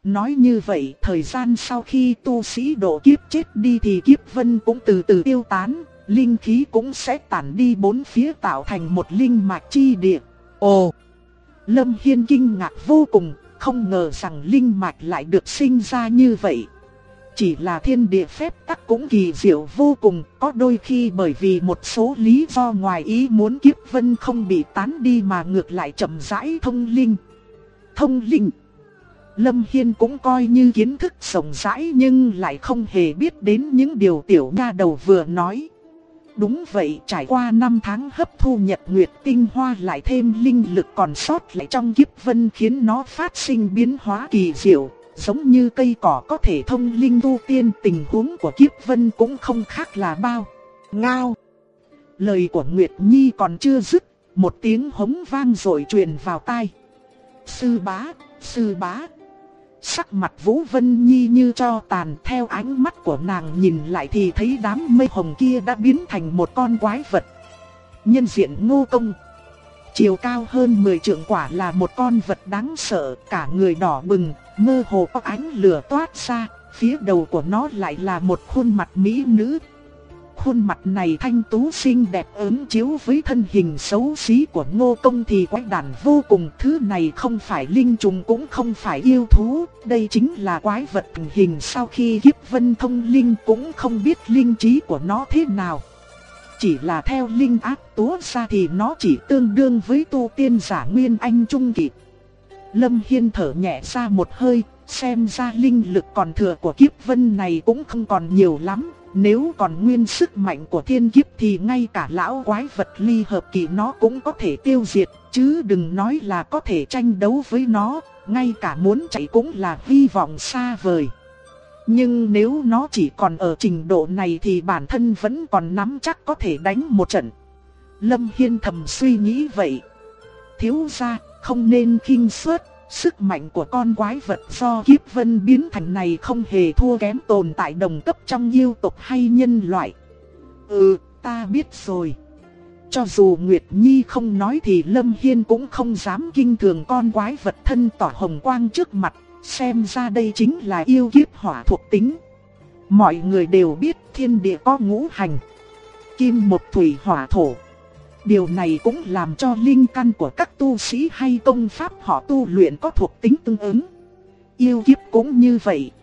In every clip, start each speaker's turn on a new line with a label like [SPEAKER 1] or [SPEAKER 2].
[SPEAKER 1] Nói như vậy, thời gian sau khi tu sĩ độ kiếp chết đi thì kiếp vân cũng từ từ tiêu tán, linh khí cũng sẽ tản đi bốn phía tạo thành một linh mạch chi địa. Ồ! Lâm Hiên kinh ngạc vô cùng, không ngờ rằng linh mạch lại được sinh ra như vậy. Chỉ là thiên địa phép tắc cũng kỳ diệu vô cùng, có đôi khi bởi vì một số lý do ngoài ý muốn kiếp vân không bị tán đi mà ngược lại chậm rãi thông linh. Thông linh. Lâm Hiên cũng coi như kiến thức rộng rãi nhưng lại không hề biết đến những điều tiểu nha đầu vừa nói. Đúng vậy, trải qua 5 tháng hấp thu nhật nguyệt tinh hoa lại thêm linh lực còn sót lại trong kiếp vân khiến nó phát sinh biến hóa kỳ diệu. Giống như cây cỏ có thể thông linh tu tiên, tình huống của kiếp vân cũng không khác là bao. Ngao! Lời của Nguyệt Nhi còn chưa dứt, một tiếng hống vang rồi truyền vào tai. Sư bá, sư bá! Sắc mặt Vũ Vân Nhi như tro tàn, theo ánh mắt của nàng nhìn lại thì thấy đám mây hồng kia đã biến thành một con quái vật. Nhân diện Ngô Công. Chiều cao hơn 10 trượng, quả là một con vật đáng sợ, cả người đỏ bừng, mơ hồ có ánh lửa toát ra, phía đầu của nó lại là một khuôn mặt mỹ nữ. Khuôn mặt này thanh tú xinh đẹp ứng chiếu với thân hình xấu xí của Ngô Công thì quái đản vô cùng. Thứ này không phải linh trùng cũng không phải yêu thú, đây chính là quái vật hình sau khi kiếp vân thông linh, cũng không biết linh trí của nó thế nào. Chỉ là theo linh áp túa ra thì nó chỉ tương đương với tu tiên giả nguyên anh trung kỳ. Lâm Hiên thở nhẹ ra một hơi, xem ra linh lực còn thừa của kiếp vân này cũng không còn nhiều lắm. Nếu còn nguyên sức mạnh của thiên kiếp thì ngay cả lão quái vật ly hợp kỳ nó cũng có thể tiêu diệt, chứ đừng nói là có thể tranh đấu với nó, ngay cả muốn chạy cũng là hy vọng xa vời. Nhưng nếu nó chỉ còn ở trình độ này thì bản thân vẫn còn nắm chắc có thể đánh một trận. Lâm Hiên thầm suy nghĩ vậy. Thiếu gia, không nên khinh suất, sức mạnh của con quái vật do kiếp vân biến thành này không hề thua kém tồn tại đồng cấp trong yêu tộc hay nhân loại. Ta biết rồi. Cho dù Nguyệt Nhi không nói thì Lâm Hiên cũng không dám kinh thường con quái vật thân tỏa hồng quang trước mặt. Xem ra đây chính là yêu kiếp hỏa thuộc tính. Mọi người đều biết thiên địa có ngũ hành: kim, mộc, thủy, hỏa, thổ. Điều này cũng làm cho linh căn của các tu sĩ hay công pháp họ tu luyện có thuộc tính tương ứng. Yêu kiếp cũng như vậy.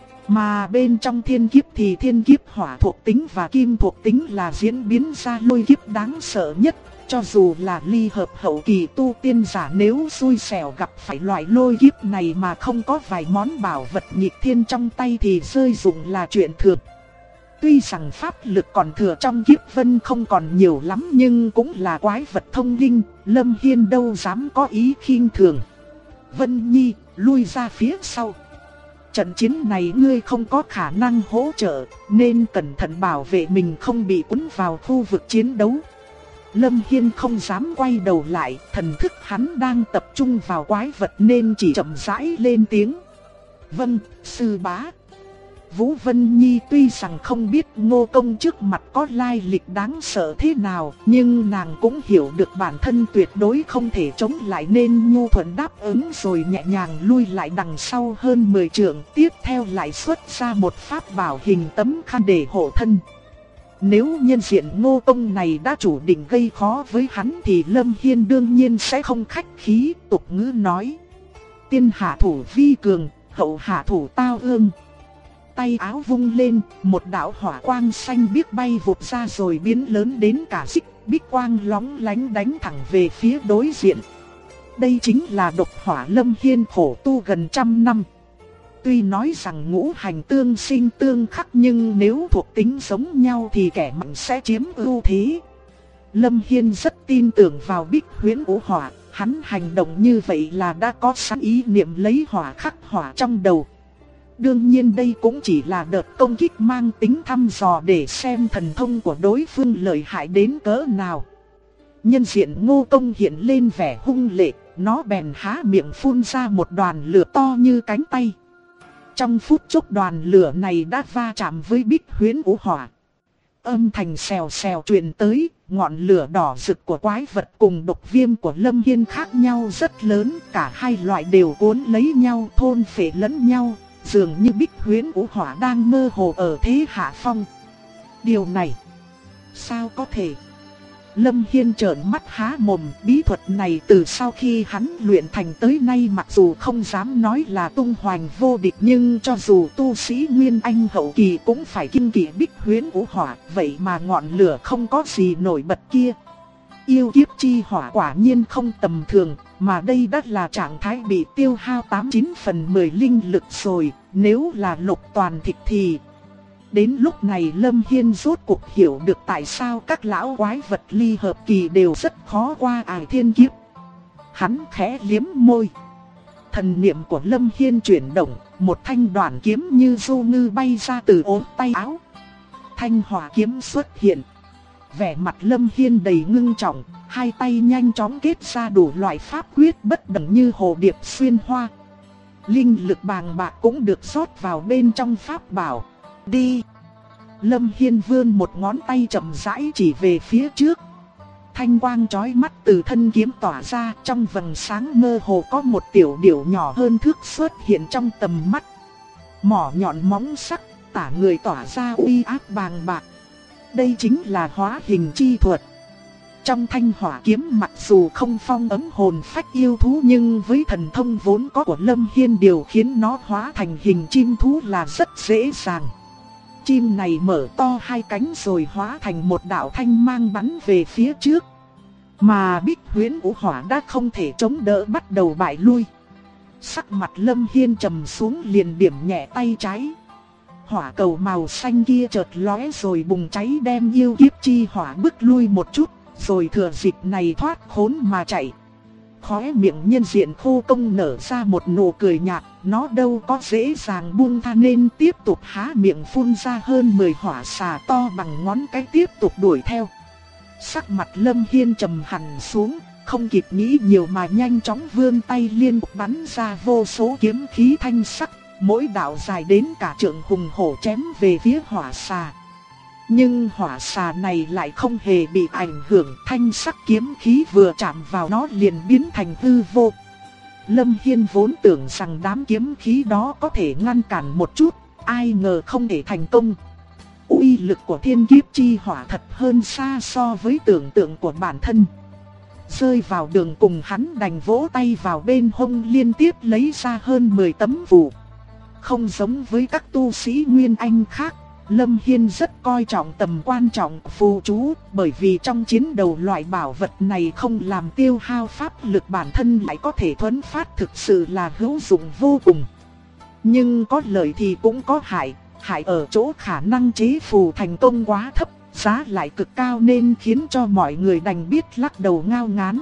[SPEAKER 1] Mà bên trong thiên kiếp thì thiên kiếp hỏa thuộc tính và kim thuộc tính là diễn biến ra lôi kiếp đáng sợ nhất. Cho dù là ly hợp hậu kỳ tu tiên giả nếu xui xẻo gặp phải loại lôi kiếp này mà không có vài món bảo vật nghịch thiên trong tay thì rơi dụng là chuyện thường. Tuy rằng pháp lực còn thừa trong kiếp vân không còn nhiều lắm nhưng cũng là quái vật thông linh, Lâm Hiên đâu dám có ý khinh thường. Vân Nhi, lui ra phía sau. Trận chiến này ngươi không có khả năng hỗ trợ, nên cẩn thận bảo vệ mình không bị cuốn vào khu vực chiến đấu. Lâm Hiên không dám quay đầu lại, thần thức hắn đang tập trung vào quái vật nên chỉ chậm rãi lên tiếng. Vâng, sư bá. Vũ Vân Nhi tuy rằng không biết Ngô Công trước mặt có lai lịch đáng sợ thế nào, nhưng nàng cũng hiểu được bản thân tuyệt đối không thể chống lại nên nhu thuận đáp ứng rồi nhẹ nhàng lui lại đằng sau hơn 10 trượng, tiếp theo lại xuất ra một pháp bảo hình tấm khăn để hộ thân. Nếu nhân diện Ngô Công này đã chủ định gây khó với hắn thì Lâm Hiên đương nhiên sẽ không khách khí, tục ngữ nói: tiên hạ thủ vi cường, hậu hạ thủ tao ương. Tay áo vung lên, một đạo hỏa quang xanh biếc bay vụt ra rồi biến lớn đến cả xích, bích quang lóng lánh đánh thẳng về phía đối diện. Đây chính là độc hỏa Lâm Hiên khổ tu gần trăm năm. Tuy nói rằng ngũ hành tương sinh tương khắc nhưng nếu thuộc tính giống nhau thì kẻ mạnh sẽ chiếm ưu thế. Lâm Hiên rất tin tưởng vào Bích Huyễn Vũ Hỏa, hắn hành động như vậy là đã có sẵn ý niệm lấy hỏa khắc hỏa trong đầu. Đương nhiên đây cũng chỉ là đợt công kích mang tính thăm dò để xem thần thông của đối phương lợi hại đến cỡ nào. Nhân diện Ngô Công hiện lên vẻ hung lệ, nó bèn há miệng phun ra một đoàn lửa to như cánh tay. Trong phút chốc đoàn lửa này đã va chạm với Bích Huyễn Vũ Hỏa. Âm thanh xèo xèo truyền tới, ngọn lửa đỏ rực của quái vật cùng độc viêm của Lâm Hiên khác nhau rất lớn, cả hai loại đều cuốn lấy nhau thôn phệ lẫn nhau, dường như Bích Huyễn Vũ Hỏa đang mơ hồ ở thế hạ phong. Điều này, sao có thể? Lâm Hiên trợn mắt há mồm, bí thuật này từ sau khi hắn luyện thành tới nay mặc dù không dám nói là tung hoành vô địch, nhưng cho dù tu sĩ Nguyên Anh hậu kỳ cũng phải kinh kỵ Bích Huyễn Vũ Hỏa, vậy mà ngọn lửa không có gì nổi bật kia. Yêu kiếp chi hỏa quả nhiên không tầm thường, mà đây đã là trạng thái bị tiêu hao 89/10 linh lực rồi, nếu là lục toàn thịt thì... Đến lúc này Lâm Hiên rốt cuộc hiểu được tại sao các lão quái vật ly hợp kỳ đều rất khó qua ải thiên kiếp. Hắn khẽ liếm môi. Thần niệm của Lâm Hiên chuyển động, một thanh đoạn kiếm như du ngư bay ra từ ống tay áo. Thanh hỏa kiếm xuất hiện. Vẻ mặt Lâm Hiên đầy ngưng trọng, hai tay nhanh chóng kết ra đủ loại pháp quyết bất đẳng như hồ điệp xuyên hoa. Linh lực bàng bạc cũng được rót vào bên trong pháp bảo. Đi! Lâm Hiên vươn một ngón tay chậm rãi chỉ về phía trước. Thanh quang chói mắt từ thân kiếm tỏa ra, trong vầng sáng mơ hồ có một tiểu điểu nhỏ hơn thước xuất hiện trong tầm mắt. Mỏ nhọn móng sắc, tả người tỏa ra uy áp bàng bạc. Đây chính là hóa hình chi thuật. Trong thanh hỏa kiếm mặc dù không phong ấn hồn phách yêu thú, nhưng với thần thông vốn có của Lâm Hiên điều khiến nó hóa thành hình chim thú là rất dễ dàng. Chim này mở to hai cánh rồi hóa thành một đạo thanh mang bắn về phía trước. Mà Bích Huyễn Vũ Hỏa đã không thể chống đỡ, bắt đầu bại lui. Sắc mặt Lâm Hiên trầm xuống, liền điểm nhẹ tay trái. Hỏa cầu màu xanh kia chợt lóe rồi bùng cháy, đem yêu kiếp chi hỏa bước lui một chút, rồi thừa dịp này thoát khốn mà chạy. Khóe miệng nhân diện khô công nở ra một nụ cười nhạt, nó đâu có dễ dàng buông tha nên tiếp tục há miệng phun ra hơn 10 hỏa xà to bằng ngón cái tiếp tục đuổi theo. Sắc mặt Lâm Hiên trầm hẳn xuống, không kịp nghĩ nhiều mà nhanh chóng vươn tay liên tục bắn ra vô số kiếm khí thanh sắc, mỗi đạo dài đến cả trượng hùng hổ chém về phía hỏa xà. Nhưng hỏa xà này lại không hề bị ảnh hưởng, thanh sắc kiếm khí vừa chạm vào nó liền biến thành hư vô. Lâm Hiên vốn tưởng rằng đám kiếm khí đó có thể ngăn cản một chút, ai ngờ không thể thành công. Uy lực của thiên kiếp chi hỏa thật hơn xa so với tưởng tượng của bản thân. Rơi vào đường cùng, hắn đành vỗ tay vào bên hông liên tiếp lấy ra hơn 10 tấm phù. Không giống với các tu sĩ Nguyên Anh khác, Lâm Hiên rất coi trọng tầm quan trọng của phù chú, bởi vì trong chiến đấu loại bảo vật này không làm tiêu hao pháp lực bản thân lại có thể thuấn phát, thực sự là hữu dụng vô cùng. Nhưng có lợi thì cũng có hại, hại ở chỗ khả năng chế phù thành công quá thấp, giá lại cực cao nên khiến cho mọi người đành biết lắc đầu ngao ngán.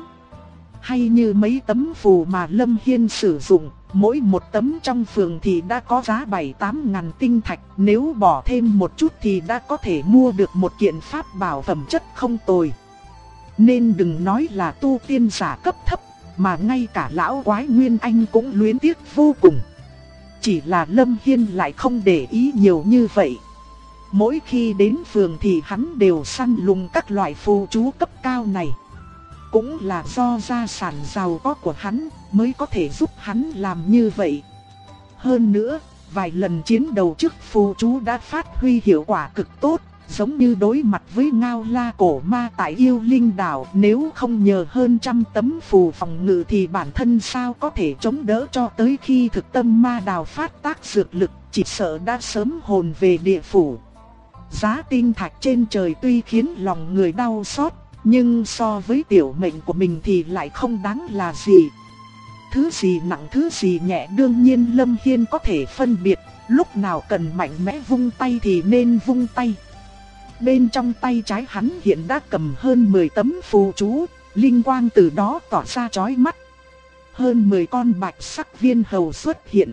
[SPEAKER 1] Hay như mấy tấm phù mà Lâm Hiên sử dụng, mỗi một tấm trong phường thì đã có giá 7-8 ngàn tinh thạch, nếu bỏ thêm một chút thì đã có thể mua được một kiện pháp bảo phẩm chất không tồi. Nên đừng nói là tu tiên giả cấp thấp, mà ngay cả lão quái Nguyên Anh cũng luyến tiếc vô cùng. Chỉ là Lâm Hiên lại không để ý nhiều như vậy. Mỗi khi đến phường thì hắn đều săn lùng các loại phù chú cấp cao này. Cũng là do gia sản giàu có của hắn mới có thể giúp hắn làm như vậy. Hơn nữa, vài lần chiến đấu trước phù chú đã phát huy hiệu quả cực tốt, giống như đối mặt với Ngao La cổ ma tại Yêu Linh đảo, nếu không nhờ hơn 100 tấm phù phòng ngự thì bản thân sao có thể chống đỡ cho tới khi thực tâm ma đào phát tác dược lực, chỉ sợ đã sớm hồn về địa phủ. Giá tinh thạch trên trời tuy khiến lòng người đau xót, nhưng so với tiểu mệnh của mình thì lại không đáng là gì. Thứ gì nặng thứ gì nhẹ đương nhiên Lâm Hiên có thể phân biệt, lúc nào cần mạnh mẽ vung tay thì nên vung tay. Bên trong tay trái hắn hiện đã cầm hơn 10 tấm phù chú, linh quang từ đó tỏa ra chói mắt. Hơn 10 con bạch sắc viên hầu xuất hiện.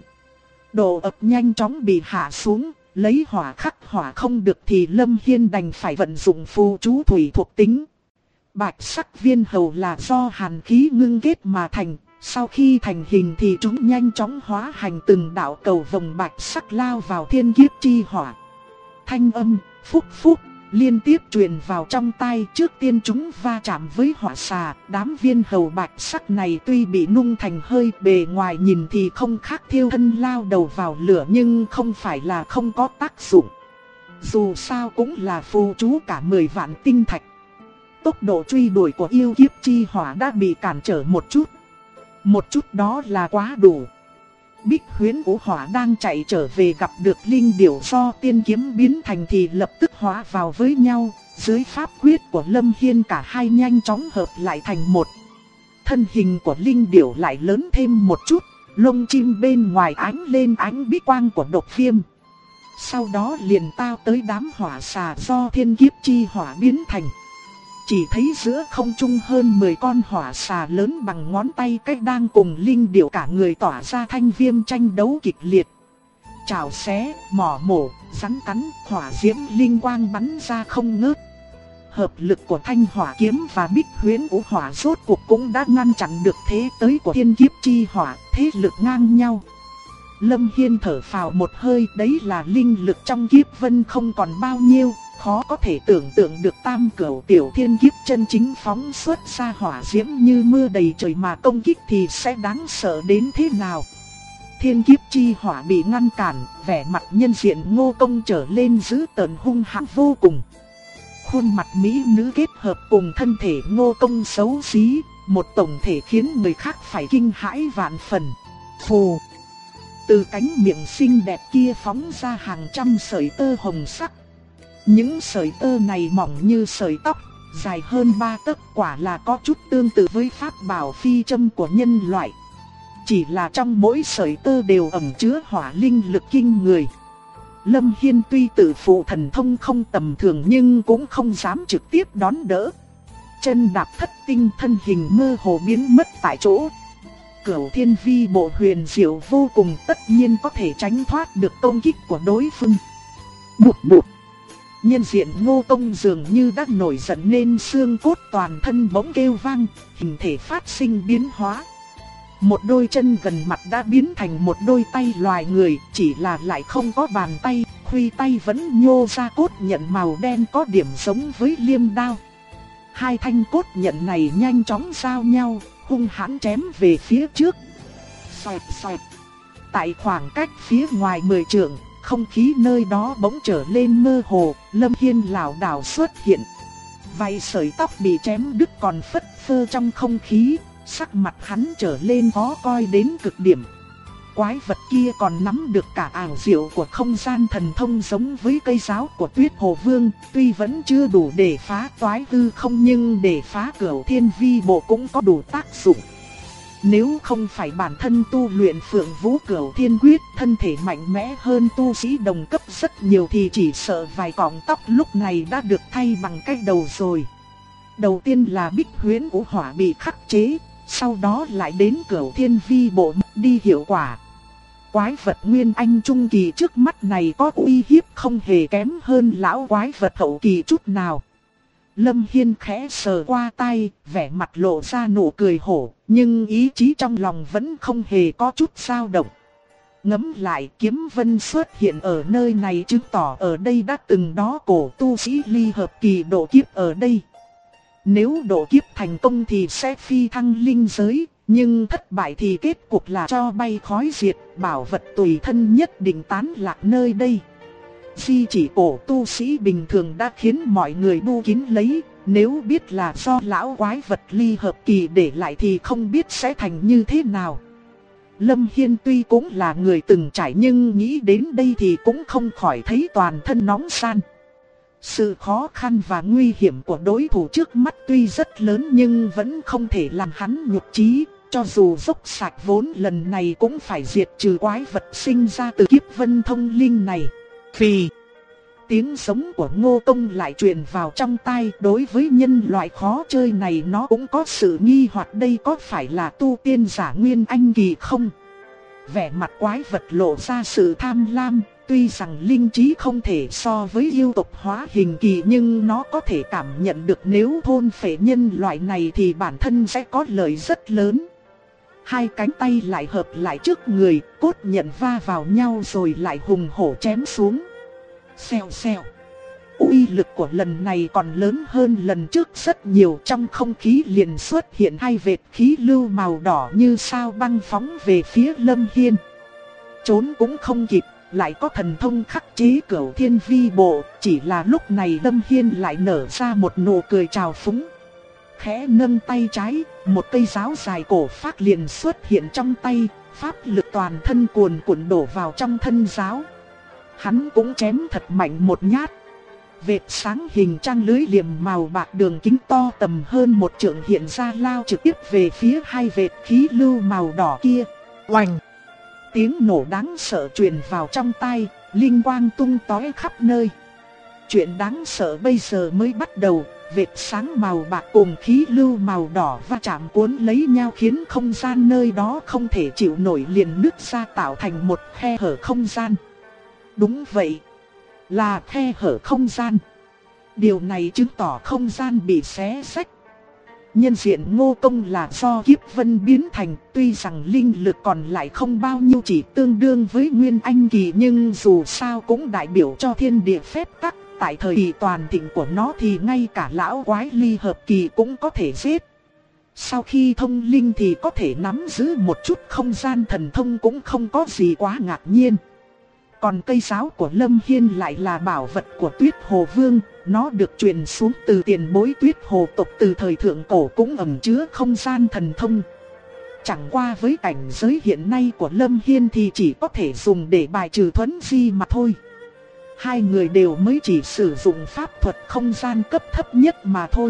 [SPEAKER 1] Độ ập nhanh chóng bị hạ xuống, lấy hỏa khắc hỏa không được thì Lâm Hiên đành phải vận dụng phù chú thủy thuộc tính. Bạch sắc viên hầu là do hàn khí ngưng kết mà thành, sau khi thành hình thì chúng nhanh chóng hóa thành từng đạo cầu vồng bạch sắc lao vào thiên kiếp chi hỏa. Thanh âm phúc phúc, liên tiếp truyền vào trong tai. Trước tiên chúng va chạm với hỏa xà. Đám viên hầu bạch sắc này tuy bị nung thành hơi, bề ngoài nhìn thì không khác thiêu thân lao đầu vào lửa, nhưng không phải là không có tác dụng. Dù sao cũng là phù chú cả 10 vạn tinh thạch. Tốc độ truy đuổi của yêu kiếp chi hỏa đã bị cản trở một chút. Một chút đó là quá đủ. Bích Huyễn Vũ Hỏa đang chạy trở về gặp được linh điểu do tiên kiếm biến thành thì lập tức hóa vào với nhau. Dưới pháp quyết của Lâm Hiên cả hai nhanh chóng hợp lại thành một. Thân hình của linh điểu lại lớn thêm một chút, lông chim bên ngoài ánh lên ánh bí quang của độc viêm. Sau đó liền tao tới đám hỏa xà do thiên kiếp chi hỏa biến thành. Chỉ thấy giữa không trung hơn 10 con hỏa xà lớn bằng ngón tay cách đang cùng linh điểu cả người tỏa ra thanh viêm tranh đấu kịch liệt. Chảo xé, mỏ mổ, rắn cắn, hỏa diễm linh quang bắn ra không ngớt. Hợp lực của thanh hỏa kiếm và bích huyễn vũ hỏa rốt cuộc cũng đã ngăn chặn được thế tới của thiên kiếp chi hỏa, thế lực ngang nhau. Lâm Hiên thở phào một hơi, đấy là linh lực trong kiếp vân không còn bao nhiêu. Khó có thể tưởng tượng được tam cửu tiểu thiên kiếp chân chính phóng xuất ra hỏa diễm như mưa đầy trời mà công kích thì sẽ đáng sợ đến thế nào. Thiên kiếp chi hỏa bị ngăn cản, vẻ mặt nhân diện Ngô Công trở lên dữ tợn hung hãn vô cùng. Khuôn mặt mỹ nữ kết hợp cùng thân thể Ngô Công xấu xí, một tổng thể khiến người khác phải kinh hãi vạn phần. Phù! Từ cánh miệng xinh đẹp kia phóng ra hàng trăm sợi tơ hồng sắc. Những sợi tơ này mỏng như sợi tóc, dài hơn 3 tấc, quả là có chút tương tự với pháp bảo phi châm của nhân loại. Chỉ là trong mỗi sợi tơ đều ẩn chứa hỏa linh lực kinh người. Lâm Hiên tuy tự phụ thần thông không tầm thường nhưng cũng không dám trực tiếp đón đỡ. Chân đạp thất tinh, thân hình mơ hồ biến mất tại chỗ. Cửu thiên vi bộ huyền diệu vô cùng, tất nhiên có thể tránh thoát được công kích của đối phương. Bụt bụt. Nhân diện Ngô Công dường như đã nổi giận nên xương cốt toàn thân bỗng kêu vang, hình thể phát sinh biến hóa. Một đôi chân gần mặt đã biến thành một đôi tay loài người, chỉ là lại không có bàn tay, khuỷu tay vẫn nhô ra cốt nhận màu đen có điểm giống với liêm đao. Hai thanh cốt nhận này nhanh chóng giao nhau, hung hãn chém về phía trước. Xoẹt xoẹt. Tại khoảng cách phía ngoài 10 trượng, không khí nơi đó bỗng trở lên mơ hồ, Lâm Hiên lảo đảo xuất hiện. Vài sợi tóc bị chém đứt còn phất phơ trong không khí, sắc mặt hắn trở lên khó coi đến cực điểm. Quái vật kia còn nắm được cả ảo diệu của không gian thần thông giống với cây giáo của Tuyết Hồ Vương, tuy vẫn chưa đủ để phá toái hư không nhưng để phá cửu thiên vi bộ cũng có đủ tác dụng. Nếu không phải bản thân tu luyện Phượng Vũ Cửu Thiên Quyết, thân thể mạnh mẽ hơn tu sĩ đồng cấp rất nhiều thì chỉ sợ vài cọng tóc lúc này đã được thay bằng cái đầu rồi. Đầu tiên là Bích Huyễn Vũ Hỏa bị khắc chế, sau đó lại đến Cửu Thiên Vi bộ mất đi hiệu quả. Quái vật Nguyên Anh trung kỳ trước mắt này có uy hiếp không hề kém hơn lão quái vật hậu kỳ chút nào. Lâm Hiên khẽ sờ qua tay, vẻ mặt lộ ra nụ cười hổ, nhưng ý chí trong lòng vẫn không hề có chút dao động. Ngẫm lại, kiếm vân xuất hiện ở nơi này chứng tỏ ở đây đã từng đó cổ tu sĩ ly hợp kỳ độ kiếp ở đây. Nếu độ kiếp thành công thì sẽ phi thăng linh giới, nhưng thất bại thì kết cục là cho bay khói diệt, bảo vật tùy thân nhất định tán lạc nơi đây. Di chỉ cổ tu sĩ bình thường đã khiến mọi người bu kín lấy, nếu biết là do lão quái vật ly hợp kỳ để lại thì không biết sẽ thành như thế nào. Lâm Hiên tuy cũng là người từng trải nhưng nghĩ đến đây thì cũng không khỏi thấy toàn thân nóng san. Sự khó khăn và nguy hiểm của đối thủ trước mắt tuy rất lớn nhưng vẫn không thể làm hắn nhục chí, cho dù dốc sạch vốn lần này cũng phải diệt trừ quái vật sinh ra từ kiếp vân thông linh này. Phì, tiếng sống của Ngô Công lại truyền vào trong tai, đối với nhân loại khó chơi này nó cũng có sự nghi hoặc đây có phải là tu tiên giả Nguyên Anh kỳ không? Vẻ mặt quái vật lộ ra sự tham lam, tuy rằng linh trí không thể so với yêu tộc hóa hình kỳ nhưng nó có thể cảm nhận được nếu thôn phệ nhân loại này thì bản thân sẽ có lợi rất lớn. Hai cánh tay lại hợp lại trước người, cốt nhận va vào nhau rồi lại hùng hổ chém xuống. Xèo xèo. Uy lực của lần này còn lớn hơn lần trước rất nhiều, trong không khí liền xuất hiện hai vệt khí lưu màu đỏ như sao băng phóng về phía Lâm Hiên. Trốn cũng không kịp, lại có thần thông khắc chế Cửu Thiên Vi Bộ, chỉ là lúc này Lâm Hiên lại nở ra một nụ cười trào phúng. Khẽ nâng tay trái, một cây giáo dài cổ phác liền xuất hiện trong tay, pháp lực toàn thân cuồn cuộn đổ vào trong thân giáo. Hắn cũng chém thật mạnh một nhát. Vệt sáng hình trăng lưới liềm màu bạc đường kính to tầm hơn một trượng hiện ra lao trực tiếp về phía hai vệt khí lưu màu đỏ kia. Oành! Tiếng nổ đáng sợ truyền vào trong tai, linh quang tung tóe khắp nơi. Chuyện đáng sợ bây giờ mới bắt đầu, vệt sáng màu bạc cùng khí lưu màu đỏ va chạm cuốn lấy nhau khiến không gian nơi đó không thể chịu nổi liền nứt ra tạo thành một khe hở không gian. Đúng vậy, là khe hở không gian. Điều này chứng tỏ không gian bị xé rách. Nhân diện Ngô Công là do kiếp vân biến thành, tuy rằng linh lực còn lại không bao nhiêu, chỉ tương đương với Nguyên Anh kỳ, nhưng dù sao cũng đại biểu cho thiên địa phép tắc. Tại thời kỳ toàn thịnh của nó thì ngay cả lão quái ly hợp kỳ cũng có thể giết. Sau khi thông linh thì có thể nắm giữ một chút không gian thần thông cũng không có gì quá ngạc nhiên. Còn cây giáo của Lâm Hiên lại là bảo vật của Tuyết Hồ Vương, nó được truyền xuống từ tiền bối Tuyết Hồ tộc từ thời thượng cổ, cũng ẩn chứa không gian thần thông. Chẳng qua với cảnh giới hiện nay của Lâm Hiên thì chỉ có thể dùng để bài trừ thuấn di mà thôi. Hai người đều mới chỉ sử dụng pháp thuật không gian cấp thấp nhất mà thôi.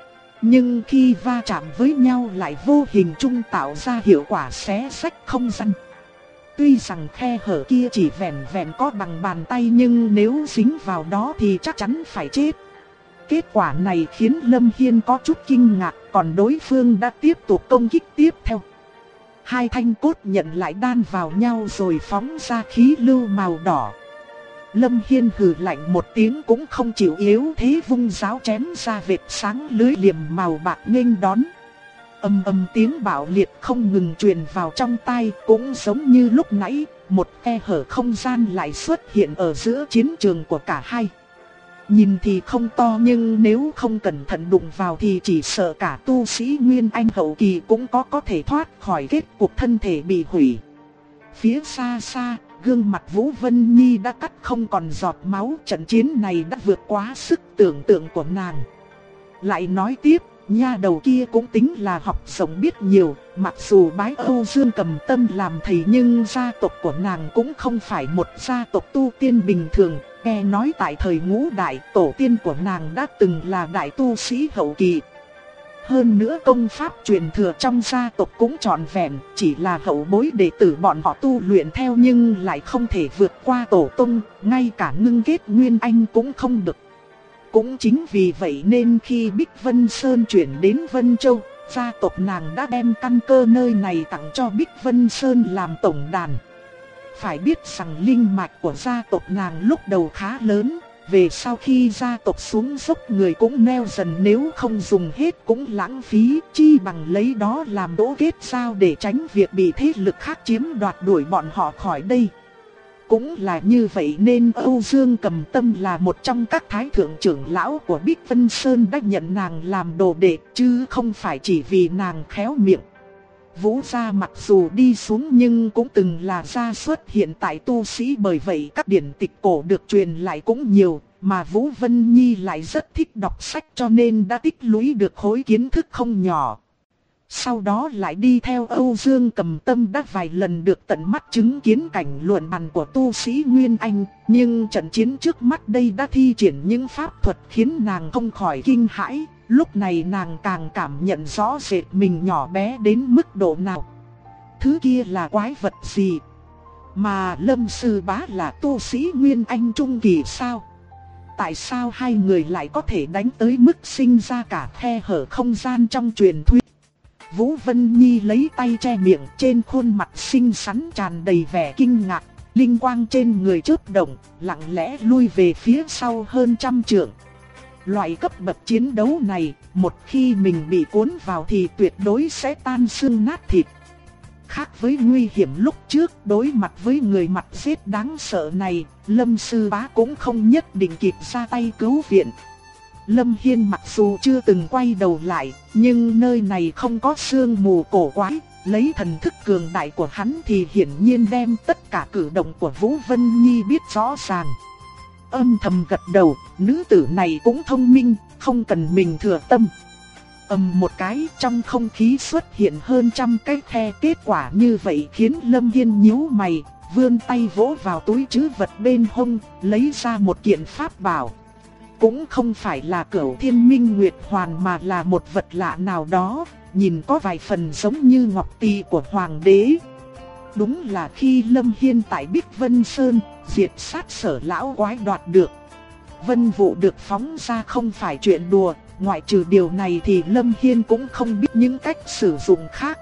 [SPEAKER 1] Nhưng khi va chạm với nhau lại vô hình chung tạo ra hiệu quả xé rách không gian. Tuy rằng khe hở kia chỉ vẹn vẹn có bằng bàn tay, nhưng nếu dính vào đó thì chắc chắn phải chết. Kết quả này khiến Lâm Hiên có chút kinh ngạc, còn đối phương đã tiếp tục công kích tiếp theo. Hai thanh cốt nhận lại đan vào nhau rồi phóng ra khí lưu màu đỏ. Lâm Hiên hừ lạnh một tiếng cũng không chịu yếu thế, vung giáo chém ra vệt sáng lưới liềm màu bạc nghênh đón. Ầm ầm tiếng bạo liệt không ngừng truyền vào trong tai, cũng giống như lúc nãy, một khe hở không gian lại xuất hiện ở giữa chiến trường của cả hai. Nhìn thì không to nhưng nếu không cẩn thận đụng vào thì chỉ sợ cả tu sĩ Nguyên Anh hậu kỳ cũng có thể thoát khỏi kết cục thân thể bị hủy. Phía xa xa, gương mặt Vũ Vân Nhi đã cắt không còn giọt máu, trận chiến này đã vượt quá sức tưởng tượng của nàng. Lại nói tiếp, nha đầu kia cũng tính là học rộng biết nhiều, mặc dù bái Âu Dương Cầm Tâm làm thầy nhưng gia tộc của nàng cũng không phải một gia tộc tu tiên bình thường. Nghe nói tại thời Ngũ Đại, tổ tiên của nàng đã từng là đại tu sĩ hậu kỳ. Hơn nữa công pháp truyền thừa trong gia tộc cũng trọn vẹn, chỉ là hậu bối đệ tử bọn họ tu luyện theo nhưng lại không thể vượt qua tổ tông, ngay cả ngưng kết Nguyên Anh cũng không được. Cũng chính vì vậy nên khi Bích Vân Sơn chuyển đến Vân Châu, gia tộc nàng đã đem căn cơ nơi này tặng cho Bích Vân Sơn làm tổng đàn. Phải biết rằng linh mạch của gia tộc nàng lúc đầu khá lớn, về sau khi gia tộc xuống dốc người cũng neo dần, nếu không dùng hết cũng lãng phí, chi bằng lấy đó làm đỗ kết giao để tránh việc bị thế lực khác chiếm đoạt đuổi bọn họ khỏi đây. Cũng là như vậy nên Âu Dương Cầm Tâm là một trong các thái thượng trưởng lão của Bích Vân Sơn đã nhận nàng làm đồ đệ, chứ không phải chỉ vì nàng khéo miệng. Vũ gia mặc dù đi xuống nhưng cũng từng là gia xuất hiện tại tu sĩ, bởi vậy các điển tịch cổ được truyền lại cũng nhiều, mà Vũ Vân Nhi lại rất thích đọc sách cho nên đã tích lũy được khối kiến thức không nhỏ. Sau đó lại đi theo Âu Dương Cầm Tâm đã vài lần được tận mắt chứng kiến cảnh luận bàn của tu sĩ Nguyên Anh, nhưng trận chiến trước mắt đây đã thi triển những pháp thuật khiến nàng không khỏi kinh hãi. Lúc này nàng càng cảm nhận rõ rệt mình nhỏ bé đến mức độ nào. Thứ kia là quái vật gì? Mà Lâm Sư Bá là tu sĩ Nguyên Anh trung kỳ sao? Tại sao hai người lại có thể đánh tới mức sinh ra cả khe hở không gian trong truyền thuyết? Vũ Vân Nhi lấy tay che miệng, trên khuôn mặt xinh xắn tràn đầy vẻ kinh ngạc, linh quang trên người chớp động, lặng lẽ lui về phía sau hơn 100 trượng. Loại cấp bậc chiến đấu này, một khi mình bị cuốn vào thì tuyệt đối sẽ tan xương nát thịt. Khác với nguy hiểm lúc trước, đối mặt với người mặt giết đáng sợ này, Lâm Sư Bá cũng không nhất định kịp ra tay cứu viện. Lâm Hiên mặc dù chưa từng quay đầu lại, nhưng nơi này không có sương mù cổ quái, lấy thần thức cường đại của hắn thì hiển nhiên đem tất cả cử động của Vũ Vân Nhi biết rõ ràng. Âm thầm gật đầu, nữ tử này cũng thông minh, không cần mình thừa tâm. Một cái, trong không khí xuất hiện hơn trăm cái khe, kết quả như vậy khiến Lâm Hiên nhíu mày, vươn tay vỗ vào túi trữ vật bên hông, lấy ra một kiện pháp bảo. Cũng không phải là Cửu Thiên Minh Nguyệt Hoàn mà là một vật lạ nào đó, nhìn có vài phần giống như ngọc tỳ của hoàng đế. Đúng là khi Lâm Hiên tại Bích Vân Sơn diệt sát Sở lão quái đoạt được. Vân vụ được phóng ra không phải chuyện đùa, ngoại trừ điều này thì Lâm Hiên cũng không biết những cách sử dụng khác.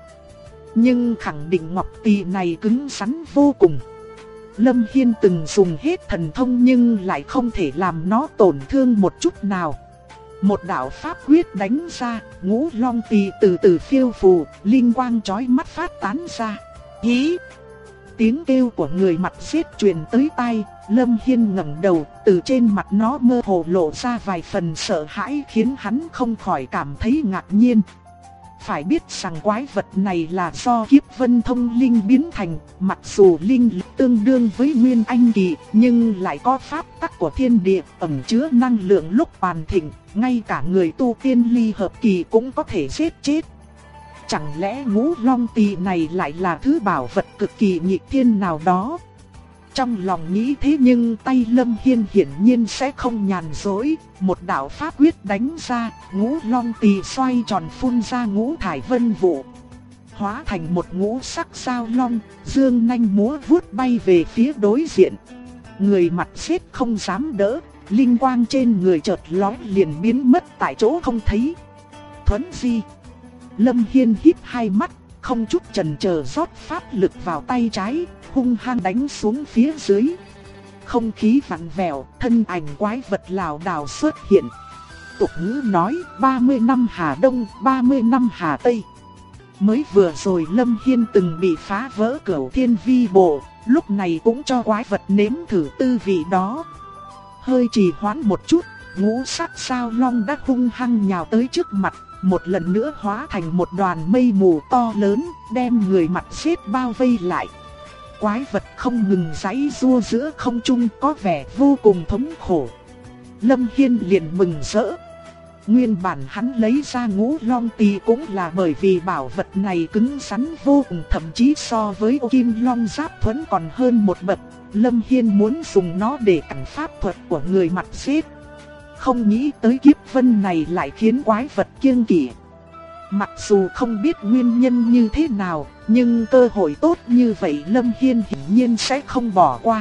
[SPEAKER 1] Nhưng khẳng định ngọc tỳ này cứng rắn vô cùng. Lâm Hiên từng dùng hết thần thông nhưng lại không thể làm nó tổn thương một chút nào. Một đạo pháp quyết đánh ra, ngũ long tỳ từ từ phiêu phù, linh quang chói mắt phát tán ra. Hí! Tiếng kêu của người mặt giết truyền tới tai, Lâm Hiên ngẩng đầu, từ trên mặt nó mơ hồ lộ ra vài phần sợ hãi khiến hắn không khỏi cảm thấy ngạc nhiên. Phải biết rằng quái vật này là do Kiếp Vân Thông Linh biến thành, mặc dù linh lực tương đương với Nguyên Anh Kỳ, nhưng lại có pháp tắc của thiên địa, ẩn chứa năng lượng lúc hoàn thịnh, ngay cả người tu tiên ly hợp kỳ cũng có thể giết chết. Chẳng lẽ ngũ long tỳ này lại là thứ bảo vật cực kỳ nghịch thiên nào đó? Trong lòng nghĩ thế nhưng tay Lâm Hiên hiển nhiên sẽ không nhàn rỗi, một đạo pháp quyết đánh ra, ngũ long tỳ xoay tròn phun ra ngũ thải vân vụ. Hóa thành một ngũ sắc sao long, dương nanh múa vuốt bay về phía đối diện. Người mặt xếp không dám đỡ, linh quang trên người chợt lóe liền biến mất tại chỗ không thấy. Thuấn di! Lâm Hiên híp hai mắt, không chút chần chờ rót pháp lực vào tay trái, hung hăng đánh xuống phía dưới. Không khí vặn vẹo, thân ảnh quái vật lảo đảo xuất hiện. Tục ngữ nói 30 năm Hà Đông, 30 năm Hà Tây. Mới vừa rồi Lâm Hiên từng bị phá vỡ Cửu Thiên Vi Bộ, lúc này cũng cho quái vật nếm thử tư vị đó. Hơi trì hoãn một chút, ngũ sắc sao long đã hung hăng nhào tới trước mặt, một lần nữa hóa thành một đoàn mây mù to lớn, đem người mặt xếp bao vây lại. Quái vật không ngừng giãy giụa giữa không trung, có vẻ vô cùng thống khổ. Lâm Hiên liền mừng rỡ. Nguyên bản hắn lấy ra ngũ long tỳ cũng là bởi vì bảo vật này cứng rắn vô cùng, thậm chí so với ô kim long giáp thuẫn còn hơn một bậc. Lâm Hiên muốn dùng nó để cản pháp thuật của người mặt xếp. Không nghĩ tới kiếp vân này lại khiến quái vật kiêng kỵ. Mặc dù không biết nguyên nhân như thế nào, nhưng cơ hội tốt như vậy Lâm Hiên hiển nhiên sẽ không bỏ qua.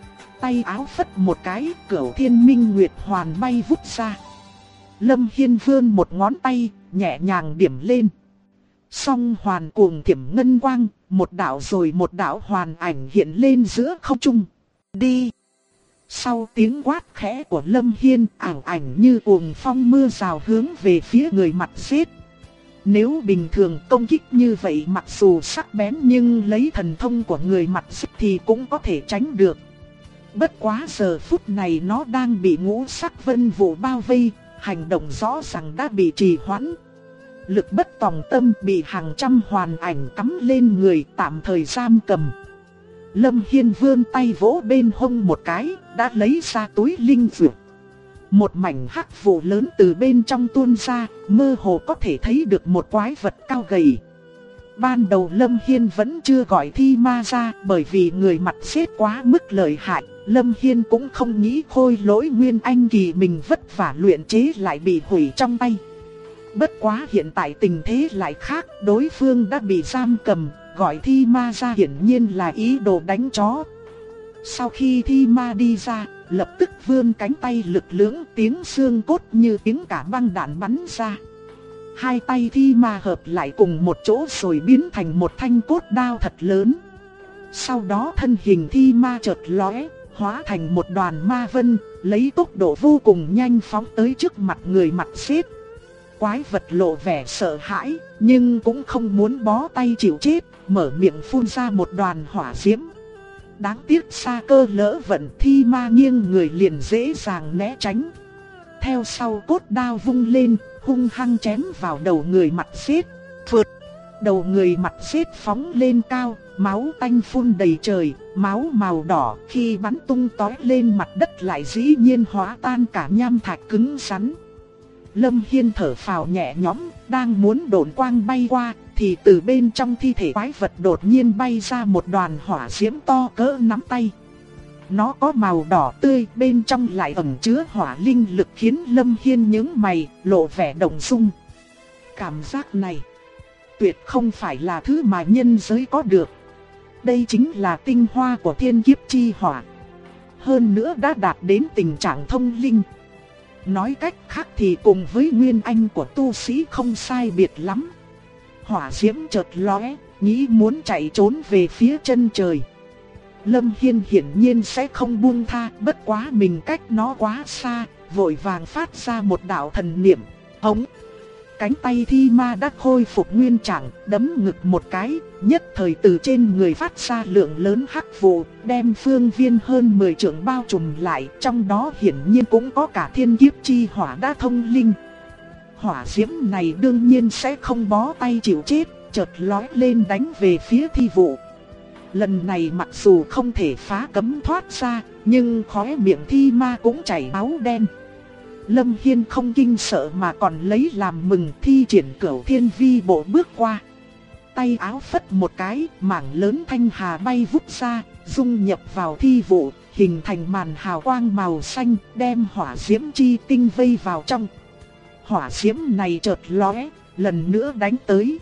[SPEAKER 1] Tay áo phất một cái, Cửu Thiên Minh Nguyệt Hoàn bay vút ra. Lâm Hiên vươn một ngón tay, nhẹ nhàng điểm lên. Song hoàn cuồng thiểm ngân quang, một đạo rồi một đạo hoàn ảnh hiện lên giữa không trung. Đi! Sau tiếng quát khẽ của Lâm Hiên, ảo ảnh như cuồng phong mưa rào hướng về phía người mặt xếp. Nếu bình thường công kích như vậy mặc dù sắc bén nhưng lấy thần thông của người mặt xếp thì cũng có thể tránh được. Bất quá giờ phút này nó đang bị ngũ sắc vân vụ bao vây, hành động rõ ràng đã bị trì hoãn. Lực bất tòng tâm bị hàng trăm hoàn ảnh cắm lên người tạm thời giam cầm. Lâm Hiên vươn tay vỗ bên hông một cái, đã lấy ra túi linh dược. Một mảnh hắc vụ lớn từ bên trong tuôn ra, mơ hồ có thể thấy được một quái vật cao gầy. Ban đầu Lâm Hiên vẫn chưa gọi thi ma ra, bởi vì người mặt xếp quá mức lợi hại. Lâm Hiên cũng không nghĩ khôi lỗi Nguyên Anh Kỳ mình vất vả luyện chế lại bị hủy trong tay. Bất quá hiện tại tình thế lại khác, đối phương đã bị giam cầm, gọi thi ma ra hiển nhiên là ý đồ đánh chó. Sau khi thi ma đi ra, lập tức vươn cánh tay lực lưỡng, tiếng xương cốt như tiếng cả băng đạn bắn ra. Hai tay thi ma hợp lại cùng một chỗ rồi biến thành một thanh cốt đao thật lớn. Sau đó thân hình thi ma chợt lóe, hóa thành một đoàn ma vân, lấy tốc độ vô cùng nhanh phóng tới trước mặt người mặt xếp. Quái vật lộ vẻ sợ hãi, nhưng cũng không muốn bó tay chịu chết, mở miệng phun ra một đoàn hỏa diễm. Đáng tiếc Sa Cơ lỡ vận, Thi Ma nghiêng người liền dễ dàng né tránh. Theo sau cốt đao vung lên, hung hăng chém vào đầu người mặt sét. Phượt, đầu người mặt sét phóng lên cao, máu tanh phun đầy trời, máu màu đỏ khi bắn tung tóe lên mặt đất lại dĩ nhiên hóa tan cả nham thạch cứng rắn. Lâm Hiên thở phào nhẹ nhõm, đang muốn độn quang bay qua, thì từ bên trong thi thể quái vật đột nhiên bay ra một đoàn hỏa diễm to cỡ nắm tay. Nó có màu đỏ tươi, bên trong lại ẩn chứa hỏa linh lực khiến Lâm Hiên nhướng mày, lộ vẻ động dung. Cảm giác này tuyệt không phải là thứ mà nhân giới có được. Đây chính là tinh hoa của thiên kiếp chi hỏa. Hơn nữa đã đạt đến tình trạng thông linh. Nói cách khác thì cùng với nguyên anh của tu sĩ không sai biệt lắm. Hỏa diễm chợt lóe, nghĩ muốn chạy trốn về phía chân trời. Lâm Hiên hiển nhiên sẽ không buông tha, bất quá mình cách nó quá xa, vội vàng phát ra một đạo thần niệm. Hống! Cánh tay Thi Ma đã khôi phục nguyên trạng, đấm ngực một cái, nhất thời từ trên người phát ra lượng lớn hắc vụ, đem phương viên hơn 10 trượng bao trùm lại, trong đó hiển nhiên cũng có cả thiên kiếp chi hỏa đã thông linh. Hỏa diễm này đương nhiên sẽ không bó tay chịu chết, chợt lói lên đánh về phía Thi Vụ. Lần này mặc dù không thể phá cấm thoát ra, nhưng khóe miệng Thi Ma cũng chảy máu đen. Lâm Hiên không kinh sợ mà còn lấy làm mừng, thi triển Cửu Thiên Vi bộ bước qua. Tay áo phất một cái, mảng lớn thanh hà bay vút ra, dung nhập vào Thi Vụ, hình thành màn hào quang màu xanh, đem hỏa diễm chi tinh vây vào trong. Hỏa diễm này chợt lóe, lần nữa đánh tới.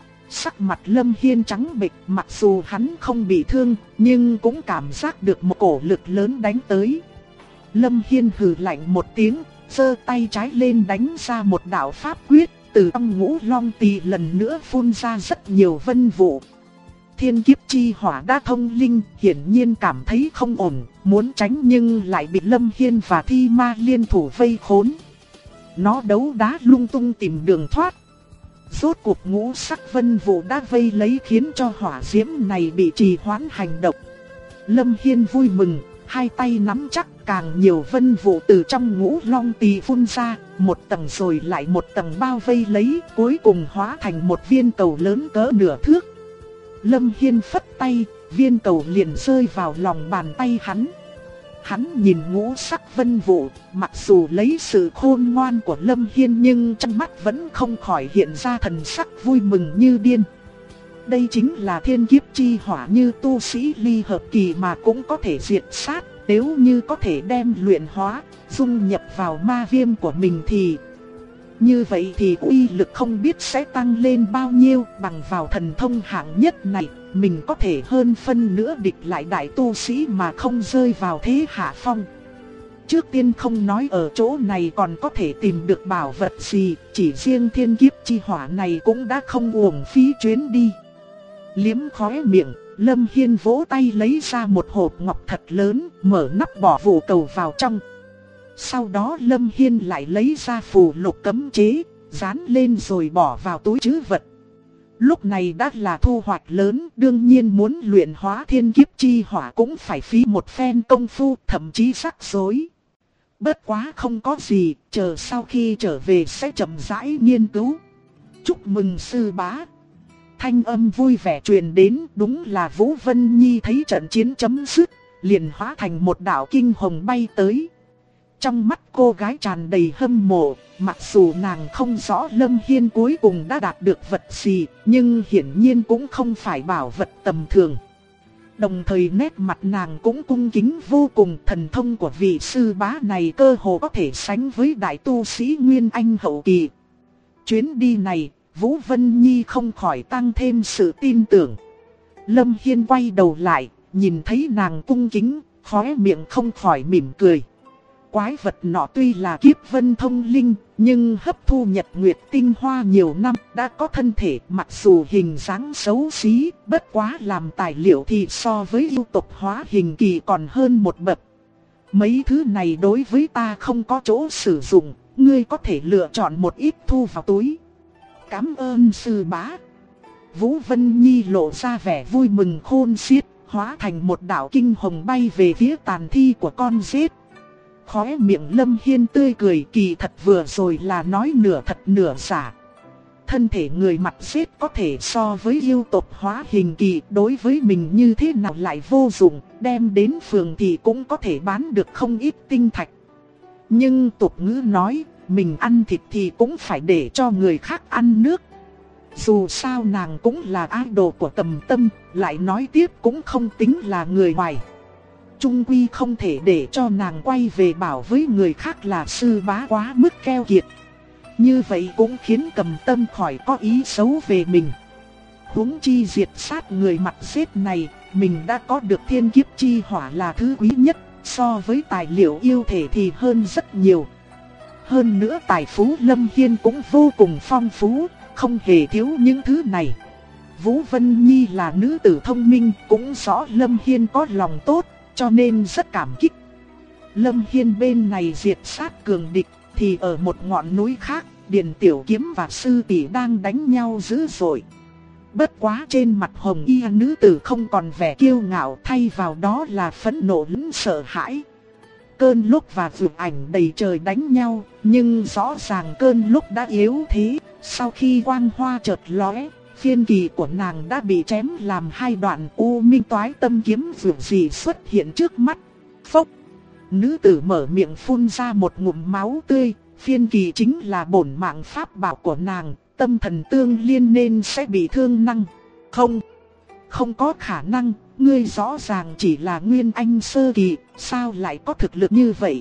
[SPEAKER 1] Sắc mặt Lâm Hiên trắng bệch, mặc dù hắn không bị thương, nhưng cũng cảm giác được một cổ lực lớn đánh tới. Lâm Hiên hừ lạnh một tiếng, giơ tay trái lên đánh ra một đạo pháp quyết, từ trong Ngũ Long Tỳ lần nữa phun ra rất nhiều vân vụ. Thiên kiếp chi hỏa đã thông linh, hiển nhiên cảm thấy không ổn, muốn tránh nhưng lại bị Lâm Hiên và Thi Ma liên thủ vây khốn. Nó đấu đá lung tung tìm đường thoát. Rốt cuộc ngũ sắc vân vụ đã vây lấy, khiến cho hỏa diễm này bị trì hoãn hành động. Lâm Hiên vui mừng, hai tay nắm chắc, càng nhiều vân vụ từ trong Ngũ Long Tỳ phun ra, một tầng rồi lại một tầng bao vây lấy, cuối cùng hóa thành một viên cầu lớn cỡ nửa thước. Lâm Hiên phất tay, viên cầu liền rơi vào lòng bàn tay hắn. Hắn nhìn ngũ sắc vân vụ, mặc dù lấy sự khôn ngoan của Lâm Hiên nhưng trong mắt vẫn không khỏi hiện ra thần sắc vui mừng như điên. Đây chính là thiên kiếp chi hỏa, như tu sĩ ly hợp kỳ mà cũng có thể diệt sát. Nếu như có thể đem luyện hóa, dung nhập vào ma viêm của mình thì như vậy thì uy lực không biết sẽ tăng lên bao nhiêu. Bằng vào thần thông hạng nhất này, mình có thể hơn phân nữa địch lại đại tu sĩ mà không rơi vào thế hạ phong. Trước tiên không nói ở chỗ này còn có thể tìm được bảo vật gì, chỉ riêng thiên kiếp chi hỏa này cũng đã không uổng phí chuyến đi. Liếm khóe miệng, Lâm Hiên vỗ tay lấy ra một hộp ngọc thật lớn, mở nắp bỏ vụ cầu vào trong. Sau đó Lâm Hiên lại lấy ra phù lục cấm chế, dán lên rồi bỏ vào túi trữ vật. Lúc này đã là thu hoạch lớn, đương nhiên muốn luyện hóa thiên kiếp chi hỏa cũng phải phí một phen công phu, thậm chí rắc rối. Bất quá không có gì, chờ sau khi trở về sẽ chậm rãi nghiên cứu. Chúc mừng sư bá. Thanh âm vui vẻ truyền đến, đúng là Vũ Vân Nhi thấy trận chiến chấm dứt, liền hóa thành một đạo kinh hồng bay tới. Trong mắt cô gái tràn đầy hâm mộ, mặc dù nàng không rõ Lâm Hiên cuối cùng đã đạt được vật gì, nhưng hiển nhiên cũng không phải bảo vật tầm thường. Đồng thời nét mặt nàng cũng cung kính vô cùng, thần thông của vị sư bá này cơ hồ có thể sánh với đại tu sĩ Nguyên Anh hậu kỳ. Chuyến đi này, Vũ Vân Nhi không khỏi tăng thêm sự tin tưởng. Lâm Hiên quay đầu lại, nhìn thấy nàng cung kính, khóe miệng không khỏi mỉm cười. Quái vật nọ tuy là kiếp vân thông linh, nhưng hấp thu nhật nguyệt tinh hoa nhiều năm, đã có thân thể mặc dù hình dáng xấu xí, bất quá làm tài liệu thì so với yêu tộc hóa hình kỳ còn hơn một bậc. Mấy thứ này đối với ta không có chỗ sử dụng, ngươi có thể lựa chọn một ít thu vào túi. Cảm ơn sư bá. Vũ Vân Nhi lộ ra vẻ vui mừng khôn xiết, hóa thành một đạo kinh hồng bay về phía tàn thi của con rết. Khóe miệng Lâm Hiên tươi cười, kỳ thật vừa rồi là nói nửa thật nửa giả. Thân thể người mặt rết có thể so với yêu tộc hóa hình kỳ, đối với mình như thế nào lại vô dụng, đem đến phường thì cũng có thể bán được không ít tinh thạch. Nhưng tục ngữ nói, mình ăn thịt thì cũng phải để cho người khác ăn nước. Dù sao nàng cũng là idol của Tầm Tâm, lại nói tiếp cũng không tính là người ngoài. Chung quy không thể để cho nàng quay về bảo với người khác là sư bá quá mức keo kiệt. Như vậy cũng khiến Tầm Tâm khỏi có ý xấu về mình. Huống chi diệt sát người mặt xếp này, mình đã có được thiên kiếp chi hỏa là thứ quý nhất, so với tài liệu yêu thể thì hơn rất nhiều. Hơn nữa tài phú Lâm Hiên cũng vô cùng phong phú, không hề thiếu những thứ này. Vũ Vân Nhi là nữ tử thông minh, cũng rõ Lâm Hiên có lòng tốt, cho nên rất cảm kích. Lâm Hiên bên này diệt sát cường địch, thì ở một ngọn núi khác, Điền Tiểu Kiếm và Sư Tỷ đang đánh nhau dữ dội. Bất quá trên mặt hồng y nữ tử không còn vẻ kiêu ngạo, thay vào đó là phẫn nộ lẫn sợ hãi. Cơn lốc và vượt ảnh đầy trời đánh nhau, nhưng rõ ràng cơn lốc đã yếu thế. Sau khi quang hoa chợt lóe, phiên kỳ của nàng đã bị chém làm hai đoạn. U Minh Toái Tâm kiếm vượt gì xuất hiện trước mắt. Phốc! Nữ tử mở miệng phun ra một ngụm máu tươi. Phiên kỳ chính là bổn mạng pháp bảo của nàng, tâm thần tương liên nên sẽ bị thương năng. Không có khả năng, ngươi rõ ràng chỉ là nguyên anh sơ kỳ, sao lại có thực lực như vậy?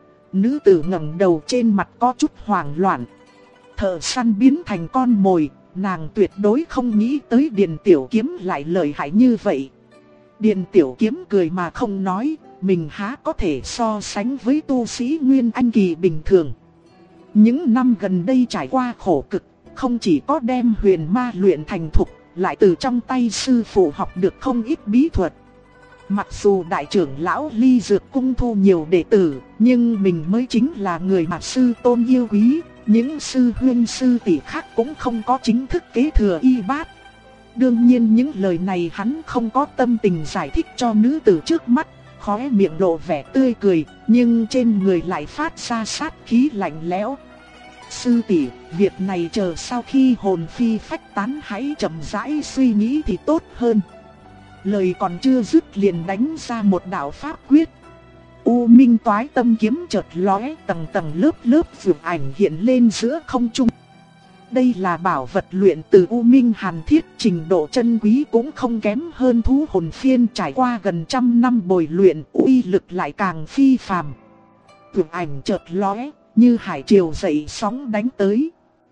[SPEAKER 1] Nữ tử ngẩng đầu, trên mặt có chút hoảng loạn. Thợ săn biến thành con mồi, nàng tuyệt đối không nghĩ tới Điền Tiểu Kiếm lại lợi hại như vậy. Điền Tiểu Kiếm cười mà không nói, mình há có thể so sánh với tu sĩ nguyên anh kỳ bình thường. Những năm gần đây trải qua khổ cực, không chỉ có đem huyền ma luyện thành thục, lại từ trong tay sư phụ học được không ít bí thuật. Mặc dù đại trưởng lão Ly Dược Cung thu nhiều đệ tử, nhưng mình mới chính là người mà sư tôn yêu quý. Những sư huynh sư tỷ khác cũng không có chính thức kế thừa y bát. Đương nhiên những lời này hắn không có tâm tình giải thích cho nữ tử trước mắt. Khóe miệng lộ vẻ tươi cười, nhưng trên người lại phát ra sát khí lạnh lẽo. Sư tỷ, việc này chờ sau khi hồn phi phách tán hãy chậm rãi suy nghĩ thì tốt hơn. Lời còn chưa dứt liền đánh ra một đạo pháp quyết. U Minh Toái Tâm kiếm chợt lóe, tầng tầng lớp lớp vượt ảnh hiện lên giữa không trung. Đây là bảo vật luyện từ U Minh Hàn Thiết, trình độ chân quý cũng không kém hơn thú hồn phiên, trải qua gần trăm năm bồi luyện, uy lực lại càng phi phàm. Vượt ảnh chợt lóe, như hải triều dậy sóng đánh tới.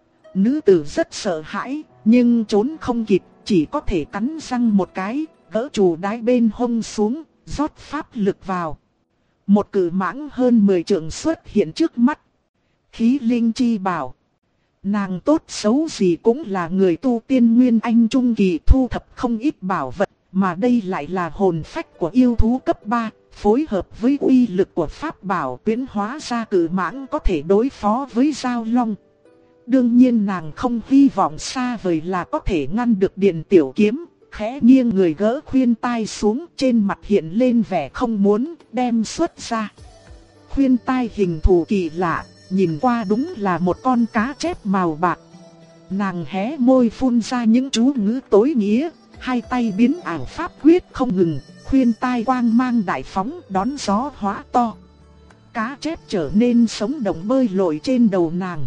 [SPEAKER 1] Nữ tử rất sợ hãi, nhưng trốn không kịp, chỉ có thể cắn răng một cái, gỡ chù đái bên hông xuống, rót pháp lực vào. Một cự mãng hơn 10 trượng xuất hiện trước mắt. Khí linh chi bảo. Nàng tốt xấu gì cũng là người tu tiên nguyên anh trung kỳ, thu thập không ít bảo vật, mà đây lại là hồn phách của yêu thú cấp 3, phối hợp với uy lực của pháp bảo biến hóa ra cự mãng có thể đối phó với giao long. Đương nhiên nàng không hy vọng xa vời là có thể ngăn được Điền Tiểu Kiếm, khẽ nghiêng người gỡ khuyên tai xuống, trên mặt hiện lên vẻ không muốn, đem xuất ra. Khuyên tai hình thù kỳ lạ, nhìn qua đúng là một con cá chép màu bạc. Nàng hé môi phun ra những chú ngữ tối nghĩa, hai tay biến ảo pháp quyết không ngừng, khuyên tai quang mang đại phóng đón gió hóa to. Cá chép trở nên sống động bơi lội trên đầu nàng.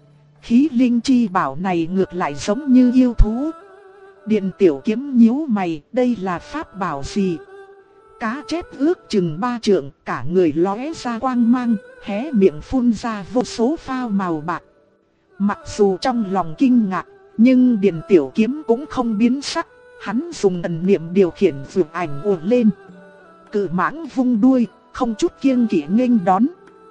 [SPEAKER 1] Khí linh chi bảo này ngược lại giống như yêu thú. Điền Tiểu Kiếm nhíu mày, đây là pháp bảo gì? Cá chép ước chừng 3 trượng, cả người lóe ra quang mang, hé miệng phun ra vô số phao màu bạc. Mặc dù trong lòng kinh ngạc, nhưng Điền Tiểu Kiếm cũng không biến sắc, hắn dùng thần niệm điều khiển vượt ảnh ùa lên. Cự mãng vung đuôi, không chút kiêng kỵ nghênh đón.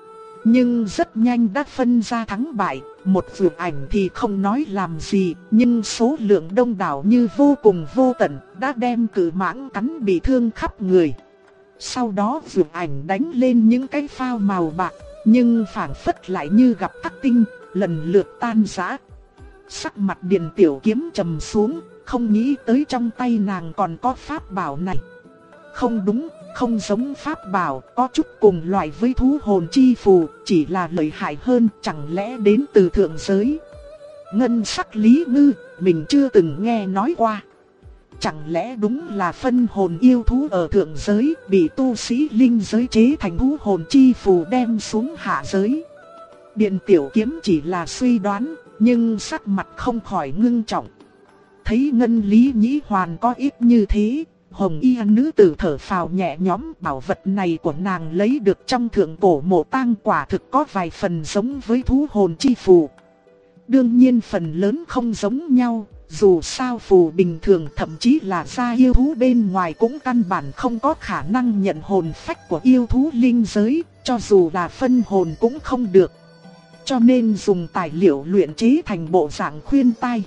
[SPEAKER 1] Nhưng rất nhanh đã phân ra thắng bại, một vượt ảnh thì không nói làm gì, nhưng số lượng đông đảo như vô cùng vô tận, đã đem cự mãng cắn bị thương khắp người. Sau đó vượt ảnh đánh lên những cái phao màu bạc, nhưng phảng phất lại như gặp khắc tinh, lần lượt tan rã. Sắc mặt Điền Tiểu Kiếm trầm xuống, không nghĩ tới trong tay nàng còn có pháp bảo này. Không đúng, không giống pháp bảo, có chút cùng loại với thú hồn chi phù, chỉ là lợi hại hơn, chẳng lẽ đến từ thượng giới. Ngân sắc Lý Ngư, mình chưa từng nghe nói qua. Chẳng lẽ đúng là phân hồn yêu thú ở thượng giới bị tu sĩ linh giới chế thành thú hồn chi phù đem xuống hạ giới. Điền Tiểu Kiếm chỉ là suy đoán, nhưng sắc mặt không khỏi ngưng trọng. Thấy Ngân Lý Nhĩ Hoàn có ít như thế, Hồng Y nữ tử thở phào nhẹ nhõm, bảo vật này của nàng lấy được trong thượng cổ mộ tang quả thực có vài phần giống với thú hồn chi phù. Đương nhiên phần lớn không giống nhau, dù sao phù bình thường thậm chí là gia yêu thú bên ngoài cũng căn bản không có khả năng nhận hồn phách của yêu thú linh giới, cho dù là phân hồn cũng không được. Cho nên dùng tài liệu luyện chế thành bộ dạng khuyên tai.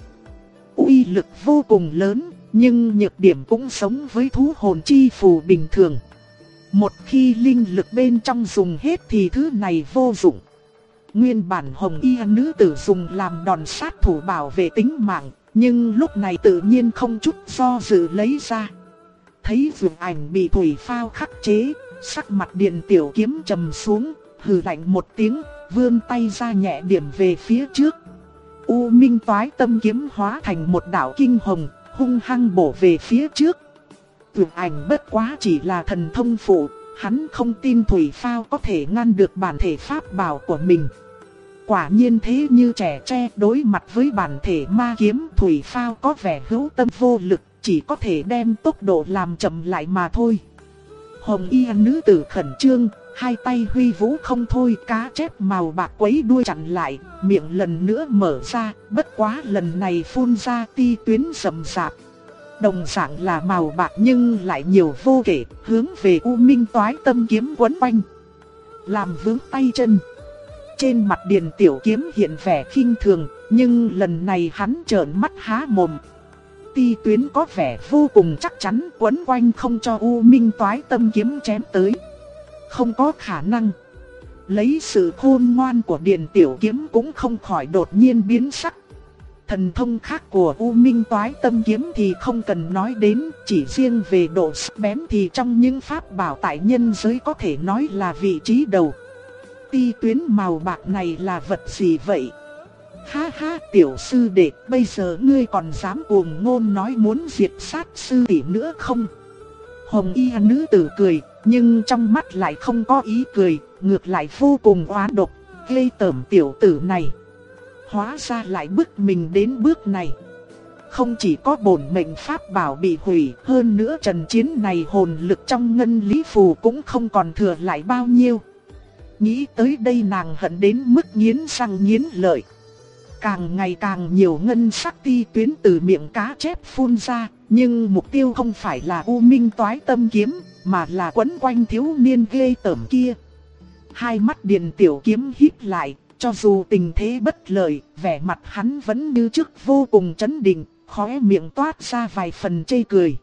[SPEAKER 1] Uy lực vô cùng lớn, nhưng nhược điểm cũng giống với thú hồn chi phù bình thường. Một khi linh lực bên trong dùng hết thì thứ này vô dụng. Nguyên bản Hồng Y nữ tử dùng làm đòn sát thủ bảo vệ tính mạng, nhưng lúc này tự nhiên không chút do dự lấy ra. Thấy vườn ảnh bị thủy phao khắc chế, sắc mặt Điền Tiểu Kiếm trầm xuống, hừ lạnh một tiếng, vươn tay ra nhẹ điểm về phía trước. U Minh Toái Tâm kiếm hóa thành một đạo kinh hồng, hung hăng bổ về phía trước. Vườn ảnh bất quá chỉ là thần thông phụ, hắn không tin thủy phao có thể ngăn được bản thể pháp bảo của mình. Quả nhiên thế như trẻ tre, đối mặt với bản thể ma kiếm thủy phao có vẻ hữu tâm vô lực, chỉ có thể đem tốc độ làm chậm lại mà thôi. Hồng Y nữ tử khẩn trương, hai tay huy vũ không thôi, cá chép màu bạc quấy đuôi chặn lại, miệng lần nữa mở ra, bất quá lần này phun ra ti tuyến rậm rạp. Đồng dạng là màu bạc nhưng lại nhiều vô kể, hướng về U Minh Toái Tâm kiếm quấn quanh, làm vướng tay chân. Trên mặt Điền Tiểu Kiếm hiện vẻ khinh thường, nhưng lần này hắn trợn mắt há mồm. Ti tuyến có vẻ vô cùng chắc chắn quấn quanh không cho U Minh Toái Tâm kiếm chém tới. Không có khả năng. Lấy sự khôn ngoan của Điền Tiểu Kiếm cũng không khỏi đột nhiên biến sắc. Thần thông khác của U Minh Toái Tâm kiếm thì không cần nói đến, chỉ riêng về độ sắc bén thì trong những pháp bảo tại nhân giới có thể nói là vị trí đầu. Ti tuyến màu bạc này là vật gì vậy? Ha ha, tiểu sư đệ, bây giờ ngươi còn dám cuồng ngôn nói muốn diệt sát sư tỷ nữa không? Hồng Y nữ tử cười, nhưng trong mắt lại không có ý cười, ngược lại vô cùng oán độc, ghê tởm tiểu tử này. Hóa ra lại bức mình đến bước này. Không chỉ có bổn mệnh pháp bảo bị hủy, hơn nữa trận chiến này hồn lực trong ngân lý phù cũng không còn thừa lại bao nhiêu. Nghĩ tới đây nàng hận đến mức nghiến răng nghiến lợi. Càng ngày càng nhiều ngân sắc ti tuyến từ miệng cá chép phun ra, nhưng mục tiêu không phải là U Minh Toái Tâm kiếm, mà là quấn quanh thiếu niên ghê tởm kia. Hai mắt Điền Tiểu Kiếm híp lại, cho dù tình thế bất lợi, vẻ mặt hắn vẫn như trước vô cùng trấn định, khóe miệng toát ra vài phần chê cười.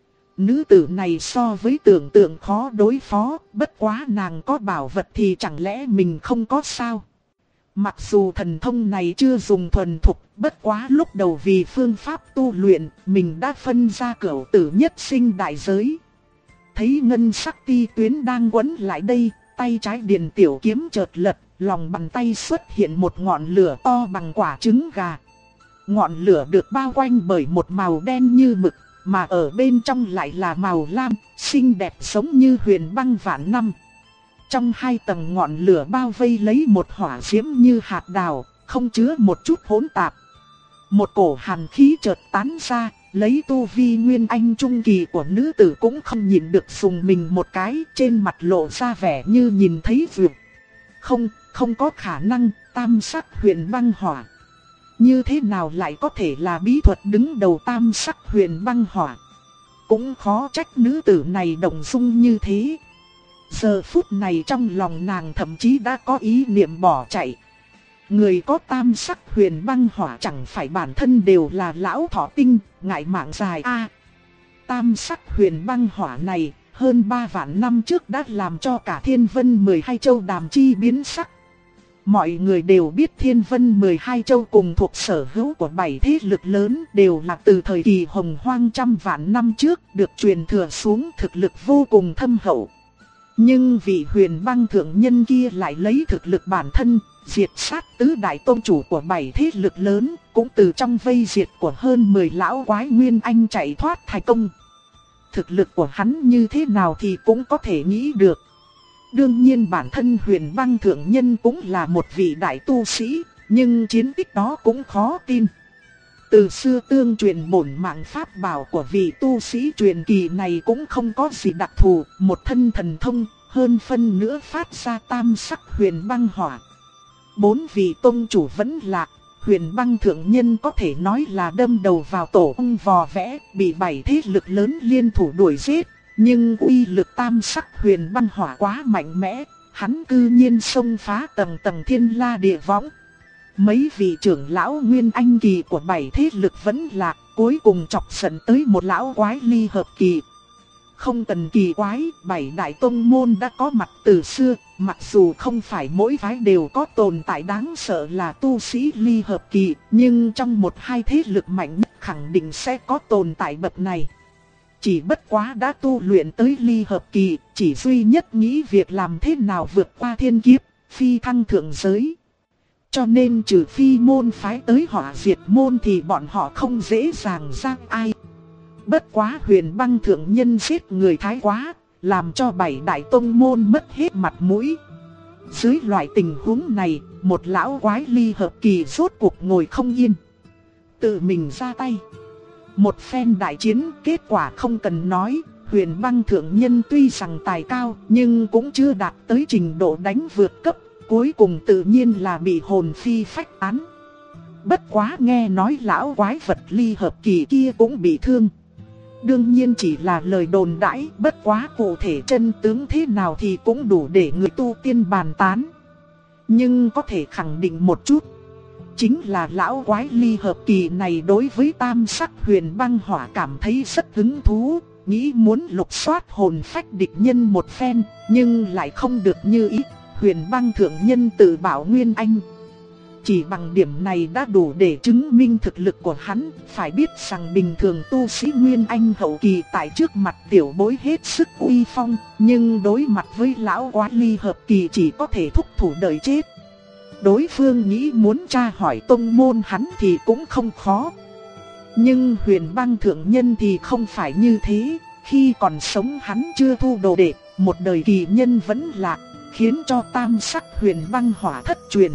[SPEAKER 1] Nữ tử này so với tưởng tượng khó đối phó, bất quá nàng có bảo vật thì chẳng lẽ mình không có sao? Mặc dù thần thông này chưa dùng thuần thục, bất quá lúc đầu vì phương pháp tu luyện, mình đã phân ra cửu tử nhất sinh đại giới. Thấy ngân sắc ti tuyến đang quấn lại đây, tay trái Điền Tiểu Kiếm chợt lật, lòng bàn tay xuất hiện một ngọn lửa to bằng quả trứng gà. Ngọn lửa được bao quanh bởi một màu đen như mực, mà ở bên trong lại là màu lam, xinh đẹp giống như huyền băng vạn năm. Trong hai tầng ngọn lửa bao vây lấy một hỏa diễm như hạt đào, không chứa một chút hỗn tạp. Một cổ hàn khí chợt tán ra, lấy tu vi nguyên anh trung kỳ của nữ tử cũng không nhìn được dùng mình một cái, trên mặt lộ ra vẻ như nhìn thấy vượt. Không có khả năng, tam sắc huyền băng hỏa. Như thế nào lại có thể là bí thuật đứng đầu tam sắc huyền băng hỏa? Cũng khó trách nữ tử này động dung như thế. Giờ phút này trong lòng nàng thậm chí đã có ý niệm bỏ chạy. Người có tam sắc huyền băng hỏa chẳng phải bản thân đều là lão thọ tinh, ngại mạng dài a. Tam sắc huyền băng hỏa này, hơn 3 vạn năm trước đã làm cho cả Thiên Vân 12 châu Đàm Chi biến sắc. Mọi người đều biết Thiên Vân 12 châu cùng thuộc sở hữu của 7 thế lực lớn đều là từ thời kỳ hồng hoang trăm vạn năm trước được truyền thừa xuống, thực lực vô cùng thâm hậu. Nhưng vị Huyền Băng thượng nhân kia lại lấy thực lực bản thân, diệt sát tứ đại tôn chủ của 7 thế lực lớn, cũng từ trong vây diệt của hơn 10 lão quái Nguyên Anh chạy thoát thành công. Thực lực của hắn như thế nào thì cũng có thể nghĩ được. Đương nhiên bản thân Huyền Băng thượng nhân cũng là một vị đại tu sĩ, nhưng chiến tích đó cũng khó tin. Từ xưa tương truyền bổn mạng pháp bảo của vị tu sĩ truyền kỳ này cũng không có gì đặc thù, một thân thần thông, hơn phân nữa phát ra tam sắc huyền băng hỏa. 4 vị tông chủ vẫn lạc, Huyền Băng thượng nhân có thể nói là đâm đầu vào tổ ong vò vẽ, bị 7 thế lực lớn liên thủ đuổi giết. Nhưng uy lực tam sắc huyền băng hỏa quá mạnh mẽ, hắn cư nhiên xông phá tầng tầng thiên la địa võng. Mấy vị trưởng lão Nguyên Anh kỳ của 7 thế lực vẫn lạc, cuối cùng chọc giận tới một lão quái ly hợp kỳ. Không cần kỳ quái, 7 đại tông môn đã có mặt từ xưa, mặc dù không phải mỗi phái đều có tồn tại đáng sợ là tu sĩ ly hợp kỳ, nhưng trong 1-2 thế lực mạnh nhất khẳng định sẽ có tồn tại bậc này. Chỉ bất quá đã tu luyện tới ly hợp kỳ, chỉ duy nhất nghĩ việc làm thế nào vượt qua thiên kiếp, phi thăng thượng giới. Cho nên trừ phi môn phái tới họ diệt môn thì bọn họ không dễ dàng giang ai. Bất quá Huyền Băng thượng nhân giết người thái quá, làm cho 7 đại tông môn mất hết mặt mũi. Dưới loại tình huống này, một lão quái ly hợp kỳ rốt cuộc ngồi không yên, tự mình ra tay. Một phen đại chiến, kết quả không cần nói, Huyền Băng thượng nhân tuy rằng tài cao nhưng cũng chưa đạt tới trình độ đánh vượt cấp, cuối cùng tự nhiên là bị hồn phi phách tán. Bất quá nghe nói lão quái vật ly hợp kỳ kia cũng bị thương. Đương nhiên chỉ là lời đồn đãi, bất quá cụ thể chân tướng thế nào thì cũng đủ để người tu tiên bàn tán. Nhưng có thể khẳng định một chút, chính là lão quái ly hợp kỳ này đối với tam sắc huyền băng hỏa cảm thấy rất hứng thú, nghĩ muốn lục soát hồn phách địch nhân một phen, nhưng lại không được như ý. Huyền Băng thượng nhân tự bảo Nguyên Anh. Chỉ bằng điểm này đã đủ để chứng minh thực lực của hắn. Phải biết rằng bình thường tu sĩ Nguyên Anh hậu kỳ tại trước mặt tiểu bối hết sức uy phong, nhưng đối mặt với lão quái ly hợp kỳ chỉ có thể thúc thủ đợi chết. Đối phương nghĩ muốn tra hỏi tông môn hắn thì cũng không khó. Nhưng Huyền Băng thượng nhân thì không phải như thế. Khi còn sống hắn chưa thu đồ đệ, một đời kỳ nhân vẫn lạc, khiến cho tam sắc huyền băng hỏa thất truyền.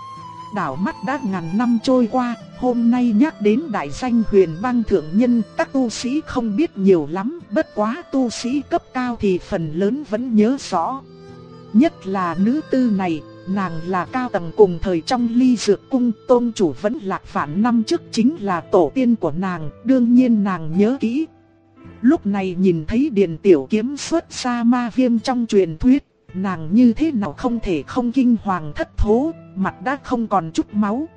[SPEAKER 1] Đảo mắt đã ngàn năm trôi qua, hôm nay nhắc đến đại danh Huyền Băng thượng nhân, các tu sĩ không biết nhiều lắm, bất quá tu sĩ cấp cao thì phần lớn vẫn nhớ rõ. Nhất là nữ tư này, nàng là cao tầng cùng thời trong Ly Dược Cung, tôn chủ vẫn lạc vạn năm trước chính là tổ tiên của nàng, đương nhiên nàng nhớ kỹ. Lúc này nhìn thấy Điền Tiểu Kiếm xuất ra ma viêm trong truyền thuyết, nàng như thế nào không thể không kinh hoàng thất thố, mặt đã không còn chút máu.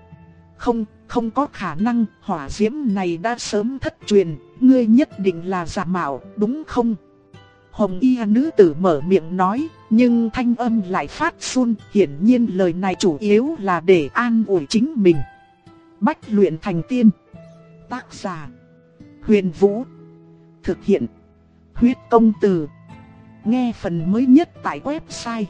[SPEAKER 1] Không có khả năng, hỏa diễm này đã sớm thất truyền, ngươi nhất định là giả mạo, đúng không? Hồng y nữ tử mở miệng nói, nhưng thanh âm lại phát run, hiển nhiên lời này chủ yếu là để an ủi chính mình. Bách luyện thành tiên. Tác giả: Huyền Vũ. Thực hiện: Huyết Công Từ. Nghe phần mới nhất tại website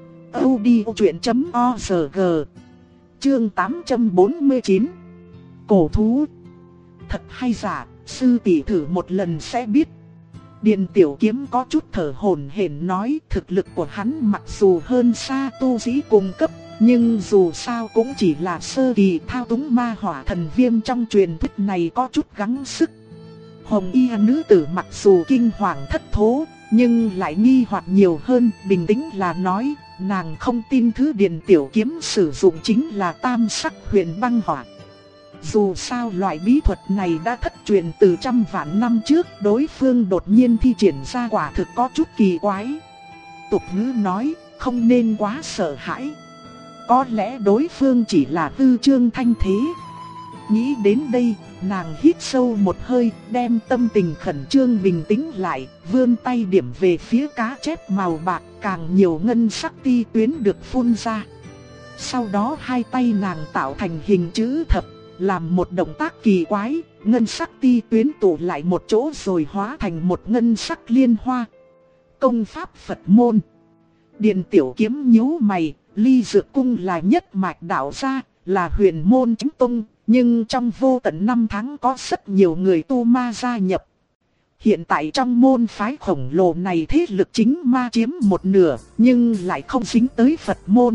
[SPEAKER 1] audiochuyện.org. Chương 849. Cổ thú. Thật hay giả, sư tỷ thử một lần sẽ biết. Điền Tiểu Kiếm có chút thở hổn hển nói, thực lực của hắn mặc dù hơn xa tu sĩ cùng cấp, nhưng dù sao cũng chỉ là sơ kỳ, thao túng ma hỏa thần viêm trong truyền thuyết này có chút gắng sức. Hồng y nữ tử mặc dù kinh hoàng thất thố, nhưng lại nghi hoặc nhiều hơn, bình tĩnh là nói, nàng không tin thứ Điền Tiểu Kiếm sử dụng chính là tam sắc huyền băng hỏa. Dù sao loại bí thuật này đã thất truyền từ trăm vạn năm trước, đối phương đột nhiên thi triển ra quả thực có chút kỳ quái. Tục ngữ nói, không nên quá sợ hãi. Có lẽ đối phương chỉ là tư chương thanh thế. Nghĩ đến đây, nàng hít sâu một hơi, đem tâm tình khẩn trương bình tĩnh lại, vươn tay điểm về phía cá chép màu bạc, càng nhiều ngân sắc ti tuyến được phun ra. Sau đó hai tay nàng tạo thành hình chữ thập, làm một động tác kỳ quái, ngân sắc ti tuyến tụ lại một chỗ rồi hóa thành một ngân sắc liên hoa. Công pháp Phật môn. Điền Tiểu Kiếm nhíu mày, Ly Dược Cung là nhất mạch đạo gia, là huyền môn chính tông, nhưng trong vô tận năm tháng có rất nhiều người tu ma gia nhập. Hiện tại trong môn phái khổng lồ này thế lực chính ma chiếm một nửa, nhưng lại không dính tới Phật môn.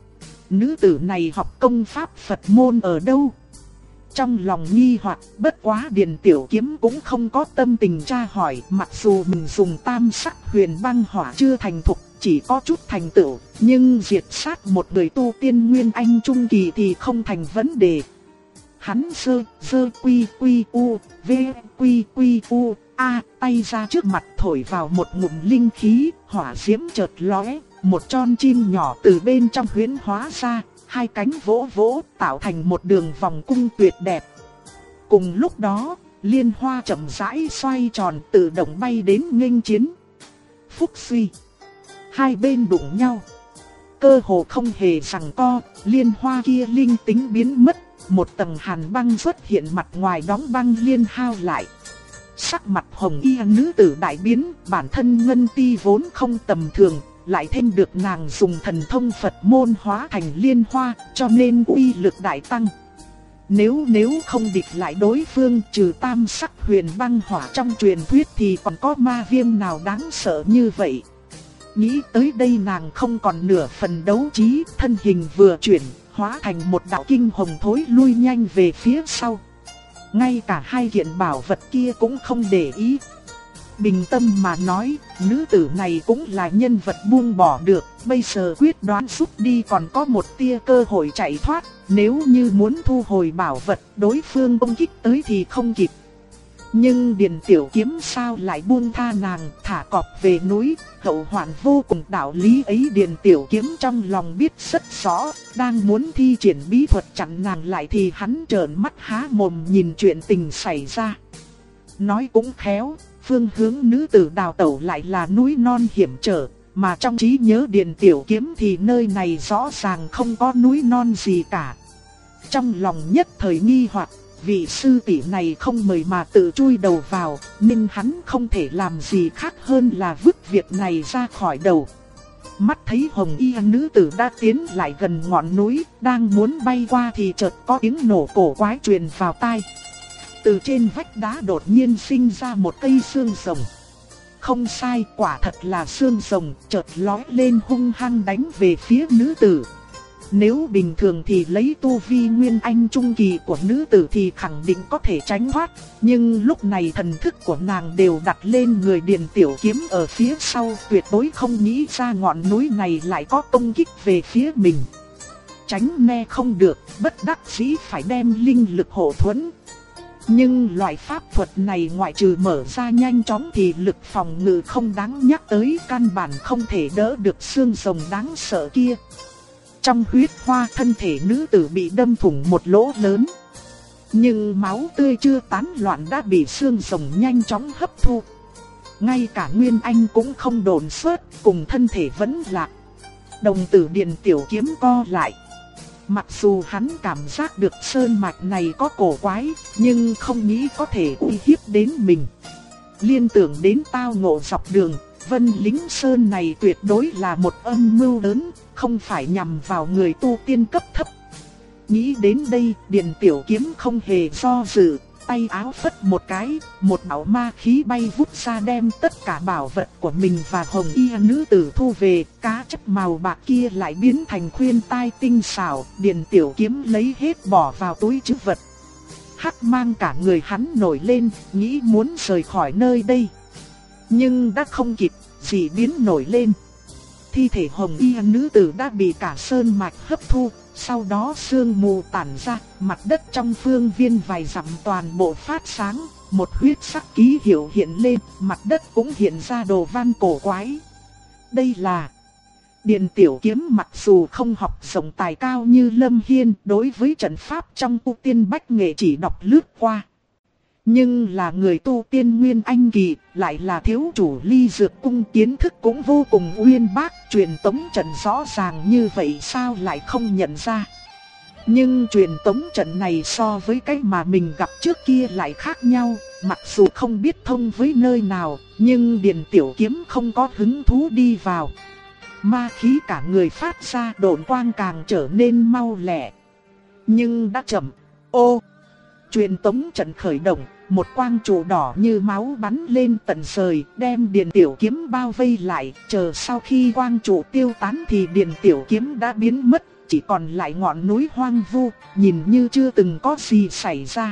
[SPEAKER 1] Nữ tử này học công pháp Phật môn ở đâu? Trong lòng nghi hoặc, bất quá Điền Tiểu Kiếm cũng không có tâm tình tra hỏi, mặc dù mình dùng tam sắc huyền băng hỏa chưa thành thục, chỉ có chút thành tựu, nhưng diệt sát một người tu tiên nguyên anh trung kỳ thì không thành vấn đề. Hắn sơ quy u, v quy u, a, tay ra trước mặt thổi vào một ngụm linh khí, hỏa diễm chợt lóe, một con chim nhỏ từ bên trong huyễn hóa ra, hai cánh vỗ vỗ tạo thành một đường vòng cung tuyệt đẹp. Cùng lúc đó, liên hoa chậm rãi xoay tròn tự động bay đến nghênh chiến. Phúc suy, hai bên đụng nhau, cơ hồ không hề giằng co, liên hoa kia linh tính biến mất, một tầng hàn băng xuất hiện mặt ngoài đóng băng liên hao lại. Sắc mặt hồng y nữ tử đại biến, bản thân ngân ti vốn không tầm thường, lại thêm được nàng dùng thần thông Phật môn hóa thành liên hoa, cho nên uy lực đại tăng. Nếu không địch lại đối phương, trừ tam sắc huyền băng hỏa trong truyền thuyết thì còn có ma viêm nào đáng sợ như vậy. Nghĩ tới đây nàng không còn nửa phần đấu trí, thân hình vừa chuyển, hóa thành một đạo kinh hồng thối lui nhanh về phía sau. Ngay cả hai kiện bảo vật kia cũng không để ý. Bình tâm mà nói, nữ tử này cũng là nhân vật buông bỏ được, bây giờ quyết đoán rút đi còn có một tia cơ hội chạy thoát, nếu như muốn thu hồi bảo vật, đối phương công kích tới thì không kịp. Nhưng Điền Tiểu Kiếm sao lại buông tha nàng, thả cọp về núi, hậu hoạn vô cùng, đạo lý ấy Điền Tiểu Kiếm trong lòng biết rất rõ, đang muốn thi triển bí thuật chặn nàng lại thì hắn trợn mắt há mồm nhìn chuyện tình xảy ra. Nói cũng khéo, phương hướng nữ tử đào tẩu lại là núi non hiểm trở, mà trong trí nhớ Điền Tiểu Kiếm thì nơi này rõ ràng không có núi non gì cả. Trong lòng nhất thời nghi hoặc, vị sư tỷ này không mời mà tự chui đầu vào, nên hắn không thể làm gì khác hơn là vứt việc này ra khỏi đầu. Mắt thấy hồng y nữ tử đã tiến lại gần ngọn núi, đang muốn bay qua thì chợt có tiếng nổ cổ quái truyền vào tai. Từ trên vách đá đột nhiên sinh ra một cây xương rồng. Không sai, quả thật là xương rồng, chợt lói lên hung hăng đánh về phía nữ tử. Nếu bình thường thì lấy tu vi nguyên anh trung kỳ của nữ tử thì khẳng định có thể tránh thoát, nhưng lúc này thần thức của nàng đều đặt lên người Điền Tiểu Kiếm ở phía sau, tuyệt đối không nghĩ ra ngọn núi này lại có công kích về phía mình. Tránh né không được, bất đắc dĩ phải đem linh lực hộ thuẫn. Nhưng loại pháp thuật này ngoại trừ mở ra nhanh chóng thì lực phòng ngự không đáng nhắc tới, căn bản không thể đỡ được xương rồng đáng sợ kia. Trong huyết hoa, thân thể nữ tử bị đâm thủng một lỗ lớn. Nhưng máu tươi chưa tán loạn đã bị xương rồng nhanh chóng hấp thu. Ngay cả Nguyên Anh cũng không đồn xuất, cùng thân thể vẫn lạc. Đồng tử Điền Tiểu Kiếm co lại. Mặc dù hắn cảm giác được sơn mạch này có cổ quái, nhưng không nghĩ có thể uy hiếp đến mình. Liên tưởng đến tao ngộ dọc đường, Vân Lính Sơn này tuyệt đối là một âm mưu lớn, không phải nhằm vào người tu tiên cấp thấp. Nghĩ đến đây, Điền Tiểu Kiếm không hề do dự, tay áo phất một cái, một bảo ma khí bay vút ra đem tất cả bảo vật của mình và hồng y nữ tử thu về. Cá chép màu bạc kia lại biến thành khuyên tai tinh xảo, Điền Tiểu Kiếm lấy hết bỏ vào túi trữ vật. Hắc mang cả người hắn nổi lên, nghĩ muốn rời khỏi nơi đây. Nhưng đã không kịp, dị biến nổi lên. Thi thể hồng y nữ tử đã bị cả sơn mạch hấp thu. Sau đó sương mù tản ra, mặt đất trong phương viên vài dặm toàn bộ phát sáng, một huyết sắc ký hiệu hiện lên, mặt đất cũng hiện ra đồ văn cổ quái. Đây là Điền Tiểu Kiếm, mặc dù không học rộng tài cao như Lâm Hiên, đối với trận pháp trong tu tiên bách nghệ chỉ đọc lướt qua. Nhưng là người tu tiên Nguyên Anh kỳ, lại là thiếu chủ Ly Dược Cung, kiến thức cũng vô cùng uyên bác, truyền tống trận rõ ràng như vậy sao lại không nhận ra. Nhưng truyền tống trận này so với cái mà mình gặp trước kia lại khác nhau, mặc dù không biết thông với nơi nào, nhưng Điền Tiểu Kiếm không có hứng thú đi vào. Ma khí cả người phát ra, độn quang càng trở nên mau lẹ. Nhưng đã chậm. Ô! Truyền tống trận khởi động, một quang trụ đỏ như máu bắn lên tận trời, đem Điền Tiểu Kiếm bao vây lại. Chờ sau khi quang trụ tiêu tán thì Điền Tiểu Kiếm đã biến mất, chỉ còn lại ngọn núi hoang vu, nhìn như chưa từng có gì xảy ra.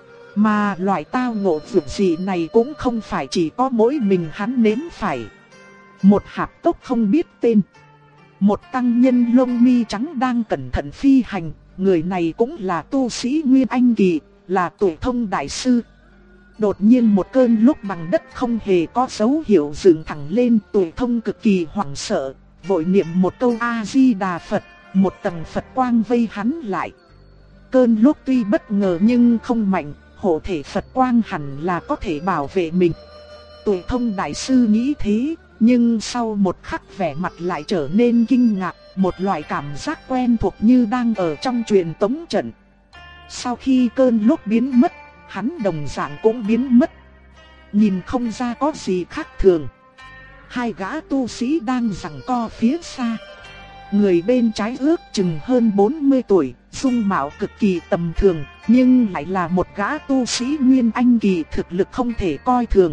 [SPEAKER 1] Mà loại tao ngộ vượt gì này cũng không phải chỉ có mỗi mình hắn nếm phải. Một hạp cốc không biết tên, một tăng nhân lông mi trắng đang cẩn thận phi hành. Người này cũng là tu sĩ Nguyên Anh kỳ, là Tuổi Thông đại sư. Đột nhiên một cơn lốc bằng đất không hề có dấu hiệu dựng thẳng lên, Tuổi Thông cực kỳ hoảng sợ, vội niệm một câu A Di Đà Phật, một tầng Phật quang vây hắn lại. Cơn lốc tuy bất ngờ nhưng không mạnh, hộ thể Phật quang hẳn là có thể bảo vệ mình. Tuổi Thông đại sư nghĩ thế, nhưng sau một khắc vẻ mặt lại trở nên kinh ngạc, một loại cảm giác quen thuộc như đang ở trong truyền tống trận. Sau khi cơn lốc biến mất, hắn đồng dạng cũng biến mất. Nhìn không ra có gì khác thường. Hai gã tu sĩ đang giằng co phía xa. Người bên trái ước chừng hơn 40 tuổi, dung mạo cực kỳ tầm thường, nhưng lại là một gã tu sĩ Nguyên Anh kỳ, thực lực không thể coi thường.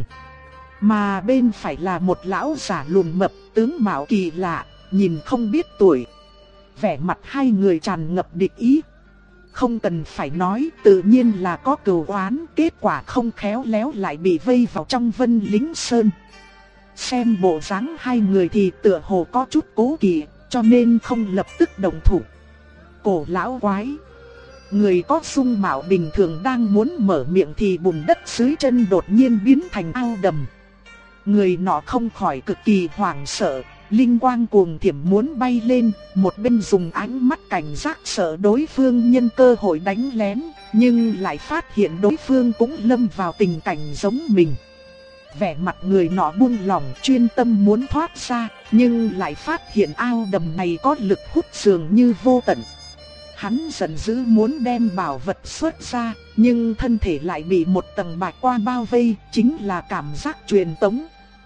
[SPEAKER 1] Mà bên phải là một lão giả lùn mập, tướng mạo kỳ lạ, nhìn không biết tuổi. Vẻ mặt hai người tràn ngập địch ý. Không cần phải nói, tự nhiên là có cừu oán, kết quả không khéo léo lại bị vây vào trong Vân Lính Sơn. Xem bộ dáng hai người thì tựa hồ có chút cố kỵ, cho nên không lập tức động thủ. Cổ lão quái, người có dung mạo bình thường đang muốn mở miệng thì bùn đất dưới chân đột nhiên biến thành ao đầm. Người nọ không khỏi cực kỳ hoảng sợ, linh quang cuồng thiểm muốn bay lên, một bên dùng ánh mắt cảnh giác sợ đối phương nhân cơ hội đánh lén, nhưng lại phát hiện đối phương cũng lâm vào tình cảnh giống mình. Vẻ mặt người nọ buông lỏng, chuyên tâm muốn thoát ra, nhưng lại phát hiện ao đầm này có lực hút dường như vô tận. Hắn giận dữ muốn đem bảo vật xuất ra, nhưng thân thể lại bị một tầng bạch quang bao vây, chính là cảm giác truyền tống.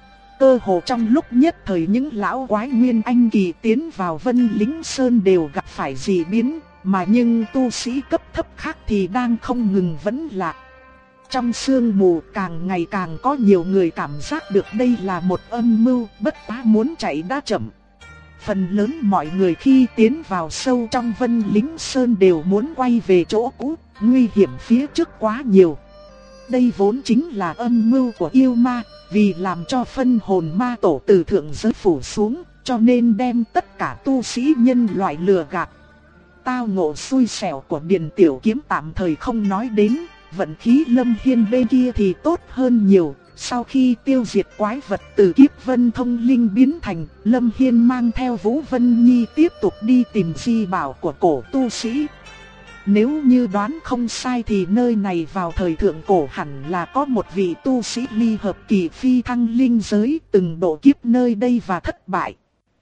[SPEAKER 1] Cơ hồ trong lúc nhất thời những lão quái Nguyên Anh kỳ tiến vào Vân Lính Sơn đều gặp phải dị biến, mà nhưng tu sĩ cấp thấp khác thì đang không ngừng vấn lạc. Trong sương mù càng ngày càng có nhiều người cảm giác được đây là một âm mưu, bất quá muốn chạy đã chậm. Phần lớn mọi người khi tiến vào sâu trong Vân Lính Sơn đều muốn quay về chỗ cũ, nguy hiểm phía trước quá nhiều. Đây vốn chính là âm mưu của yêu ma, vì làm cho phân hồn ma tổ từ thượng giới phủ xuống, cho nên đem tất cả tu sĩ nhân loại lừa gạt. Tao ngộ xui xẻo của Điền Tiểu Kiếm tạm thời không nói đến, vận khí Lâm Hiên bên kia thì tốt hơn nhiều. Sau khi tiêu diệt quái vật từ kiếp vân thông linh biến thành, Lâm Hiên mang theo Vũ Vân Nhi tiếp tục đi tìm di bảo của cổ tu sĩ. Nếu như đoán không sai thì nơi này vào thời thượng cổ hẳn là có một vị tu sĩ ly hợp kỳ phi thăng linh giới từng độ kiếp nơi đây và thất bại.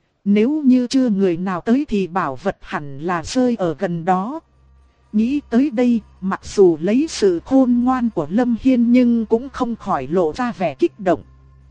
[SPEAKER 1] Nếu như chưa người nào tới thì bảo vật hẳn là rơi ở gần đó. Nghĩ tới đây, mặc dù lấy sự khôn ngoan của Lâm Hiên nhưng cũng không khỏi lộ ra vẻ kích động.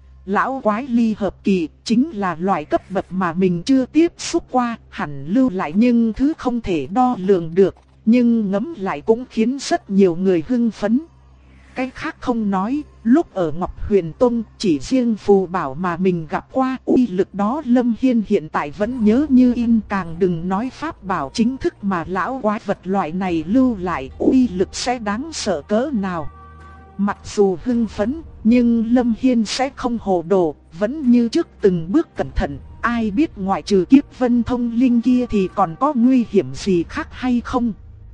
[SPEAKER 1] Lão quái ly hợp kỳ chính là loại cấp bậc mà mình chưa tiếp xúc qua, hẳn lưu lại nhưng thứ không thể đo lường được, nhưng ngẫm lại cũng khiến rất nhiều người hưng phấn. Cái khác không nói, lúc ở Ngọc Huyền Tông chỉ riêng phù bảo mà mình gặp qua uy lực đó Lâm Hiên hiện tại vẫn nhớ như in, càng đừng nói pháp bảo chính thức mà lão quái vật loại này lưu lại uy lực sẽ đáng sợ cỡ nào. Mặc dù hưng phấn, nhưng Lâm Hiên sẽ không hồ đồ, vẫn như trước từng bước cẩn thận, ai biết ngoại trừ kiếp vân thông linh kia thì còn có nguy hiểm gì khác hay không.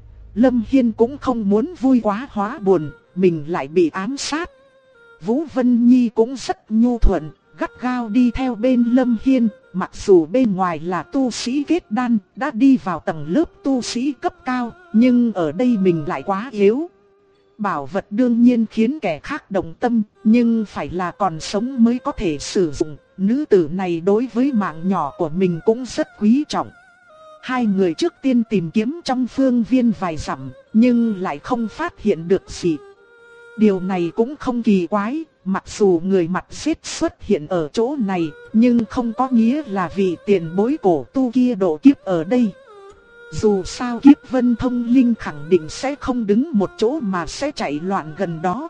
[SPEAKER 1] Lâm Hiên cũng không muốn vui quá hóa buồn, mình lại bị ám sát. Vũ Vân Nhi cũng rất nhu thuận, gắt gao đi theo bên Lâm Hiên, mặc dù bên ngoài là tu sĩ kết đan, đã đi vào tầng lớp tu sĩ cấp cao, nhưng ở đây mình lại quá yếu. Bảo vật đương nhiên khiến kẻ khác động tâm, nhưng phải là còn sống mới có thể sử dụng. Nữ tử này đối với mạng nhỏ của mình cũng rất quý trọng. Hai người trước tiên tìm kiếm trong phương viên vài dặm, nhưng lại không phát hiện được gì. Điều này cũng không kỳ quái, mặc dù người mặt giết xuất hiện ở chỗ này, nhưng không có nghĩa là vị tiền bối cổ tu kia độ kiếp ở đây. Dù sao Kiếp Vân thông linh khẳng định sẽ không đứng một chỗ mà sẽ chạy loạn gần đó.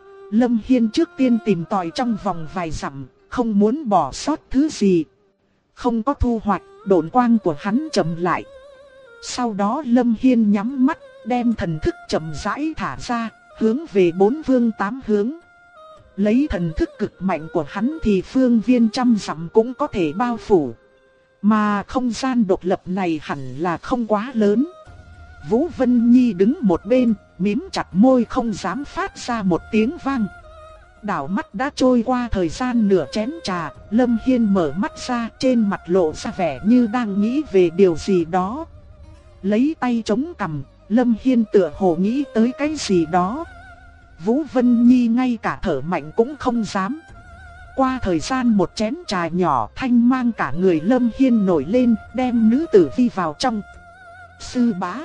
[SPEAKER 1] Lâm Hiên trước tiên tìm tòi trong vòng vài dặm, không muốn bỏ sót thứ gì. Không có thu hoạch, độn quang của hắn chậm lại. Sau đó Lâm Hiên nhắm mắt, đem thần thức chậm rãi thả ra, hướng về bốn phương tám hướng. Lấy thần thức cực mạnh của hắn thì phương viên trăm dặm cũng có thể bao phủ. Mà không gian độc lập này hẳn là không quá lớn. Vũ Vân Nhi đứng một bên, mím chặt môi không dám phát ra một tiếng vang. Đảo mắt đã trôi qua thời gian nửa chén trà, Lâm Hiên mở mắt ra, trên mặt lộ ra vẻ như đang nghĩ về điều gì đó. Lấy tay chống cằm, Lâm Hiên tựa hồ nghĩ tới cái gì đó. Vũ Vân Nhi ngay cả thở mạnh cũng không dám. Qua thời gian một chén trà nhỏ, thanh mang cả người Lâm Hiên nổi lên, đem nữ tử phi vào trong. Sư bá.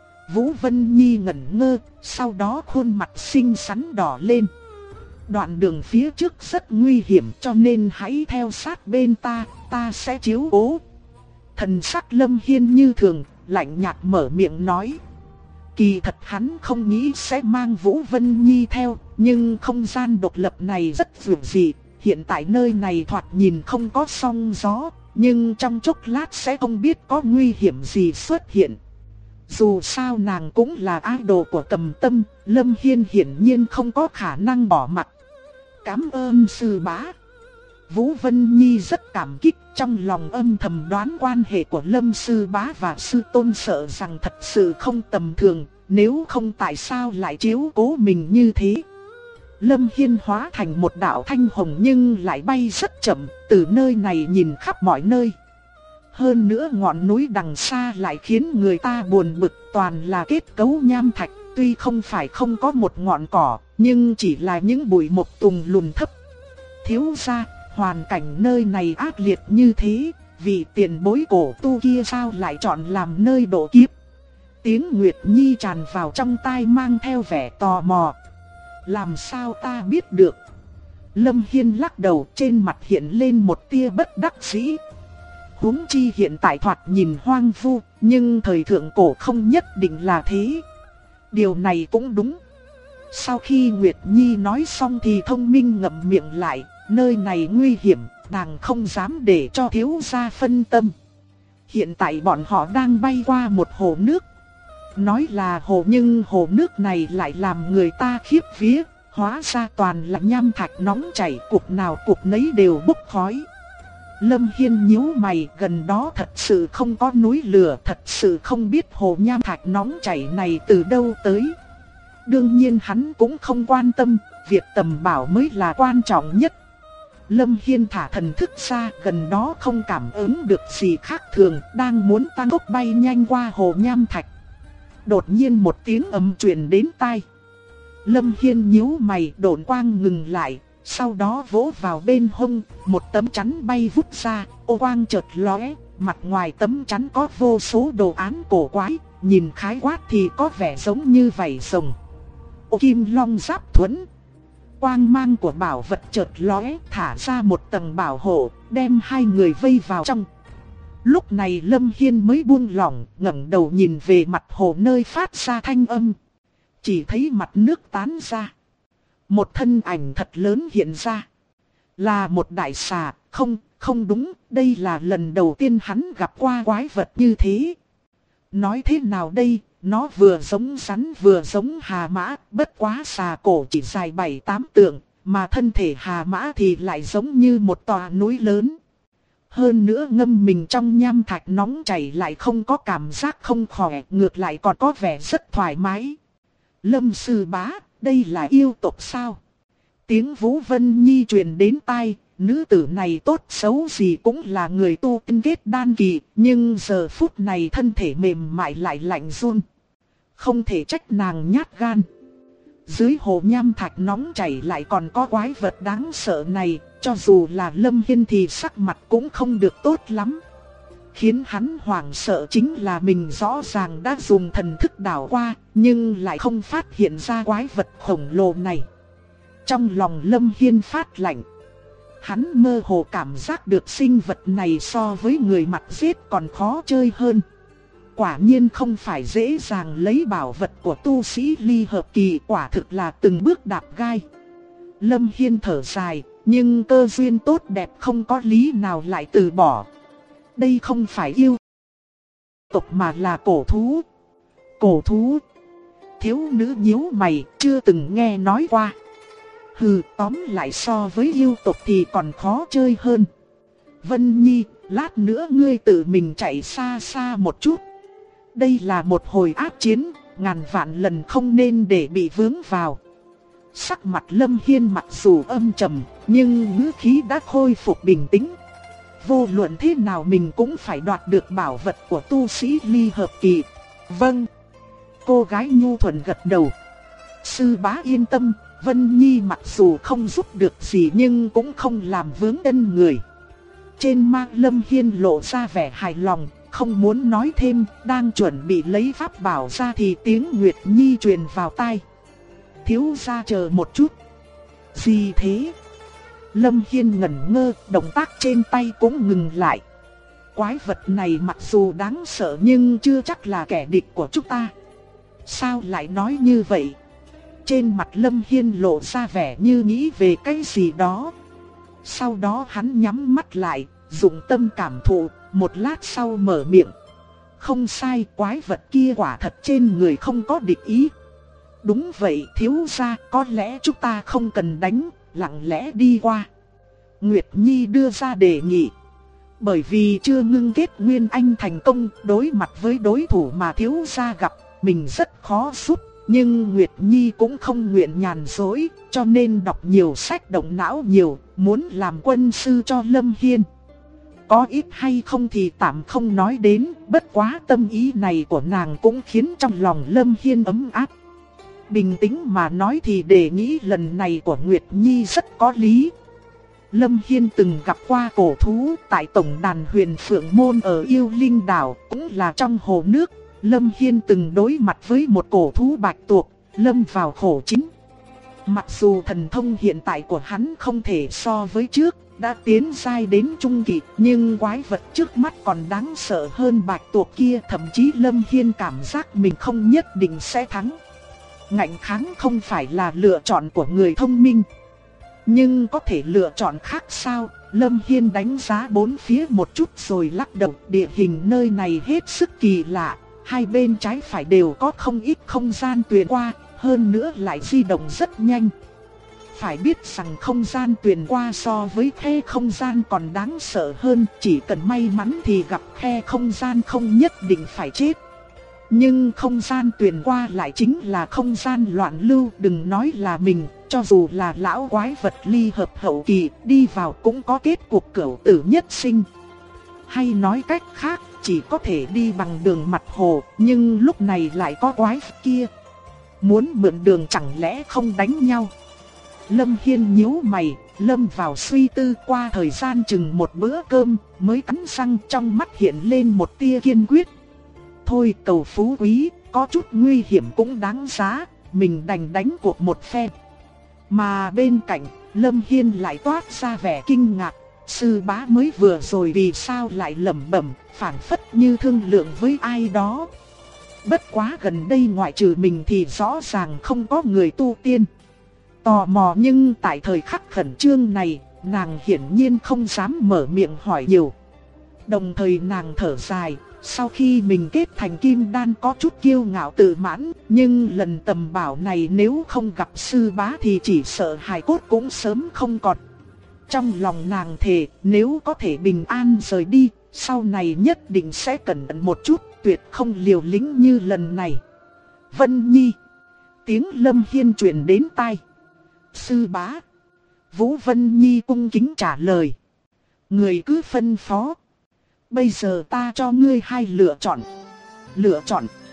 [SPEAKER 1] Vũ Vân Nhi ngẩn ngơ, sau đó khuôn mặt xinh xắn đỏ lên. Đoạn đường phía trước rất nguy hiểm, cho nên hãy theo sát bên ta sẽ chiếu cố. Thần sắc Lâm Hiên như thường, lạnh nhạt mở miệng nói. Kỳ thật hắn không nghĩ sẽ mang Vũ Vân Nhi theo, nhưng không gian độc lập này rất dường dị. Hiện tại nơi này thoạt nhìn không có sóng gió, nhưng trong chốc lát sẽ không biết có nguy hiểm gì xuất hiện. Dù sao nàng cũng là idol của Cầm Tâm, Lâm Hiên hiển nhiên không có khả năng bỏ mặc. Cảm ơn sư bá. Vũ Vân Nhi rất cảm kích, trong lòng âm thầm đoán quan hệ của Lâm sư bá và sư tôn, sợ rằng thật sự không tầm thường, nếu không tại sao lại chiếu cố mình như thế. Lâm Hiên hóa thành một đạo thanh hồng nhưng lại bay rất chậm, từ nơi này nhìn khắp mọi nơi. Hơn nữa ngọn núi đằng xa lại khiến người ta buồn bực, toàn là kết cấu nham thạch, tuy không phải không có một ngọn cỏ, nhưng chỉ là những bụi mộc tùng lùn thấp. Thiếu gia, hoàn cảnh nơi này ác liệt như thế, vị tiền bối cổ tu kia sao lại chọn làm nơi độ kiếp? Tiếng Nguyệt Nhi tràn vào trong tai mang theo vẻ tò mò. Làm sao ta biết được? Lâm Hiên lắc đầu, trên mặt hiện lên một tia bất đắc dĩ. Huống chi hiện tại thoạt nhìn hoang vu, nhưng thời thượng cổ không nhất định là thế. Điều này cũng đúng. Sau khi Nguyệt Nhi nói xong thì Thông Minh ngậm miệng lại, nơi này nguy hiểm, nàng không dám để cho thiếu gia phân tâm. Hiện tại bọn họ đang bay qua một hồ nước. Nói là hồ nhưng hồ nước này lại làm người ta khiếp vía, hóa ra toàn là nham thạch nóng chảy, cục nào cục nấy đều bốc khói. Lâm Hiên nhíu mày, gần đó thật sự không có núi lửa, thật sự không biết hồ nham thạch nóng chảy này từ đâu tới. Đương nhiên hắn cũng không quan tâm, việc tầm bảo mới là quan trọng nhất. Lâm Hiên thả thần thức ra, gần đó không cảm ứng được gì khác thường, đang muốn tăng tốc bay nhanh qua hồ nham thạch. Đột nhiên một tiếng ầm truyền đến tai. Lâm Hiên nhíu mày, độn quang ngừng lại, sau đó vỗ vào bên hông, một tấm chắn bay vút ra, ô quang chợt lóe, mặt ngoài tấm chắn có vô số đồ án cổ quái, nhìn khái quát thì có vẻ giống như vảy rồng. Ô kim long giáp thuẫn. Quang mang của bảo vật chợt lóe, thả ra một tầng bảo hộ, đem hai người vây vào trong. Lúc này Lâm Hiên mới buông lỏng, ngẩng đầu nhìn về mặt hồ nơi phát ra thanh âm. Chỉ thấy mặt nước tán ra. Một thân ảnh thật lớn hiện ra. Là một đại xà, không đúng, đây là lần đầu tiên hắn gặp qua quái vật như thế. Nói thế nào đây, nó vừa giống rắn vừa giống hà mã, bất quá xà cổ chỉ dài 7-8 trượng, mà thân thể hà mã thì lại giống như một tòa núi lớn. Hơn nữa ngâm mình trong nham thạch nóng chảy lại không có cảm giác không khỏe, ngược lại còn có vẻ rất thoải mái. Lâm sư bá, đây là yêu tộc sao? Tiếng Vũ Vân Nhi truyền đến tai, nữ tử này tốt xấu gì cũng là người tu tinh kết đan kỳ, nhưng giờ phút này thân thể mềm mại lại lạnh run. Không thể trách nàng nhát gan. dưới hồ nham thạch nóng chảy lại còn có quái vật đáng sợ này, cho dù là Lâm Hiên thì sắc mặt cũng không được tốt lắm. Khiến hắn hoảng sợ chính là mình rõ ràng đã dùng thần thức đảo qua, nhưng lại không phát hiện ra quái vật khổng lồ này. Trong lòng Lâm Hiên phát lạnh. Hắn mơ hồ cảm giác được sinh vật này so với người mặt giết còn khó chơi hơn. Quả nhiên không phải dễ dàng lấy bảo vật của tu sĩ ly hợp kỳ, quả thực là từng bước đạp gai. Lâm Hiên thở dài, nhưng cơ duyên tốt đẹp không có lý nào lại từ bỏ. Đây không phải yêu tộc mà là cổ thú. Cổ thú? Thiếu nữ nhíu mày, chưa từng nghe nói qua. Hừ, tóm lại so với yêu tộc thì còn khó chơi hơn. Vân Nhi, lát nữa ngươi tự mình chạy xa xa một chút. Đây là một hồi ác chiến, ngàn vạn lần không nên để bị vướng vào. Sắc mặt Lâm Hiên mặc dù âm trầm, nhưng ngữ khí đã khôi phục bình tĩnh. Vô luận thế nào mình cũng phải đoạt được bảo vật của tu sĩ ly hợp kỳ. Vâng. Cô gái nhu thuận gật đầu. Sư bá yên tâm, Vân Nhi mặc dù không giúp được gì nhưng cũng không làm vướng chân người. Trên mặt Lâm Hiên lộ ra vẻ hài lòng, không muốn nói thêm, đang chuẩn bị lấy pháp bảo ra thì tiếng Nguyệt Nhi truyền vào tai. Thiếu gia chờ một chút. Gì thế? Lâm Hiên ngẩn ngơ, động tác trên tay cũng ngừng lại. Quái vật này mặc dù đáng sợ nhưng chưa chắc là kẻ địch của chúng ta. Sao lại nói như vậy? Trên mặt Lâm Hiên lộ ra vẻ như nghĩ về cái gì đó. Sau đó hắn nhắm mắt lại, dụng tâm cảm thụ, một lát sau mở miệng. Không sai, quái vật kia quả thật trên người không có địch ý. Đúng vậy thiếu gia, có lẽ chúng ta không cần đánh, lặng lẽ đi qua. Nguyệt Nhi đưa ra đề nghị. Bởi vì chưa ngưng kết Nguyên Anh thành công, đối mặt với đối thủ mà thiếu gia gặp, mình rất khó giúp. Nhưng Nguyệt Nhi cũng không nguyện nhàn dối, cho nên đọc nhiều sách động não nhiều, muốn làm quân sư cho Lâm Hiên. Có ít hay không thì tạm không nói đến, bất quá tâm ý này của nàng cũng khiến trong lòng Lâm Hiên ấm áp. Bình tĩnh mà nói thì đề nghị lần này của Nguyệt Nhi rất có lý. Lâm Hiên từng gặp qua cổ thú tại tổng đàn Huyền Phượng Môn ở Yêu Linh Đảo, cũng là trong hồ nước. Lâm Hiên từng đối mặt với một cổ thú bạch tuộc, lâm vào khổ chính. Mặc dù thần thông hiện tại của hắn không thể so với trước, đã tiến giai đến trung kỳ, nhưng quái vật trước mắt còn đáng sợ hơn bạch tuộc kia. Thậm chí Lâm Hiên cảm giác mình không nhất định sẽ thắng. Ngạnh kháng không phải là lựa chọn của người thông minh. Nhưng có thể lựa chọn khác sao? Lâm Hiên đánh giá bốn phía một chút rồi lắc đầu. Địa hình nơi này hết sức kỳ lạ. Hai bên trái phải đều có không ít không gian tuyền qua, hơn nữa lại di động rất nhanh. Phải biết rằng không gian tuyền qua so với khe không gian còn đáng sợ hơn, chỉ cần may mắn thì gặp khe không gian không nhất định phải chết. Nhưng không gian tuyền qua lại chính là không gian loạn lưu, đừng nói là mình, cho dù là lão quái vật ly hợp hậu kỳ, đi vào cũng có kết cục cửu tử nhất sinh. Hay nói cách khác, chỉ có thể đi bằng đường mặt hồ, nhưng lúc này lại có quái vật kia. Muốn mượn đường chẳng lẽ không đánh nhau? Lâm Hiên nhíu mày, lâm vào suy tư. Qua thời gian chừng một bữa cơm, mới cắn răng, trong mắt hiện lên một tia kiên quyết. Thôi cầu phú quý, có chút nguy hiểm cũng đáng giá, mình đành đánh cuộc một phen. Mà bên cạnh, Lâm Hiên lại toát ra vẻ kinh ngạc. Sư bá mới vừa rồi vì sao lại lẩm bẩm, phảng phất như thương lượng với ai đó. Bất quá gần đây ngoại trừ mình thì rõ ràng không có người tu tiên. Tò mò nhưng tại thời khắc khẩn trương này, nàng hiển nhiên không dám mở miệng hỏi nhiều. Đồng thời nàng thở dài, sau khi mình kết thành kim đan có chút kiêu ngạo tự mãn, nhưng lần tầm bảo này nếu không gặp sư bá thì chỉ sợ hài cốt cũng sớm không còn. Trong lòng nàng thề, nếu có thể bình an rời đi, sau này nhất định sẽ cẩn thận một chút, tuyệt không liều lĩnh như lần này. Vân Nhi. Tiếng Lâm Hiên truyền đến tai. Sư bá. Vũ Vân Nhi cung kính trả lời. Người cứ phân phó. Bây giờ ta cho ngươi hai lựa chọn. Lựa chọn.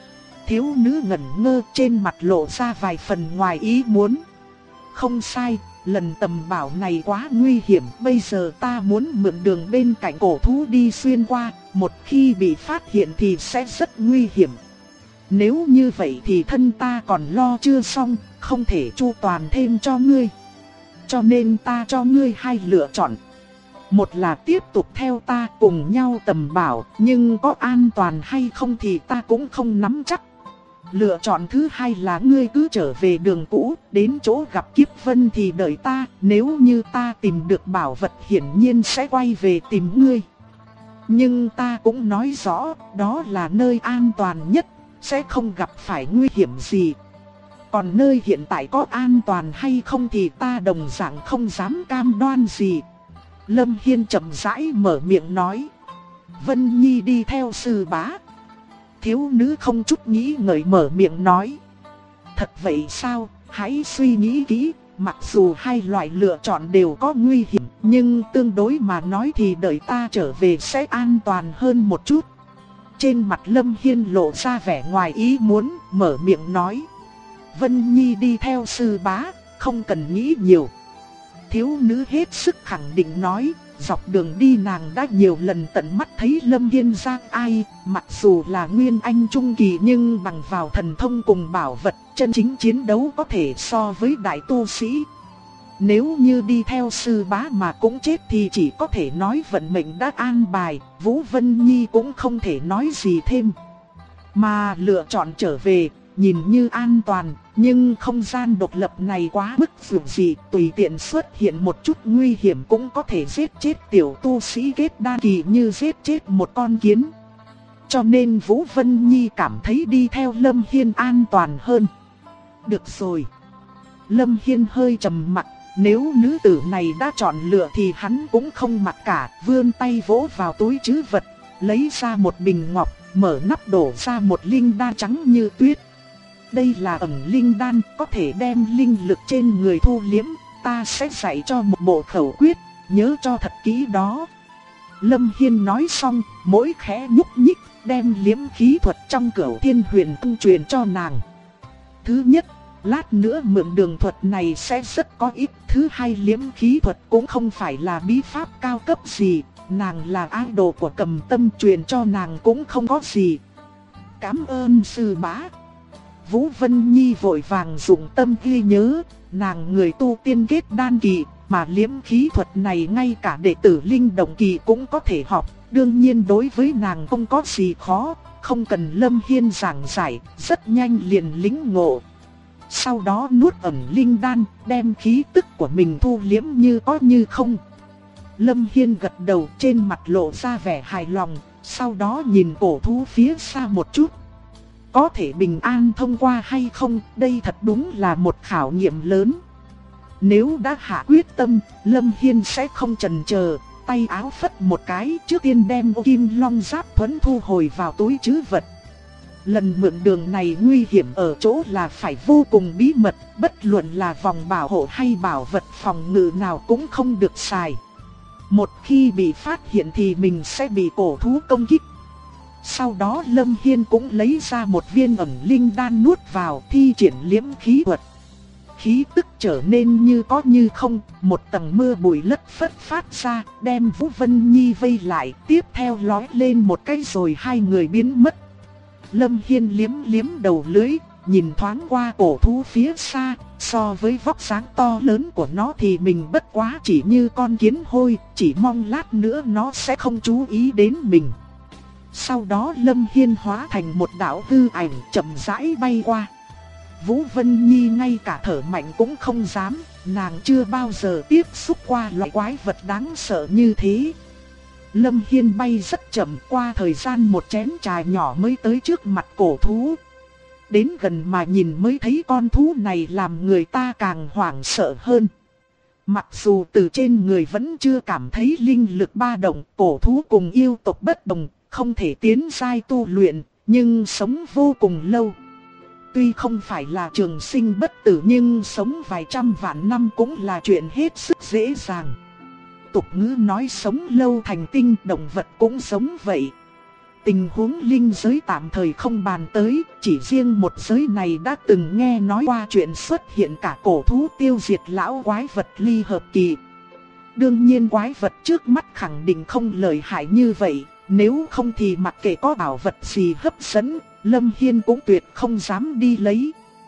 [SPEAKER 1] Thiếu nữ ngẩn ngơ, trên mặt lộ ra vài phần ngoài ý muốn. Không sai, lần tầm bảo này quá nguy hiểm, bây giờ ta muốn mượn đường bên cạnh cổ thú đi xuyên qua, một khi bị phát hiện thì sẽ rất nguy hiểm. Nếu như vậy thì thân ta còn lo chưa xong, không thể chu toàn thêm cho ngươi. Cho nên ta cho ngươi hai lựa chọn. Một là tiếp tục theo ta cùng nhau tầm bảo, nhưng có an toàn hay không thì ta cũng không nắm chắc. Lựa chọn thứ hai là ngươi cứ trở về đường cũ, đến chỗ gặp Kiếp Vân thì đợi ta, nếu như ta tìm được bảo vật hiển nhiên sẽ quay về tìm ngươi. Nhưng ta cũng nói rõ, đó là nơi an toàn nhất, sẽ không gặp phải nguy hiểm gì. Còn nơi hiện tại có an toàn hay không thì ta đồng dạng không dám cam đoan gì. Lâm Hiên chậm rãi mở miệng nói. Vân Nhi đi theo sư bá. Thiếu nữ không chút nghĩ ngợi mở miệng nói. Thật vậy sao, hãy suy nghĩ kỹ, mặc dù hai loại lựa chọn đều có nguy hiểm, nhưng tương đối mà nói thì đợi ta trở về sẽ an toàn hơn một chút. Trên mặt Lâm Hiên lộ ra vẻ ngoài ý muốn, mở miệng nói. Vân Nhi đi theo sư bá, không cần nghĩ nhiều. Thiếu nữ hết sức khẳng định nói, dọc đường đi nàng đã nhiều lần tận mắt thấy Lâm Hiên giang ai, mặc dù là nguyên anh trung kỳ nhưng bằng vào thần thông cùng bảo vật, chân chính chiến đấu có thể so với đại tu sĩ. Nếu như đi theo sư bá mà cũng chết thì chỉ có thể nói vận mệnh đã an bài, Vũ Vân Nhi cũng không thể nói gì thêm. Mà lựa chọn trở về, nhìn như an toàn, nhưng không gian độc lập này quá mức dường dị, tùy tiện xuất hiện một chút nguy hiểm cũng có thể giết chết tiểu tu sĩ kết đan kỳ như giết chết một con kiến. Cho nên Vũ Vân Nhi cảm thấy đi theo Lâm Hiên an toàn hơn. Được rồi. Lâm Hiên hơi trầm mặc, nếu nữ tử này đã chọn lựa thì hắn cũng không mặc cả, vươn tay vỗ vào túi trữ vật, lấy ra một bình ngọc, mở nắp đổ ra một linh đan trắng như tuyết. Đây là ẩn linh đan, có thể đem linh lực trên người thu liếm, ta sẽ dạy cho một bộ khẩu quyết, nhớ cho thật kỹ đó. Lâm Hiên nói xong, mỗi khẽ nhúc nhích, đem liếm khí thuật trong Cửu Thiên Huyền Ân truyền cho nàng. Thứ nhất, lát nữa mượn đường thuật này sẽ rất có ích. Thứ hai, liếm khí thuật cũng không phải là bí pháp cao cấp gì, nàng là idol của Cầm Tâm, truyền cho nàng cũng không có gì. Cảm ơn sư bá. Vũ Vân Nhi vội vàng dụng tâm ghi nhớ, nàng người tu tiên kết đan kỳ, mà liếm khí thuật này ngay cả đệ tử linh động kỳ cũng có thể học, đương nhiên đối với nàng không có gì khó, không cần Lâm Hiên giảng giải, rất nhanh liền lĩnh ngộ. Sau đó nuốt ẩn linh đan, đem khí tức của mình thu liếm như có như không. Lâm Hiên gật đầu, trên mặt lộ ra vẻ hài lòng, sau đó nhìn cổ thú phía xa một chút. Có thể bình an thông qua hay không, đây thật đúng là một khảo nghiệm lớn. Nếu đã hạ quyết tâm, Lâm Hiên sẽ không chần chờ, tay áo phất một cái, trước tiên đem Kim Long Giáp thuẫn thu hồi vào túi trữ vật. Lần mượn đường này nguy hiểm ở chỗ là phải vô cùng bí mật, bất luận là vòng bảo hộ hay bảo vật phòng ngự nào cũng không được xài. Một khi bị phát hiện thì mình sẽ bị cổ thú công kích. Sau đó Lâm Hiên cũng lấy ra một viên ẩn linh đan nuốt vào, thi triển liếm khí thuật. Khí tức trở nên như có như không, một tầng mưa bụi lất phất phát ra, đem Vũ Vân Nhi vây lại, tiếp theo lói lên một cái rồi hai người biến mất. Lâm Hiên liếm liếm đầu lưỡi, nhìn thoáng qua cổ thú phía xa, so với vóc dáng to lớn của nó thì mình bất quá chỉ như con kiến hôi, chỉ mong lát nữa nó sẽ không chú ý đến mình. Sau đó Lâm Hiên hóa thành một đạo hư ảnh chậm rãi bay qua. Vũ Vân Nhi ngay cả thở mạnh cũng không dám, nàng chưa bao giờ tiếp xúc qua loại quái vật đáng sợ như thế. Lâm Hiên bay rất chậm, qua thời gian một chén trà nhỏ mới tới trước mặt cổ thú. Đến gần mà nhìn mới thấy con thú này làm người ta càng hoảng sợ hơn. Mặc dù từ trên người vẫn chưa cảm thấy linh lực ba động, cổ thú cùng yêu tộc bất đồng, không thể tiến giai tu luyện, nhưng sống vô cùng lâu. Tuy không phải là trường sinh bất tử nhưng sống vài trăm vạn năm cũng là chuyện hết sức dễ dàng. Tục ngữ nói sống lâu thành tinh, động vật cũng sống vậy. Tình huống linh giới tạm thời không bàn tới, chỉ riêng một giới này đã từng nghe nói qua chuyện xuất hiện cả cổ thú tiêu diệt lão quái vật ly hợp kỳ. Đương nhiên quái vật trước mắt khẳng định không lợi hại như vậy, nếu không thì mặc kệ có bảo vật gì hấp dẫn, Lâm Hiên cũng tuyệt không dám đi lấy.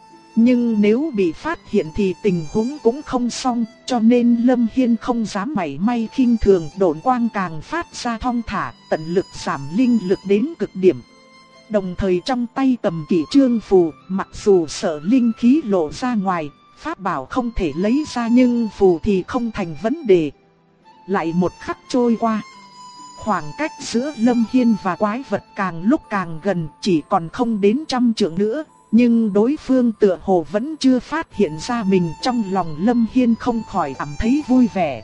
[SPEAKER 1] Nhưng nếu bị phát hiện thì tình huống cũng không xong, cho nên Lâm Hiên không dám mảy may khinh thường, độn quang càng phát ra thong thả, tận lực giảm linh lực đến cực điểm. Đồng thời trong tay cầm kỷ trương phù, mặc dù sợ linh khí lộ ra ngoài, pháp bảo không thể lấy ra nhưng phù thì không thành vấn đề. Lại một khắc trôi qua, khoảng cách giữa Lâm Hiên và quái vật càng lúc càng gần, chỉ còn không đến 100 trượng nữa. Nhưng đối phương tựa hồ vẫn chưa phát hiện ra mình, trong lòng Lâm Hiên không khỏi cảm thấy vui vẻ.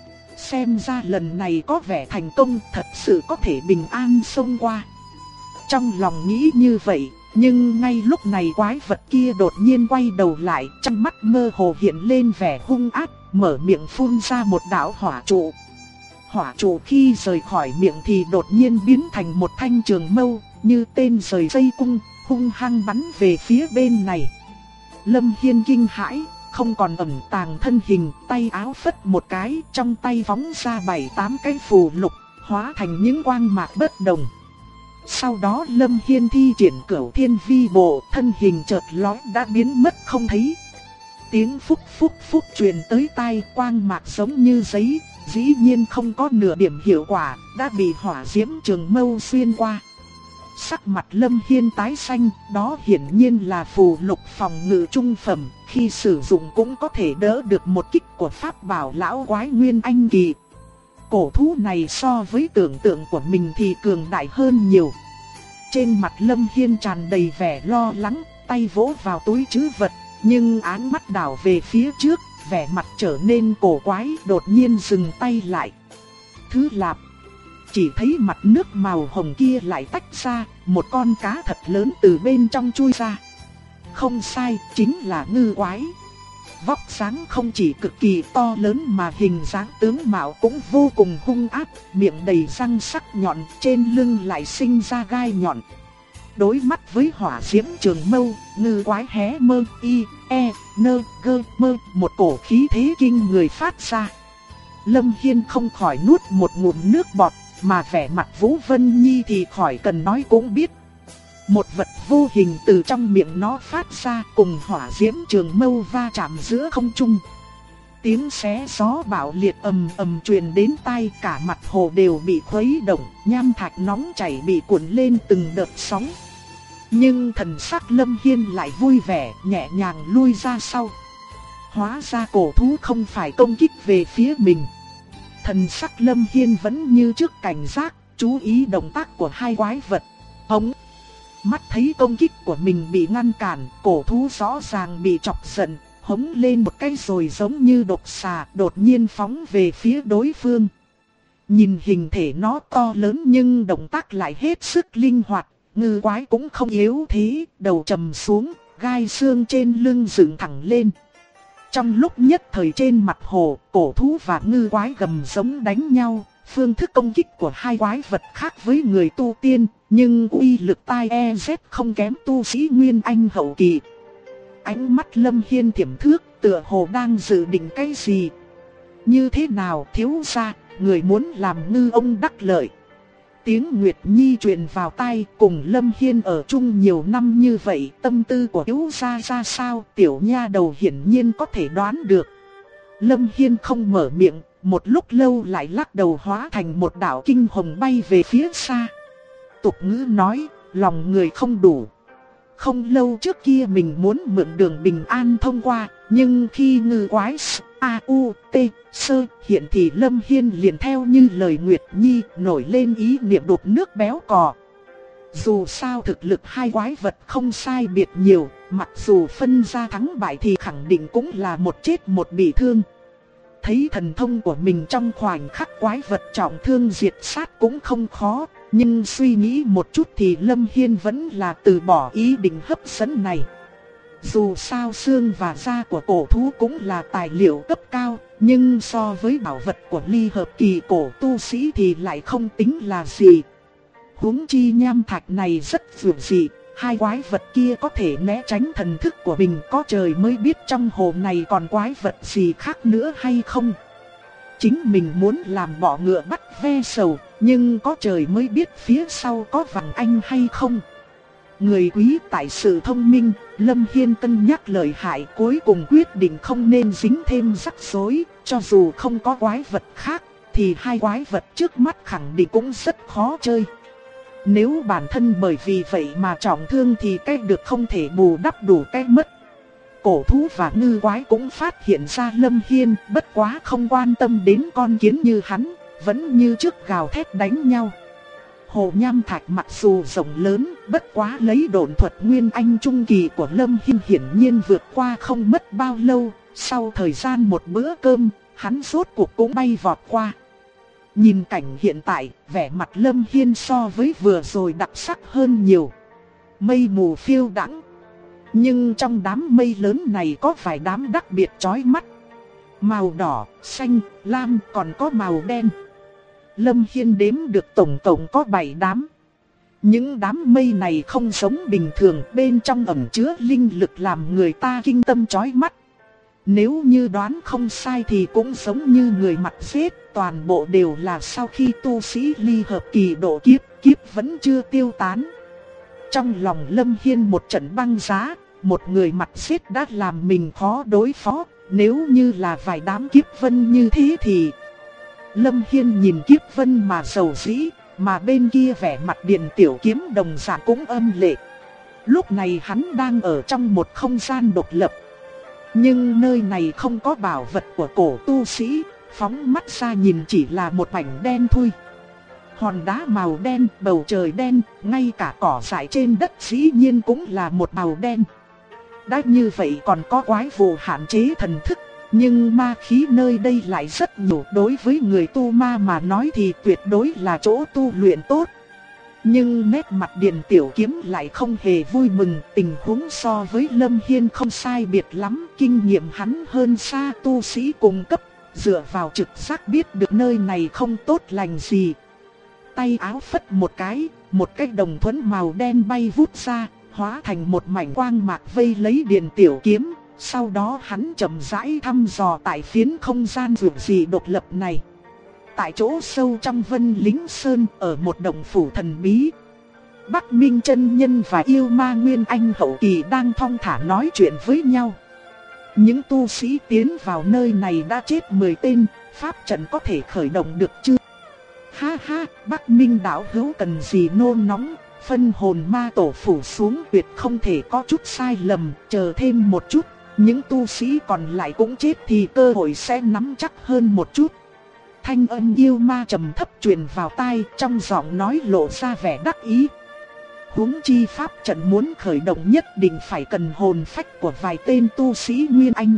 [SPEAKER 1] Xem ra lần này có vẻ thành công, thật sự có thể bình an xông qua. Trong lòng nghĩ như vậy, nhưng ngay lúc này quái vật kia đột nhiên quay đầu lại, trong mắt mơ hồ hiện lên vẻ hung ác, mở miệng phun ra một đạo hỏa trụ. Hỏa trụ khi rời khỏi miệng thì đột nhiên biến thành một thanh trường mâu, như tên rời dây cung, hung hăng bắn về phía bên này. Lâm Hiên kinh hãi, không còn ẩn tàng thân hình, tay áo phất một cái, trong tay phóng ra 7-8 cái phù lục, hóa thành những quang mạc bất đồng. Sau đó Lâm Hiên thi triển Cửu Thiên Vi Bộ, thân hình chợt lóe đã biến mất không thấy. Tiếng phúc phúc phúc truyền tới tai, quang mạc giống như giấy, dĩ nhiên không có nửa điểm hiệu quả, đã bị hỏa diễm trường mâu xuyên qua. Sắc mặt Lâm Hiên tái xanh, đó hiển nhiên là phù lục phòng ngự trung phẩm, khi sử dụng cũng có thể đỡ được một kích của pháp bảo lão quái Nguyên Anh kỳ. Cổ thú này so với tưởng tượng của mình thì cường đại hơn nhiều. Trên mặt Lâm Hiên tràn đầy vẻ lo lắng, tay vỗ vào túi trữ vật, nhưng áng mắt đảo về phía trước, vẻ mặt trở nên cổ quái, đột nhiên dừng tay lại. Thứ lạp. Chỉ thấy mặt nước màu hồng kia lại tách ra, một con cá thật lớn từ bên trong chui ra. Không sai, chính là ngư quái. Vóc dáng không chỉ cực kỳ to lớn mà hình dáng tướng mạo cũng vô cùng hung ác, miệng đầy răng sắc nhọn, trên lưng lại sinh ra gai nhọn. Đối mắt với hỏa diễm trường mâu, ngư quái hé mơ y, e, nơ, gơ, mơ, một cổ khí thế kinh người phát ra. Lâm Hiên không khỏi nuốt một ngụm nước bọt, mà vẻ mặt Vũ Vân Nhi thì khỏi cần nói cũng biết. Một vật vô hình từ trong miệng nó phát ra, cùng hỏa diễm trường mâu va chạm giữa không trung. Tiếng xé gió bạo liệt ầm ầm truyền đến tai, cả mặt hồ đều bị khuấy động, nham thạch nóng chảy bị cuốn lên từng đợt sóng. Nhưng thần sắc Lâm Hiên lại vui vẻ, nhẹ nhàng lui ra sau. Hóa ra cổ thú không phải công kích về phía mình. Thần sắc Lâm Hiên vẫn như trước cảnh giác, chú ý động tác của hai quái vật. Hống! Mắt thấy công kích của mình bị ngăn cản, cổ thú rõ ràng bị chọc giận, hống lên một cái rồi giống như độc xà, đột nhiên phóng về phía đối phương. Nhìn hình thể nó to lớn nhưng động tác lại hết sức linh hoạt, ngư quái cũng không yếu thế, đầu trầm xuống, gai xương trên lưng dựng thẳng lên. Trong lúc nhất thời trên mặt hồ, cổ thú và ngư quái gầm giống đánh nhau, phương thức công kích của hai quái vật khác với người tu tiên, nhưng uy lực tai EZ không kém tu sĩ Nguyên Anh hậu kỳ. Ánh mắt Lâm Hiên thiểm thước, tựa hồ đang dự định cái gì. Như thế nào thiếu gia, người muốn làm ngư ông đắc lợi. Tiếng Nguyệt Nhi truyền vào tai, cùng Lâm Hiên ở chung nhiều năm như vậy, tâm tư của thiếu gia ra sao, tiểu nha đầu hiển nhiên có thể đoán được. Lâm Hiên không mở miệng, một lúc lâu lại lắc đầu hóa thành một đạo kinh hồng bay về phía xa. Tục ngữ nói, lòng người không đủ. Không lâu trước kia mình muốn mượn đường bình an thông qua, nhưng khi ngư quái A-U-T sơ hiện thì Lâm Hiên liền theo như lời Nguyệt Nhi nổi lên ý niệm đột nước béo cò. Dù sao thực lực hai quái vật không sai biệt nhiều, mặc dù phân ra thắng bại thì khẳng định cũng là một chết một bị thương. Thấy thần thông của mình trong khoảnh khắc quái vật trọng thương diệt sát cũng không khó, nhưng suy nghĩ một chút thì Lâm Hiên vẫn là từ bỏ ý định hấp dẫn này. Dù sao xương và da của cổ thú cũng là tài liệu cấp cao, nhưng so với bảo vật của ly hợp kỳ cổ tu sĩ thì lại không tính là gì. Huống chi nham thạch này rất dường dị, hai quái vật kia có thể né tránh thần thức của mình, có trời mới biết trong hồ này còn quái vật gì khác nữa hay không. Chính mình muốn làm bọ ngựa bắt ve sầu, nhưng có trời mới biết phía sau có vàng anh hay không. Người quý tại sự thông minh, Lâm Hiên cân nhắc lợi hại, cuối cùng quyết định không nên dính thêm rắc rối. Cho dù không có quái vật khác, thì hai quái vật trước mắt khẳng định cũng rất khó chơi. Nếu bản thân bởi vì vậy mà trọng thương thì cái được không thể bù đắp đủ cái mất. Cổ thú và ngư quái cũng phát hiện ra Lâm Hiên, bất quá không quan tâm đến con kiến như hắn, vẫn như trước gào thét đánh nhau. Hồ nham thạch mặc dù rộng lớn, bất quá lấy độn thuật nguyên anh trung kỳ của Lâm Hiên hiển nhiên vượt qua không mất bao lâu. Sau thời gian một bữa cơm, hắn rốt cuộc cũng bay vọt qua. Nhìn cảnh hiện tại, vẻ mặt Lâm Hiên so với vừa rồi đặc sắc hơn nhiều. Mây mù phiêu đãng, nhưng trong đám mây lớn này có vài đám đặc biệt chói mắt. Màu đỏ, xanh, lam, còn có màu đen. Lâm Hiên đếm được tổng cộng có 7 đám. Những đám mây này không giống bình thường, bên trong ẩn chứa linh lực làm người ta kinh tâm chói mắt. Nếu như đoán không sai thì cũng giống như người mặt xếp, toàn bộ đều là sau khi tu sĩ ly hợp kỳ độ kiếp vẫn chưa tiêu tán. Trong lòng Lâm Hiên một trận băng giá, một người mặt xếp đã làm mình khó đối phó, nếu như là vài đám kiếp vân như thế thì... Lâm Hiên nhìn kiếp vân mà rầu rĩ, mà bên kia vẻ mặt Điền Tiểu Kiếm đồng dạng cũng âm lệ. Lúc này hắn đang ở trong một không gian độc lập. Nhưng nơi này không có bảo vật của cổ tu sĩ, phóng mắt ra nhìn chỉ là một mảnh đen thui. Hòn đá màu đen, bầu trời đen, ngay cả cỏ dại trên đất dĩ nhiên cũng là một màu đen. Đã như vậy còn có quái vụ hạn chế thần thức, nhưng ma khí nơi đây lại rất nhiều, đối với người tu ma mà nói thì tuyệt đối là chỗ tu luyện tốt. Nhưng nét mặt Điền Tiểu Kiếm lại không hề vui mừng, tình huống so với Lâm Hiên không sai biệt lắm, kinh nghiệm hắn hơn xa tu sĩ cùng cấp, dựa vào trực giác biết được nơi này không tốt lành gì. Tay áo phất một cái đồng thuẫn màu đen bay vút ra, hóa thành một mảnh quang mạc vây lấy Điền Tiểu Kiếm. Sau đó hắn chậm rãi thăm dò tại phiến không gian dường dị độc lập này. Tại chỗ sâu trong Vân Lính Sơn, ở một động phủ thần bí, Bắc Minh chân nhân và yêu ma Nguyên Anh hậu kỳ đang thong thả nói chuyện với nhau. Những tu sĩ tiến vào nơi này đã chết 10 tên, pháp trận có thể khởi động được chưa? Ha ha, Bắc Minh đạo hữu cần gì nôn nóng, phân hồn ma tổ phủ xuống tuyệt không thể có chút sai lầm, chờ thêm một chút. Những tu sĩ còn lại cũng chết thì cơ hội sẽ nắm chắc hơn một chút. Thanh âm yêu ma trầm thấp truyền vào tai, trong giọng nói lộ ra vẻ đắc ý. Huống chi pháp trận muốn khởi động nhất định phải cần hồn phách của vài tên tu sĩ Nguyên Anh.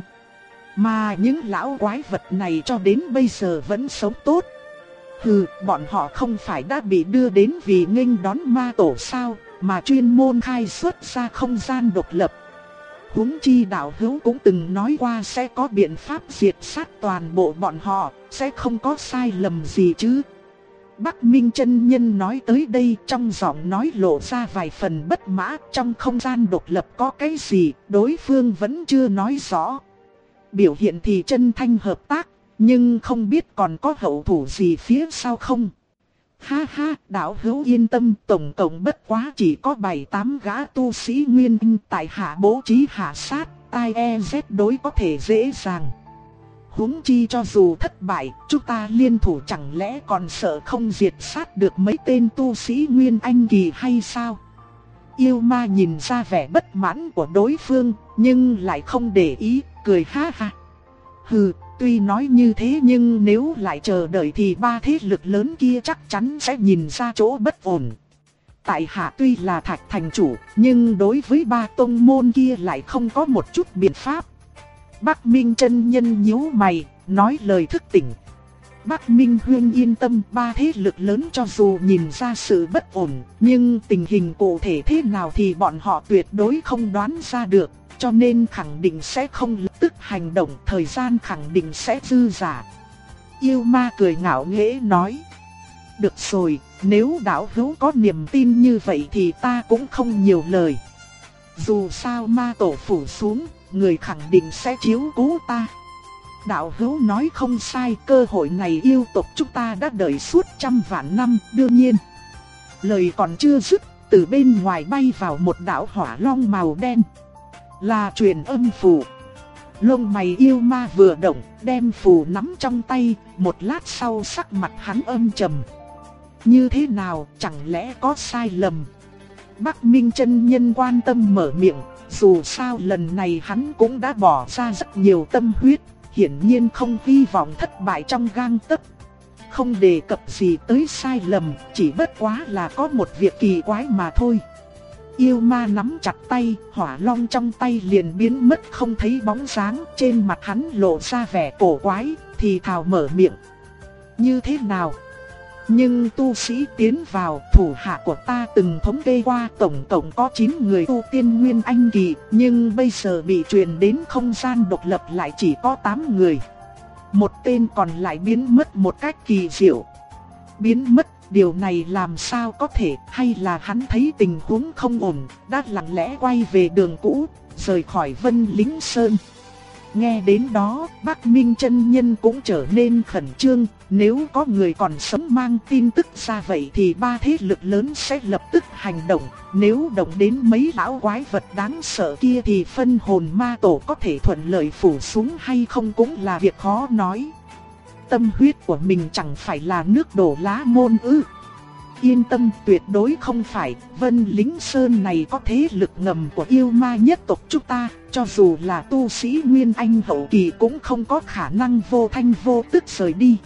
[SPEAKER 1] Mà những lão quái vật này cho đến bây giờ vẫn sống tốt. Hừ, bọn họ không phải đã bị đưa đến vì nghênh đón ma tổ sao, mà chuyên môn khai xuất ra không gian độc lập. Huống chi đạo hữu cũng từng nói qua sẽ có biện pháp diệt sát toàn bộ bọn họ, sẽ không có sai lầm gì chứ. Bắc Minh chân nhân nói tới đây, trong giọng nói lộ ra vài phần bất mã. Trong không gian độc lập có cái gì, đối phương vẫn chưa nói rõ. Biểu hiện thì chân thanh hợp tác, nhưng không biết còn có hậu thủ gì phía sau không. Ha ha, đạo hữu yên tâm, tổng cộng bất quá chỉ có 7-8 gã tu sĩ Nguyên Anh tại hạ bố trí hạ sát, tai z đối có thể dễ dàng. Huống chi cho dù thất bại, chúng ta liên thủ chẳng lẽ còn sợ không diệt sát được mấy tên tu sĩ Nguyên Anh kỳ hay sao? Yêu ma nhìn ra vẻ bất mãn của đối phương, nhưng lại không để ý, cười ha ha. Hừ, tuy nói như thế nhưng nếu lại chờ đợi thì ba thế lực lớn kia chắc chắn sẽ nhìn ra chỗ bất ổn. Tại hạ tuy là Thạch thành chủ, nhưng đối với ba tông môn kia lại không có một chút biện pháp. Bắc Minh chân nhân nhíu mày, nói lời thức tỉnh. Bắc Minh huynh yên tâm, ba thế lực lớn cho dù nhìn ra sự bất ổn, nhưng tình hình cụ thể thế nào thì bọn họ tuyệt đối không đoán ra được, cho nên khẳng định sẽ không lập tức hành động, thời gian khẳng định sẽ dư dả. Yêu ma cười ngạo nghễ nói. Được rồi, nếu đạo hữu có niềm tin như vậy thì ta cũng không nhiều lời. Dù sao ma tổ phủ xuống, người khẳng định sẽ chiếu cố ta. Đạo hữu nói không sai, cơ hội này yêu tộc chúng ta đã đợi suốt trăm vạn năm, đương nhiên. Lời còn chưa dứt, từ bên ngoài bay vào một đạo hỏa long màu đen. Là truyền âm phù. Lông mày yêu ma vừa động, đem phù nắm trong tay, một lát sau sắc mặt hắn âm trầm. Như thế nào, chẳng lẽ có sai lầm? Bắc Minh chân nhân quan tâm mở miệng, dù sao lần này hắn cũng đã bỏ ra rất nhiều tâm huyết, hiển nhiên không hy vọng thất bại trong gang tấc. Không đề cập gì tới sai lầm, chỉ bất quá là có một việc kỳ quái mà thôi. Yêu ma nắm chặt tay, hỏa long trong tay liền biến mất không thấy bóng dáng, trên mặt hắn lộ ra vẻ cổ quái, thì thào mở miệng. Như thế nào? Nhưng tu sĩ tiến vào, thủ hạ của ta từng thống kê qua tổng cộng có 9 người tu tiên Nguyên Anh kỳ, nhưng bây giờ bị truyền đến không gian độc lập lại chỉ có 8 người. Một tên còn lại biến mất một cách kỳ diệu. Biến mất, điều này làm sao có thể, hay là hắn thấy tình huống không ổn, đã lặng lẽ quay về đường cũ, rời khỏi Vân Lính Sơn. Nghe đến đó, Bắc Minh chân nhân cũng trở nên khẩn trương, nếu có người còn sống mang tin tức ra vậy thì ba thế lực lớn sẽ lập tức hành động, nếu động đến mấy lão quái vật đáng sợ kia thì phân hồn ma tổ có thể thuận lợi phủ xuống hay không cũng là việc khó nói. Tâm huyết của mình chẳng phải là nước đổ lá môn ư? Yên tâm, tuyệt đối không phải, Vân Lính Sơn này có thế lực ngầm của yêu ma nhất tộc chúng ta, cho dù là tu sĩ Nguyên Anh hậu kỳ cũng không có khả năng vô thanh vô tức rời đi.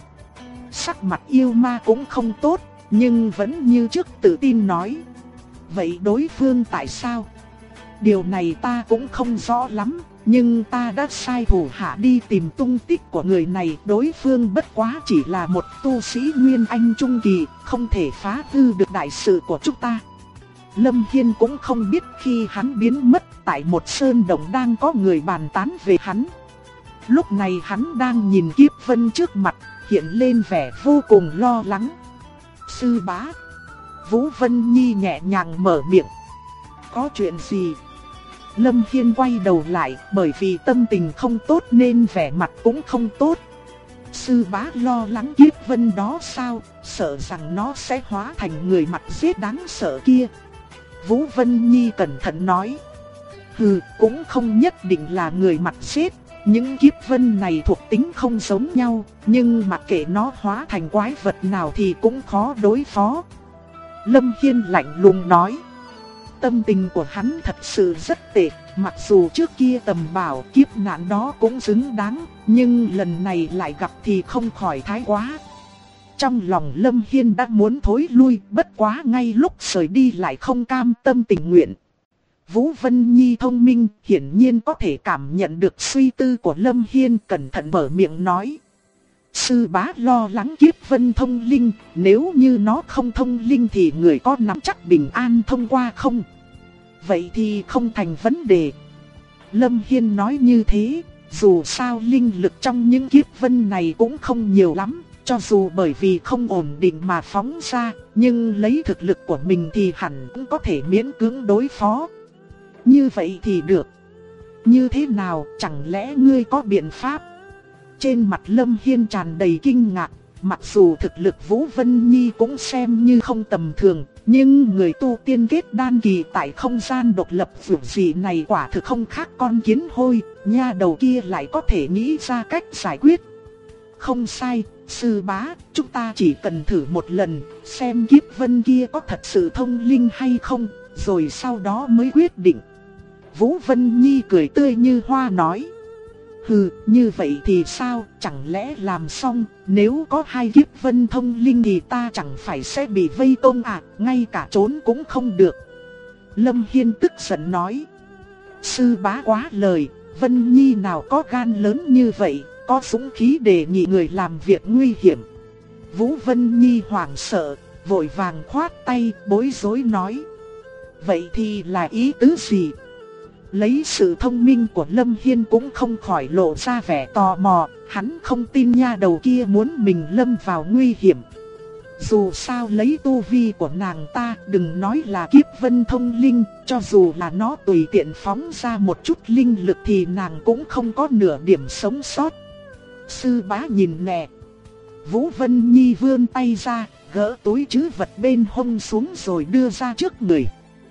[SPEAKER 1] Sắc mặt yêu ma cũng không tốt, nhưng vẫn như trước tự tin nói. Vậy đối phương tại sao? Điều này ta cũng không rõ lắm, nhưng ta đã sai thủ hạ đi tìm tung tích của người này. Đối phương bất quá chỉ là một tu sĩ Nguyên Anh trung kỳ, không thể phá hư được đại sự của chúng ta. Lâm Hiên cũng không biết khi hắn biến mất tại một sơn động đang có người bàn tán về hắn. Lúc này hắn đang nhìn Kiếp Vân trước mặt, hiện lên vẻ vô cùng lo lắng. Sư bá. Vũ Vân Nhi nhẹ nhàng mở miệng. Có chuyện gì? Lâm Hiên quay đầu lại, bởi vì tâm tình không tốt nên vẻ mặt cũng không tốt. Sư bá lo lắng Kiếp Vân đó sao, sợ rằng nó sẽ hóa thành người mặt giết đáng sợ kia. Vũ Vân Nhi cẩn thận nói. Hừ, cũng không nhất định là người mặt giết. Những kiếp vân này thuộc tính không giống nhau, nhưng mặc kệ nó hóa thành quái vật nào thì cũng khó đối phó. Lâm Hiên lạnh lùng nói. Tâm tình của hắn thật sự rất tệ, mặc dù trước kia tầm bảo kiếp nạn đó cũng xứng đáng, nhưng lần này lại gặp thì không khỏi thái quá. Trong lòng Lâm Hiên đã muốn thối lui, bất quá ngay lúc rời đi lại không cam tâm tình nguyện. Vũ Vân Nhi thông minh, hiển nhiên có thể cảm nhận được suy tư của Lâm Hiên, cẩn thận mở miệng nói. Sư bá lo lắng Kiếp Vân thông linh, nếu như nó không thông linh thì người có nắm chắc bình an thông qua không? Vậy thì không thành vấn đề. Lâm Hiên nói như thế, dù sao linh lực trong những Kiếp Vân này cũng không nhiều lắm, cho dù bởi vì không ổn định mà phóng ra, nhưng lấy thực lực của mình thì hẳn cũng có thể miễn cưỡng đối phó. Như vậy thì được. Như thế nào, chẳng lẽ ngươi có biện pháp? Trên mặt Lâm Hiên tràn đầy kinh ngạc, mặc dù thực lực Vũ Vân Nhi cũng xem như không tầm thường, nhưng người tu tiên kết đan kỳ tại không gian độc lập vượt dị này quả thực không khác con kiến hôi, nha đầu kia lại có thể nghĩ ra cách giải quyết. Không sai, sư bá, chúng ta chỉ cần thử một lần, xem Kiếp Vân kia có thật sự thông linh hay không, rồi sau đó mới quyết định. Vũ Vân Nhi cười tươi như hoa nói. Hừ, như vậy thì sao, chẳng lẽ làm xong, nếu có 2 Kiếp Vân thông linh thì ta chẳng phải sẽ bị vây công à, ngay cả trốn cũng không được. Lâm Hiên tức giận nói. Sư bá quá lời, Vân Nhi nào có gan lớn như vậy, có dũng khí để nghị người làm việc nguy hiểm. Vũ Vân Nhi hoảng sợ, vội vàng khoát tay, bối rối nói. Vậy thì là ý tứ gì? Lấy sự thông minh của Lâm Hiên cũng không khỏi lộ ra vẻ tò mò, hắn không tin nha đầu kia muốn mình lâm vào nguy hiểm. Dù sao lấy tu vi của nàng ta, đừng nói là kiếp vân thông linh, cho dù là nó tùy tiện phóng ra một chút linh lực thì nàng cũng không có nửa điểm sống sót. Sư bá nhìn nè. Vũ Vân Nhi vươn tay ra, gỡ túi trữ vật bên hông xuống rồi đưa ra trước người.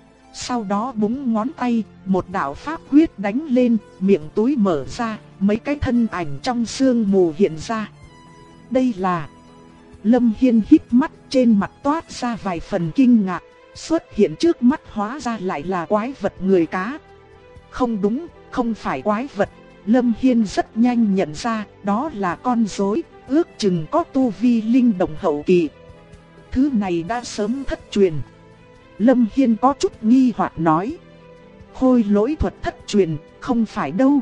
[SPEAKER 1] Sau đó búng ngón tay, một đạo pháp quyết đánh lên, miệng túi mở ra, mấy cái thân ảnh trong sương mù hiện ra. Đây là... Lâm Hiên hít mắt, trên mặt toát ra vài phần kinh ngạc, xuất hiện trước mắt hóa ra lại là quái vật người cá. Không đúng, không phải quái vật. Lâm Hiên rất nhanh nhận ra, đó là con rối, ước chừng có tu vi linh động hậu kỳ. Thứ này đã sớm thất truyền. Lâm Hiên có chút nghi hoặc nói. Khôi lỗi thuật thất truyền, không phải đâu.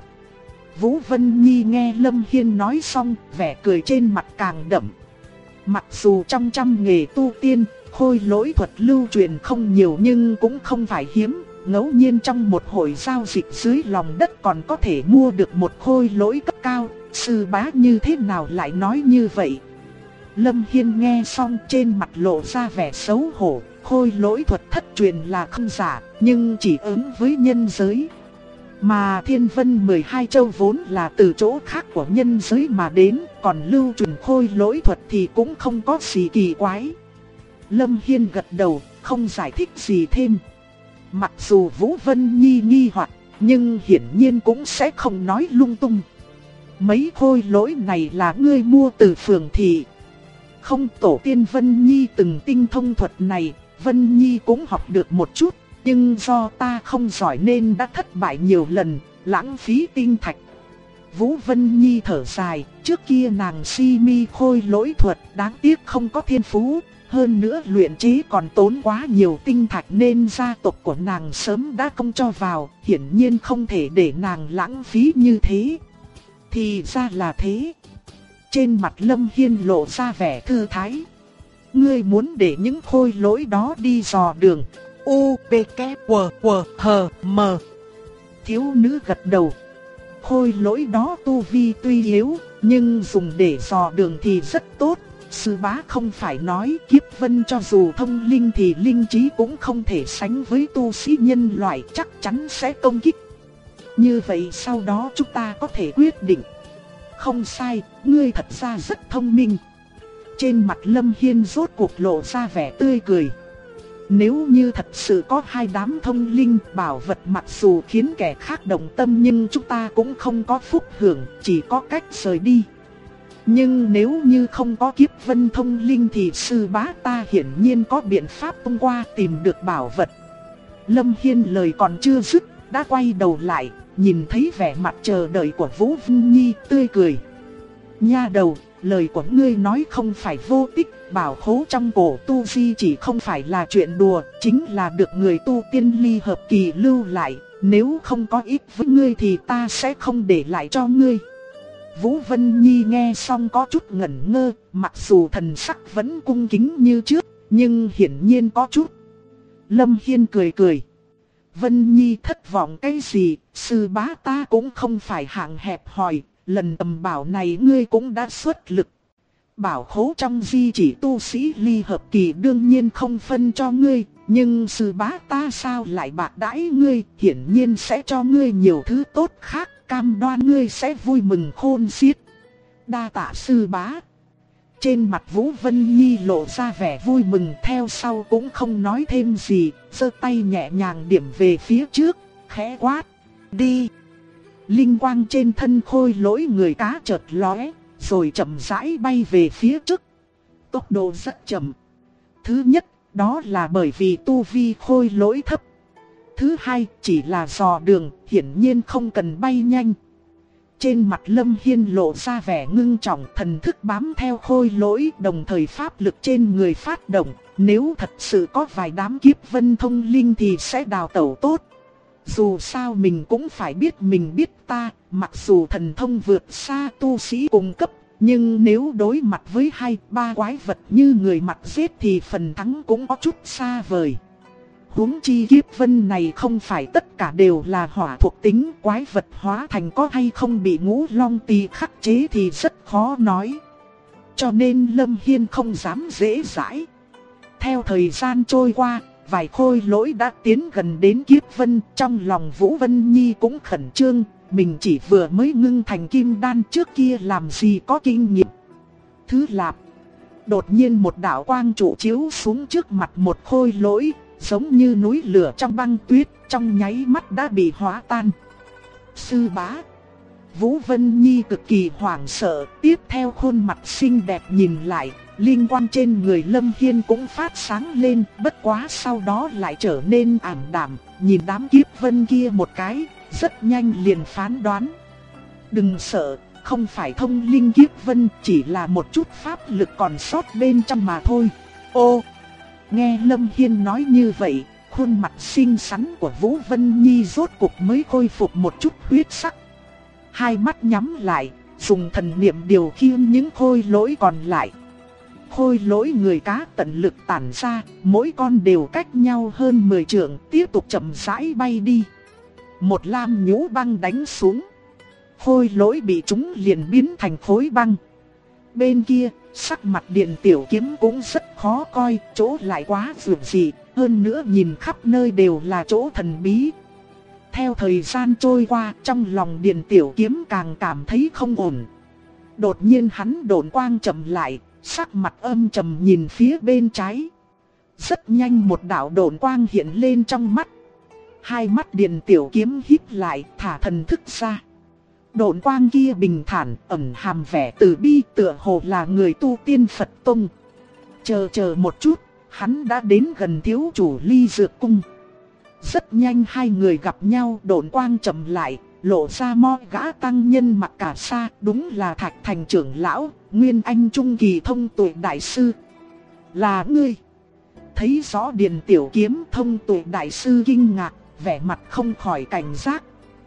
[SPEAKER 1] Vũ Vân Nhi nghe Lâm Hiên nói xong, vẻ cười trên mặt càng đậm. Mặc dù trong trăm nghề tu tiên, khôi lỗi thuật lưu truyền không nhiều nhưng cũng không phải hiếm. Ngẫu nhiên trong một hội giao dịch dưới lòng đất còn có thể mua được một khôi lỗi cấp cao. Sư bá như thế nào lại nói như vậy? Lâm Hiên nghe xong trên mặt lộ ra vẻ xấu hổ. Khôi lỗi thuật thất truyền là không giả, nhưng chỉ ứng với nhân giới. Mà Thiên Vân 12 châu vốn là từ chỗ khác của nhân giới mà đến, còn lưu truyền khôi lỗi thuật thì cũng không có gì kỳ quái. Lâm Hiên gật đầu, không giải thích gì thêm. Mặc dù Vũ Vân Nhi nghi hoặc, nhưng hiển nhiên cũng sẽ không nói lung tung. Mấy khôi lỗi này là ngươi mua từ phường thị. Không, tổ tiên Vân Nhi từng tinh thông thuật này, Vân Nhi cũng học được một chút. Nhưng do ta không giỏi nên đã thất bại nhiều lần, lãng phí tinh thạch. Vũ Vân Nhi thở dài, trước kia nàng si mê khôi lỗi thuật, đáng tiếc không có thiên phú. Hơn nữa luyện chế còn tốn quá nhiều tinh thạch nên gia tộc của nàng sớm đã không cho vào, hiển nhiên không thể để nàng lãng phí như thế. Thì ra là thế. Trên mặt Lâm Hiên lộ ra vẻ thư thái. Ngươi muốn để những khôi lỗi đó đi dò đường. U, V, K, W, W, H, M. Thiếu nữ gật đầu. Khôi lỗi đó tu vi tuy yếu, nhưng dùng để dò đường thì rất tốt. Sư bá không phải nói kiếp vân cho dù thông linh thì linh trí cũng không thể sánh với tu sĩ nhân loại, chắc chắn sẽ công kích. Như vậy sau đó chúng ta có thể quyết định. Không sai, ngươi thật ra rất thông minh. Trên mặt Lâm Hiên rốt cuộc lộ ra vẻ tươi cười. Nếu như thật sự có hai đám thông linh bảo vật, mặc dù khiến kẻ khác động tâm nhưng chúng ta cũng không có phúc hưởng, chỉ có cách rời đi. Nhưng nếu như không có kiếp vân thông linh thì sư bá ta hiển nhiên có biện pháp thông qua tìm được bảo vật. Lâm Hiên lời còn chưa dứt, đã quay đầu lại, nhìn thấy vẻ mặt chờ đợi của Vũ Vân Nhi, tươi cười. Nha đầu, lời của ngươi nói không phải vô tích, bảo khố trong cổ tu di chỉ không phải là chuyện đùa, chính là được người tu tiên ly hợp kỳ lưu lại, nếu không có ích với ngươi thì ta sẽ không để lại cho ngươi. Vũ Vân Nhi nghe xong có chút ngẩn ngơ, mặc dù thần sắc vẫn cung kính như trước, nhưng hiển nhiên có chút. Lâm Hiên cười cười. Vân Nhi thất vọng cái gì, sư bá ta cũng không phải hạng hẹp hòi, lần tầm bảo này ngươi cũng đã xuất lực. Bảo khố trong di chỉ tu sĩ ly hợp kỳ đương nhiên không phân cho ngươi, nhưng sư bá ta sao lại bạc đãi ngươi, hiển nhiên sẽ cho ngươi nhiều thứ tốt khác, cam đoan ngươi sẽ vui mừng khôn xiết. Đa tạ sư bá. Trên mặt Vũ Vân Nhi lộ ra vẻ vui mừng, theo sau cũng không nói thêm gì, giơ tay nhẹ nhàng điểm về phía trước, khẽ quát, đi. Linh quang trên thân khôi lỗi người cá chợt lóe, rồi chậm rãi bay về phía trước. Tốc độ rất chậm. Thứ nhất, đó là bởi vì tu vi khôi lỗi thấp. Thứ hai, chỉ là dò đường, hiển nhiên không cần bay nhanh. Trên mặt Lâm Hiên lộ ra vẻ ngưng trọng, thần thức bám theo khôi lỗi, đồng thời pháp lực trên người phát động. Nếu thật sự có vài đám kiếp vân thông linh thì sẽ đào tẩu tốt. Dù sao mình cũng phải biết mình biết ta, mặc dù thần thông vượt xa tu sĩ cùng cấp, nhưng nếu đối mặt với 2-3 quái vật như người mặt giết thì phần thắng cũng có chút xa vời. Huống chi kiếp vân này không phải tất cả đều là hỏa thuộc tính, quái vật hóa thành có hay không bị ngũ long tỳ khắc chế thì rất khó nói. cho nên Lâm Hiên không dám dễ dãi. Theo thời gian trôi qua, vài khôi lỗi đã tiến gần đến Kiếp Vân, trong lòng Vũ Vân Nhi cũng khẩn trương, mình chỉ vừa mới ngưng thành kim đan, trước kia làm gì có kinh nghiệm. Thứ Lạp, đột nhiên một đạo quang trụ chiếu xuống trước mặt một khôi lỗi, giống như núi lửa trong băng tuyết, trong nháy mắt đã bị hóa tan. Sư bá. Vũ Vân Nhi cực kỳ hoảng sợ, tiếp theo khuôn mặt xinh đẹp nhìn lại, linh quang trên người Lâm Hiên cũng phát sáng lên, bất quá sau đó lại trở nên ảm đạm, nhìn đám Kiếp Vân kia một cái, rất nhanh liền phán đoán. Đừng sợ, không phải thông linh Kiếp Vân, chỉ là một chút pháp lực còn sót bên trong mà thôi. Ô, nghe Lâm Hiên nói như vậy, khuôn mặt xinh xắn của Vũ Vân Nhi rốt cục mới khôi phục một chút huyết sắc. Hai mắt nhắm lại, dùng thần niệm điều khiển những khôi lỗi còn lại. Khôi lỗi người cá tận lực tản ra, mỗi con đều cách nhau hơn 10 trượng, tiếp tục chậm rãi bay đi. Một lam nhũ băng đánh xuống. Khôi lỗi bị chúng liền biến thành khối băng. Bên kia, sắc mặt Điện Tiểu Kiếm cũng rất khó coi, chỗ lại quá vượt dị, hơn nữa nhìn khắp nơi đều là chỗ thần bí. Theo thời gian trôi qua, trong lòng Điện Tiểu Kiếm càng cảm thấy không ổn. Đột nhiên hắn độn quang chậm lại, sắc mặt âm trầm nhìn phía bên trái. Rất nhanh một đạo độn quang hiện lên trong mắt. Hai mắt Điện Tiểu Kiếm híp lại, thả thần thức ra. Độn quang kia bình thản, ẩn hàm vẻ từ bi, tựa hồ là người tu tiên Phật tông. Chờ một chút, hắn đã đến gần thiếu chủ Ly Dược Cung. Rất nhanh hai người gặp nhau, độn quang chậm lại, lộ ra mo gã tăng nhân mặc cả sa, đúng là Thạch Thành trưởng lão, Nguyên Anh Trung Kỳ thông tuệ đại sư. Là ngươi. Thấy rõ Điện Tiểu Kiếm, thông tuệ đại sư kinh ngạc, vẻ mặt không khỏi cảnh giác.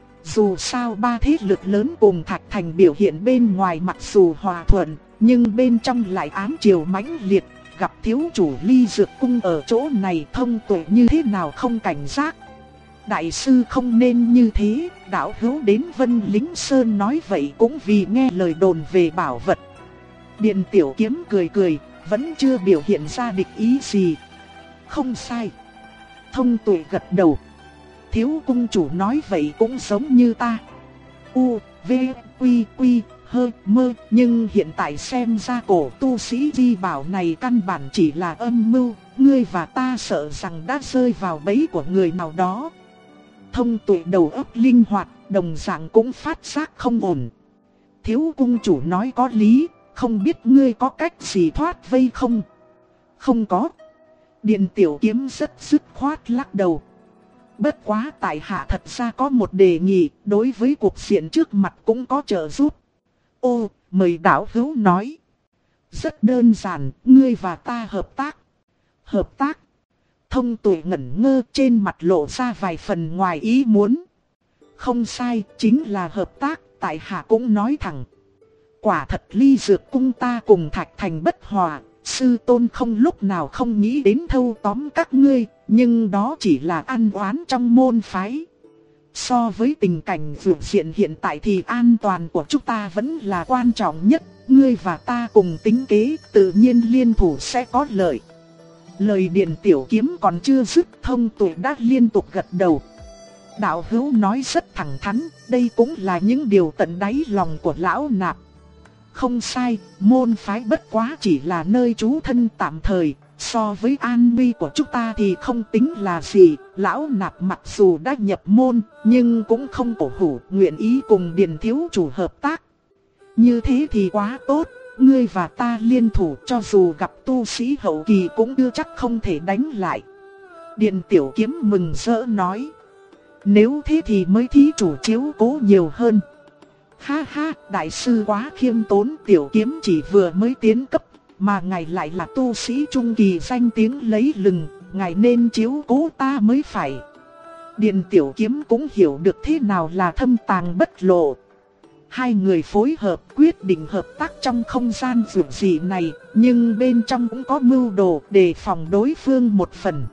[SPEAKER 1] Dù sao ba thế lực lớn cùng Thạch Thành biểu hiện bên ngoài mặc dù hòa thuận, nhưng bên trong lại ám chiều mãnh liệt. Gặp thiếu chủ Ly Dược Cung ở chỗ này, thông tuệ như thế nào không cảnh giác. Đại sư không nên như thế, đạo hữu đến Vân Lính Sơn nói vậy cũng vì nghe lời đồn về bảo vật. Điện Tiểu Kiếm cười cười, vẫn chưa biểu hiện ra địch ý gì. Không sai. Thông tuệ gật đầu. Thiếu cung chủ nói vậy cũng giống như ta. U, V, Quy, Quy, Hơ, Mơ. Nhưng hiện tại xem ra cổ tu sĩ di bảo này căn bản chỉ là âm mưu. Ngươi và ta sợ rằng đã rơi vào bẫy của người nào đó. Thông tuệ đầu óc linh hoạt, đồng dạng cũng phát giác không ổn. Thiếu cung chủ nói có lý, không biết ngươi có cách gì thoát vây không? Không có. Điện Tiểu Kiếm rất dứt khoát lắc đầu. Bất quá tại hạ thật ra có một đề nghị, đối với cuộc diện trước mặt cũng có trợ giúp. Ô, mời đạo hữu nói. Rất đơn giản, ngươi và ta hợp tác. Hợp tác? Thông tuệ ngẩn ngơ, trên mặt lộ ra vài phần ngoài ý muốn. Không sai, chính là hợp tác, tại hạ cũng nói thẳng. Quả thật Ly Dược Cung ta cùng Thạch Thành bất hòa, sư tôn không lúc nào không nghĩ đến thâu tóm các ngươi, nhưng đó chỉ là ăn oán trong môn phái. So với tình cảnh vượt diện hiện tại thì an toàn của chúng ta vẫn là quan trọng nhất, ngươi và ta cùng tính kế, tự nhiên liên thủ sẽ có lợi. Lời Điện Tiểu Kiếm còn chưa dứt, thông tuệ đã liên tục gật đầu. Đạo hữu nói rất thẳng thắn, đây cũng là những điều tận đáy lòng của lão nạp. Không sai, môn phái bất quá chỉ là nơi trú thân tạm thời, so với an nguy của chúng ta thì không tính là gì. Lão nạp mặc dù đã nhập môn, nhưng cũng không cổ hủ, nguyện ý cùng Điền thiếu chủ hợp tác. Như thế thì quá tốt, ngươi và ta liên thủ cho dù gặp tu sĩ hậu kỳ cũng chưa chắc không thể đánh lại. Điền Tiểu Kiếm mừng rỡ nói. Nếu thế thì mới thí chủ chiếu cố nhiều hơn. Ha ha, đại sư quá khiêm tốn, Tiểu Kiếm chỉ vừa mới tiến cấp, mà ngài lại là tu sĩ trung kỳ danh tiếng lấy lừng, ngài nên chiếu cố ta mới phải. Điền Tiểu Kiếm cũng hiểu được thế nào là thâm tàng bất lộ. Hai người phối hợp quyết định hợp tác trong không gian vượt dị này, nhưng bên trong cũng có mưu đồ đề phòng đối phương một phần.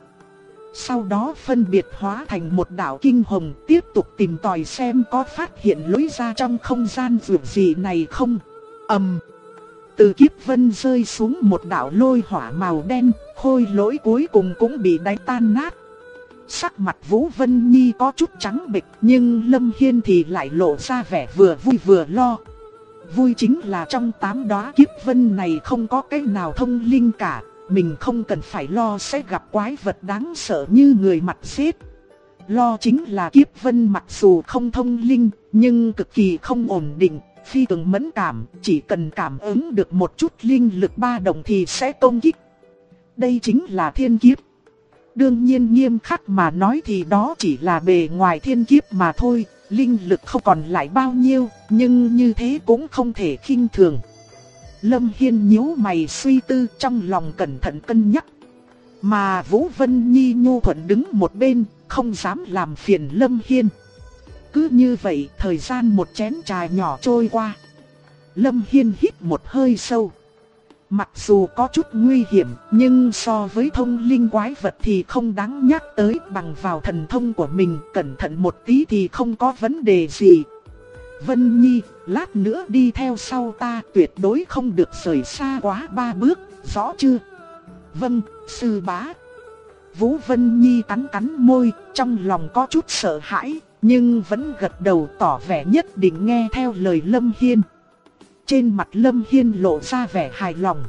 [SPEAKER 1] Sau đó phân biệt hóa thành một đạo kinh hồng, tiếp tục tìm tòi xem có phát hiện lối ra trong không gian vượt dị này không. Từ kiếp vân rơi xuống một đạo lôi hỏa màu đen, khôi lỗi cuối cùng cũng bị đánh tan nát. Sắc mặt Vũ Vân Nhi có chút trắng bệch, nhưng Lâm Hiên thì lại lộ ra vẻ vừa vui vừa lo. Vui chính là trong 8 đóa kiếp vân này không có cái nào thông linh cả, mình không cần phải lo sẽ gặp quái vật đáng sợ như người mặt xếp. Lo chính là kiếp vân mặc dù không thông linh, nhưng cực kỳ không ổn định, phi thường mẫn cảm, chỉ cần cảm ứng được một chút linh lực ba động thì sẽ công kích. Đây chính là thiên kiếp. Đương nhiên nghiêm khắc mà nói thì đó chỉ là bề ngoài thiên kiếp mà thôi, linh lực không còn lại bao nhiêu, nhưng như thế cũng không thể khinh thường. Lâm Hiên nhíu mày suy tư, trong lòng cẩn thận cân nhắc. Mà Vũ Vân Nhi nhu thuận đứng một bên, không dám làm phiền Lâm Hiên. Cứ như vậy thời gian một chén trà nhỏ trôi qua. Lâm Hiên hít một hơi sâu. Mặc dù có chút nguy hiểm, nhưng so với thông linh quái vật thì không đáng nhắc tới, bằng vào thần thông của mình, cẩn thận một tí thì không có vấn đề gì. Vân Nhi, lát nữa đi theo sau ta, tuyệt đối không được rời xa quá 3 bước, rõ chưa? Vâng, sư bá. Vũ Vân Nhi cắn cắn môi, trong lòng có chút sợ hãi, nhưng vẫn gật đầu tỏ vẻ nhất định nghe theo lời Lâm Hiên. Trên mặt Lâm Hiên lộ ra vẻ hài lòng.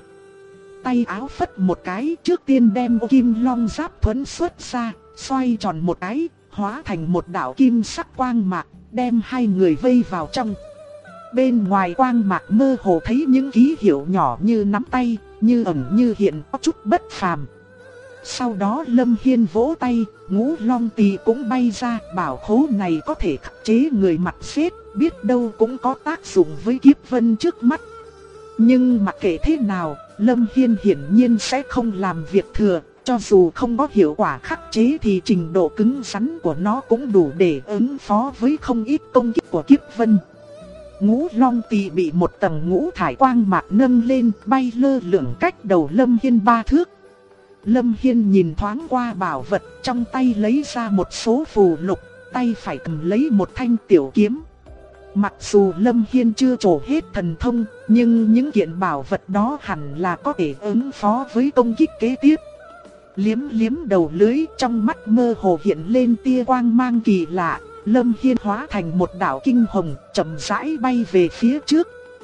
[SPEAKER 1] Tay áo phất một cái, trước tiên đem ô kim long giáp thuẫn xuất ra, xoay tròn một cái, hóa thành một đạo kim sắc quang mạc, đem hai người vây vào trong. Bên ngoài quang mạc mơ hồ thấy những ký hiệu nhỏ như nắm tay, như ẩn như hiện, có chút bất phàm. Sau đó Lâm Hiên vỗ tay, ngũ long tỳ cũng bay ra, bảo khố này có thể khắc chế người mặt xếp, biết đâu cũng có tác dụng với kiếp vân trước mắt. Nhưng mặc kệ thế nào, Lâm Hiên hiển nhiên sẽ không làm việc thừa, cho dù không có hiệu quả khắc chế thì trình độ cứng rắn của nó cũng đủ để ứng phó với không ít công kích của kiếp vân. Ngũ long tỳ bị một tầng ngũ thải quang mạc nâng lên, bay lơ lửng cách đầu Lâm Hiên 3 thước. Lâm Hiên nhìn thoáng qua bảo vật, trong tay lấy ra một số phù lục, tay phải cầm lấy một thanh tiểu kiếm. Mặc dù Lâm Hiên chưa trổ hết thần thông, nhưng những kiện bảo vật đó hẳn là có thể ứng phó với công kích kế tiếp. Liếm liếm đầu lưới, trong mắt mơ hồ hiện lên tia quang mang kỳ lạ, Lâm Hiên hóa thành một đạo kinh hồng, chậm rãi bay về phía trước.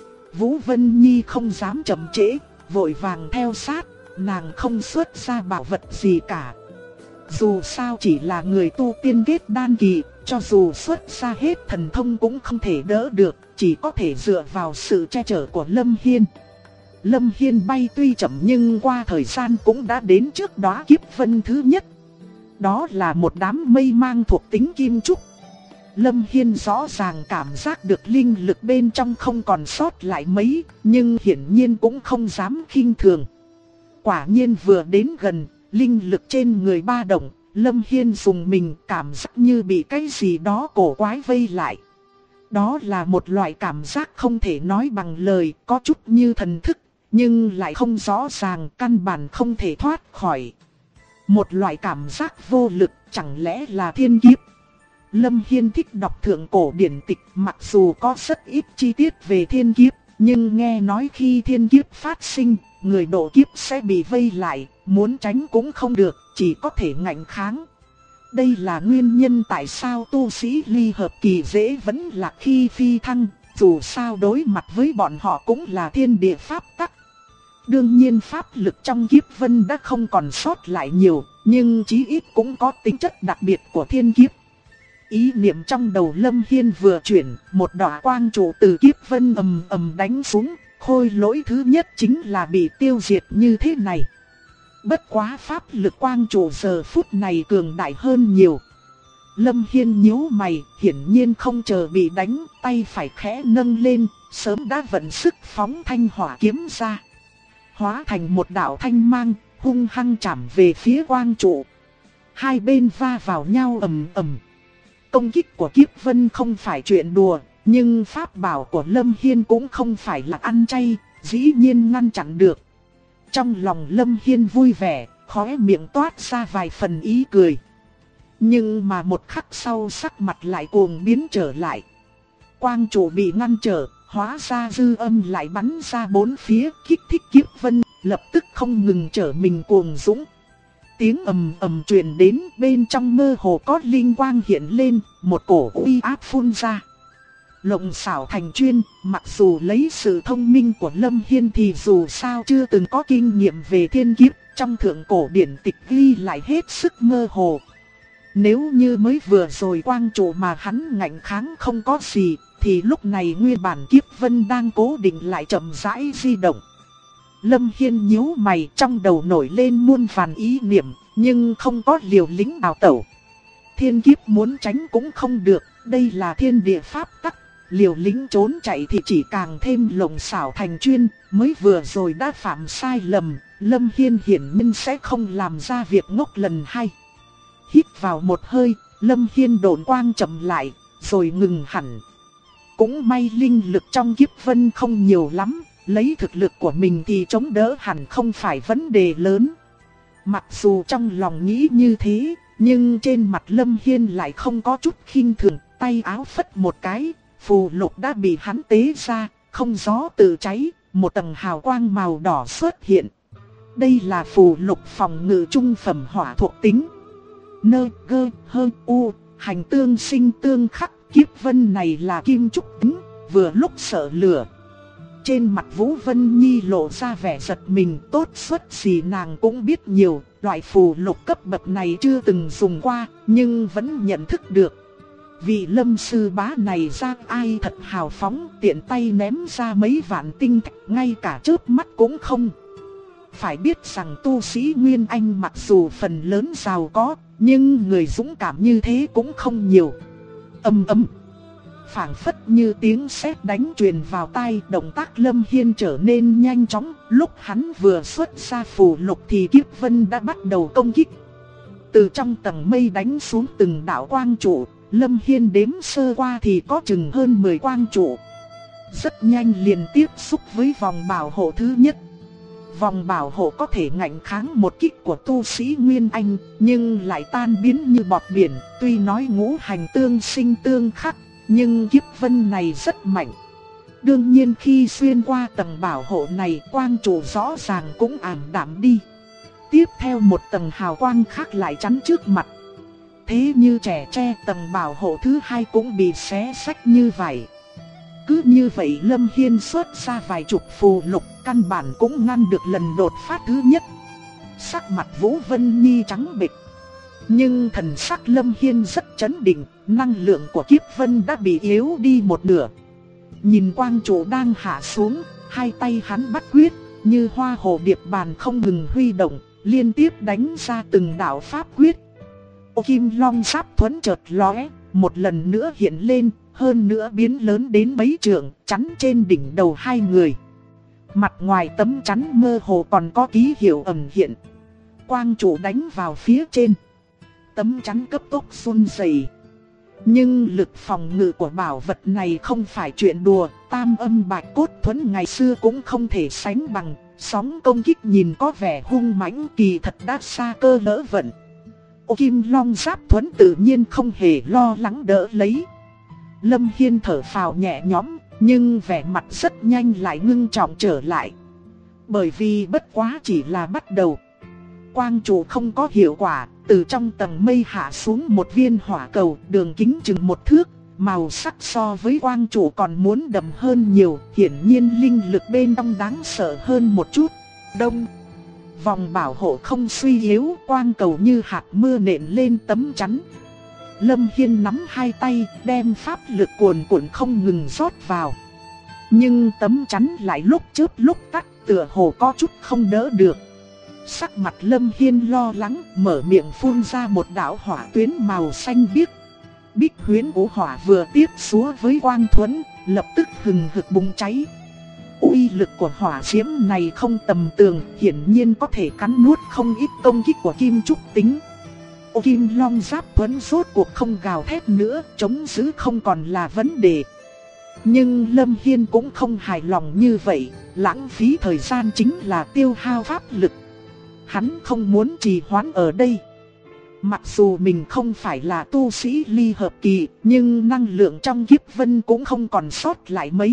[SPEAKER 1] Vũ Vân Nhi không dám chậm trễ, vội vàng theo sát, nàng không xuất ra bảo vật gì cả. Dù sao chỉ là người tu tiên kết đan kỳ, cho dù xuất ra hết thần thông cũng không thể đỡ được, chỉ có thể dựa vào sự che chở của Lâm Hiên. Lâm Hiên bay tuy chậm nhưng qua thời gian cũng đã đến trước đóa kiếp vân thứ nhất. Đó là một đám mây mang thuộc tính kim trúc. Lâm Hiên rõ ràng cảm giác được linh lực bên trong không còn sót lại mấy, nhưng hiển nhiên cũng không dám khinh thường. Quả nhiên vừa đến gần, linh lực trên người ba động, Lâm Hiên dùng mình cảm giác như bị cái gì đó cổ quái vây lại. Đó là một loại cảm giác không thể nói bằng lời, có chút như thần thức, nhưng lại không rõ ràng, căn bản không thể thoát khỏi. Một loại cảm giác vô lực, chẳng lẽ là thiên kiếp? Lâm Hiên thích đọc thượng cổ điển tịch, mặc dù có rất ít chi tiết về thiên kiếp, nhưng nghe nói khi thiên kiếp phát sinh, người độ kiếp sẽ bị vây lại, muốn tránh cũng không được, chỉ có thể ngạnh kháng. Đây là nguyên nhân tại sao tu sĩ ly hợp kỳ dễ vẫn lạc khi phi thăng, dù sao đối mặt với bọn họ cũng là thiên địa pháp tắc. Đương nhiên pháp lực trong kiếp vân đã không còn sót lại nhiều, nhưng chí ít cũng có tính chất đặc biệt của thiên kiếp. Ý niệm trong đầu Lâm Hiên vừa chuyển, một đóa quang trụ từ kiếp vân ầm ầm đánh xuống, khôi lỗi thứ nhất chính là bị tiêu diệt như thế này. Bất quá pháp lực quang trụ giờ phút này cường đại hơn nhiều. Lâm Hiên nhíu mày, hiển nhiên không chờ bị đánh, tay phải khẽ nâng lên, sớm đã vận sức phóng thanh hỏa kiếm ra. Hóa thành một đạo thanh mang, hung hăng chạm về phía quang trụ. Hai bên va vào nhau ầm ầm. Công kích của kiếp vân không phải chuyện đùa, nhưng pháp bảo của Lâm Hiên cũng không phải là ăn chay, dĩ nhiên ngăn chặn được. Trong lòng Lâm Hiên vui vẻ, khóe miệng toát ra vài phần ý cười. Nhưng mà một khắc sau sắc mặt lại cuồng biến trở lại. Quang trụ bị ngăn trở, hóa ra dư âm lại bắn ra bốn phía kích thích kiếp vân, lập tức không ngừng trở mình cuồng dũng. Tiếng ầm ầm truyền đến, bên trong mơ hồ có linh quang hiện lên, một cổ uy áp phun ra. Lộng xảo thành chuyên, mặc dù lấy sự thông minh của Lâm Hiên thì dù sao chưa từng có kinh nghiệm về thiên kiếp, trong thượng cổ điển tịch ghi lại hết sức mơ hồ. Nếu như mới vừa rồi quang trụ mà hắn ngạnh kháng không có gì, thì lúc này nguyên bản kiếp vân đang cố định lại chậm rãi di động. Lâm Hiên nhíu mày, trong đầu nổi lên muôn vàn ý niệm, nhưng không có liều lĩnh đào tẩu. Thiên kiếp muốn tránh cũng không được, đây là thiên địa pháp tắc, liều lĩnh trốn chạy thì chỉ càng thêm lộng xảo thành chuyên, mới vừa rồi đã phạm sai lầm, Lâm Hiên hiển nhiên sẽ không làm ra việc ngốc lần hai. Hít vào một hơi, Lâm Hiên độn quang chậm lại, rồi ngừng hẳn. Cũng may linh lực trong kiếp vân không nhiều lắm, lấy thực lực của mình thì chống đỡ hẳn không phải vấn đề lớn. Mặc dù trong lòng nghĩ như thế, nhưng trên mặt Lâm Hiên lại không có chút khinh thường, tay áo phất một cái, phù lục đã bị hắn tế ra, không gió tự cháy, một tầng hào quang màu đỏ xuất hiện. Đây là phù lục phòng ngự trung phẩm hỏa thuộc tính. Nơ gơ hơ u, hành tương sinh tương khắc, kiếp vân này là kim trúc tính, vừa lúc sợ lửa. Trên mặt Vũ Vân Nhi lộ ra vẻ giật mình, tốt xuất gì nàng cũng biết nhiều, loại phù lục cấp bậc này chưa từng dùng qua, nhưng vẫn nhận thức được. Vị Lâm sư bá này ra ai thật hào phóng, tiện tay ném ra mấy vạn tinh thạch, ngay cả chớp mắt cũng không. Phải biết rằng tu sĩ Nguyên Anh mặc dù phần lớn giàu có, nhưng người dũng cảm như thế cũng không nhiều. Ầm ầm, phảng phất như tiếng sét đánh truyền vào tai, động tác Lâm Hiên trở nên nhanh chóng, lúc hắn vừa xuất ra phù lục thì kiếp vân đã bắt đầu công kích. Từ trong tầng mây đánh xuống từng đạo quang trụ, Lâm Hiên đếm sơ qua thì có chừng hơn 10 quang trụ. Rất nhanh liền tiếp xúc với vòng bảo hộ thứ nhất. Vòng bảo hộ có thể ngạnh kháng một kích của tu sĩ Nguyên Anh, nhưng lại tan biến như bọt biển, tuy nói ngũ hành tương sinh tương khắc, nhưng kiếp vân này rất mạnh. Đương nhiên khi xuyên qua tầng bảo hộ này, quang trụ rõ ràng cũng ảm đạm đi. Tiếp theo một tầng hào quang khác lại chắn trước mặt. Thế như trẻ tre, tầng bảo hộ thứ hai cũng bị xé xách như vậy. Cứ như vậy Lâm Hiên xuất ra vài chục phù lục, căn bản cũng ngăn được lần đột phát thứ nhất. Sắc mặt Vũ Vân Nhi trắng bệch. Nhưng thần sắc Lâm Hiên rất chấn định, năng lượng của kiếp vân đã bị yếu đi một nửa. Nhìn quang trụ đang hạ xuống, hai tay hắn bắt quyết, như hoa hồ điệp bàn không ngừng huy động, liên tiếp đánh ra từng đạo pháp quyết. Ô kim long giáp thuẫn chợt lóe, một lần nữa hiện lên, hơn nữa biến lớn đến mấy trượng, chắn trên đỉnh đầu hai người. Mặt ngoài tấm chắn mơ hồ còn có ký hiệu ẩn hiện. Quang trụ đánh vào phía trên, tấm chắn cấp tốc run rẩy. Nhưng lực phòng ngự của bảo vật này không phải chuyện đùa, tam âm bạch cốt thuẫn ngày xưa cũng không thể sánh bằng. Sóng công kích nhìn có vẻ hung mãnh, kỳ thật đã xa cơ lỡ vận. Ô kim long giáp thuẫn tự nhiên không hề lo lắng đỡ lấy. Lâm Hiên thở phào nhẹ nhõm, nhưng vẻ mặt rất nhanh lại ngưng trọng trở lại. Bởi vì bất quá chỉ là bắt đầu. Quang trụ không có hiệu quả, từ trong tầng mây hạ xuống một viên hỏa cầu, đường kính chừng 1 thước, màu sắc so với quang trụ còn muốn đậm hơn nhiều, hiển nhiên linh lực bên trong đáng sợ hơn một chút. Đông, vòng bảo hộ không suy yếu, quang cầu như hạt mưa nện lên tấm chắn. Lâm Hiên nắm hai tay, đem pháp lực cuồn cuộn không ngừng rót vào. Nhưng tấm chắn lại lúc chớp lúc tắt, tựa hồ có chút không đỡ được. Sắc mặt Lâm Hiên lo lắng, mở miệng phun ra một đạo hỏa tuyến màu xanh biếc. Bích huyễn của hỏa vừa tiếp xúa với quang thuẫn, lập tức hừng hực bùng cháy. Uy lực của hỏa diễm này không tầm thường, hiển nhiên có thể cắn nuốt không ít công kích của kim trúc tính. Ô kim long giáp thuẫn rốt cuộc không gào thét nữa, chống giữ không còn là vấn đề. Nhưng Lâm Hiên cũng không hài lòng như vậy, lãng phí thời gian chính là tiêu hao pháp lực. Hắn không muốn trì hoãn ở đây. Mặc dù mình không phải là tu sĩ ly hợp kỳ, nhưng năng lượng trong kiếp vân cũng không còn sót lại mấy,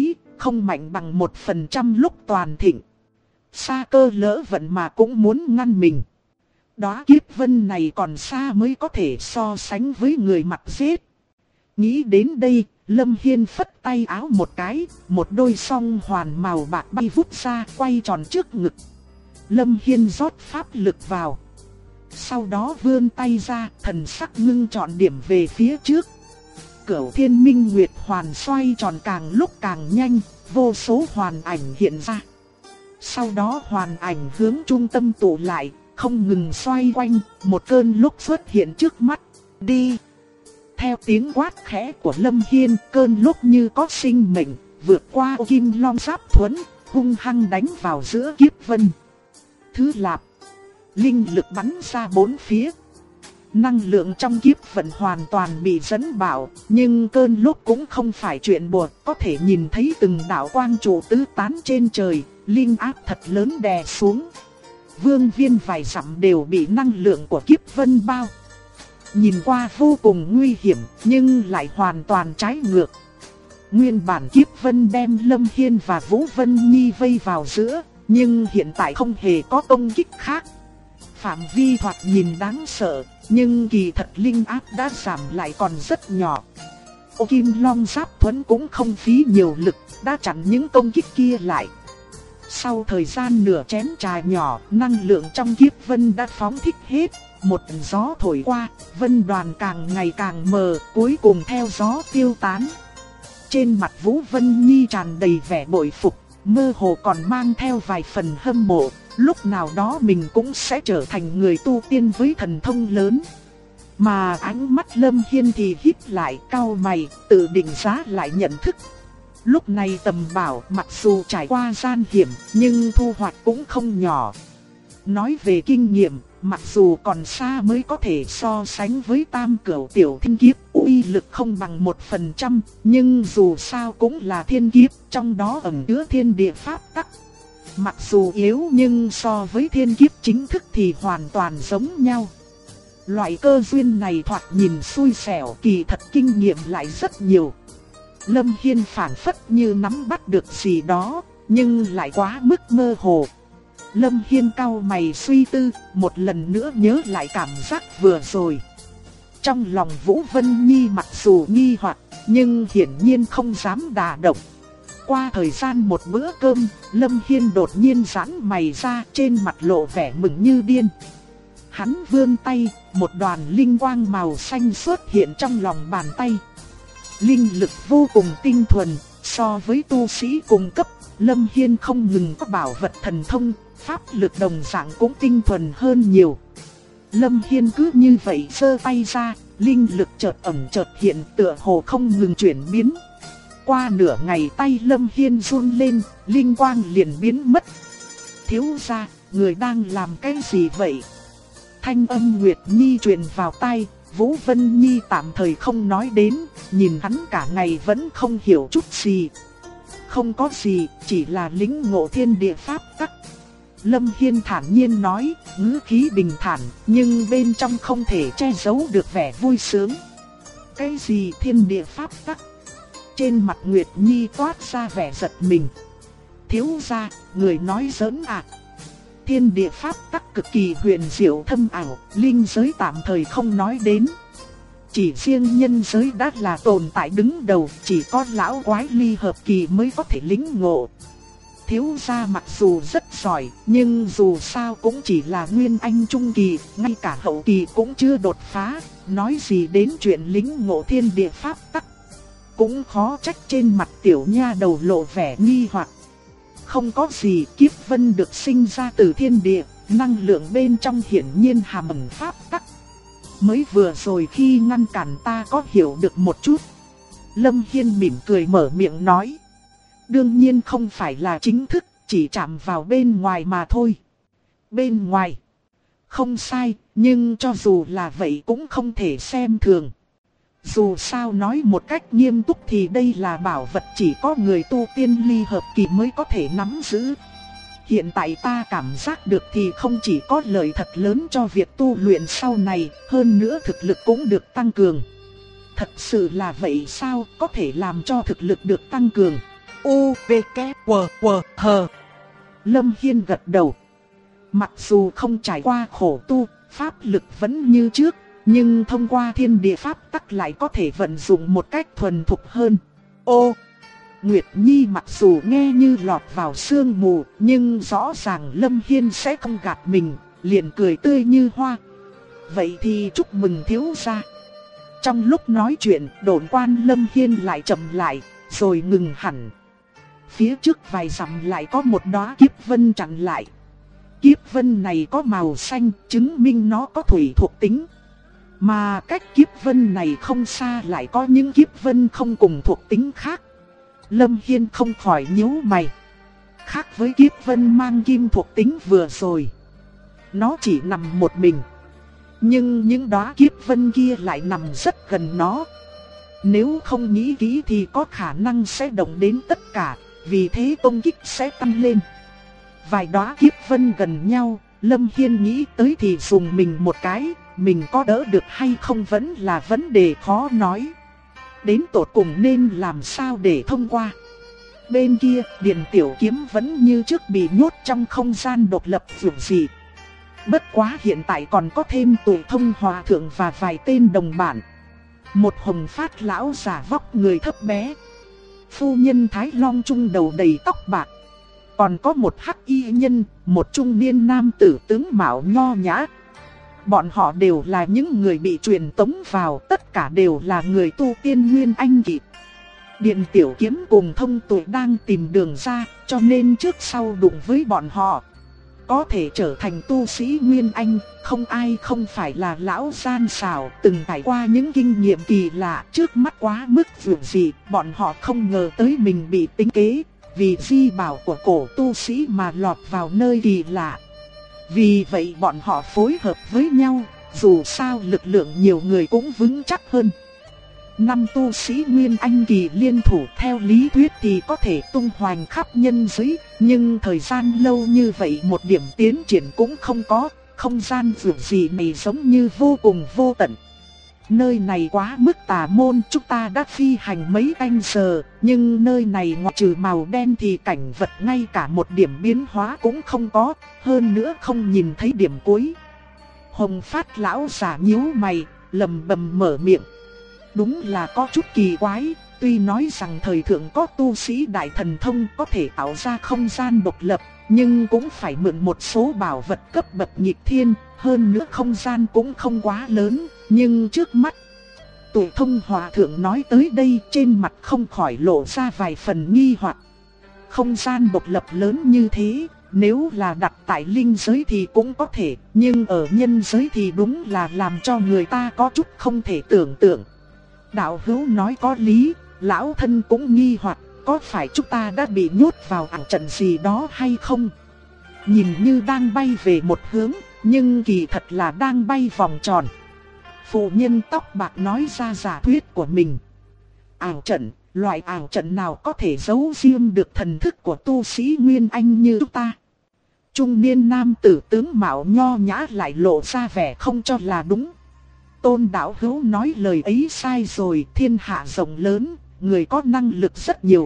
[SPEAKER 1] không mạnh bằng 1% lúc toàn thịnh. Sa Cơ lỡ vận mà cũng muốn ngăn mình. Đóa kiếp vân này còn xa mới có thể so sánh với người mặc giết. Nghĩ đến đây, Lâm Hiên phất tay áo một cái, một đôi song hoàn màu bạc bay vút ra quay tròn trước ngực. Lâm Hiên rót pháp lực vào. Sau đó vươn tay ra, thần sắc ngưng trọn điểm về phía trước. Cửu Thiên Minh Nguyệt hoàn xoay tròn càng lúc càng nhanh, vô số hoàn ảnh hiện ra. Sau đó hoàn ảnh hướng trung tâm tụ lại, không ngừng xoay quanh, một cơn lốc xuất hiện trước mắt. Đi! Theo tiếng quát khẽ của Lâm Hiên, cơn lốc như có sinh mệnh, vượt qua Kim Long Giáp Thuẫn, hung hăng đánh vào giữa kiếp vân. Thứ Lạp, linh lực bắn ra bốn phía. Năng lượng trong kiếp vận hoàn toàn bị dẫn bạo, nhưng cơn lốc cũng không phải chuyện đùa, có thể nhìn thấy từng đạo quang trụ tứ tán trên trời, linh áp thật lớn đè xuống. Vương viên vài dặm đều bị năng lượng của kiếp vân bao. Nhìn qua vô cùng nguy hiểm, nhưng lại hoàn toàn trái ngược. Nguyên bản kiếp vân đem Lâm Hiên và Vũ Vân Nhi vây vào giữa, nhưng hiện tại không hề có công kích khác. Phạm vi thoạt nhìn đáng sợ, nhưng kỳ thật linh áp đã giảm lại còn rất nhỏ. Ô Kim Long Giáp Thuẫn cũng không phí nhiều lực, đã chặn những công kích kia lại. Sau thời gian nửa chén trà nhỏ, năng lượng trong kiếp vân đã phóng thích hết. Một gió thổi qua, vân đoàn càng ngày càng mờ, cuối cùng theo gió tiêu tán. Trên mặt Vũ Vân Nhi tràn đầy vẻ bội phục, mơ hồ còn mang theo vài phần hâm mộ. Lúc nào đó mình cũng sẽ trở thành người tu tiên với thần thông lớn. Mà ánh mắt Lâm Hiên thì híp lại, cau mày, tự định giá lại nhận thức. Lúc này Tầm Bảo mặc dù trải qua gian hiểm, nhưng thu hoạch cũng không nhỏ. Nói về kinh nghiệm, mặc dù còn xa mới có thể so sánh với Tam Cửu Tiểu Thiên Kiếp, uy lực không bằng 1%, nhưng dù sao cũng là thiên kiếp, trong đó ẩn chứa thiên địa pháp tắc. Mặc dù yếu nhưng so với thiên kiếp chính thức thì hoàn toàn giống nhau. Loại cơ duyên này thoạt nhìn xui xẻo, kỳ thật kinh nghiệm lại rất nhiều. Lâm Hiên phảng phất như nắm bắt được gì đó, nhưng lại quá mức mơ hồ. Lâm Hiên cau mày suy tư, một lần nữa nhớ lại cảm giác vừa rồi. Trong lòng Vũ Vân Nhi mặc dù nghi hoặc, nhưng hiển nhiên không dám đả động. Qua thời gian một bữa cơm, Lâm Hiên đột nhiên giãn mày ra, trên mặt lộ vẻ mừng như điên. Hắn vươn tay, một đoàn linh quang màu xanh xuất hiện trong lòng bàn tay. Linh lực vô cùng tinh thuần, so với tu sĩ cùng cấp, Lâm Hiên không ngừng có bảo vật thần thông, pháp lực đồng dạng cũng tinh thuần hơn nhiều. Lâm Hiên cứ như vậy giơ tay ra, linh lực chợt ẩn chợt hiện, tựa hồ không ngừng chuyển biến. Qua nửa ngày tay Lâm Hiên run lên, linh quang liền biến mất. Thiếu gia, người đang làm cái gì vậy? Thanh âm Nguyệt Nhi truyền vào tai, Vũ Vân Nhi tạm thời không nói đến, nhìn hắn cả ngày vẫn không hiểu chút gì. Không có gì, chỉ là lĩnh ngộ thiên địa pháp tắc. Lâm Hiên thản nhiên nói, ngữ khí bình thản, nhưng bên trong không thể che giấu được vẻ vui sướng. Cái gì thiên địa pháp tắc? Trên mặt Nguyệt Nhi toát ra vẻ giật mình. Thiếu gia, người nói giỡn à? Thiên địa pháp tắc cực kỳ huyền diệu thâm ảo, linh giới tạm thời không nói đến. Chỉ riêng nhân giới đã là tồn tại đứng đầu, chỉ có lão quái ly hợp kỳ mới có thể lĩnh ngộ. Thiếu gia mặc dù rất giỏi, nhưng dù sao cũng chỉ là nguyên anh trung kỳ, ngay cả hậu kỳ cũng chưa đột phá, nói gì đến chuyện lĩnh ngộ thiên địa pháp tắc. Cũng khó trách trên mặt tiểu nha đầu lộ vẻ nghi hoặc. Không có gì, kiếp vân được sinh ra từ thiên địa, năng lượng bên trong hiển nhiên hàm ẩn pháp tắc. Mới vừa rồi khi ngăn cản ta có hiểu được một chút. Lâm Hiên mỉm cười mở miệng nói. Đương nhiên không phải là chính thức, chỉ chạm vào bên ngoài mà thôi. Bên ngoài? Không sai, nhưng cho dù là vậy cũng không thể xem thường. Dù sao nói một cách nghiêm túc thì đây là bảo vật chỉ có người tu tiên ly hợp kỳ mới có thể nắm giữ. Hiện tại ta cảm giác được thì không chỉ có lợi thật lớn cho việc tu luyện sau này, hơn nữa thực lực cũng được tăng cường. Thật sự là vậy sao, có thể làm cho thực lực được tăng cường? U, V, K, W, W, H. Lâm Hiên gật đầu. Mặc dù không trải qua khổ tu, pháp lực vẫn như trước, nhưng thông qua thiên địa pháp tắc lại có thể vận dụng một cách thuần thục hơn. Ô, Nguyệt Nhi mặc dù nghe như lọt vào sương mù, nhưng rõ ràng Lâm Hiên sẽ không gạt mình, liền cười tươi như hoa. Vậy thì chúc mừng thiếu gia. Trong lúc nói chuyện, độn quan Lâm Hiên lại chậm lại, rồi ngừng hẳn. Phía trước vài dặm lại có một đóa kiếp vân chặn lại. Kiếp vân này có màu xanh, chứng minh nó có thủy thuộc tính. Mà cách kiếp vân này không xa lại có những kiếp vân không cùng thuộc tính khác. Lâm Hiên không khỏi nhíu mày. Khác với kiếp vân mang kim thuộc tính vừa rồi, nó chỉ nằm một mình. Nhưng những đóa kiếp vân kia lại nằm rất gần nó. Nếu không nghĩ kỹ thì có khả năng sẽ động đến tất cả, vì thế công kích sẽ tăng lên. Vài đóa kiếp vân gần nhau, Lâm Hiên nghĩ tới thì dùng mình một cái, mình có đỡ được hay không vẫn là vấn đề khó nói. Đến tột cùng nên làm sao để thông qua. Bên kia, Điền Tiểu Kiếm vẫn như trước bị nhốt trong không gian độc lập vượt dị. Bất quá hiện tại còn có thêm Tụ Thông Hòa Thượng và vài tên đồng bản. Một Hồng Phát lão giả vóc người thấp bé, phu nhân Thái Long trung đầu đầy tóc bạc. Còn có một hắc y nhân, một trung niên nam tử tướng mạo nho nhã. Bọn họ đều là những người bị truyền tống vào, tất cả đều là người tu tiên Nguyên Anh kỳ. Điền Tiểu Kiếm cùng Thông Tuệ đang tìm đường ra, cho nên trước sau đụng với bọn họ. Có thể trở thành tu sĩ Nguyên Anh, không ai không phải là lão gian xảo, từng trải qua những kinh nghiệm kỳ lạ, trước mắt quá mức vượt dị, bọn họ không ngờ tới mình bị tính kế, vì di bảo của cổ tu sĩ mà lọt vào nơi kỳ lạ. Vì vậy bọn họ phối hợp với nhau, dù sao lực lượng nhiều người cũng vững chắc hơn. 5 tu sĩ Nguyên Anh kỳ liên thủ theo lý thuyết thì có thể tung hoành khắp nhân giới, nhưng thời gian lâu như vậy một điểm tiến triển cũng không có, không gian vượt gì này giống như vô cùng vô tận. Nơi này quá mức tà môn, chúng ta đã phi hành mấy canh giờ, nhưng nơi này ngoại trừ màu đen thì cảnh vật ngay cả một điểm biến hóa cũng không có, hơn nữa không nhìn thấy điểm cuối. Hồng Phát lão giả nhíu mày, lầm bầm mở miệng. Đúng là có chút kỳ quái, tuy nói rằng thời thượng có tu sĩ đại thần thông có thể tạo ra không gian độc lập, nhưng cũng phải mượn một số bảo vật cấp bậc nghịch thiên, hơn nữa không gian cũng không quá lớn, nhưng trước mắt Tụ Thông Hòa Thượng nói tới đây trên mặt không khỏi lộ ra vài phần nghi hoặc. Không gian độc lập lớn như thế, nếu là đặt tại linh giới thì cũng có thể, nhưng ở nhân giới thì đúng là làm cho người ta có chút không thể tưởng tượng. Đạo hữu nói có lý, lão thân cũng nghi hoặc, có phải chúng ta đã bị nhốt vào ảo trận gì đó hay không? Nhìn như đang bay về một hướng, nhưng kỳ thật là đang bay vòng tròn. Phụ nhân tóc bạc nói ra giả thuyết của mình. Ảo trận, loại ảo trận nào có thể giấu riêng được thần thức của tu sĩ Nguyên Anh như chúng ta? Trung niên nam tử tướng mạo nho nhã lại lộ ra vẻ không cho là đúng. Tôn đạo hữu nói lời ấy sai rồi, thiên hạ rộng lớn, người có năng lực rất nhiều.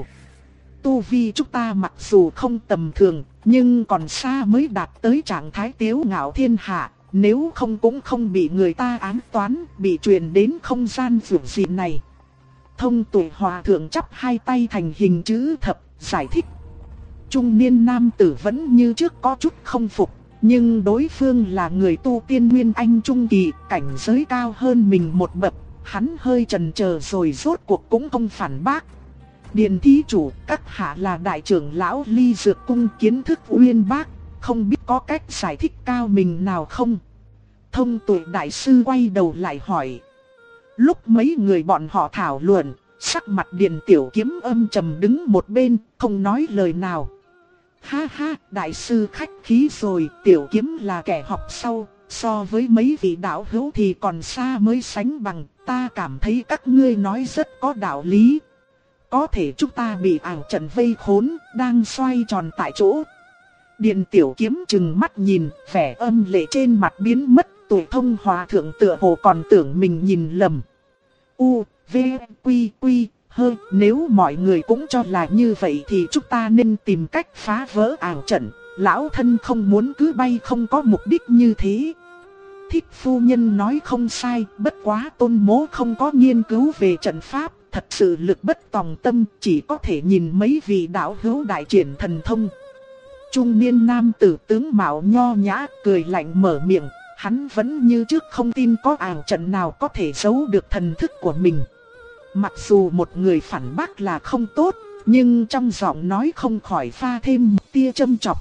[SPEAKER 1] Tu vi chúng ta mặc dù không tầm thường, nhưng còn xa mới đạt tới trạng thái tiếu ngạo thiên hạ, nếu không cũng không bị người ta ám toán, bị truyền đến không gian vượt dị này. Thông Tuệ Hòa Thượng chắp hai tay thành hình chữ thập, giải thích. Trung niên nam tử vẫn như trước có chút không phục, nhưng đối phương là người tu tiên Nguyên Anh trung kỳ, cảnh giới cao hơn mình một bậc, hắn hơi chần chờ rồi rốt cuộc cũng không phản bác. Điền thí chủ, các hạ là đại trưởng lão Ly Dược Cung, kiến thức uyên bác, không biết có cách giải thích cao mình nào không? Thông Tuệ đại sư quay đầu lại hỏi. Lúc mấy người bọn họ thảo luận, sắc mặt Điền Tiểu Kiếm âm trầm đứng một bên, không nói lời nào. Ha ha, đại sư khách khí rồi, Tiểu Kiếm là kẻ học sau, so với mấy vị đạo hữu thì còn xa mới sánh bằng, ta cảm thấy các ngươi nói rất có đạo lý. Có thể chúng ta bị ảo trận vây khốn, đang xoay tròn tại chỗ. Điền Tiểu Kiếm chừng mắt nhìn, vẻ âm lệ trên mặt biến mất, Tụ Thông Hòa Thượng tựa hồ còn tưởng mình nhìn lầm. U, V, Quy, Quy, Nếu mọi người cũng cho là như vậy thì chúng ta nên tìm cách phá vỡ ảo trận. Lão thân không muốn cứ bay không có mục đích như thế. Thích phu nhân nói không sai, bất quá Tôn Mỗ không có nghiên cứu về trận pháp, thật sự lực bất tòng tâm, chỉ có thể nhìn mấy vị đạo hữu đại triển thần thông. Trung niên nam tử tướng mạo nho nhã cười lạnh mở miệng, hắn vẫn như trước không tin có ảo trận nào có thể giấu được thần thức của mình. Mặc dù một người phản bác là không tốt, nhưng trong giọng nói không khỏi pha thêm một tia châm chọc.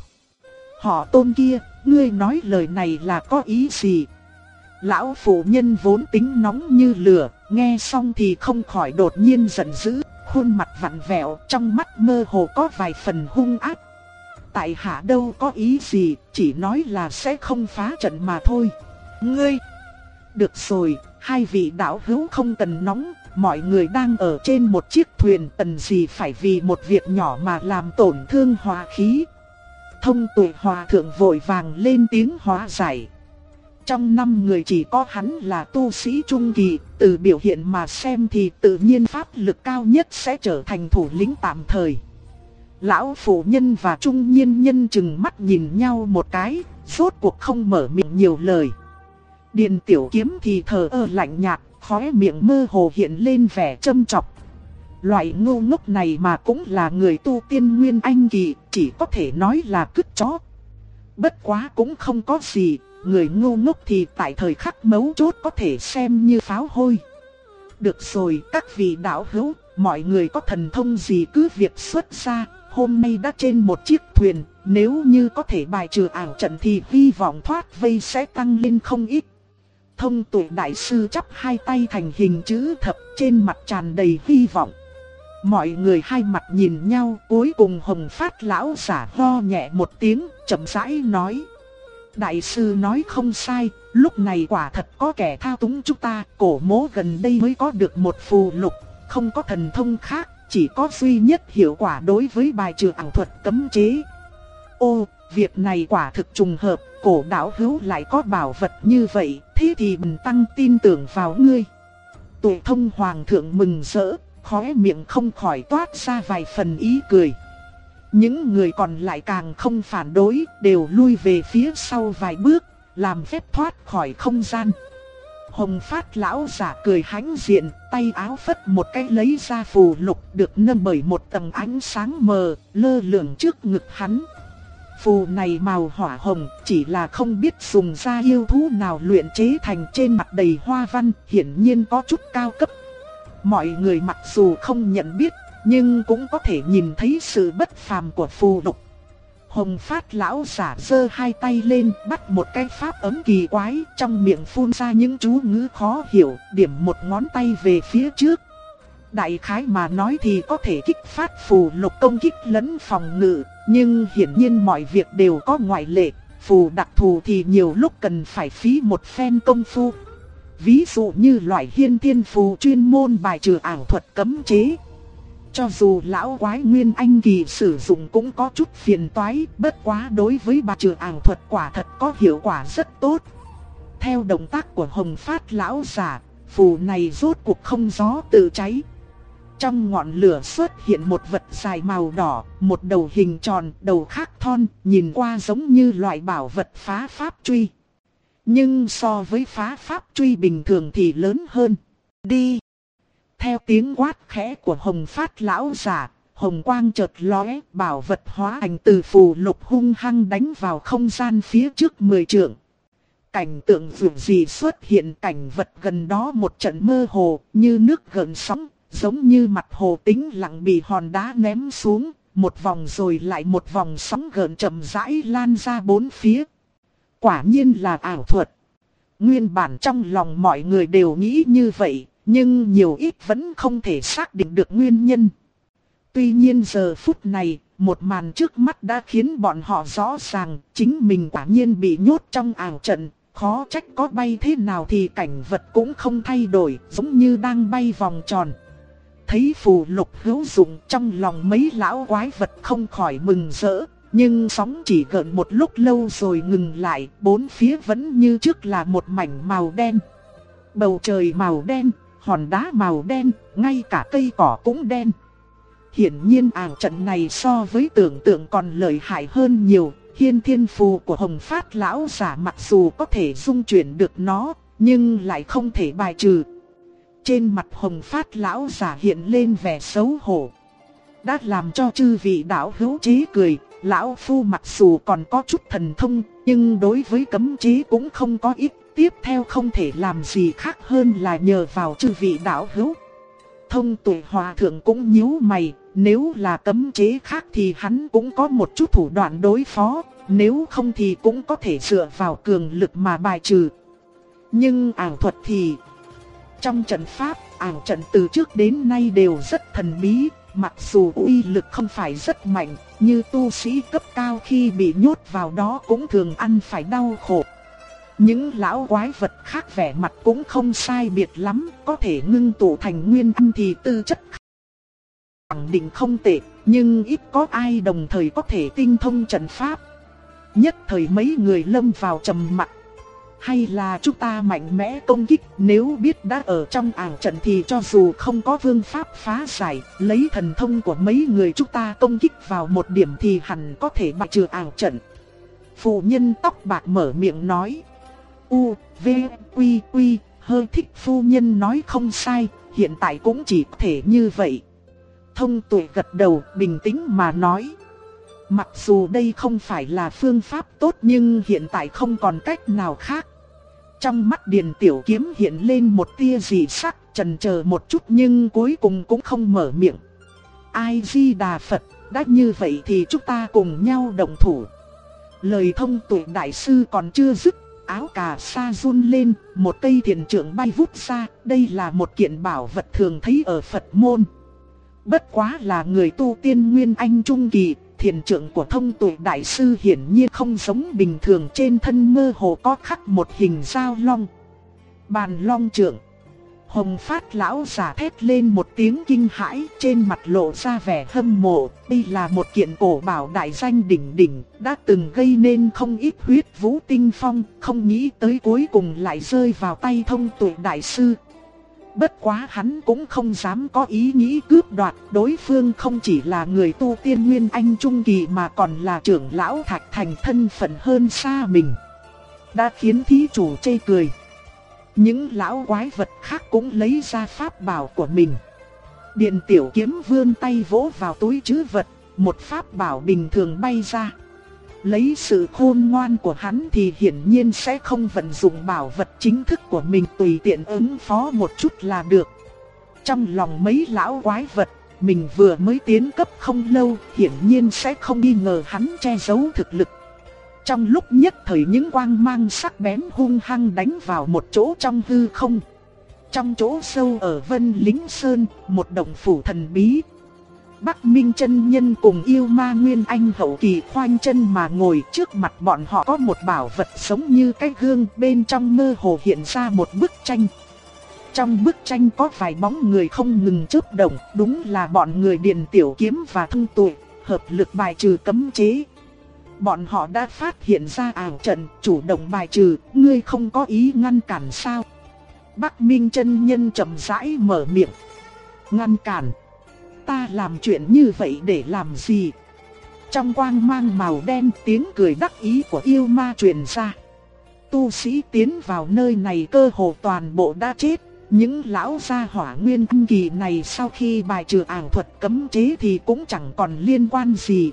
[SPEAKER 1] Họ Tôn kia, ngươi nói lời này là có ý gì? Lão phụ nhân vốn tính nóng như lửa, nghe xong thì không khỏi đột nhiên giận dữ, khuôn mặt vặn vẹo, trong mắt mơ hồ có vài phần hung ác. Tại hạ đâu có ý gì, chỉ nói là sẽ không phá trận mà thôi. Ngươi! Được rồi, hai vị đạo hữu không cần nóng, mọi người đang ở trên một chiếc thuyền, cần gì phải vì một việc nhỏ mà làm tổn thương hòa khí. Thông Tuệ hòa thượng vội vàng lên tiếng hóa giải. Trong 5 người chỉ có hắn là tu sĩ trung kỳ, từ biểu hiện mà xem thì tự nhiên pháp lực cao nhất sẽ trở thành thủ lĩnh tạm thời. Lão phụ nhân và trung niên nhân chừng mắt nhìn nhau một cái, rốt cuộc không mở miệng nhiều lời. Điền Tiểu Kiếm thì thờ ơ lạnh nhạt, khóe miệng mơ hồ hiện lên vẻ châm chọc. Loại ngu ngốc này mà cũng là người tu tiên nguyên anh kỳ, chỉ có thể nói là cứt chó. Bất quá cũng không có gì, người ngu ngốc thì tại thời khắc mấu chốt có thể xem như pháo hôi. Được rồi, các vị đạo hữu, mọi người có thần thông gì cứ việc xuất ra, hôm nay đã trên một chiếc thuyền, nếu như có thể bài trừ ảo trận thì hy vọng thoát vây sẽ tăng lên không ít. Thông Tuệ đại sư chắp hai tay thành hình chữ thập, trên mặt tràn đầy hy vọng. Mọi người hai mặt nhìn nhau, cuối cùng Hồng Phát lão giả ho nhẹ một tiếng, chậm rãi nói. Đại sư nói không sai, lúc này quả thật có kẻ thao túng chúng ta, Cổ Mỗ gần đây mới có được một phù lục, không có thần thông khác, chỉ có duy nhất hiệu quả đối với bài trừ ảo thuật cấm chế. Ô, việc này quả thực trùng hợp, Cổ đạo hữu lại có bảo vật như vậy, thế thì bần tăng tin tưởng vào ngươi. Tuệ Thông hoàng thượng mừng rỡ, khóe miệng không khỏi toát ra vài phần ý cười. Những người còn lại càng không phản đối, đều lui về phía sau vài bước, làm phép thoát khỏi không gian. Hồng Phát lão giả cười hãnh diện, tay áo phất một cái lấy ra phù lục được nâng bởi một tầng ánh sáng mờ, lơ lửng trước ngực hắn. Phù này màu hỏa hồng, chỉ là không biết dùng ra yêu thú nào luyện chế thành, trên mặt đầy hoa văn, hiển nhiên có chút cao cấp. Mọi người mặc dù không nhận biết, nhưng cũng có thể nhìn thấy sự bất phàm của phù lục. Hồng Phát lão giả giơ hai tay lên, bắt một cái pháp ấm kỳ quái, trong miệng phun ra những chú ngữ khó hiểu, điểm một ngón tay về phía trước. Đại khái mà nói thì có thể kích phát phù lục công kích lẫn phòng ngự, nhưng hiển nhiên mọi việc đều có ngoại lệ, phù đặc thù thì nhiều lúc cần phải phí một phen công phu. Ví dụ như loại Hiên Thiên phù chuyên môn bài trừ ảo thuật cấm chế. Cho dù lão quái nguyên anh kỳ sử dụng cũng có chút phiền toái, bất quá đối với bài trừ ảo thuật quả thật có hiệu quả rất tốt. Theo động tác của Hồng Phát lão giả, phù này rốt cuộc không gió tự cháy. Trong ngọn lửa xuất hiện một vật dài màu đỏ, một đầu hình tròn, đầu khác thon, nhìn qua giống như loại bảo vật phá pháp truy. Nhưng so với phá pháp truy bình thường thì lớn hơn. Đi! Theo tiếng quát khẽ của Hồng Phát lão giả, hồng quang chợt lóe, bảo vật hóa thành từ phù lục hung hăng đánh vào không gian phía trước 10 trượng. Cảnh tượng vượt gì xuất hiện, cảnh vật gần đó một trận mơ hồ, như nước gợn sóng, giống như mặt hồ tĩnh lặng bị hòn đá ném xuống, một vòng rồi lại một vòng sóng gợn chậm rãi lan ra bốn phía. Quả nhiên là ảo thuật. Nguyên bản trong lòng mọi người đều nghĩ như vậy, nhưng nhiều ít vẫn không thể xác định được nguyên nhân. Tuy nhiên giờ phút này, một màn trước mắt đã khiến bọn họ rõ ràng, chính mình quả nhiên bị nhốt trong ảo trận, khó trách có bay thế nào thì cảnh vật cũng không thay đổi, giống như đang bay vòng tròn. Thấy phù lục hữu dụng, trong lòng mấy lão quái vật không khỏi mừng rỡ, nhưng sóng chỉ gợn một lúc lâu rồi ngừng lại, bốn phía vẫn như trước là một mảnh màu đen. Bầu trời màu đen, hòn đá màu đen, ngay cả cây cỏ cũng đen. Hiển nhiên ảo trận này so với tưởng tượng còn lợi hại hơn nhiều. Hiên thiên phù của Hồng Phát lão giả mặc dù có thể dung chuyển được nó, nhưng lại không thể bài trừ. Trên mặt Hồng Phát lão giả hiện lên vẻ xấu hổ. Đã làm cho chư vị đạo hữu chế cười, lão phu mặc dù còn có chút thần thông, nhưng đối với cấm chế cũng không có ít. Tiếp theo không thể làm gì khác hơn là nhờ vào chư vị đạo hữu. Thông Tuệ Hòa thượng cũng nhíu mày, nếu là cấm chế khác thì hắn cũng có một chút thủ đoạn đối phó, nếu không thì cũng có thể dựa vào cường lực mà bài trừ. Nhưng ảo thuật thì... Trong trận pháp, ảo trận từ trước đến nay đều rất thần bí, mặc dù uy lực không phải rất mạnh, như tu sĩ cấp cao khi bị nhốt vào đó cũng thường ăn phải đau khổ. Những lão quái vật khác vẻ mặt cũng không sai biệt lắm, có thể ngưng tụ thành nguyên anh thì tư chất khẳng định không tệ, nhưng ít có ai đồng thời có thể tinh thông trận pháp. Nhất thời mấy người lâm vào trầm mặc. Hay là chúng ta mạnh mẽ công kích, nếu biết đã ở trong ảo trận thì cho dù không có phương pháp phá giải, lấy thần thông của mấy người chúng ta công kích vào một điểm thì hẳn có thể bài trừ ảo trận. Phụ nhân tóc bạc mở miệng nói. V, Quy, Quy, hơi thích phu nhân nói không sai, hiện tại cũng chỉ có thể như vậy. Thông Tuệ gật đầu bình tĩnh mà nói. Mặc dù đây không phải là phương pháp tốt nhưng hiện tại không còn cách nào khác. Trong mắt Điền Tiểu Kiếm hiện lên một tia dị sắc, chần chờ một chút nhưng cuối cùng cũng không mở miệng. Ai Di Đà Phật, đã như vậy thì chúng ta cùng nhau động thủ. Lời Thông Tuệ đại sư còn chưa dứt, áo cà sa run lên, một cây thiền trượng bay vút ra, đây là một kiện bảo vật thường thấy ở Phật môn. Bất quá là người tu tiên Nguyên Anh Trung Kỳ, thiền trượng của Thông Tuệ đại sư hiển nhiên không giống bình thường, trên thân mơ hồ có khắc một hình dao long. Bàn long trượng. Hồng Phát lão giả thét lên một tiếng kinh hãi, trên mặt lộ ra vẻ hâm mộ. Đây là một kiện cổ bảo đại danh đỉnh đỉnh, đã từng gây nên không ít huyết vũ tinh phong, không nghĩ tới cuối cùng lại rơi vào tay Thông Tuệ đại sư. Bất quá hắn cũng không dám có ý nghĩ cướp đoạt, đối phương không chỉ là người tu tiên Nguyên Anh Trung Kỳ mà còn là trưởng lão Thạch Thành, thân phận hơn xa mình. Đã khiến thí chủ chê cười. Những lão quái vật khác cũng lấy ra pháp bảo của mình. Điền Tiểu Kiếm vươn tay vỗ vào túi trữ vật, một pháp bảo bình thường bay ra. Lấy sự khôn ngoan của hắn thì hiển nhiên sẽ không vận dụng bảo vật chính thức của mình, tùy tiện ứng phó một chút là được. Trong lòng mấy lão quái vật, mình vừa mới tiến cấp không lâu, hiển nhiên sẽ không nghi ngờ hắn che giấu thực lực. Trong lúc nhất thời những quang mang sắc bén hung hăng đánh vào một chỗ trong hư không. Trong chỗ sâu ở Vân Lính Sơn, một động phủ thần bí. Bắc Minh chân nhân cùng yêu ma Nguyên Anh hậu kỳ khoanh chân mà ngồi, trước mặt bọn họ có một bảo vật giống như cái gương, bên trong mơ hồ hiện ra một bức tranh. Trong bức tranh có vài bóng người không ngừng chớp động, đúng là bọn người Điền Tiểu Kiếm và Thông Tuệ, hợp lực bài trừ cấm chế. Bọn họ đã phát hiện ra ảo trận, chủ động bài trừ, ngươi không có ý ngăn cản sao? Bắc Minh chân nhân chậm rãi mở miệng. Ngăn cản? Ta làm chuyện như vậy để làm gì? Trong quang mang màu đen, tiếng cười đắc ý của yêu ma truyền ra. Tu sĩ tiến vào nơi này cơ hồ toàn bộ đã chết. Những lão gia hỏa Nguyên Anh kỳ này sau khi bài trừ ảo thuật cấm chế thì cũng chẳng còn liên quan gì.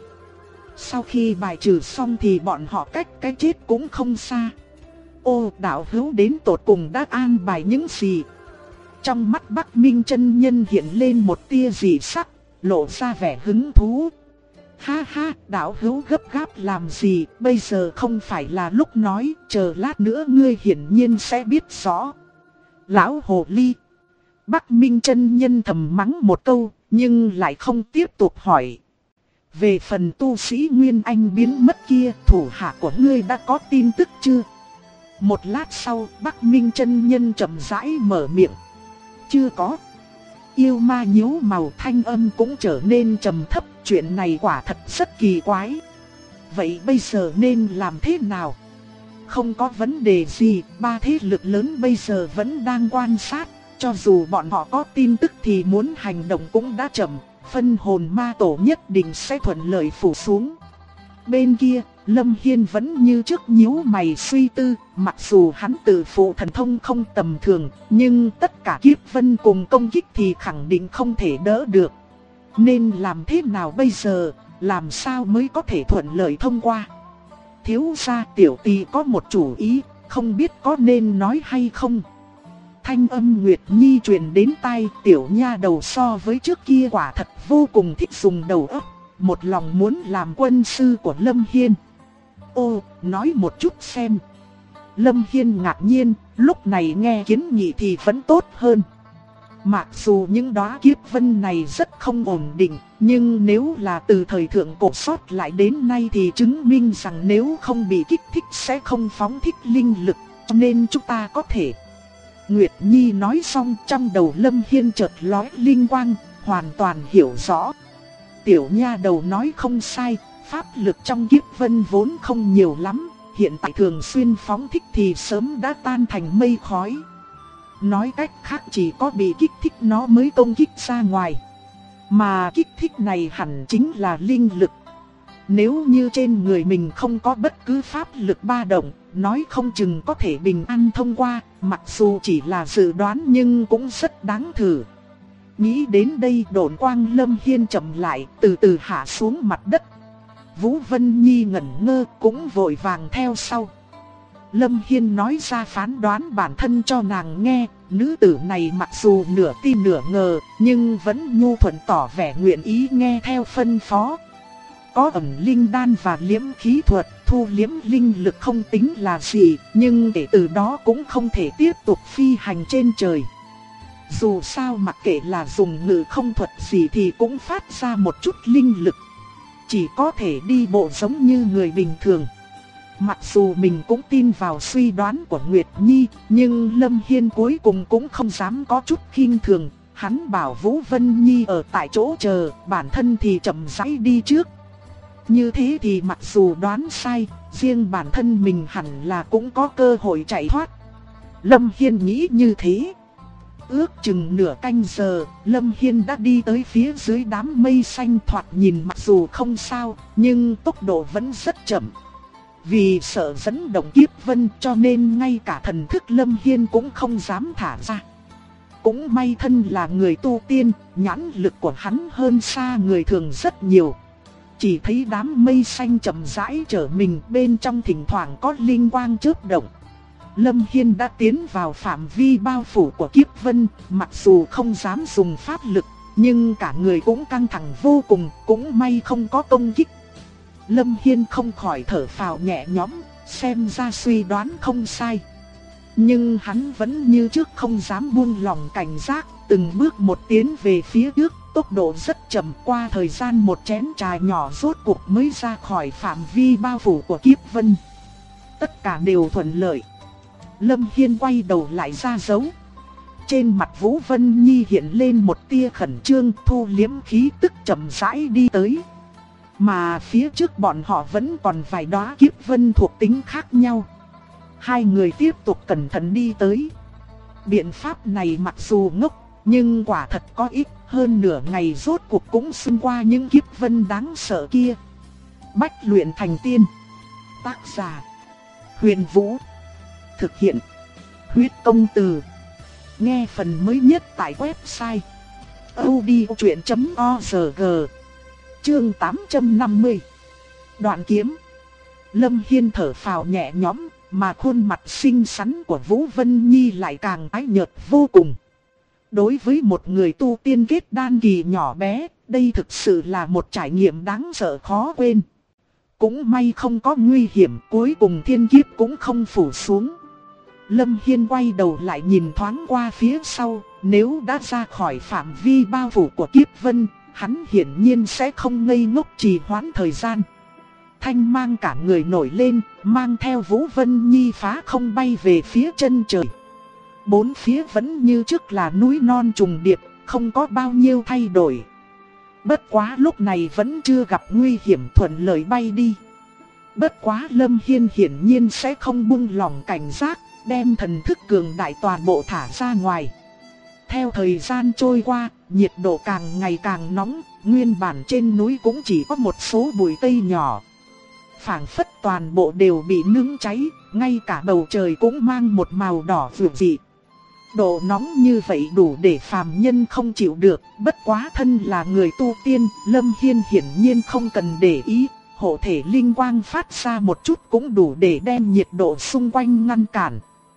[SPEAKER 1] Sau khi bài trừ xong thì bọn họ cách cái chết cũng không xa. Ô, đạo hữu đến tột cùng đã an bài những gì? Trong mắt Bắc Minh chân nhân hiện lên một tia dị sắc, lộ ra vẻ hứng thú. Ha ha, đạo hữu gấp gáp làm gì, bây giờ không phải là lúc nói, chờ lát nữa ngươi hiển nhiên sẽ biết rõ. Lão hồ ly. Bắc Minh chân nhân thầm mắng một câu, nhưng lại không tiếp tục hỏi. Về phần tu sĩ Nguyên Anh biến mất kia, thủ hạ của ngươi đã có tin tức chưa? Một lát sau, Bắc Minh chân nhân chậm rãi mở miệng. Chưa có. Yêu ma nhíu màu, thanh âm cũng trở nên trầm thấp, chuyện này quả thật rất kỳ quái. Vậy bây giờ nên làm thế nào? Không có vấn đề gì, ba thế lực lớn bây giờ vẫn đang quan sát, cho dù bọn họ có tin tức thì muốn hành động cũng đã chậm, phân hồn ma tổ nhất định sẽ thuận lợi phủ xuống. Bên kia, Lâm Hiên vẫn như trước nhíu mày suy tư, mặc dù hắn tự phụ thần thông không tầm thường, nhưng tất cả kiếp vân cùng công kích thì khẳng định không thể đỡ được. Nên làm thế nào bây giờ, làm sao mới có thể thuận lợi thông qua? Thiếu gia tiểu tỷ có một chủ ý, không biết có nên nói hay không. Thanh âm Nguyệt Nhi truyền đến tai, tiểu nha đầu so với trước kia quả thật vô cùng thích dùng đầu óc, một lòng muốn làm quân sư của Lâm Hiên. Ô, nói một chút xem. Lâm Hiên ngạc nhiên, lúc này nghe kiến nghị thì vẫn tốt hơn. Mặc dù những đóa kiếp vân này rất không ổn định, nhưng nếu là từ thời thượng cổ sót lại đến nay thì chứng minh rằng nếu không bị kích thích sẽ không phóng thích linh lực, cho nên chúng ta có thể. Nguyệt Nhi nói xong, trong đầu Lâm Hiên chợt lóe linh quang, hoàn toàn hiểu rõ. Tiểu nha đầu nói không sai, pháp lực trong kiếp vân vốn không nhiều lắm, hiện tại thường xuyên phóng thích thì sớm đã tan thành mây khói. Nói cách khác chỉ có bị kích thích nó mới công kích ra ngoài. Mà kích thích này hẳn chính là linh lực. Nếu như trên người mình không có bất cứ pháp lực ba động, nói không chừng có thể bình an thông qua, mặc dù chỉ là dự đoán nhưng cũng rất đáng thử. Nghĩ đến đây, độn quang Lâm Hiên chậm lại, từ từ hạ xuống mặt đất. Vũ Vân Nhi ngẩn ngơ cũng vội vàng theo sau. Lâm Hiên nói ra phán đoán bản thân cho nàng nghe, nữ tử này mặc dù nửa tin nửa ngờ, nhưng vẫn nhu thuận tỏ vẻ nguyện ý nghe theo phân phó. Có ẩn linh đan và liễm khí thuật, thu liễm linh lực không tính là gì, nhưng kể từ đó cũng không thể tiếp tục phi hành trên trời. Dù sao mặc kệ là dùng ngự không thuật gì thì cũng phát ra một chút linh lực, chỉ có thể đi bộ giống như người bình thường. Mặc dù mình cũng tin vào suy đoán của Nguyệt Nhi, nhưng Lâm Hiên cuối cùng cũng không dám có chút khinh thường. Hắn bảo Vũ Vân Nhi ở tại chỗ chờ, bản thân thì chậm rãi đi trước. Như thế thì mặc dù đoán sai, riêng bản thân mình hẳn là cũng có cơ hội chạy thoát. Lâm Hiên nghĩ như thế. Ước chừng nửa canh giờ, Lâm Hiên đã đi tới phía dưới đám mây xanh, thoạt nhìn mặc dù không sao, nhưng tốc độ vẫn rất chậm. Vì sợ dẫn động kiếp vân cho nên ngay cả thần thức Lâm Hiên cũng không dám thả ra. Cũng may thân là người tu tiên, nhãn lực của hắn hơn xa người thường rất nhiều. Chỉ thấy đám mây xanh chậm rãi trở mình, bên trong thỉnh thoảng có linh quang chớp động. Lâm Hiên đã tiến vào phạm vi bao phủ của kiếp vân, mặc dù không dám dùng pháp lực, nhưng cả người cũng căng thẳng vô cùng, cũng may không có công kích. Lâm Hiên không khỏi thở phào nhẹ nhõm, xem ra suy đoán không sai. Nhưng hắn vẫn như trước không dám buông lỏng cảnh giác, từng bước một tiến về phía trước, tốc độ rất chậm. Qua thời gian một chén trà nhỏ rốt cuộc mới ra khỏi phạm vi bao phủ của kiếp vân. Tất cả đều thuận lợi. Lâm Hiên quay đầu lại ra dấu. Trên mặt Vũ Vân Nhi hiện lên một tia khẩn trương, thu liễm khí tức chậm rãi đi tới. Mà phía trước bọn họ vẫn còn vài đóa kiếp vân thuộc tính khác nhau. Hai người tiếp tục cẩn thận đi tới. Biện pháp này mặc dù ngốc, nhưng quả thật có ích, hơn nửa ngày rốt cuộc cũng xuyên qua những kiếp vân đáng sợ kia. Bách luyện thành tiên. Tác giả: Huyền Vũ. Thực hiện: Huyết Công Từ. Nghe phần mới nhất tại website audiochuyện.org. Chương 850. Đoạn kiếm. Lâm Hiên thở phào nhẹ nhõm, mà khuôn mặt xinh xắn của Vũ Vân Nhi lại càng tái nhợt vô cùng. Đối với một người tu tiên kết đan kỳ nhỏ bé, đây thực sự là một trải nghiệm đáng sợ khó quên. Cũng may không có nguy hiểm, cuối cùng thiên kiếp cũng không phủ xuống. Lâm Hiên quay đầu lại nhìn thoáng qua phía sau, nếu đã ra khỏi phạm vi bao phủ của kiếp vân, hắn hiển nhiên sẽ không ngây ngốc trì hoãn thời gian. Thanh mang cả người nổi lên, mang theo Vũ Vân Nhi phá không bay về phía chân trời. Bốn phía vẫn như trước là núi non trùng điệp, không có bao nhiêu thay đổi. Bất quá lúc này vẫn chưa gặp nguy hiểm, thuận lợi bay đi. Bất quá Lâm Hiên hiển nhiên sẽ không buông lỏng cảnh giác, đem thần thức cường đại toàn bộ thả ra ngoài. Theo thời gian trôi qua, nhiệt độ càng ngày càng nóng, nguyên bản trên núi cũng chỉ có một số bụi cây nhỏ. Phảng phất toàn bộ đều bị nướng cháy, ngay cả bầu trời cũng mang một màu đỏ vượng dị. Độ nóng như vậy đủ để phàm nhân không chịu được, bất quá thân là người tu tiên, Lâm Hiên hiển nhiên không cần để ý, hộ thể linh quang phát ra một chút cũng đủ để đem nhiệt độ xung quanh ngăn cản.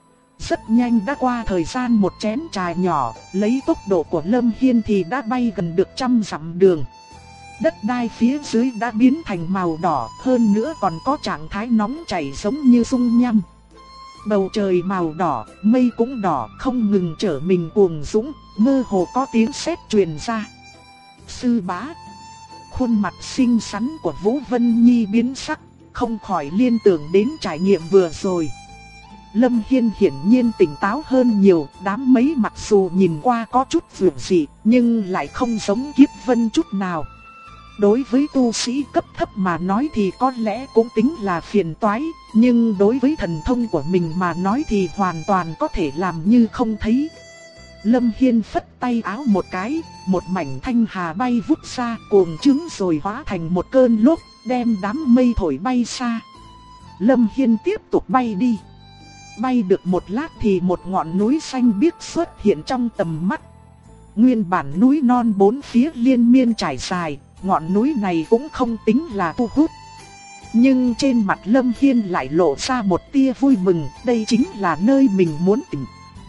[SPEAKER 1] Rất nhanh đã qua thời gian một chén trà nhỏ, lấy tốc độ của Lâm Hiên thì đã bay gần được 100 dặm đường. Đất đai phía dưới đã biến thành màu đỏ, hơn nữa còn có trạng thái nóng chảy giống như dung nham. Bầu trời màu đỏ, mây cũng đỏ, không ngừng trở mình cuồng dũng, mơ hồ có tiếng sét truyền ra. Sư bá. Khuôn mặt xinh xắn của Vũ Vân Nhi biến sắc, không khỏi liên tưởng đến trải nghiệm vừa rồi. Lâm Hiên hiển nhiên tỉnh táo hơn nhiều, đám mây mặc dù nhìn qua có chút vượng dị, nhưng lại không giống Kiếp Vân chút nào. Đối với tu sĩ cấp thấp mà nói thì có lẽ cũng tính là phiền toái, nhưng đối với thần thông của mình mà nói thì hoàn toàn có thể làm như không thấy. Lâm Hiên phất tay áo một cái, một mảnh thanh hà bay vút ra cuồng trướng rồi hóa thành một cơn lốc, đem đám mây thổi bay xa. Lâm Hiên tiếp tục bay đi. Bay được một lát thì một ngọn núi xanh biếc xuất hiện trong tầm mắt. Nguyên bản núi non bốn phía liên miên trải dài, ngọn núi này cũng không tính là thu hút. Nhưng trên mặt Lâm Hiên lại lộ ra một tia vui mừng, đây chính là nơi mình muốn tìm.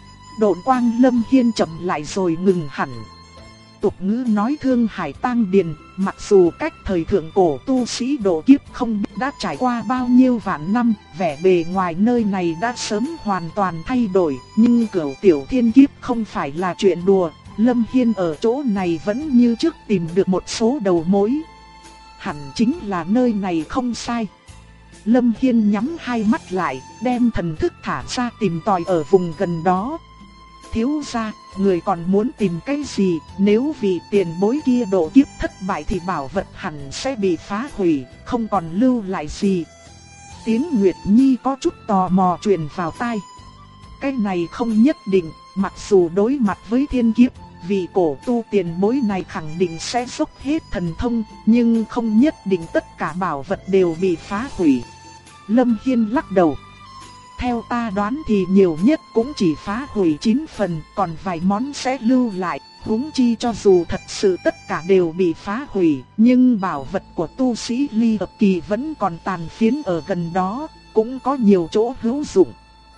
[SPEAKER 1] Độn quang Lâm Hiên chậm lại rồi ngừng hẳn. Tục ngữ nói thương hải tang điền, mặc dù cách thời thượng cổ tu sĩ độ kiếp không biết đã trải qua bao nhiêu vạn năm, vẻ bề ngoài nơi này đã sớm hoàn toàn thay đổi, nhưng Cửu Tiểu Thiên Kiếp không phải là chuyện đùa. Lâm Hiên ở chỗ này vẫn như trước tìm được một số đầu mối. Hẳn chính là nơi này không sai. Lâm Hiên nhắm hai mắt lại, đem thần thức thả ra tìm tòi ở vùng gần đó. Thiếu gia, người còn muốn tìm cái gì? Nếu vì tiền bối kia độ kiếp thất bại thì bảo vật hẳn sẽ bị phá hủy, không còn lưu lại gì. Tiếng Nguyệt Nhi có chút tò mò truyền vào tai. Cái này không nhất định, mặc dù đối mặt với thiên kiếp, vì cổ tu tiền bối này khẳng định sẽ dốc hết thần thông, nhưng không nhất định tất cả bảo vật đều bị phá hủy. Lâm Hiên lắc đầu. Theo ta đoán thì nhiều nhất cũng chỉ phá hủy 9 phần, còn vài món sẽ lưu lại. Huống chi cho dù thật sự tất cả đều bị phá hủy, nhưng bảo vật của tu sĩ ly hợp kỳ vẫn còn tàn phiến ở gần đó, cũng có nhiều chỗ hữu dụng.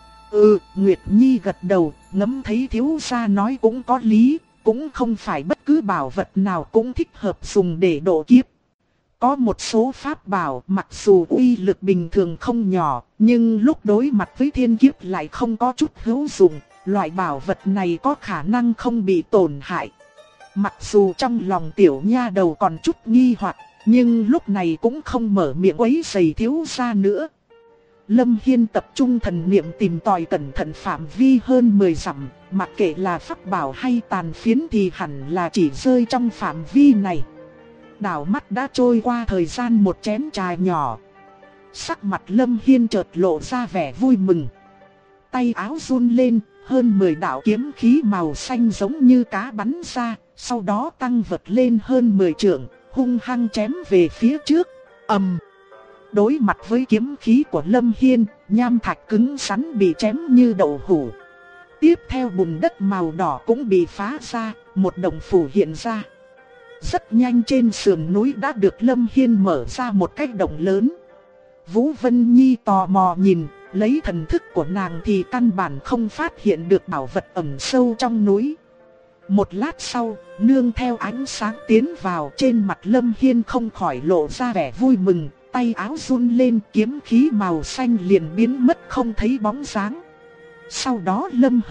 [SPEAKER 1] Nguyệt Nhi gật đầu, ngẫm thấy thiếu gia nói cũng có lý, cũng không phải bất cứ bảo vật nào cũng thích hợp dùng để độ kiếp. Có một số pháp bảo mặc dù uy lực bình thường không nhỏ, nhưng lúc đối mặt với thiên kiếp lại không có chút hữu dụng, loại bảo vật này có khả năng không bị tổn hại. Mặc dù trong lòng tiểu nha đầu còn chút nghi hoặc, nhưng lúc này cũng không mở miệng quấy rầy thiếu gia nữa. Lâm Hiên tập trung thần niệm tìm tòi cẩn thận phạm vi hơn 10 dặm, mặc kệ là pháp bảo hay tàn phiến thì hẳn là chỉ rơi trong phạm vi này. Đảo mắt đã trôi qua thời gian một chén trà nhỏ. Sắc mặt Lâm Hiên chợt lộ ra vẻ vui mừng. Tay áo run lên, hơn 10 đạo kiếm khí màu xanh giống như cá bắn ra, sau đó tăng vọt lên hơn 10 trượng, hung hăng chém về phía trước. Đối mặt với kiếm khí của Lâm Hiên, nham thạch cứng rắn bị chém như đậu hũ. Tiếp theo bùn đất màu đỏ cũng bị phá ra, một động phủ hiện ra. Rất nhanh trên sườn núi đã được Lâm Hiên mở ra một cái động lớn. Vũ Vân Nhi tò mò nhìn, lấy thần thức của nàng thì căn bản không phát hiện được bảo vật ẩn sâu trong núi. Một lát sau, nương theo ánh sáng tiến vào, trên mặt Lâm Hiên không khỏi lộ ra vẻ vui mừng, tay áo run lên, kiếm khí màu xanh liền biến mất không thấy bóng dáng. Sau đó Lâm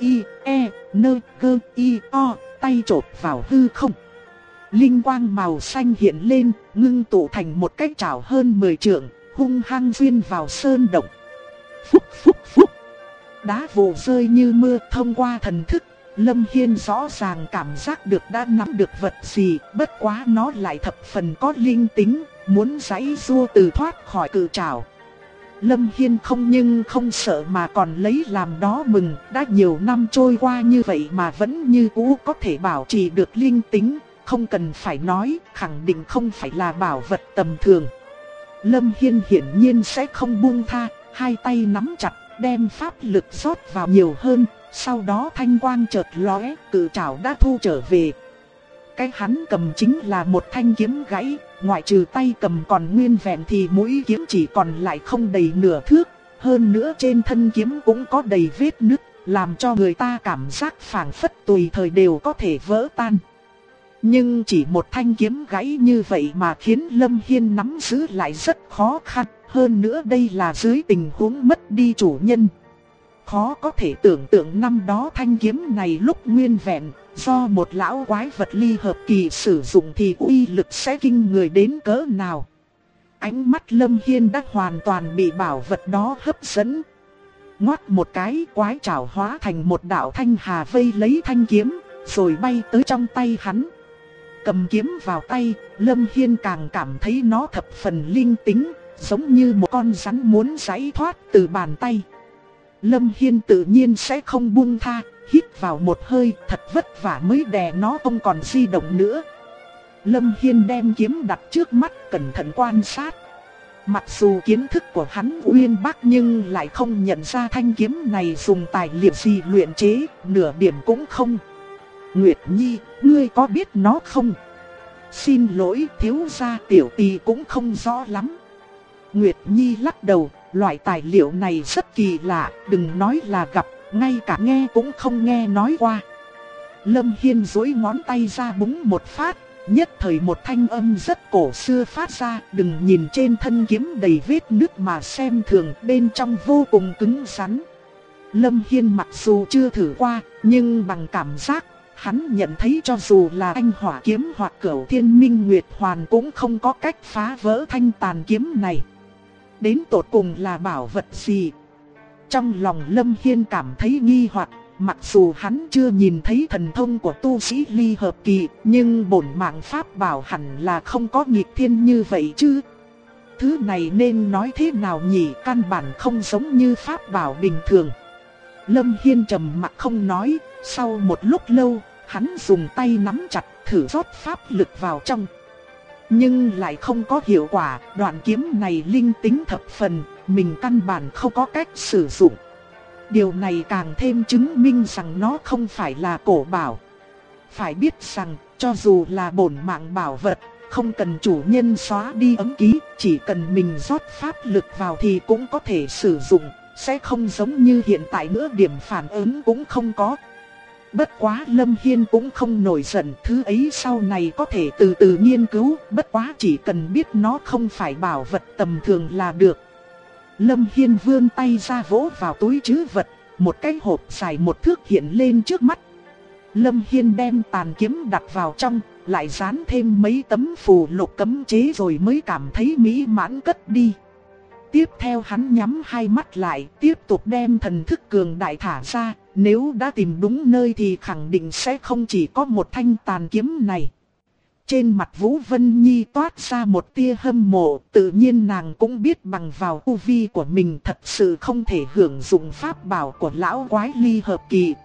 [SPEAKER 1] tay chộp vào hư không. Linh quang màu xanh hiện lên, ngưng tụ thành một cái chảo hơn 10 trượng, hung hăng xuyên vào sơn động. Phúc phúc phúc. Đá vụn rơi như mưa. Thông qua thần thức, Lâm Hiên rõ ràng cảm giác được đã nắm được vật gì, bất quá nó lại thập phần có linh tính, muốn giãy giụa từ thoát khỏi cự trảo. Lâm Hiên không nhưng không sợ mà còn lấy làm đó mừng, đã nhiều năm trôi qua như vậy mà vẫn như cũ có thể bảo trì được linh tính, không cần phải nói, khẳng định không phải là bảo vật tầm thường. Lâm Hiên hiển nhiên sẽ không buông tha, hai tay nắm chặt, đem pháp lực rót vào nhiều hơn, sau đó thanh quang chợt lóe, cự trảo đã thu trở về. Cái hắn cầm chính là một thanh kiếm gãy, ngoại trừ tay cầm còn nguyên vẹn thì mũi kiếm chỉ còn lại không đầy nửa thước, hơn nữa trên thân kiếm cũng có đầy vết nứt, làm cho người ta cảm giác phảng phất tùy thời đều có thể vỡ tan. Nhưng chỉ một thanh kiếm gãy như vậy mà khiến Lâm Hiên nắm giữ lại rất khó khăn, hơn nữa đây là dưới tình huống mất đi chủ nhân. Khó có thể tưởng tượng năm đó thanh kiếm này lúc nguyên vẹn, do một lão quái vật ly hợp kỳ sử dụng thì uy lực sẽ kinh người đến cỡ nào. Ánh mắt Lâm Hiên đã hoàn toàn bị bảo vật đó hấp dẫn. Ngoắt một cái, quái trảo hóa thành một đạo thanh hà vây lấy thanh kiếm, rồi bay tới trong tay hắn. Cầm kiếm vào tay, Lâm Hiên càng cảm thấy nó thập phần linh tính, giống như một con rắn muốn giãy thoát từ bàn tay. Lâm Hiên tự nhiên sẽ không buông tha, hít vào một hơi, thật vất vả mới đè nó không còn di động nữa. Lâm Hiên đem kiếm đặt trước mắt, cẩn thận quan sát. Mặc dù kiến thức của hắn uyên bác nhưng lại không nhận ra thanh kiếm này dùng tài liệu gì luyện chế, nửa điểm cũng không. Nguyệt Nhi, ngươi có biết nó không? Xin lỗi, thiếu gia tiểu tỳ cũng không rõ lắm. Nguyệt Nhi lắc đầu, loại tài liệu này rất kỳ lạ, đừng nói là gặp, ngay cả nghe cũng không nghe nói qua. Lâm Hiên duỗi ngón tay ra búng một phát, nhất thời một thanh âm rất cổ xưa phát ra, đừng nhìn trên thân kiếm đầy vết nứt mà xem thường, bên trong vô cùng cứng rắn. Lâm Hiên mặc dù chưa thử qua, nhưng bằng cảm giác, hắn nhận thấy cho dù là anh hỏa kiếm hoặc Cửu Thiên Minh Nguyệt Hoàn cũng không có cách phá vỡ thanh tàn kiếm này. Đến tột cùng là bảo vật gì? Trong lòng Lâm Hiên cảm thấy nghi hoặc, mặc dù hắn chưa nhìn thấy thần thông của tu sĩ ly hợp kỳ, nhưng bổn mạng pháp bảo hẳn là không có nghịch thiên như vậy chứ. Thứ này nên nói thế nào nhỉ, căn bản không giống như pháp bảo bình thường. Lâm Hiên trầm mặc không nói, sau một lúc lâu, hắn dùng tay nắm chặt thử rót pháp lực vào trong. Nhưng lại không có hiệu quả, đoạn kiếm này linh tính thập phần, mình căn bản không có cách sử dụng. Điều này càng thêm chứng minh rằng nó không phải là cổ bảo. Phải biết rằng, cho dù là bổn mạng bảo vật, không cần chủ nhân xóa đi ấn ký, chỉ cần mình rót pháp lực vào thì cũng có thể sử dụng, sẽ không giống như hiện tại nữa, điểm phản ứng cũng không có. Bất quá Lâm Hiên cũng không nổi giận, thứ ấy sau này có thể từ từ nghiên cứu, bất quá chỉ cần biết nó không phải bảo vật tầm thường là được. Lâm Hiên vươn tay ra vỗ vào túi trữ vật, một cái hộp dài một thước hiện lên trước mắt. Lâm Hiên đem tàn kiếm đặt vào trong, lại dán thêm mấy tấm phù lục cấm chế rồi mới cảm thấy mỹ mãn cất đi. Tiếp theo hắn nhắm hai mắt lại, tiếp tục đem thần thức cường đại thả ra, nếu đã tìm đúng nơi thì khẳng định sẽ không chỉ có một thanh tàn kiếm này. Trên mặt Vũ Vân Nhi toát ra một tia hâm mộ, tự nhiên nàng cũng biết bằng vào tu vi của mình thật sự không thể hưởng dụng pháp bảo của lão quái ly hợp kỳ.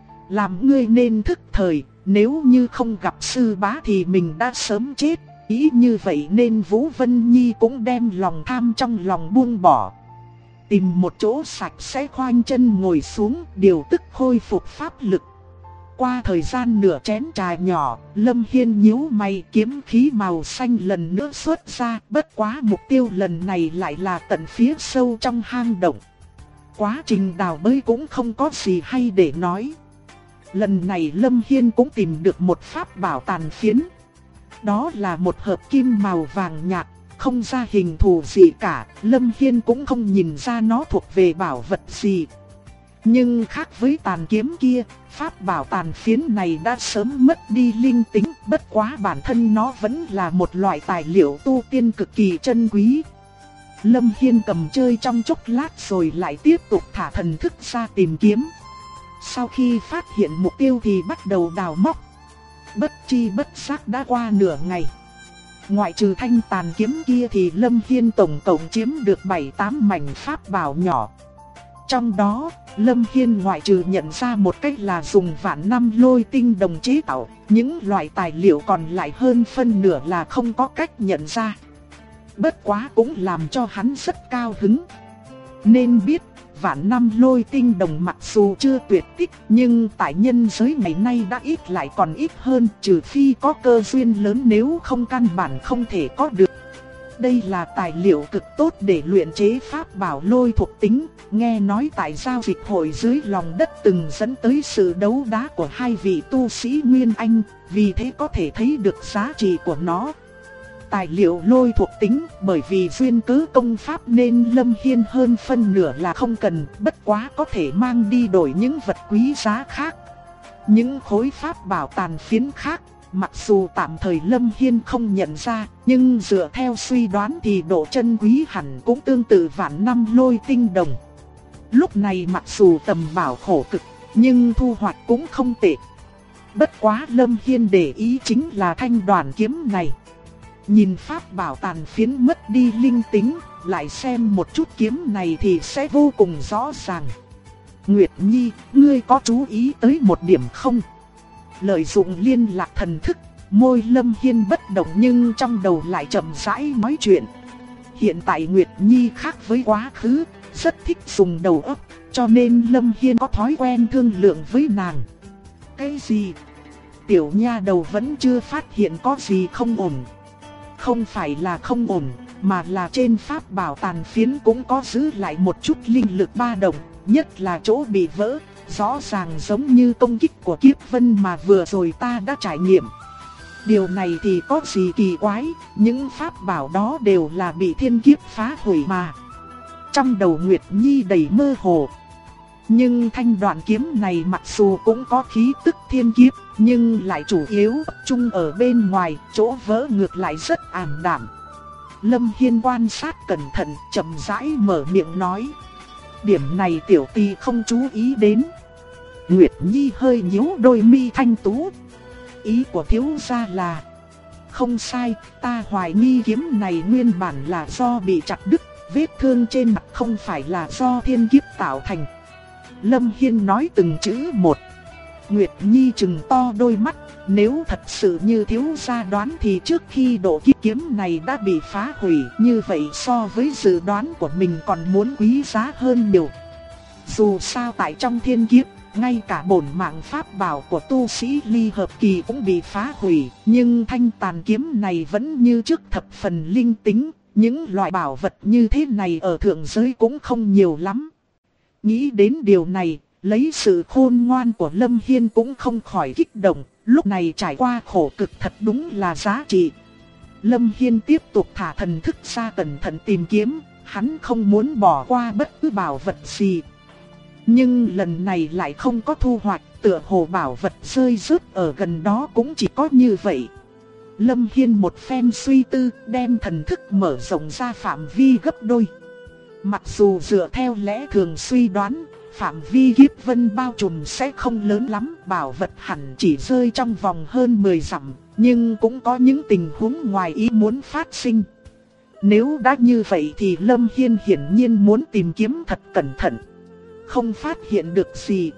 [SPEAKER 1] Làm ngươi nên thức thời, nếu như không gặp sư bá thì mình đã sớm chết. Ý như vậy nên Vũ Vân Nhi cũng đem lòng tham trong lòng buông bỏ. Tìm một chỗ sạch sẽ khoanh chân ngồi xuống, điều tức khôi phục pháp lực. Qua thời gian nửa chén trà nhỏ, Lâm Hiên nhíu mày, kiếm khí màu xanh lần nữa xuất ra, bất quá mục tiêu lần này lại là tận phía sâu trong hang động. Quá trình đào bới cũng không có gì hay để nói. Lần này Lâm Hiên cũng tìm được một pháp bảo tàn phiến. Đó là một hợp kim màu vàng nhạt, không ra hình thù gì cả, Lâm Hiên cũng không nhìn ra nó thuộc về bảo vật gì. Nhưng khác với tàn kiếm kia, pháp bảo tàn phiến này đã sớm mất đi linh tính, bất quá bản thân nó vẫn là một loại tài liệu tu tiên cực kỳ chân quý. Lâm Hiên cầm chơi trong chốc lát rồi lại tiếp tục thả thần thức ra tìm kiếm. Sau khi phát hiện mục tiêu thì bắt đầu đào móc. Bất chi bất giác đã qua nửa ngày. ngoại trừ thanh tàn kiếm kia thì Lâm Hiên tổng cộng chiếm được 7-8 mảnh pháp bảo nhỏ. Trong đó, Lâm Hiên ngoại trừ nhận ra một cách là dùng vạn năm lôi tinh đồng chế tạo, những loại tài liệu còn lại hơn phân nửa là không có cách nhận ra. Bất quá cũng làm cho hắn rất cao hứng. Nên biết, vạn năm lôi tinh đồng mặc dù chưa tuyệt tích, nhưng tại nhân giới ngày nay đã ít lại còn ít hơn, trừ phi có cơ duyên lớn, nếu không căn bản không thể có được. Đây là tài liệu cực tốt để luyện chế pháp bảo lôi thuộc tính, nghe nói tại giao dịch hội dưới lòng đất từng dẫn tới sự đấu đá của hai vị tu sĩ Nguyên Anh, vì thế có thể thấy được giá trị của nó. Tài liệu lôi thuộc tính, bởi vì duyên cớ công pháp nên Lâm Hiên hơn phân nửa là không cần, bất quá có thể mang đi đổi những vật quý giá khác. Những khối pháp bảo tàn phiến khác, mặc dù tạm thời Lâm Hiên không nhận ra, nhưng dựa theo suy đoán thì độ chân quý hẳn cũng tương tự vạn năm lôi tinh đồng. Lúc này mặc dù tầm bảo khổ cực, nhưng thu hoạch cũng không tệ. Bất quá Lâm Hiên để ý chính là thanh đoàn kiếm này. Nhìn pháp bảo tàn phiến mất đi linh tính, lại xem một chút kiếm này thì sẽ vô cùng rõ ràng. Nguyệt Nhi, ngươi có chú ý tới một điểm không? Lợi dụng liên lạc thần thức, môi Lâm Hiên bất động nhưng trong đầu lại chậm rãi nói chuyện. Hiện tại Nguyệt Nhi khác với quá khứ, rất thích dùng đầu óc, cho nên Lâm Hiên có thói quen thương lượng với nàng. Cái gì? Tiểu nha đầu vẫn chưa phát hiện có gì không ổn. Không phải là không ổn, mà là trên pháp bảo tàn phiến cũng có giữ lại một chút linh lực ba động, nhất là chỗ bị vỡ, rõ ràng giống như công kích của kiếp vân mà vừa rồi ta đã trải nghiệm. Điều này thì có gì kỳ quái, những pháp bảo đó đều là bị thiên kiếp phá hủy mà. Trong đầu Nguyệt Nhi đầy mơ hồ. Nhưng thanh đoạn kiếm này mặc dù cũng có khí tức thiên kiếp, nhưng lại chủ yếu tập trung ở bên ngoài, chỗ vỡ ngược lại rất ảm đạm. Lâm Hiên quan sát cẩn thận, chậm rãi mở miệng nói. Điểm này tiểu tỳ không chú ý đến. Nguyệt Nhi hơi nhíu đôi mi thanh tú. Ý của thiếu gia là... Không sai, ta hoài nghi kiếm này nguyên bản là do bị chặt đứt, vết thương trên mặt không phải là do thiên kiếp tạo thành. Lâm Hiên nói từng chữ một. Nguyệt Nhi trừng to đôi mắt, nếu thật sự như thiếu gia đoán thì trước khi độ kiếp kiếm này đã bị phá hủy, như vậy so với dự đoán của mình còn muốn quý giá hơn nhiều. Dù sao tại trong thiên kiếp, ngay cả bổn mạng pháp bảo của tu sĩ ly hợp kỳ cũng bị phá hủy, nhưng thanh tàn kiếm này vẫn như trước thập phần linh tính, những loại bảo vật như thế này ở thượng giới cũng không nhiều lắm. Nghĩ đến điều này, lấy sự khôn ngoan của Lâm Hiên cũng không khỏi kích động, lúc này trải qua khổ cực thật đúng là giá trị. Lâm Hiên tiếp tục thả thần thức ra cẩn thận tìm kiếm, hắn không muốn bỏ qua bất cứ bảo vật gì. Nhưng lần này lại không có thu hoạch, tựa hồ bảo vật rơi rớt ở gần đó cũng chỉ có như vậy. Lâm Hiên một phen suy tư, đem thần thức mở rộng ra phạm vi gấp đôi. Mặc dù dựa theo lẽ thường suy đoán, phạm vi kiếp vân bao trùm sẽ không lớn lắm, bảo vật hẳn chỉ rơi trong vòng hơn 10 dặm, nhưng cũng có những tình huống ngoài ý muốn phát sinh. Nếu đã như vậy thì Lâm Hiên hiển nhiên muốn tìm kiếm thật cẩn thận. Không phát hiện được gì,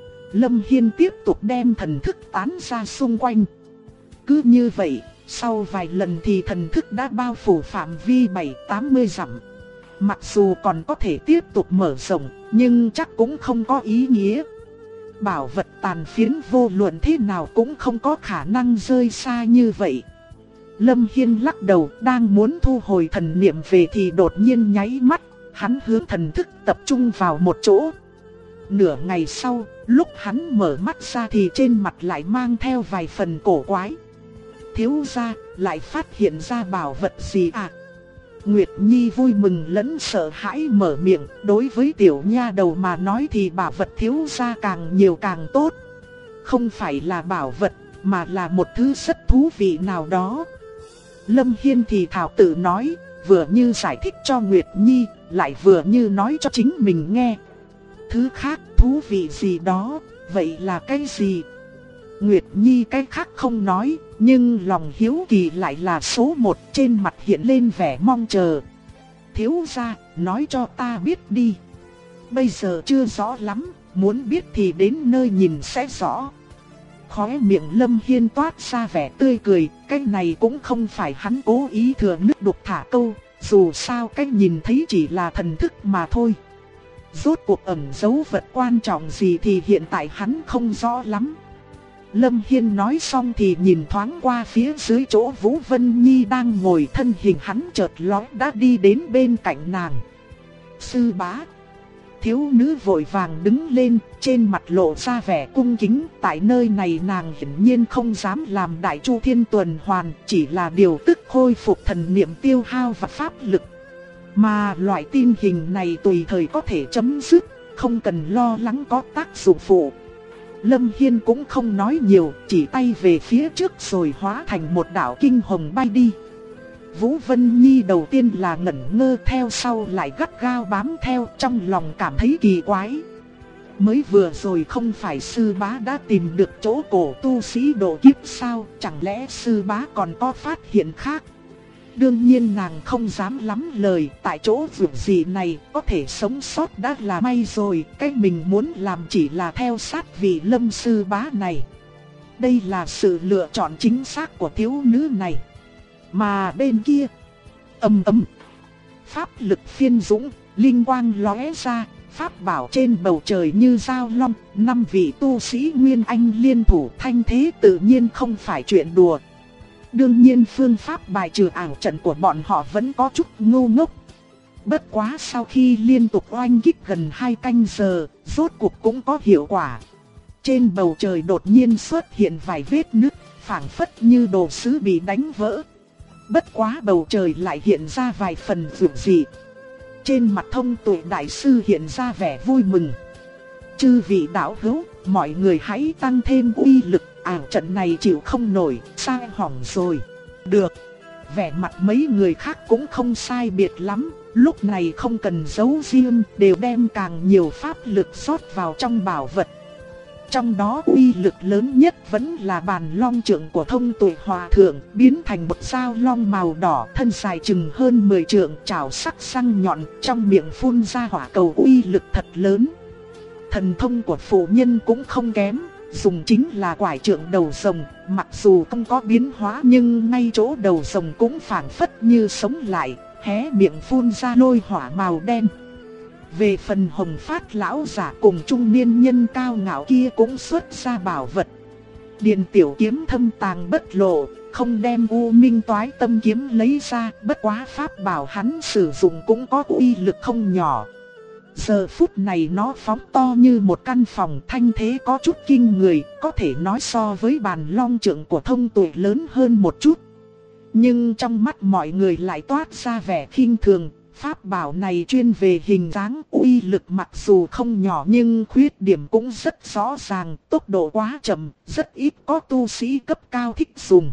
[SPEAKER 1] Lâm Hiên tiếp tục đem thần thức tán ra xung quanh. Cứ như vậy, sau vài lần thì thần thức đã bao phủ phạm vi 70-80 dặm. Mặc dù còn có thể tiếp tục mở rộng, nhưng chắc cũng không có ý nghĩa. Bảo vật tàn phiến vô luận thế nào cũng không có khả năng rơi xa như vậy. Lâm Hiên lắc đầu, đang muốn thu hồi thần niệm về thì đột nhiên nháy mắt, hắn hướng thần thức tập trung vào một chỗ. Nửa ngày sau, lúc hắn mở mắt ra thì trên mặt lại mang theo vài phần cổ quái. Thiếu gia, lại phát hiện ra bảo vật gì à? Nguyệt Nhi vui mừng lẫn sợ hãi mở miệng, đối với tiểu nha đầu mà nói thì bảo vật thiếu gia càng nhiều càng tốt. Không phải là bảo vật, mà là một thứ rất thú vị nào đó. Lâm Hiên thì thảo tự nói, vừa như giải thích cho Nguyệt Nhi, lại vừa như nói cho chính mình nghe. Thứ khác thú vị gì đó, vậy là cái gì? Nguyệt Nhi cái khác không nói, nhưng lòng hiếu kỳ lại là số một, trên mặt hiện lên vẻ mong chờ. Thiếu gia, nói cho ta biết đi. Bây giờ chưa rõ lắm, muốn biết thì đến nơi nhìn sẽ rõ. Khóe miệng Lâm Hiên toát ra vẻ tươi cười, cái này cũng không phải hắn cố ý thừa nước đục thả câu, dù sao cái nhìn thấy chỉ là thần thức mà thôi. Rốt cuộc ẩn giấu vật quan trọng gì thì hiện tại hắn không rõ lắm. Lâm Hiên nói xong thì nhìn thoáng qua phía dưới chỗ Vũ Vân Nhi đang ngồi, thân hình hắn chợt lóe đã đi đến bên cạnh nàng. Sư bá. Thiếu nữ vội vàng đứng lên, trên mặt lộ ra vẻ cung kính. Tại nơi này nàng hiển nhiên không dám làm Đại Chu Thiên Tuần Hoàn, chỉ là điều tức khôi phục thần niệm tiêu hao và pháp lực. Mà loại tin hình này tùy thời có thể chấm dứt, không cần lo lắng có tác dụng phụ. Lâm Hiên cũng không nói nhiều, chỉ tay về phía trước rồi hóa thành một đạo kinh hồng bay đi. Vũ Vân Nhi đầu tiên là ngẩn ngơ, theo sau lại gắt gao bám theo, trong lòng cảm thấy kỳ quái. Mới vừa rồi không phải sư bá đã tìm được chỗ cổ tu sĩ độ kiếp sao, chẳng lẽ sư bá còn có phát hiện khác? Đương nhiên nàng không dám lắm lời, tại chỗ vượt gì này có thể sống sót đã là may rồi, cái mình muốn làm chỉ là theo sát vị Lâm sư bá này. Đây là sự lựa chọn chính xác của thiếu nữ này. Mà bên kia, ầm ầm, pháp lực phiên dũng, linh quang lóe ra, pháp bảo trên bầu trời như dao long, 5 vị tu sĩ Nguyên Anh liên thủ, thanh thế tự nhiên không phải chuyện đùa. Đương nhiên phương pháp bài trừ ảo trận của bọn họ vẫn có chút ngu ngốc. Bất quá sau khi liên tục oanh kích gần 2 canh giờ, rốt cuộc cũng có hiệu quả. Trên bầu trời đột nhiên xuất hiện vài vết nứt, phảng phất như đồ sứ bị đánh vỡ. Bất quá bầu trời lại hiện ra vài phần dữ dị. Trên mặt Thông Tuệ đại sư hiện ra vẻ vui mừng. Chư vị đạo hữu, mọi người hãy tăng thêm uy lực, ảo trận này chịu không nổi, sai hỏng rồi. Được. Vẻ mặt mấy người khác cũng không sai biệt lắm, lúc này không cần giấu riêng, đều đem càng nhiều pháp lực rót vào trong bảo vật. Trong đó uy lực lớn nhất vẫn là bàn long trượng của Thông Tuệ Hòa Thượng, biến thành một dao long màu đỏ, thân dài chừng hơn 10 trượng, chảo sắc răng nhọn, trong miệng phun ra hỏa cầu, uy lực thật lớn. Thần thông của phụ nhân cũng không kém, dùng chính là quải trượng đầu rồng, mặc dù không có biến hóa nhưng ngay chỗ đầu rồng cũng phảng phất như sống lại, hé miệng phun ra lôi hỏa màu đen. Về phần Hồng Phát lão giả cùng trung niên nhân cao ngạo kia cũng xuất ra bảo vật. Điền tiểu kiếm thâm tàng bất lộ, không đem U Minh Toái Tâm kiếm lấy ra, bất quá pháp bảo hắn sử dụng cũng có uy lực không nhỏ. Giờ phút này nó phóng to như một căn phòng, thanh thế có chút kinh người, có thể nói so với bàn long trượng của Thông Tuệ lớn hơn một chút. Nhưng trong mắt mọi người lại toát ra vẻ khinh thường. Pháp bảo này chuyên về hình dáng, uy lực mặc dù không nhỏ nhưng khuyết điểm cũng rất rõ ràng, tốc độ quá chậm, rất ít có tu sĩ cấp cao thích dùng.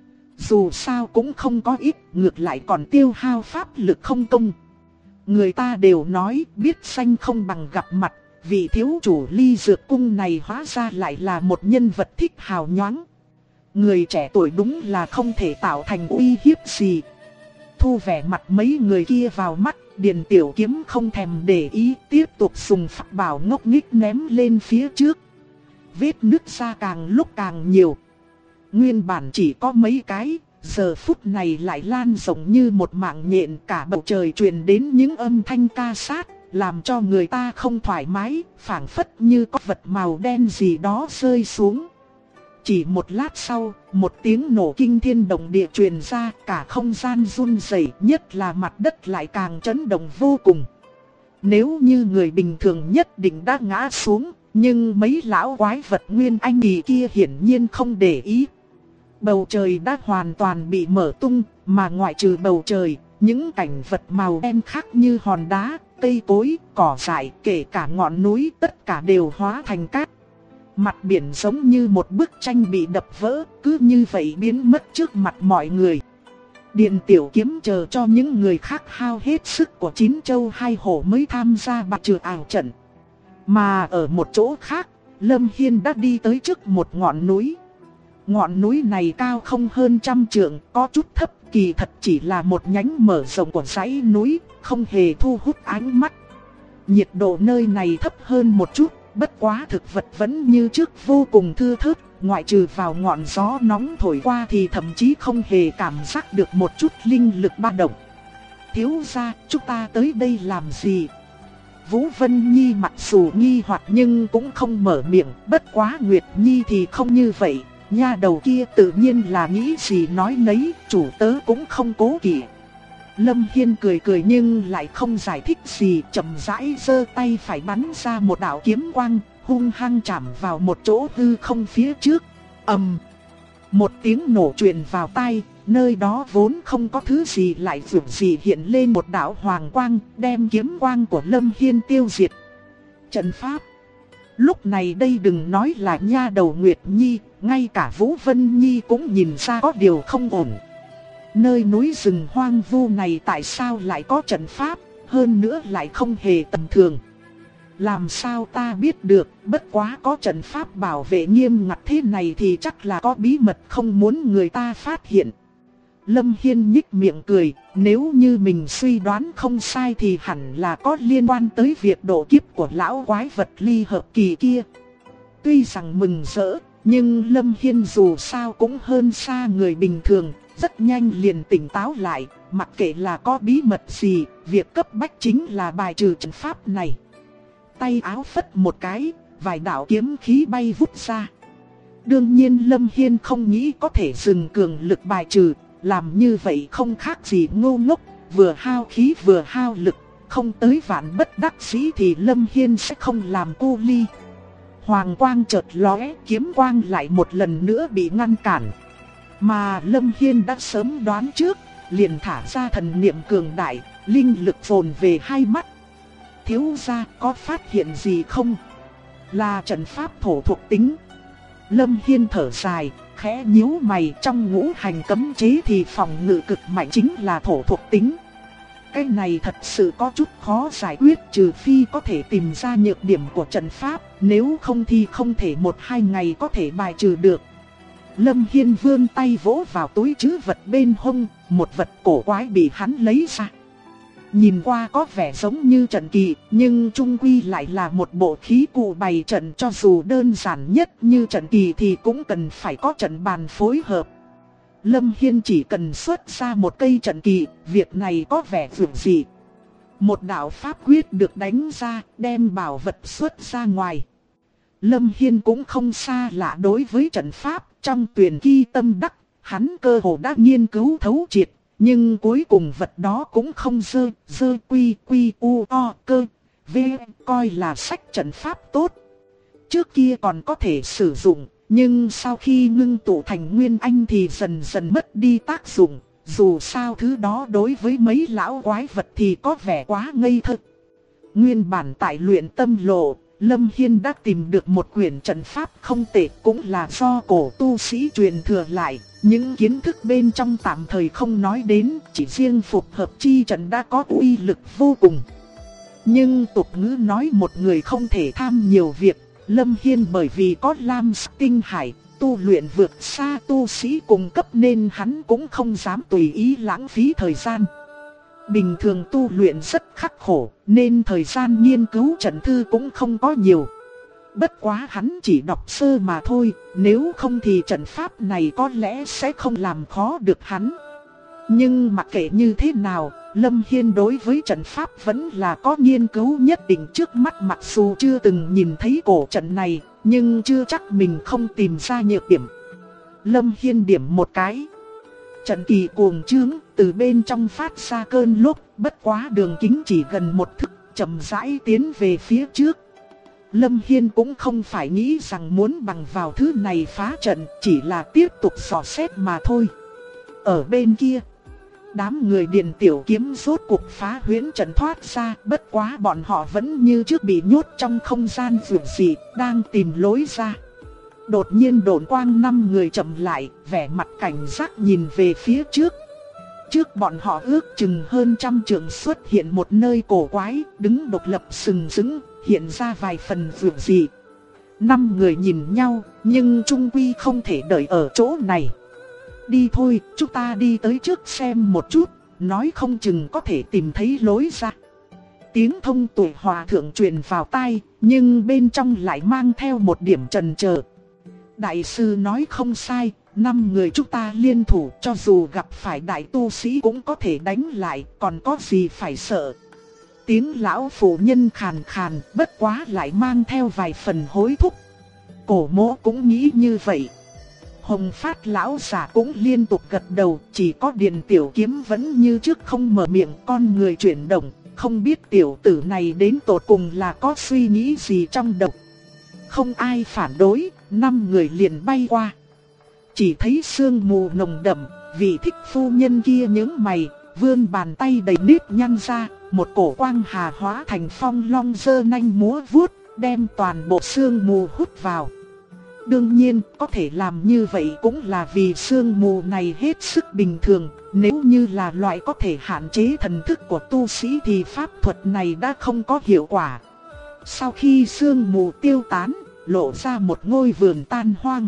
[SPEAKER 1] Dù sao cũng không có ít, ngược lại còn tiêu hao pháp lực không công. Người ta đều nói biết danh không bằng gặp mặt, vị thiếu chủ Ly Dược Cung này hóa ra lại là một nhân vật thích hào nhoáng. Người trẻ tuổi đúng là không thể tạo thành uy hiếp gì. Thu vẻ mặt mấy người kia vào mắt, Điền Tiểu Kiếm không thèm để ý, tiếp tục dùng pháp bảo ngốc nghếch ném lên phía trước. Vết nứt ra càng lúc càng nhiều. Nguyên bản chỉ có mấy cái, giờ phút này lại lan rộng như một mạng nhện, cả bầu trời truyền đến những âm thanh ca sát, làm cho người ta không thoải mái, phảng phất như có vật màu đen gì đó rơi xuống. Chỉ một lát sau, một tiếng nổ kinh thiên động địa truyền ra, cả không gian run rẩy, nhất là mặt đất lại càng chấn động vô cùng. Nếu như người bình thường nhất định đã ngã xuống, nhưng mấy lão quái vật Nguyên Anh kỳ kia hiển nhiên không để ý. Bầu trời đã hoàn toàn bị mở tung, mà ngoại trừ bầu trời, những cảnh vật màu đen khác như hòn đá, cây cối, cỏ dại, kể cả ngọn núi, tất cả đều hóa thành cát. Mặt biển giống như một bức tranh bị đập vỡ, cứ như vậy biến mất trước mặt mọi người. Điền Tiểu Kiếm chờ cho những người khác hao hết sức của 9 châu 2 hổ mới tham gia bài trừ ảo trận. Mà ở một chỗ khác, Lâm Hiên đã đi tới trước một ngọn núi. Ngọn núi này cao không hơn 100 trượng, có chút thấp, kỳ thật chỉ là một nhánh mở rộng của dãy núi, không hề thu hút ánh mắt. Nhiệt độ nơi này thấp hơn một chút, bất quá thực vật vẫn như trước vô cùng thưa thớt, ngoại trừ vào ngọn gió nóng thổi qua thì thậm chí không hề cảm giác được một chút linh lực ba động. Thiếu gia, chúng ta tới đây làm gì? Vũ Vân Nhi mặc dù nghi hoặc nhưng cũng không mở miệng, bất quá Nguyệt Nhi thì không như vậy. Nha đầu kia tự nhiên là nghĩ gì nói nấy, chủ tớ cũng không cố kỵ. Lâm Hiên cười cười nhưng lại không giải thích gì, chậm rãi giơ tay phải bắn ra một đạo kiếm quang, hung hăng chạm vào một chỗ hư không phía trước. Ầm! Một tiếng nổ truyền vào tai, nơi đó vốn không có thứ gì lại vụt gì hiện lên một đạo hoàng quang, đem kiếm quang của Lâm Hiên tiêu diệt. Trận pháp. Lúc này đây đừng nói là nha đầu Nguyệt Nhi, ngay cả Vũ Vân Nhi cũng nhìn ra có điều không ổn. Nơi núi rừng hoang vu này tại sao lại có trận pháp, hơn nữa lại không hề tầm thường. Làm sao ta biết được, bất quá có trận pháp bảo vệ nghiêm ngặt thế này thì chắc là có bí mật không muốn người ta phát hiện. Lâm Hiên nhích miệng cười, nếu như mình suy đoán không sai thì hẳn là có liên quan tới việc độ kiếp của lão quái vật ly hợp kỳ kia. Tuy rằng mừng rỡ, nhưng Lâm Hiên dù sao cũng hơn xa người bình thường, rất nhanh liền tỉnh táo lại, mặc kệ là có bí mật gì, việc cấp bách chính là bài trừ trận pháp này. Tay áo phất một cái, vài đạo kiếm khí bay vút ra. Đương nhiên Lâm Hiên không nghĩ có thể dừng cường lực bài trừ, làm như vậy không khác gì ngu ngốc, vừa hao khí vừa hao lực, không tới vạn bất đắc dĩ thì Lâm Hiên sẽ không làm cu ly. Hoàng quang chợt lóe, kiếm quang lại một lần nữa bị ngăn cản. Mà Lâm Hiên đã sớm đoán trước, liền thả ra thần niệm cường đại, linh lực dồn về hai mắt. Thiếu gia có phát hiện gì không? Là trận pháp thổ thuộc tính. Lâm Hiên thở dài, khẽ nhíu mày, trong ngũ hành cấm chế thì phòng ngự cực mạnh chính là thổ thuộc tính. Cái này thật sự có chút khó giải quyết, trừ phi có thể tìm ra nhược điểm của trận pháp, nếu không thì không thể 1-2 ngày có thể bài trừ được. Lâm Hiên vươn tay vỗ vào túi trữ vật bên hông, một vật cổ quái bị hắn lấy ra. Nhìn qua có vẻ giống như trận kỳ, nhưng chung quy lại là một bộ khí cụ bày trận, cho dù đơn giản nhất như trận kỳ thì cũng cần phải có trận bàn phối hợp. Lâm Hiên chỉ cần xuất ra một cây trận kỳ, việc này có vẻ vượt dị. Một đạo pháp quyết được đánh ra, đem bảo vật xuất ra ngoài. Lâm Hiên cũng không xa lạ đối với trận pháp, trong Tuyền Ki Tâm Đắc, hắn cơ hồ đã nghiên cứu thấu triệt. Nhưng cuối cùng vật đó cũng không dơ quy u o cơ v coi là sách trận pháp tốt. Trước kia còn có thể sử dụng, nhưng sau khi ngưng tụ thành nguyên anh thì dần dần mất đi tác dụng. Dù sao thứ đó đối với mấy lão quái vật thì có vẻ quá ngây thơ. Nguyên bản tại Luyện Tâm Lộ, Lâm Hiên đã tìm được một quyển trận pháp không tệ, cũng là do cổ tu sĩ truyền thừa lại. Những kiến thức bên trong tạm thời không nói đến, chỉ riêng phục hợp chi trận đã có uy lực vô cùng. Nhưng tục ngữ nói một người không thể tham nhiều việc, Lâm Hiên bởi vì có Lam Sắc Tinh Hải, tu luyện vượt xa tu sĩ cùng cấp nên hắn cũng không dám tùy ý lãng phí thời gian. Bình thường tu luyện rất khắc khổ, nên thời gian nghiên cứu trận thư cũng không có nhiều. Bất quá hắn chỉ đọc sơ mà thôi, nếu không thì trận pháp này có lẽ sẽ không làm khó được hắn. Nhưng mặc kệ như thế nào, Lâm Hiên đối với trận pháp vẫn là có nghiên cứu nhất định. Trước mắt mặc dù chưa từng nhìn thấy cổ trận này, nhưng chưa chắc mình không tìm ra nhược điểm. Lâm Hiên điểm một cái. Trận kỳ cuồng trướng, từ bên trong phát ra cơn lốc, bất quá đường kính chỉ gần một thước, chậm rãi tiến về phía trước. Lâm Hiên cũng không phải nghĩ rằng muốn bằng vào thứ này phá trận, chỉ là tiếp tục dò xét mà thôi. Ở bên kia, đám người Điền Tiểu Kiếm rốt cuộc phá huyễn trận thoát ra, bất quá bọn họ vẫn như trước bị nhốt trong không gian vượt dị, đang tìm lối ra. Đột nhiên độn quang 5 người chậm lại, vẻ mặt cảnh giác nhìn về phía trước. Trước bọn họ ước chừng hơn 100 trượng xuất hiện một nơi cổ quái, đứng độc lập sừng sững, hiện ra vài phần vượt dị. 5 người nhìn nhau, nhưng chung quy không thể đợi ở chỗ này. Đi thôi, chúng ta đi tới trước xem một chút, nói không chừng có thể tìm thấy lối ra. Tiếng Thông Tuệ Hòa Thượng truyền vào tai, nhưng bên trong lại mang theo một điểm chần chờ. Đại sư nói không sai, 5 người chúng ta liên thủ, cho dù gặp phải đại tu sĩ cũng có thể đánh lại, còn có gì phải sợ. Tiếng lão phụ nhân khàn khàn, bất quá lại mang theo vài phần hối thúc. Cổ Mỗ cũng nghĩ như vậy. Hồng Phát lão giả cũng liên tục gật đầu, chỉ có Điền Tiểu Kiếm vẫn như trước không mở miệng, con người chuyển động, không biết tiểu tử này đến tột cùng là có suy nghĩ gì trong đầu. Không ai phản đối, 5 người liền bay qua. Chỉ thấy sương mù nồng đậm, vị thích phu nhân kia nhướng mày, vươn bàn tay đầy nếp nhăn ra, một cổ quang hà hóa thành phong long giơ nanh múa vuốt, đem toàn bộ sương mù hút vào. Đương nhiên, có thể làm như vậy cũng là vì sương mù này hết sức bình thường, nếu như là loại có thể hạn chế thần thức của tu sĩ thì pháp thuật này đã không có hiệu quả. Sau khi sương mù tiêu tán, lộ ra một ngôi vườn tan hoang.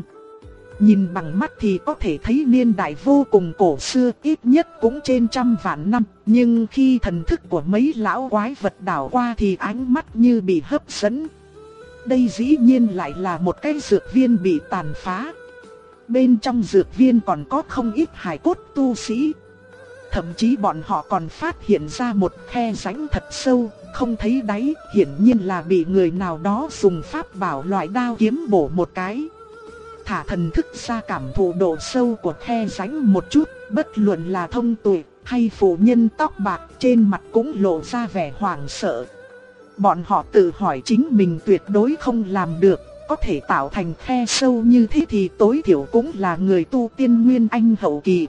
[SPEAKER 1] Nhìn bằng mắt thì có thể thấy niên đại vô cùng cổ xưa, ít nhất cũng trên trăm vạn năm. Nhưng khi thần thức của mấy lão quái vật đảo qua thì ánh mắt như bị hấp dẫn. Đây dĩ nhiên lại là một cái dược viên bị tàn phá. Bên trong dược viên còn có không ít hài cốt tu sĩ. Thậm chí bọn họ còn phát hiện ra một khe rãnh thật sâu, không thấy đáy, hiển nhiên là bị người nào đó dùng pháp bảo loại đao kiếm bổ một cái. Thả thần thức ra cảm thụ độ sâu của khe rãnh một chút, bất luận là Thông Tuệ hay phụ nhân tóc bạc, trên mặt cũng lộ ra vẻ hoảng sợ. Bọn họ tự hỏi chính mình tuyệt đối không làm được, có thể tạo thành khe sâu như thế thì tối thiểu cũng là người tu tiên nguyên anh hậu kỳ.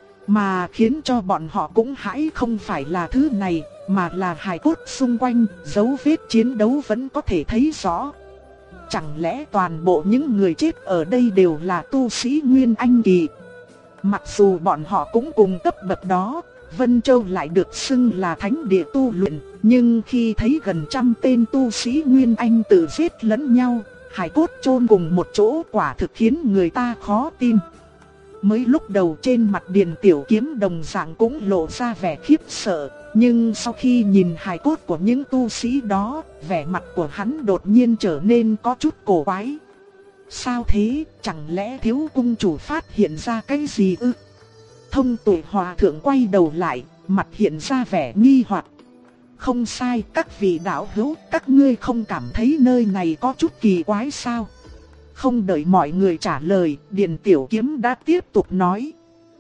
[SPEAKER 1] Mà khiến cho bọn họ cũng hãi không phải là thứ này, mà là hài cốt xung quanh, dấu vết chiến đấu vẫn có thể thấy rõ. Chẳng lẽ toàn bộ những người chết ở đây đều là tu sĩ nguyên anh kỳ? Mặc dù bọn họ cũng cùng cấp bậc đó, Vân Châu lại được xưng là thánh địa tu luyện, nhưng khi thấy gần trăm tên tu sĩ nguyên anh tự giết lẫn nhau, hài cốt chôn cùng một chỗ, quả thực khiến người ta khó tin. Mới lúc đầu trên mặt Điền Tiểu Kiếm đồng dạng cũng lộ ra vẻ khiếp sợ, nhưng sau khi nhìn hài cốt của những tu sĩ đó, vẻ mặt của hắn đột nhiên trở nên có chút cổ quái. Sao thế, chẳng lẽ thiếu cung chủ phát hiện ra cái gì ư? Thông Tuệ Hòa Thượng quay đầu lại, mặt hiện ra vẻ nghi hoặc. Không sai, các vị đạo hữu, các ngươi không cảm thấy nơi này có chút kỳ quái sao? Không đợi mọi người trả lời, Điền Tiểu Kiếm đã tiếp tục nói.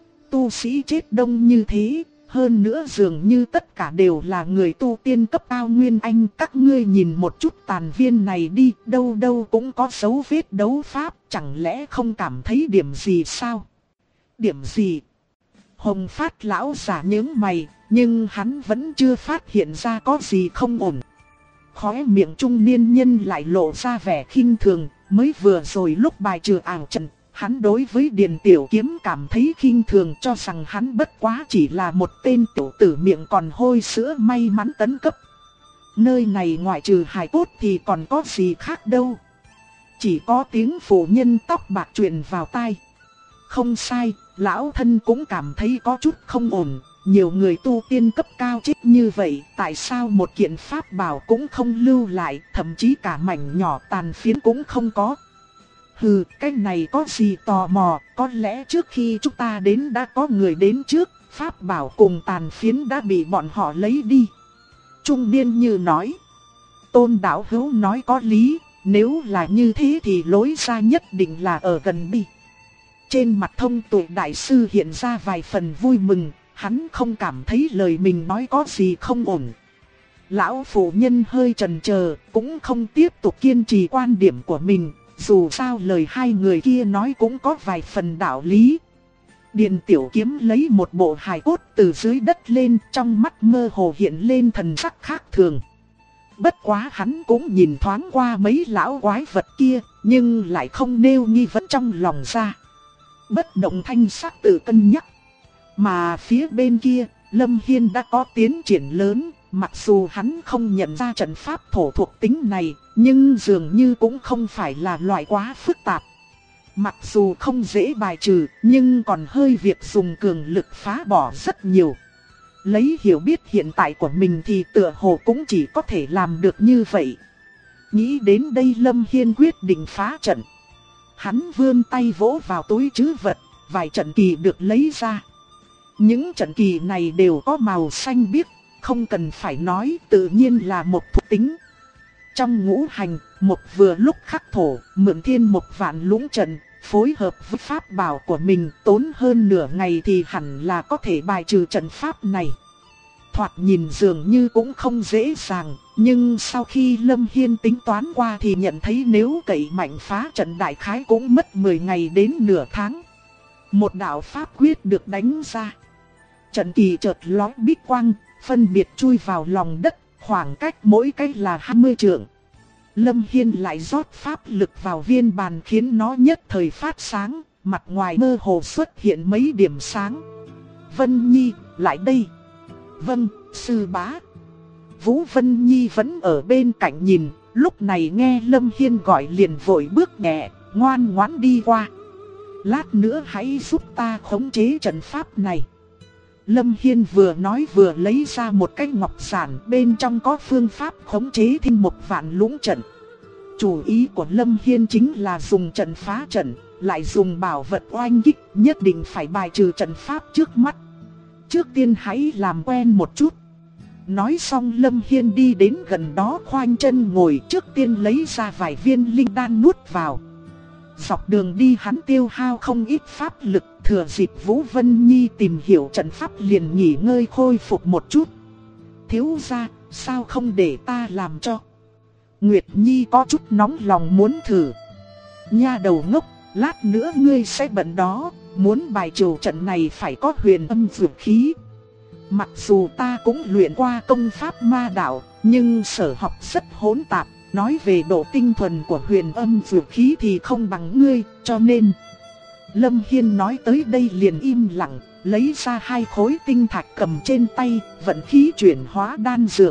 [SPEAKER 1] Tu sĩ chết đông như thế, hơn nữa dường như tất cả đều là người tu tiên cấp cao nguyên anh. Các ngươi nhìn một chút tàn viên này đi, đâu đâu cũng có dấu vết đấu pháp, chẳng lẽ không cảm thấy điểm gì sao? Điểm gì? Hồng Phát lão giả nhướng mày, nhưng hắn vẫn chưa phát hiện ra có gì không ổn. Khóe miệng trung niên nhân lại lộ ra vẻ khinh thường, mới vừa rồi lúc bài trừ ảo trận, hắn đối với Điền Tiểu Kiếm cảm thấy khinh thường, cho rằng hắn bất quá chỉ là một tên tiểu tử miệng còn hôi sữa may mắn tấn cấp. Nơi này ngoại trừ hài cốt thì còn có gì khác đâu. Chỉ có tiếng phụ nhân tóc bạc truyền vào tai. Không sai, lão thân cũng cảm thấy có chút không ổn. Nhiều người tu tiên cấp cao chết như vậy, tại sao một kiện pháp bảo cũng không lưu lại, thậm chí cả mảnh nhỏ tàn phiến cũng không có. Hừ, cái này có gì tò mò, có lẽ trước khi chúng ta đến đã có người đến trước, pháp bảo cùng tàn phiến đã bị bọn họ lấy đi. Trung niên như nói. Tôn đạo hữu nói có lý, nếu là như thế thì lối ra nhất định là ở gần bi. Trên mặt Thông Tuệ đại sư hiện ra vài phần vui mừng. Hắn không cảm thấy lời mình nói có gì không ổn. Lão phụ nhân hơi chần chờ, cũng không tiếp tục kiên trì quan điểm của mình. Dù sao lời hai người kia nói cũng có vài phần đạo lý. Điền Tiểu Kiếm lấy một bộ hài cốt từ dưới đất lên, trong mắt mơ hồ hiện lên thần sắc khác thường. Bất quá hắn cũng nhìn thoáng qua mấy lão quái vật kia, nhưng lại không nêu nghi vấn trong lòng ra. Bất động thanh sắc tự cân nhắc. Mà phía bên kia, Lâm Hiên đã có tiến triển lớn, mặc dù hắn không nhận ra trận pháp thổ thuộc tính này, nhưng dường như cũng không phải là loại quá phức tạp. Mặc dù không dễ bài trừ, nhưng còn hơi việc dùng cường lực phá bỏ rất nhiều. Lấy hiểu biết hiện tại của mình thì tựa hồ cũng chỉ có thể làm được như vậy. Nghĩ đến đây Lâm Hiên quyết định phá trận. Hắn vươn tay vỗ vào túi trữ vật, vài trận kỳ được lấy ra. Những trận kỳ này đều có màu xanh biếc, không cần phải nói, tự nhiên là một thuộc tính. Trong ngũ hành, một vừa lúc khắc thổ, mượn thiên một vạn lũng trận, phối hợp với pháp bảo của mình, tốn hơn nửa ngày thì hẳn là có thể bài trừ trận pháp này. Thoạt nhìn dường như cũng không dễ dàng, nhưng sau khi Lâm Hiên tính toán qua thì nhận thấy nếu cậy mạnh phá trận đại khái cũng mất 10 ngày đến nửa tháng. Một đạo pháp quyết được đánh ra. Trận kỳ chợt lóe bích quang, phân biệt chui vào lòng đất, khoảng cách mỗi cách là 20 trượng. Lâm Hiên lại rót pháp lực vào viên bàn khiến nó nhất thời phát sáng, mặt ngoài mơ hồ xuất hiện mấy điểm sáng. Vân Nhi, lại đây. Vâng, sư bá. Vũ Vân Nhi vẫn ở bên cạnh nhìn, lúc này nghe Lâm Hiên gọi liền vội bước nhẹ, ngoan ngoãn đi qua. Lát nữa hãy giúp ta khống chế trận pháp này. Lâm Hiên vừa nói vừa lấy ra một cái ngọc giản, bên trong có phương pháp khống chế thiên một vạn lũng trận. Chủ ý của Lâm Hiên chính là dùng trận phá trận, lại dùng bảo vật oanh kích, nhất định phải bài trừ trận pháp trước mắt. Trước tiên hãy làm quen một chút. Nói xong Lâm Hiên đi đến gần đó khoanh chân ngồi, trước tiên lấy ra vài viên linh đan nuốt vào. Dọc đường đi hắn tiêu hao không ít pháp lực, thừa dịp Vũ Vân Nhi tìm hiểu trận pháp liền nghỉ ngơi khôi phục một chút. Thiếu gia, sao không để ta làm cho? Nguyệt Nhi có chút nóng lòng muốn thử. Nha đầu ngốc, lát nữa ngươi sẽ bận đó, muốn bài trừ trận này phải có huyền âm dược khí. Mặc dù ta cũng luyện qua công pháp ma đạo, nhưng sở học rất hỗn tạp. Nói về độ tinh thuần của huyền âm dược khí thì không bằng ngươi, cho nên Lâm Hiên nói tới đây liền im lặng, lấy ra 2 khối tinh thạch cầm trên tay, vận khí chuyển hóa đan dược.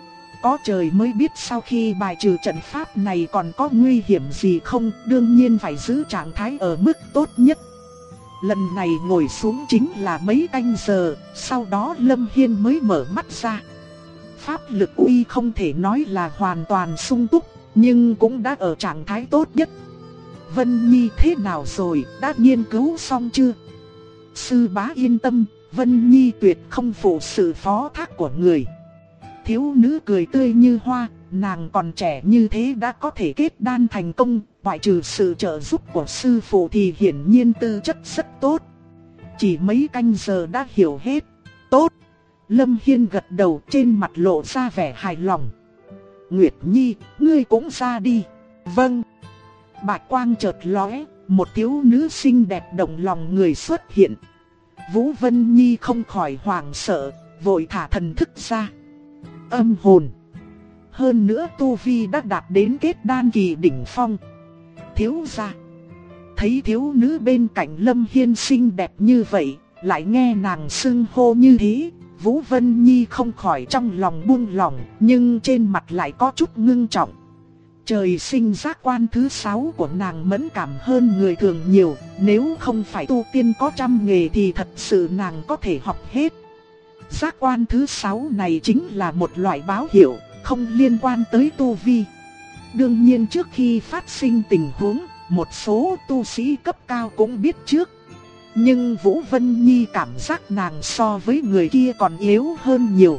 [SPEAKER 1] Có trời mới biết sau khi bài trừ trận pháp này còn có nguy hiểm gì không, đương nhiên phải giữ trạng thái ở mức tốt nhất. Lần này ngồi xuống chính là mấy canh giờ, sau đó Lâm Hiên mới mở mắt ra. Pháp lực uy không thể nói là hoàn toàn sung túc, nhưng cũng đã ở trạng thái tốt nhất. Vân Nhi thế nào rồi, đã nghiên cứu xong chưa? Sư bá yên tâm, Vân Nhi tuyệt không phụ sự phó thác của người. Thiếu nữ cười tươi như hoa, nàng còn trẻ như thế đã có thể kết đan thành công, ngoại trừ sự trợ giúp của sư phụ thì hiển nhiên tư chất rất tốt. Chỉ mấy canh giờ đã hiểu hết. Tốt. Lâm Hiên gật đầu, trên mặt lộ ra vẻ hài lòng. Nguyệt Nhi, ngươi cũng ra đi. Vâng. Bạch quang chợt lóe, một thiếu nữ xinh đẹp động lòng người xuất hiện. Vũ Vân Nhi không khỏi hoảng sợ, vội thả thần thức ra. Âm hồn. Hơn nữa tu vi đã đạt đến kết đan kỳ đỉnh phong. Thiếu gia. Thấy thiếu nữ bên cạnh Lâm Hiên xinh đẹp như vậy, lại nghe nàng xưng hô như thế, Vũ Vân Nhi không khỏi trong lòng buông lỏng, nhưng trên mặt lại có chút ngưng trọng. Trời sinh giác quan thứ 6 của nàng mẫn cảm hơn người thường nhiều, nếu không phải tu tiên có trăm nghề thì thật sự nàng có thể học hết. Giác quan thứ 6 này chính là một loại báo hiệu, không liên quan tới tu vi. Đương nhiên trước khi phát sinh tình huống, một số tu sĩ cấp cao cũng biết trước. Nhưng Vũ Vân Nhi cảm giác nàng so với người kia còn yếu hơn nhiều.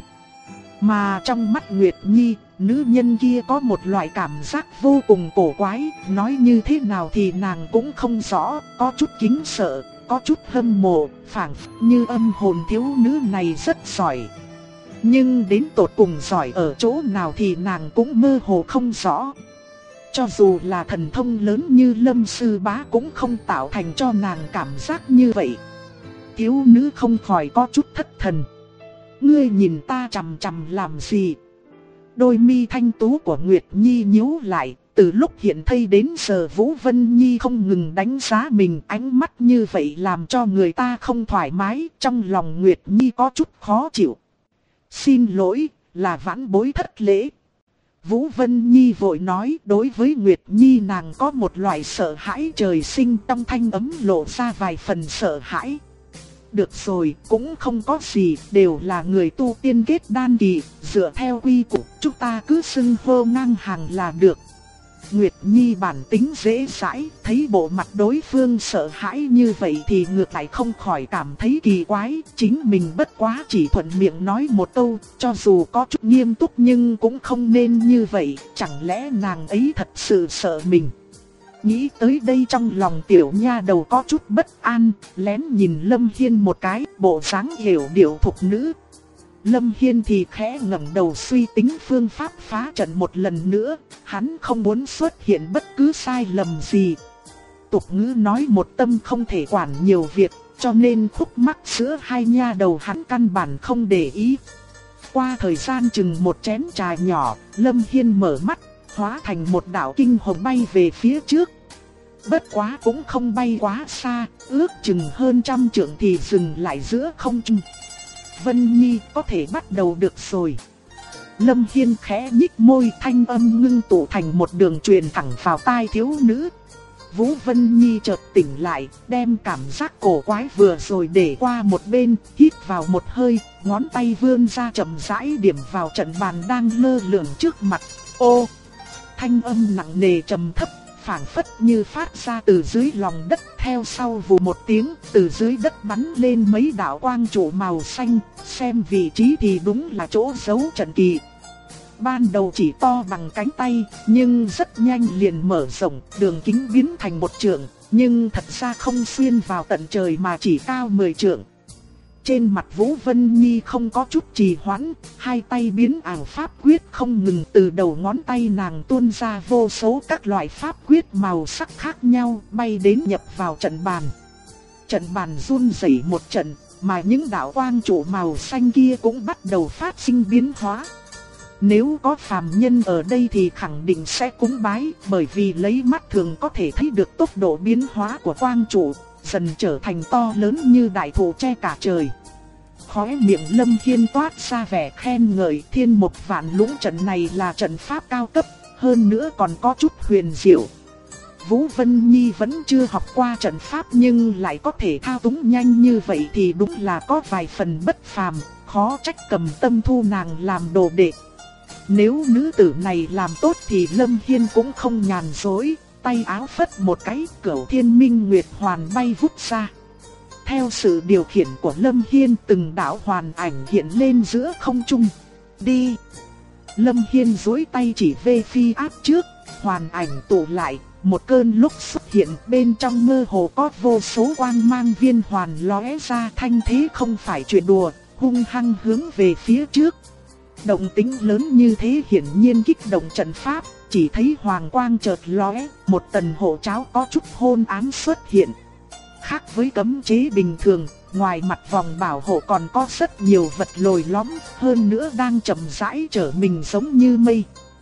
[SPEAKER 1] Mà trong mắt Nguyệt Nhi, nữ nhân kia có một loại cảm giác vô cùng cổ quái, nói như thế nào thì nàng cũng không rõ, có chút kính sợ, có chút hâm mộ, phảng phất như âm hồn thiếu nữ này rất giỏi. Nhưng đến tột cùng giỏi ở chỗ nào thì nàng cũng mơ hồ không rõ. Cho dù là thần thông lớn như Lâm sư bá cũng không tạo thành cho nàng cảm giác như vậy. Thiếu nữ không khỏi có chút thất thần. Ngươi nhìn ta chằm chằm làm gì? Đôi mi thanh tú của Nguyệt Nhi nhíu lại, từ lúc hiện thấy đến giờ Vũ Vân Nhi không ngừng đánh giá mình, ánh mắt như vậy làm cho người ta không thoải mái, trong lòng Nguyệt Nhi có chút khó chịu. Xin lỗi, là vãn bối thất lễ. Vũ Vân Nhi vội nói, đối với Nguyệt Nhi nàng có một loại sợ hãi trời sinh, trong thanh âm lộ ra vài phần sợ hãi. Được rồi, cũng không có gì, đều là người tu tiên kết đan kỳ, dựa theo quy củ, chúng ta cứ xưng hô ngang hàng là được. Nguyệt Nhi bản tính dễ dãi, thấy bộ mặt đối phương sợ hãi như vậy thì ngược lại không khỏi cảm thấy kỳ quái, chính mình bất quá chỉ thuận miệng nói một câu, cho dù có chút nghiêm túc nhưng cũng không nên như vậy, chẳng lẽ nàng ấy thật sự sợ mình. Nghĩ tới đây trong lòng tiểu nha đầu có chút bất an, lén nhìn Lâm Hiên một cái, bộ dáng hiểu điệu thục nữ. Lâm Hiên thì khẽ ngẩng đầu suy tính phương pháp phá trận một lần nữa, hắn không muốn xuất hiện bất cứ sai lầm gì. Tục ngữ nói một tâm không thể quản nhiều việc, cho nên khúc mắc giữa hai nha đầu hắn căn bản không để ý. Qua thời gian chừng một chén trà nhỏ, Lâm Hiên mở mắt, hóa thành một đạo kinh hồng bay về phía trước. Bất quá cũng không bay quá xa, ước chừng hơn 100 trượng thì dừng lại giữa không trung. Vân Nhi có thể bắt đầu được rồi. Lâm Hiên khẽ nhích môi, thanh âm ngưng tụ thành một đường truyền thẳng vào tai thiếu nữ. Vũ Vân Nhi chợt tỉnh lại, đem cảm giác cổ quái vừa rồi để qua một bên, hít vào một hơi, ngón tay vươn ra chậm rãi điểm vào trận bàn đang lơ lửng trước mặt. Ô! Thanh âm nặng nề trầm thấp, phảng phất như phát ra từ dưới lòng đất, theo sau vù một tiếng, từ dưới đất bắn lên mấy đạo quang trụ màu xanh, xem vị trí thì đúng là chỗ giấu trận kỳ. Ban đầu chỉ to bằng cánh tay, nhưng rất nhanh liền mở rộng, đường kính biến thành 1 trượng, nhưng thật ra không xuyên vào tận trời mà chỉ cao 10 trượng. Trên mặt Vũ Vân Nhi không có chút trì hoãn, hai tay biến ảo pháp quyết không ngừng, từ đầu ngón tay nàng tuôn ra vô số các loại pháp quyết màu sắc khác nhau, bay đến nhập vào trận bàn. Trận bàn run rẩy một trận, mà những đạo quang trụ màu xanh kia cũng bắt đầu phát sinh biến hóa. Nếu có phàm nhân ở đây thì khẳng định sẽ cúng bái, bởi vì lấy mắt thường có thể thấy được tốc độ biến hóa của quang trụ, dần trở thành to lớn như đại thụ che cả trời. Khóe miệng Lâm Hiên toát ra vẻ khen ngợi, Thiên Mộc Vạn Lũng trận này là trận pháp cao cấp, hơn nữa còn có chút huyền diệu. Vũ Vân Nhi vẫn chưa học qua trận pháp nhưng lại có thể thao túng nhanh như vậy thì đúng là có vài phần bất phàm, khó trách Cầm Tâm thu nàng làm đồ đệ. Nếu nữ tử này làm tốt thì Lâm Hiên cũng không nhàn dối, tay áo phất một cái, Cửu Thiên Minh Nguyệt Hoàn bay vút ra. Theo sự điều khiển của Lâm Hiên, từng đạo hoàn ảnh hiện lên giữa không trung. Đi! Lâm Hiên duỗi tay chỉ về phi áp trước, hoàn ảnh tụ lại, một cơn lốc xuất hiện, bên trong mơ hồ có vô số quang mang viên hoàn lóe ra, thanh thế không phải chuyện đùa, hung hăng hướng về phía trước. Động tĩnh lớn như thế hiển nhiên kích động trận pháp, chỉ thấy hoàng quang chợt lóe, một tần hộ cháo có chút hôn ám xuất hiện. Khác với cấm chế bình thường, ngoài mặt vòng bảo hộ còn có rất nhiều vật lồi lõm, hơn nữa đang chậm rãi trở mình giống như mây.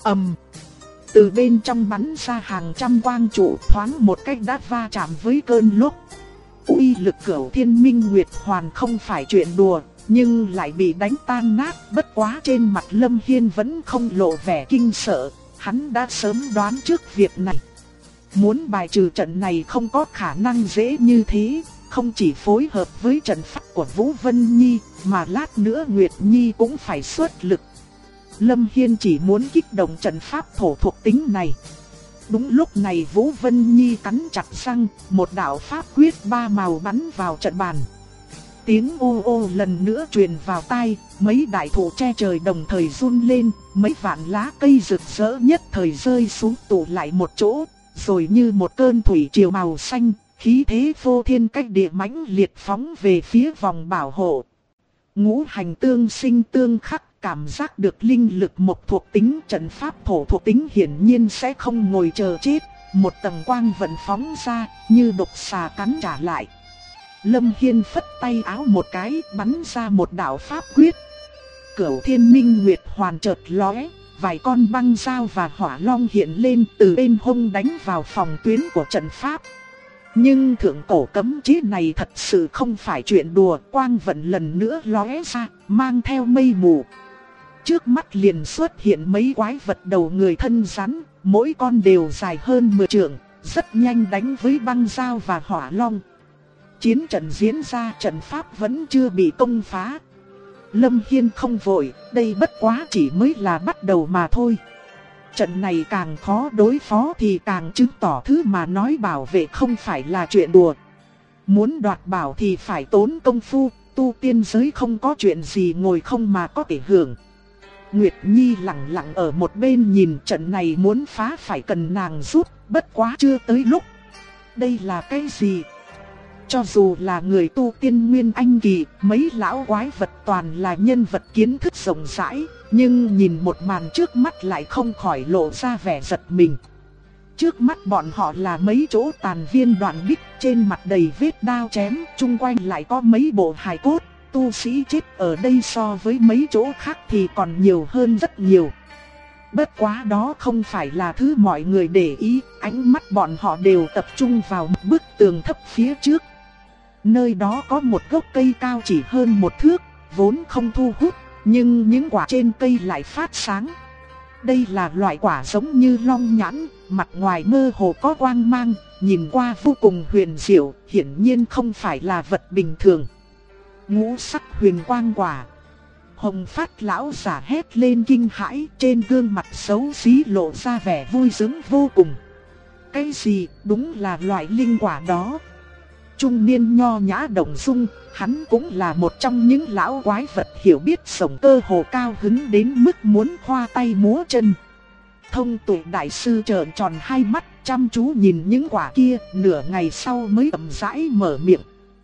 [SPEAKER 1] Từ bên trong bắn ra hàng trăm quang trụ, thoáng một cách đã va chạm với cơn lốc. Uy lực Cửu Thiên Minh Nguyệt Hoàn không phải chuyện đùa, nhưng lại bị đánh tan nát. Bất quá trên mặt Lâm Hiên vẫn không lộ vẻ kinh sợ, hắn đã sớm đoán trước việc này. Muốn bài trừ trận này không có khả năng dễ như thế, không chỉ phối hợp với trận pháp của Vũ Vân Nhi, mà lát nữa Nguyệt Nhi cũng phải xuất lực. Lâm Hiên chỉ muốn kích động trận pháp thổ thuộc tính này. Đúng lúc này Vũ Vân Nhi cắn chặt răng, một đạo pháp quyết 3 màu bắn vào trận bàn. Tiếng ô ô lần nữa truyền vào tai, mấy đại thụ che trời đồng thời run lên, mấy vạn lá cây rực rỡ nhất thời rơi xuống tụ lại một chỗ, rồi như một cơn thủy triều màu xanh, khí thế vô thiên cách địa mãnh liệt phóng về phía vòng bảo hộ. Ngũ hành tương sinh tương khắc, cảm giác được linh lực mộc thuộc tính, trận pháp thổ thuộc tính hiển nhiên sẽ không ngồi chờ chết, một tầng quang vận phóng ra, như độc xà cắn trả lại. Lâm Hiên phất tay áo một cái, bắn ra một đạo pháp quyết. Cửu Thiên Minh Nguyệt Hoàn chợt lóe, vài con băng dao và hỏa long hiện lên từ bên hông đánh vào phòng tuyến của trận pháp. Nhưng thượng cổ cấm chế này thật sự không phải chuyện đùa, quang vận lần nữa lóe ra, mang theo mây mù. Trước mắt liền xuất hiện mấy quái vật đầu người thân rắn, mỗi con đều dài hơn 10 trượng, rất nhanh đánh với băng dao và hỏa long. Chiến trận diễn ra, trận pháp vẫn chưa bị công phá. Lâm Hiên không vội, đây bất quá chỉ mới là bắt đầu mà thôi. Trận này càng khó đối phó thì càng chứng tỏ thứ mà nói bảo vệ không phải là chuyện đùa. Muốn đoạt bảo thì phải tốn công phu, tu tiên giới không có chuyện gì ngồi không mà có thể hưởng. Nguyệt Nhi lặng lặng ở một bên nhìn, trận này muốn phá phải cần nàng giúp, bất quá chưa tới lúc. Đây là cái gì? Cho dù là người tu tiên nguyên anh kỳ, mấy lão quái vật toàn là nhân vật kiến thức rộng rãi, nhưng nhìn một màn trước mắt lại không khỏi lộ ra vẻ giật mình. Trước mắt bọn họ là mấy chỗ tàn viên đoạn đích, trên mặt đầy vết đao chém, chung quanh lại có mấy bộ hài cốt. Tu sĩ chết ở đây so với mấy chỗ khác thì còn nhiều hơn rất nhiều. Bất quá đó không phải là thứ mọi người để ý, ánh mắt bọn họ đều tập trung vào một bức tường thấp phía trước. Nơi đó có một gốc cây cao chỉ hơn 1 thước, vốn không thu hút, nhưng những quả trên cây lại phát sáng. Đây là loại quả giống như long nhãn, mặt ngoài mơ hồ có quang mang, nhìn qua vô cùng huyền diệu, hiển nhiên không phải là vật bình thường. Ngũ sắc huyền quang quả. Hồng Phát lão giả hét lên kinh hãi, trên gương mặt xấu xí lộ ra vẻ vui sướng vô cùng. Cái gì, đúng là loại linh quả đó. Trung niên nho nhã động dung, hắn cũng là một trong những lão quái vật hiểu biết sống cơ hồ cao hứng đến mức muốn khoa tay múa chân. Thông Tuệ đại sư trợn tròn hai mắt, chăm chú nhìn những quả kia, nửa ngày sau mới chậm rãi mở miệng.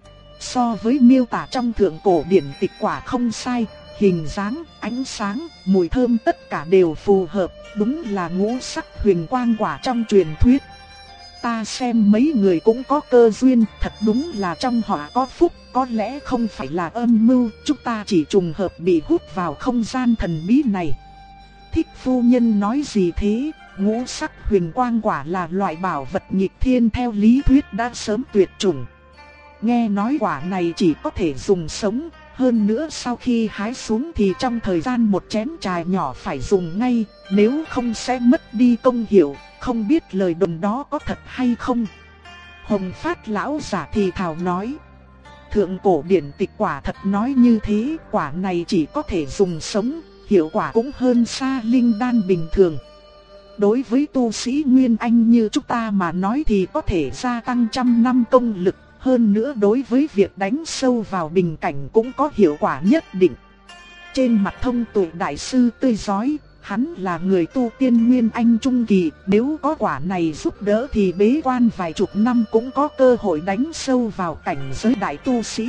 [SPEAKER 1] So với miêu tả trong thượng cổ điển tịch quả không sai, hình dáng, ánh sáng, mùi thơm tất cả đều phù hợp, đúng là ngũ sắc huyền quang quả trong truyền thuyết. Ta xem mấy người cũng có cơ duyên, thật đúng là trong họ có phúc, có lẽ không phải là âm mưu, chúng ta chỉ trùng hợp bị hút vào không gian thần bí này. Thích phu nhân nói gì thế? Ngũ sắc huyền quang quả là loại bảo vật nghịch thiên theo lý thuyết đã sớm tuyệt chủng. Nghe nói quả này chỉ có thể dùng sống, hơn nữa sau khi hái xuống thì trong thời gian một chén trà nhỏ phải dùng ngay, nếu không sẽ mất đi công hiệu, không biết lời đồn đó có thật hay không. Hồng Phát lão giả thì thào nói. Thượng cổ điển tịch quả thật nói như thế, quả này chỉ có thể dùng sống, hiệu quả cũng hơn xa linh đan bình thường. Đối với tu sĩ Nguyên Anh như chúng ta mà nói thì có thể gia tăng 100 năm công lực. Hơn nữa đối với việc đánh sâu vào bình cảnh cũng có hiệu quả nhất định. Trên mặt Thông Tuệ đại sư tươi rói, hắn là người tu tiên Nguyên Anh trung kỳ, nếu có quả này giúp đỡ thì bế quan vài chục năm cũng có cơ hội đánh sâu vào cảnh giới đại tu sĩ.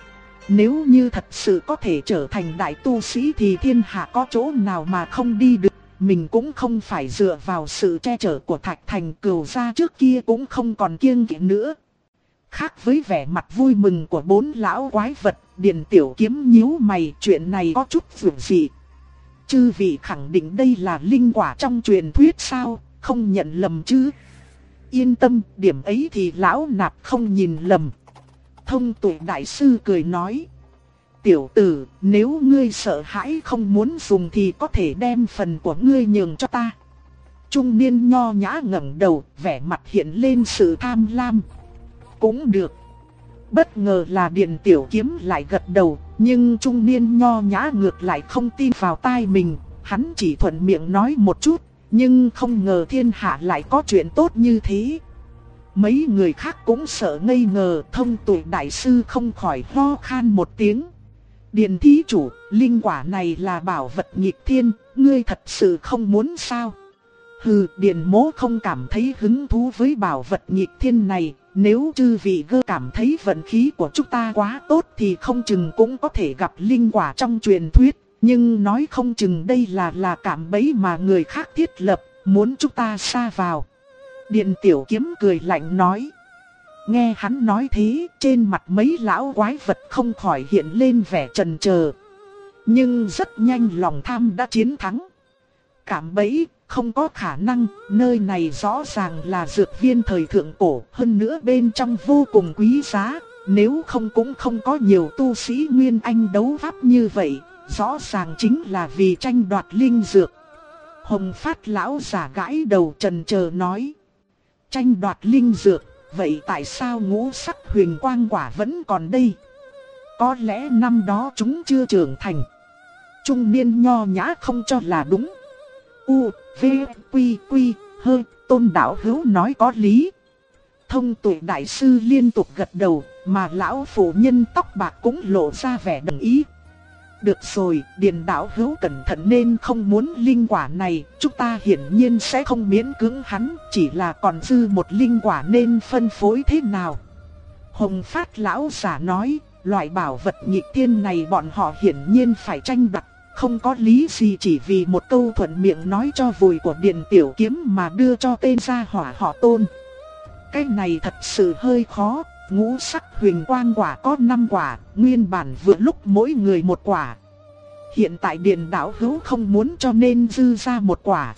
[SPEAKER 1] Nếu như thật sự có thể trở thành đại tu sĩ thì thiên hạ có chỗ nào mà không đi được, mình cũng không phải dựa vào sự che chở của Thạch Thành Cửu gia trước kia cũng không còn kiêng kỵ nữa. Khác với vẻ mặt vui mừng của 4 lão quái vật, Điền Tiểu Kiếm nhíu mày, chuyện này có chút dường dị. Chư vị khẳng định đây là linh quả trong truyền thuyết sao, không nhận lầm chứ? Yên tâm, điểm ấy thì lão nạp không nhìn lầm. Thông Tuệ đại sư cười nói. Tiểu tử, nếu ngươi sợ hãi không muốn dùng thì có thể đem phần của ngươi nhường cho ta. Trung niên nho nhã ngẩng đầu, vẻ mặt hiện lên sự tham lam. Cũng được. Bất ngờ là Điền Tiểu Kiếm lại gật đầu, nhưng trung niên nho nhã ngược lại không tin vào tai mình, hắn chỉ thuận miệng nói một chút, nhưng không ngờ thiên hạ lại có chuyện tốt như thế. Mấy người khác cũng sợ ngây ngờ, Thông Tuệ đại sư không khỏi ho khan một tiếng. Điền thí chủ, linh quả này là bảo vật nghịch thiên, ngươi thật sự không muốn sao? Hừ, Điền mỗ không cảm thấy hứng thú với bảo vật nghịch thiên này. Nếu chư vị gơ cảm thấy vận khí của chúng ta quá tốt thì không chừng cũng có thể gặp linh quả trong truyền thuyết. Nhưng nói không chừng đây là cạm bẫy mà người khác thiết lập, muốn chúng ta sa vào. Điền Tiểu Kiếm cười lạnh nói. Nghe hắn nói thế, trên mặt mấy lão quái vật không khỏi hiện lên vẻ chần chờ. Nhưng rất nhanh lòng tham đã chiến thắng. Cạm bẫy? Không có khả năng, nơi này rõ ràng là dược viên thời thượng cổ, hơn nữa bên trong vô cùng quý giá, nếu không cũng không có nhiều tu sĩ Nguyên Anh đấu pháp như vậy, rõ ràng chính là vì tranh đoạt linh dược. Hồng Phát lão giả gãi đầu trần chờ nói. Tranh đoạt linh dược, vậy tại sao ngũ sắc huyền quang quả vẫn còn đây? Có lẽ năm đó chúng chưa trưởng thành. Trung niên nho nhã không cho là đúng. U, V, Quy, Quy, Hơ, Tôn đạo hữu nói có lý. Thông Tuệ đại sư liên tục gật đầu, mà lão phụ nhân tóc bạc cũng lộ ra vẻ đồng ý. Được rồi, Điền đạo hữu cẩn thận nên không muốn linh quả này, chúng ta hiển nhiên sẽ không miễn cưỡng hắn, chỉ là còn dư một linh quả nên phân phối thế nào. Hồng Phát lão giả nói, loại bảo vật nhị thiên này bọn họ hiển nhiên phải tranh đoạt, không có lý gì chỉ vì một câu thuận miệng nói cho vùi của Điền Tiểu Kiếm mà đưa cho tên gia hỏa họ Tôn. Cái này thật sự hơi khó. Ngũ sắc huyền quang quả có 5 quả, nguyên bản vừa lúc mỗi người một quả. Hiện tại Điền đạo hữu không muốn cho nên dư ra một quả.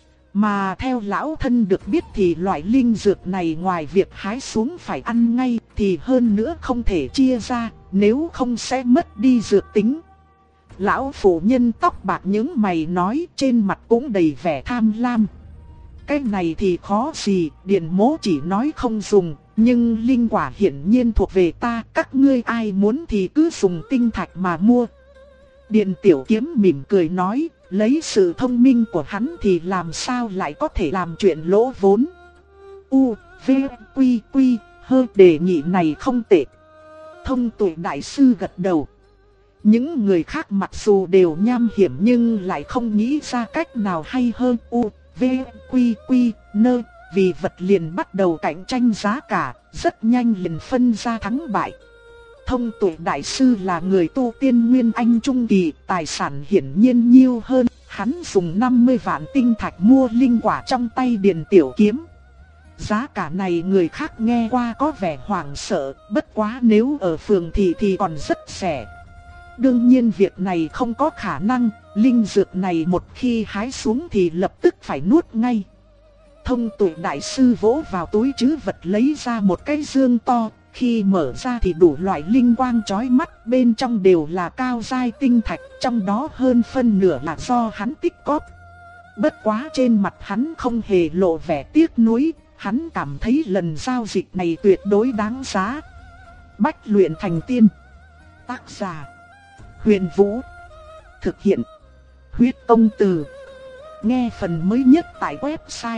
[SPEAKER 1] Mà theo lão thân được biết thì loại linh dược này ngoài việc hái xuống phải ăn ngay thì hơn nữa không thể chia ra, nếu không sẽ mất đi dược tính. Lão phụ nhân tóc bạc những mày nói, trên mặt cũng đầy vẻ tham lam. Cái này thì khó gì, Điền mỗ chỉ nói không dùng. Nhưng linh quả hiển nhiên thuộc về ta, các ngươi ai muốn thì cứ dùng tinh thạch mà mua. Điền Tiểu Kiếm mỉm cười nói, lấy sự thông minh của hắn thì làm sao lại có thể làm chuyện lỗ vốn. U, V, Quy, Quy, Hơ, đề nghị này không tệ. Thông Tuệ đại sư gật đầu. Những người khác mặc dù đều nham hiểm nhưng lại không nghĩ ra cách nào hay hơn. U, V, Quy, Quy, Nơ. Vì vật liền bắt đầu cạnh tranh giá cả, rất nhanh liền phân ra thắng bại. Thông Tuệ đại sư là người tu tiên nguyên anh trung kỳ, tài sản hiển nhiên nhiều hơn, hắn dùng 50 vạn tinh thạch mua linh quả trong tay Điền Tiểu Kiếm. Giá cả này người khác nghe qua có vẻ hoảng sợ, bất quá nếu ở phường thì còn rất rẻ. Đương nhiên việc này không có khả năng, linh dược này một khi hái xuống thì lập tức phải nuốt ngay. Thông Tuệ đại sư vỗ vào túi trữ vật lấy ra một cái dương to, khi mở ra thì đủ loại linh quang chói mắt, bên trong đều là cao giai tinh thạch, trong đó hơn phân nửa là do hắn tích cóp. Bất quá trên mặt hắn không hề lộ vẻ tiếc nuối, hắn cảm thấy lần giao dịch này tuyệt đối đáng giá. Bách luyện thành tiên. Tác giả: Huyền Vũ. Thực hiện: Huyết Công Từ. Nghe phần mới nhất tại website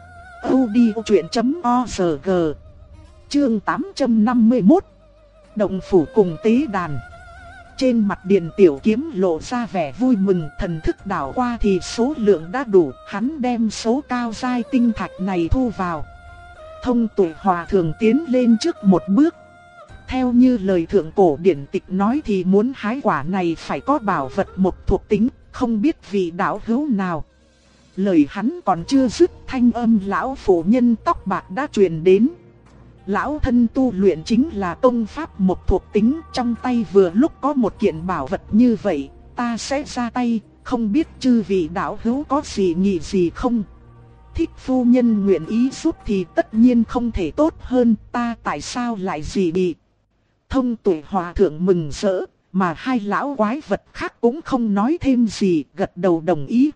[SPEAKER 1] audiochuyện.org. Chương 851. Động phủ cùng tế đàn. Trên mặt Điền Tiểu Kiếm lộ ra vẻ vui mừng, thần thức đảo qua thì số lượng đã đủ, hắn đem số cao giai tinh thạch này thu vào. Thông Tuệ Hòa Thượng tiến lên trước một bước. Theo như lời thượng cổ điển tịch nói thì muốn hái quả này phải có bảo vật một thuộc tính, không biết vị đạo hữu nào. Lời hắn còn chưa dứt, thanh âm lão phụ nhân tóc bạc đã truyền đến. Lão thân tu luyện chính là công pháp một thuộc tính, trong tay vừa lúc có một kiện bảo vật như vậy, ta sẽ ra tay, không biết chư vị đạo hữu có gì nghĩ gì không? Thích phu nhân nguyện ý giúp thì tất nhiên không thể tốt hơn, ta tại sao lại gì bị? Thông Tuệ Hòa Thượng mừng rỡ, mà hai lão quái vật khác cũng không nói thêm gì, gật đầu đồng ý.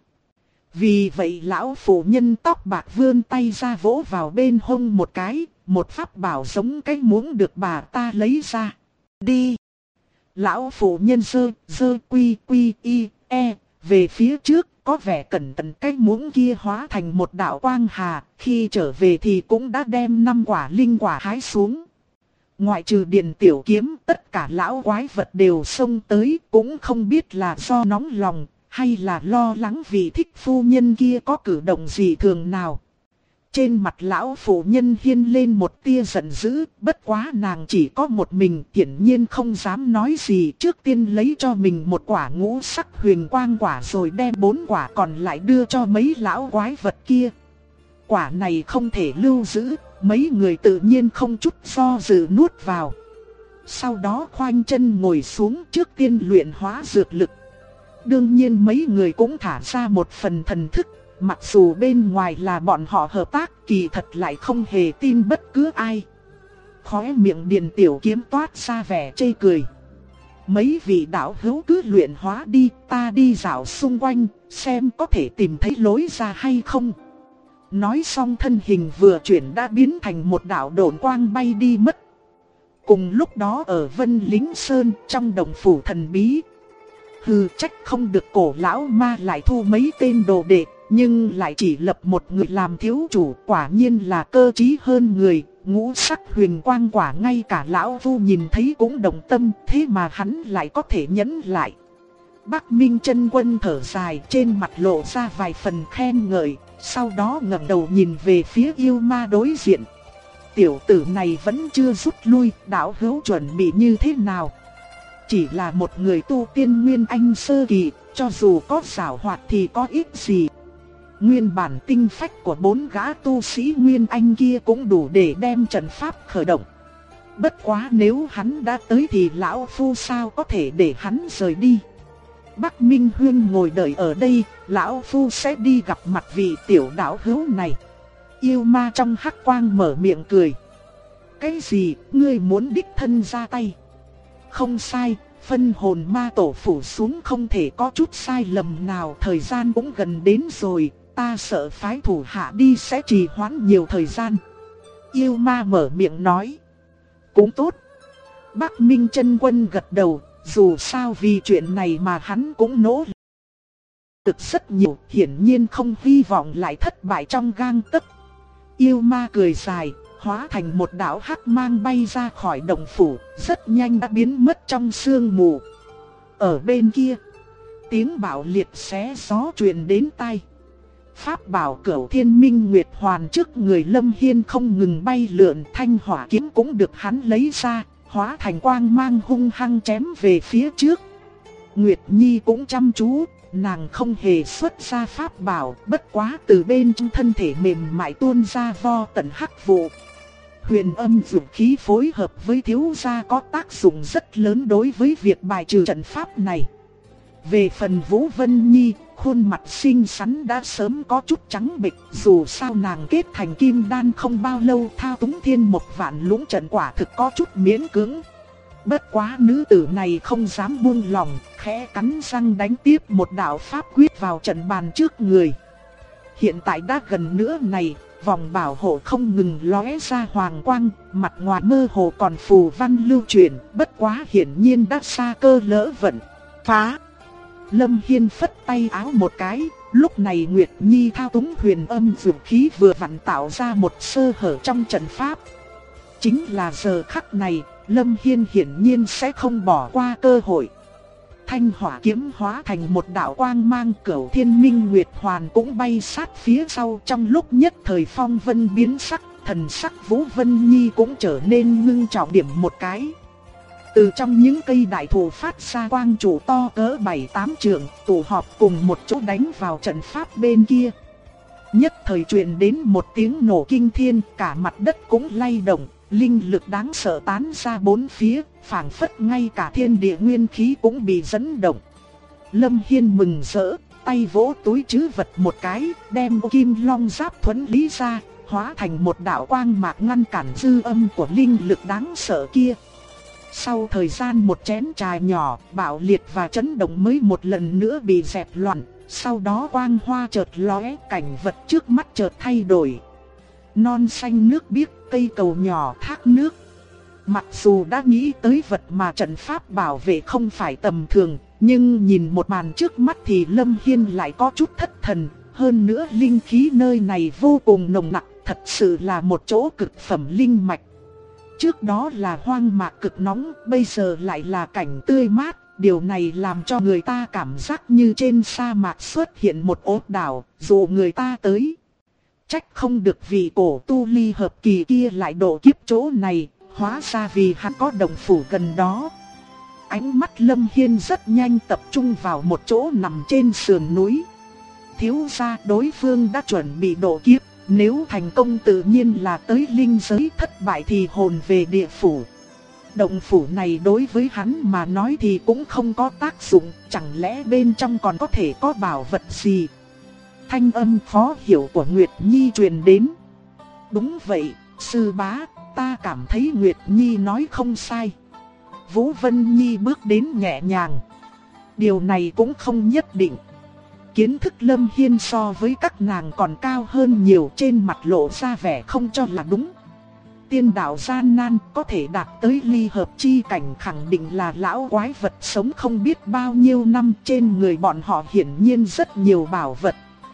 [SPEAKER 1] Vì vậy lão phụ nhân tóc bạc vươn tay ra vỗ vào bên hông một cái, một pháp bảo giống cái muỗng được bà ta lấy ra. Đi! Lão phụ nhân giơ quy y e về phía trước, có vẻ cẩn thận, cái muỗng kia hóa thành một đạo quang hà, khi trở về thì cũng đã đem 5 quả linh quả hái xuống. Ngoại trừ Điền Tiểu Kiếm, tất cả lão quái vật đều xông tới, cũng không biết là do nóng lòng hay là lo lắng vì thích phu nhân kia có cử động gì thường nào. Trên mặt lão phụ nhân hiên lên một tia giận dữ, bất quá nàng chỉ có một mình, hiển nhiên không dám nói gì, trước tiên lấy cho mình một quả ngũ sắc huyền quang quả rồi đem 4 quả còn lại đưa cho mấy lão quái vật kia. Quả này không thể lưu giữ, mấy người tự nhiên không chút do dự nuốt vào. Sau đó khoanh chân ngồi xuống, trước tiên luyện hóa dược lực. Đương nhiên mấy người cũng thả ra một phần thần thức, mặc dù bên ngoài là bọn họ hợp tác, kỳ thật lại không hề tin bất cứ ai. Khóe miệng Điền Tiểu Kiếm toát ra vẻ chê cười. mấy vị đạo hữu cứ luyện hóa đi, ta đi dạo xung quanh, xem có thể tìm thấy lối ra hay không. Nói xong thân hình vừa chuyển đã biến thành một đạo độn quang bay đi mất. Cùng lúc đó ở Vân Lính Sơn trong đồng phủ thần bí. Hừ, trách không được cổ lão ma lại thu mấy tên đồ đệ, nhưng lại chỉ lập một người làm thiếu chủ, quả nhiên là cơ trí hơn người. Ngũ sắc huyền quang quả ngay cả lão Vu nhìn thấy cũng động tâm, thế mà hắn lại có thể nhẫn lại. Bắc Minh Chân Quân thở dài, trên mặt lộ ra vài phần khen ngợi, sau đó ngẩng đầu nhìn về phía yêu ma đối diện. Tiểu tử này vẫn chưa rút lui, đạo hữu chuẩn bị như thế nào? Chỉ là một người tu tiên Nguyên Anh sơ kỳ, cho dù có giảo hoạt thì có ích gì. Nguyên bản tinh phách của 4 gã tu sĩ Nguyên Anh kia cũng đủ để đem trận pháp khởi động. Bất quá nếu hắn đã tới thì lão phu sao có thể để hắn rời đi. Bắc Minh Huyên ngồi đợi ở đây, lão phu sẽ đi gặp mặt vị tiểu đạo hữu này. Yêu ma trong hắc quang mở miệng cười. Cái gì, ngươi muốn đích thân ra tay? Không sai, phân hồn ma tổ phủ xuống không thể có chút sai lầm nào. Thời gian cũng gần đến rồi, ta sợ phái thủ hạ đi sẽ trì hoãn nhiều thời gian. Yêu ma mở miệng nói. Cũng tốt. Bắc Minh Chân Quân gật đầu, dù sao vì chuyện này mà hắn cũng nỗ lực rất nhiều, hiển nhiên không hy vọng lại thất bại trong gang tấc. Yêu ma cười dài, hóa thành một đạo hắc mang bay ra khỏi động phủ, rất nhanh đã biến mất trong sương mù. Ở bên kia, tiếng bạo liệt xé gió truyền đến tai. Pháp bảo Cửu Thiên Minh Nguyệt Hoàn trước người Lâm Hiên không ngừng bay lượn, thanh hỏa kiếm cũng được hắn lấy ra, hóa thành quang mang hung hăng chém về phía trước. Nguyệt Nhi cũng chăm chú, nàng không hề xuất ra pháp bảo, bất quá từ bên trong thân thể mềm mại tuôn ra vô tận hắc vụ. Huyền âm dược khí phối hợp với thiếu gia có tác dụng rất lớn đối với việc bài trừ trận pháp này. Về phần Vũ Vân Nhi, khuôn mặt xinh xắn đã sớm có chút trắng bệch, dù sao nàng kết thành kim đan không bao lâu, thao túng thiên một vạn lũng trận quả thực có chút miễn cưỡng. Bất quá nữ tử này không dám buông lòng, khẽ cắn răng đánh tiếp một đạo pháp quyết vào trận bàn trước người. Hiện tại đã gần nửa này, vòng bảo hộ không ngừng lóe ra hoàng quang, mặt ngoài mơ hồ còn phù văn lưu truyền, bất quá hiển nhiên đã xa cơ lỡ vận. Phá! Lâm Hiên phất tay áo một cái, lúc này Nguyệt Nhi thao túng huyền âm dược khí vừa vặn tạo ra một sơ hở trong trận pháp. Chính là giờ khắc này, Lâm Hiên hiển nhiên sẽ không bỏ qua cơ hội. Thanh hỏa kiếm hóa thành một đạo quang mang, Cửu Thiên Minh Nguyệt Hoàn cũng bay sát phía sau. Trong lúc nhất thời phong vân biến sắc, thần sắc Vũ Vân Nhi cũng trở nên ngưng trọng điểm một cái. Từ trong những cây đại thụ phát ra quang trụ to cỡ 7-8 trượng, tụ họp cùng một chỗ đánh vào trận pháp bên kia. Nhất thời truyền đến một tiếng nổ kinh thiên, cả mặt đất cũng lay động, linh lực đáng sợ tán ra bốn phía, phảng phất ngay cả thiên địa nguyên khí cũng bị dẫn động. Lâm Hiên mừng rỡ, tay vỗ túi trữ vật một cái, đem kim long giáp thuẫn lý ra, hóa thành một đạo quang mạc ngăn cản dư âm của linh lực đáng sợ kia. Sau thời gian một chén trà nhỏ, bạo liệt và chấn động mới một lần nữa bị dẹp loạn. Sau đó quang hoa chợt lóe, cảnh vật trước mắt chợt thay đổi. Non xanh nước biếc, cây cầu nhỏ thác nước. Mặc dù đã nghĩ tới vật mà trận pháp bảo vệ không phải tầm thường, nhưng nhìn một màn trước mắt thì Lâm Hiên lại có chút thất thần. Hơn nữa linh khí nơi này vô cùng nồng nặc, thật sự là một chỗ cực phẩm linh mạch. Trước đó là hoang mạc cực nóng, bây giờ lại là cảnh tươi mát. Điều này làm cho người ta cảm giác như trên sa mạc xuất hiện một ốt đảo, dù người ta tới. Trách không được vì cổ tu ly hợp kỳ kia lại độ kiếp chỗ này, hóa ra vì hắn có đồng phủ gần đó. Ánh mắt Lâm Hiên rất nhanh tập trung vào một chỗ nằm trên sườn núi. Thiếu gia, đối phương đã chuẩn bị độ kiếp, nếu thành công tự nhiên là tới linh giới, thất bại thì hồn về địa phủ. Động phủ này đối với hắn mà nói thì cũng không có tác dụng, chẳng lẽ bên trong còn có thể có bảo vật gì? Thanh âm khó hiểu của Nguyệt Nhi truyền đến. Đúng vậy, sư bá, ta cảm thấy Nguyệt Nhi nói không sai. Vũ Vân Nhi bước đến nhẹ nhàng. Điều này cũng không nhất định. Kiến thức Lâm Hiên so với các nàng còn cao hơn nhiều, trên mặt lộ ra vẻ không cho là đúng. Tiên đạo gian nan có thể đạt tới ly hợp chi cảnh khẳng định là lão quái vật sống không biết bao nhiêu năm, trên người bọn họ hiển nhiên rất nhiều bảo vật.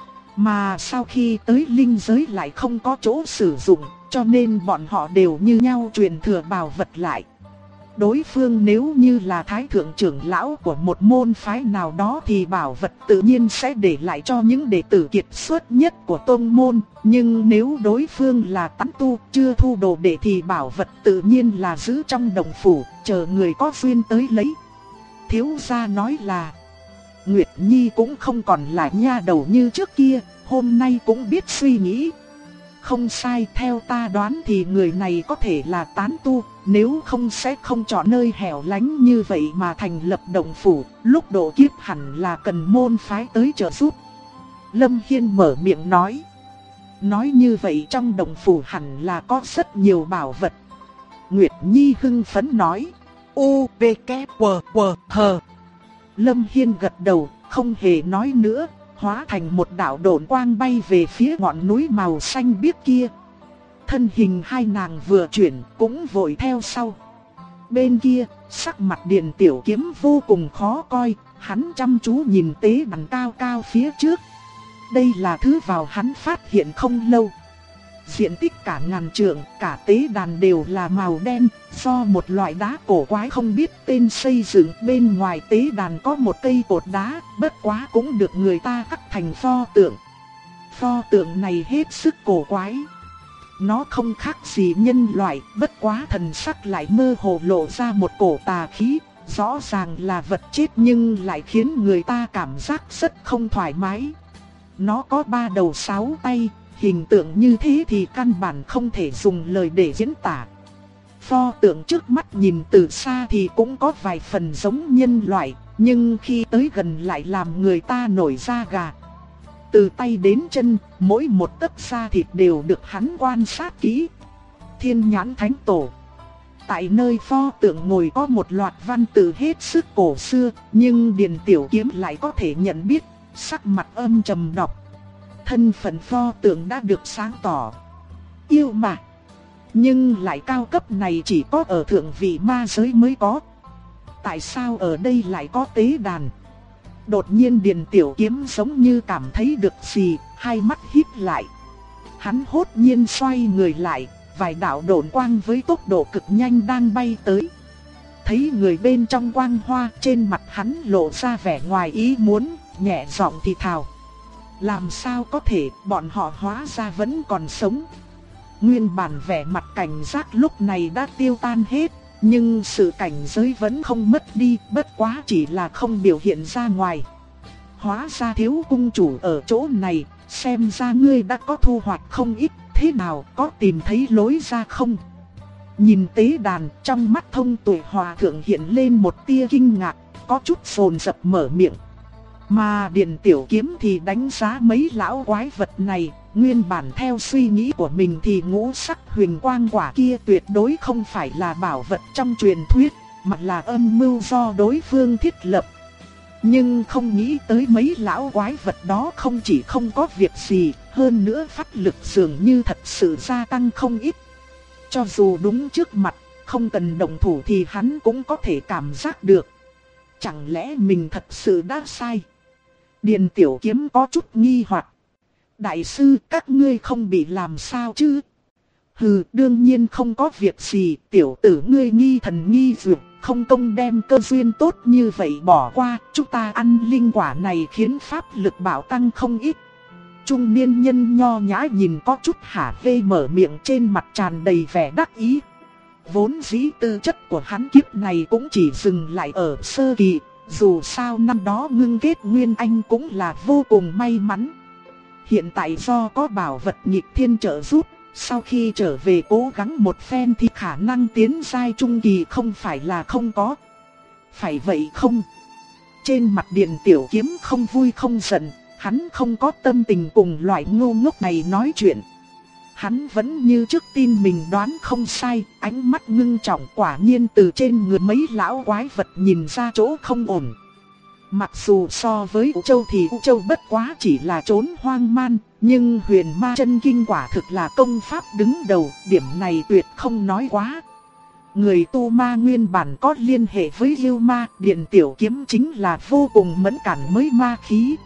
[SPEAKER 1] Mà sau khi tới linh giới lại không có chỗ sử dụng, cho nên bọn họ đều như nhau truyền thừa bảo vật lại. Đối phương nếu như là thái thượng trưởng lão của một môn phái nào đó thì bảo vật tự nhiên sẽ để lại cho những đệ tử kiệt xuất nhất của tôn môn. Nhưng nếu đối phương là tán tu chưa thu đồ đệ thì bảo vật tự nhiên là giữ trong đồng phủ, chờ người có duyên tới lấy. Thiếu gia nói là Nguyệt Nhi cũng không còn là nha đầu như trước kia, hôm nay cũng biết suy nghĩ. Không sai, theo ta đoán thì người này có thể là tán tu, nếu không sẽ không chọn nơi hẻo lánh như vậy mà thành lập động phủ, lúc độ kiếp hẳn là cần môn phái tới trợ giúp. Lâm Hiên mở miệng nói. Nói như vậy trong động phủ hẳn là có rất nhiều bảo vật. Nguyệt Nhi hưng phấn nói. U, V, K, W, W, H. Lâm Hiên gật đầu, không hề nói nữa, hóa thành một đạo độn quang bay về phía ngọn núi màu xanh biếc kia. Thân hình hai nàng vừa chuyển cũng vội theo sau. Bên kia, sắc mặt Điền Tiểu Kiếm vô cùng khó coi, hắn chăm chú nhìn tế đàn cao cao phía trước. Đây là thứ vào hắn phát hiện không lâu. Diện tích cả ngàn trượng, cả tế đàn đều là màu đen, do một loại đá cổ quái không biết tên xây dựng. Bên ngoài tế đàn có một cây cột đá, bất quá cũng được người ta khắc thành pho tượng. Pho tượng này hết sức cổ quái. Nó không khác gì nhân loại, bất quá thần sắc lại mơ hồ lộ ra một cổ tà khí. Rõ ràng là vật chết nhưng lại khiến người ta cảm giác rất không thoải mái. Nó có 3 đầu 6 tay. Hình tượng như thế thì căn bản không thể dùng lời để diễn tả. Pho tượng trước mắt nhìn từ xa thì cũng có vài phần giống nhân loại, nhưng khi tới gần lại làm người ta nổi da gà. Từ tay đến chân, mỗi một tấc da thịt đều được hắn quan sát kỹ. Thiên Nhãn Thánh Tổ. Tại nơi pho tượng ngồi có một loạt văn tự hết sức cổ xưa, nhưng Điền Tiểu Kiếm lại có thể nhận biết, sắc mặt âm trầm đọc. Thân phận pho tượng đã được sáng tỏ. Yêu mà. Nhưng lại cao cấp này chỉ có ở thượng vị ma giới mới có. Tại sao ở đây lại có tế đàn? Đột nhiên Điền Tiểu Kiếm giống như cảm thấy được gì, hai mắt híp lại. Hắn hốt nhiên xoay người lại, vài đạo độn quang với tốc độ cực nhanh đang bay tới. Thấy người bên trong quang hoa, trên mặt hắn lộ ra vẻ ngoài ý muốn, nhẹ giọng thì thào. Làm sao có thể, bọn họ hóa ra vẫn còn sống. Nguyên bản vẻ mặt cảnh giác lúc này đã tiêu tan hết, nhưng sự cảnh giới vẫn không mất đi, bất quá chỉ là không biểu hiện ra ngoài. Hóa ra thiếu cung chủ ở chỗ này, xem ra ngươi đã có thu hoạch không ít, thế nào, có tìm thấy lối ra không? Nhìn tế đàn, trong mắt Thông Tuệ Hòa thượng hiện lên một tia kinh ngạc, có chút sồn sập mở miệng. Mà Điền Tiểu Kiếm thì đánh giá mấy lão quái vật này, nguyên bản theo suy nghĩ của mình thì ngũ sắc huyền quang quả kia tuyệt đối không phải là bảo vật trong truyền thuyết, mà là âm mưu do đối phương thiết lập. Nhưng không nghĩ tới mấy lão quái vật đó không chỉ không có việc gì, hơn nữa pháp lực dường như thật sự gia tăng không ít. Cho dù đúng trước mặt, không cần động thủ thì hắn cũng có thể cảm giác được. Chẳng lẽ mình thật sự đã sai? Điền Tiểu Kiếm có chút nghi hoặc. Đại sư, các ngươi không bị làm sao chứ? Hừ, đương nhiên không có việc gì, tiểu tử ngươi nghi thần nghi dược, không công đem cơ duyên tốt như vậy bỏ qua, chúng ta ăn linh quả này khiến pháp lực bảo tăng không ít. Trung niên nhân nho nhã nhìn có chút hả hê mở miệng, trên mặt tràn đầy vẻ đắc ý. Vốn dĩ tư chất của hắn kiếp này cũng chỉ dừng lại ở sơ kỳ, dù sao năm đó ngưng kết Nguyên Anh cũng là vô cùng may mắn. Hiện tại do có bảo vật nghịch thiên trợ giúp, sau khi trở về cố gắng một phen thì khả năng tiến giai trung kỳ không phải là không có. Phải vậy không? Trên mặt Điền Tiểu Kiếm không vui không giận, hắn không có tâm tình cùng loại ngu ngốc này nói chuyện. Hắn vẫn như trước tin mình đoán không sai, ánh mắt ngưng trọng quả nhiên từ trên người mấy lão quái vật nhìn ra chỗ không ổn. Mặc dù so với U Châu thì U Châu bất quá chỉ là trốn hoang man, nhưng Huyền Ma Chân Kinh quả thực là công pháp đứng đầu, điểm này tuyệt không nói quá. Người tu ma nguyên bản có liên hệ với yêu ma, Điện Tiểu Kiếm chính là vô cùng mẫn cản với ma khí.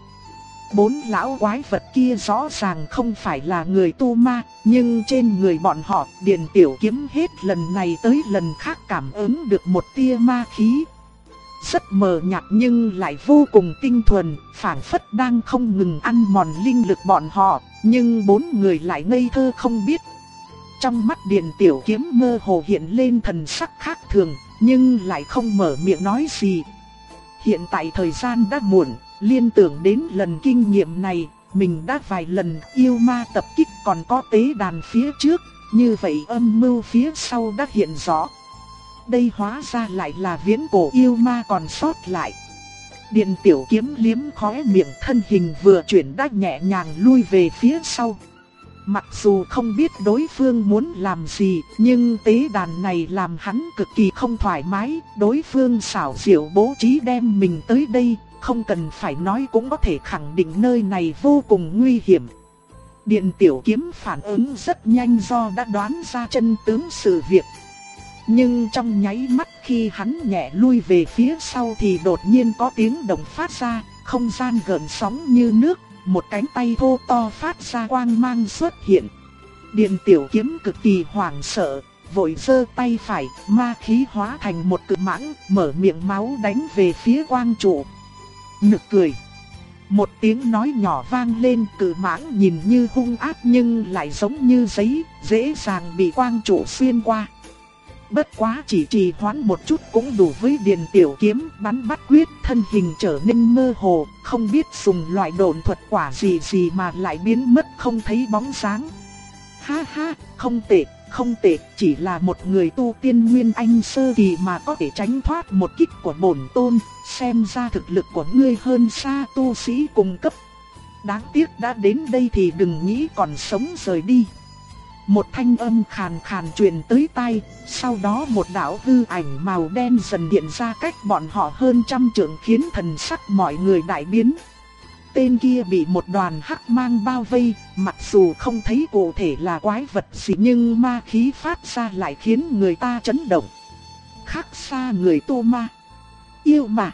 [SPEAKER 1] 4 lão quái vật kia rõ ràng không phải là người tu ma, nhưng trên người bọn họ, Điện Tiểu Kiếm hết lần này tới lần khác cảm ứng được một tia ma khí. Rất mờ nhạt nhưng lại vô cùng tinh thuần, phảng phất đang không ngừng ăn mòn linh lực bọn họ, nhưng 4 người lại ngây thơ không biết. Trong mắt Điện Tiểu Kiếm mơ hồ hiện lên thần sắc khác thường, nhưng lại không mở miệng nói gì. Hiện tại thời gian đã muộn, liên tưởng đến lần kinh nghiệm này, mình đã vài lần yêu ma tập kích còn có tế đàn phía trước, như vậy âm mưu phía sau đã hiện rõ. Đây hóa ra lại là viễn cổ yêu ma còn sót lại. Điện Tiểu Kiếm liếm khóe miệng, thân hình vừa chuyển đã nhẹ nhàng lui về phía sau. Mặc dù không biết đối phương muốn làm gì, nhưng tế đàn này làm hắn cực kỳ không thoải mái. Đối phương xảo diệu bố trí đem mình tới đây, không cần phải nói cũng có thể khẳng định nơi này vô cùng nguy hiểm. Điện Tiểu Kiếm phản ứng rất nhanh do đã đoán ra chân tướng sự việc. Nhưng trong nháy mắt khi hắn nhẹ lui về phía sau thì đột nhiên có tiếng động phát ra, không gian gợn sóng như nước, một cánh tay thô to phát ra quang mang xuất hiện. Điện Tiểu Kiếm cực kỳ hoảng sợ, vội giơ tay phải, ma khí hóa thành một cự mãng, mở miệng máu đánh về phía quang trụ. Nực cười. Một tiếng nói nhỏ vang lên, cự mãng nhìn như hung ác nhưng lại giống như giấy, dễ dàng bị quang trụ xuyên qua. Bất quá chỉ trì hoãn một chút cũng đủ với Điện Tiểu Kiếm bắn bắt quyết, thân hình trở nên mơ hồ, không biết dùng loại độn thuật quả gì mà lại biến mất không thấy bóng dáng. Ha ha, không tệ, không tệ, chỉ là một người tu tiên nguyên anh sơ kỳ mà có thể tránh thoát một kích của bổn tôn, xem ra thực lực của ngươi hơn xa tu sĩ cùng cấp. Đáng tiếc đã đến đây thì đừng nghĩ còn sống rời đi. Một thanh âm khàn khàn truyền tới tai, sau đó một đạo hư ảnh màu đen dần hiện ra cách bọn họ hơn trăm trượng khiến thần sắc mọi người đại biến. Tên kia bị một đoàn hắc mang bao vây, mặc dù không thấy cụ thể là quái vật gì nhưng ma khí phát ra lại khiến người ta chấn động. Khác xa người tu ma, yêu ma.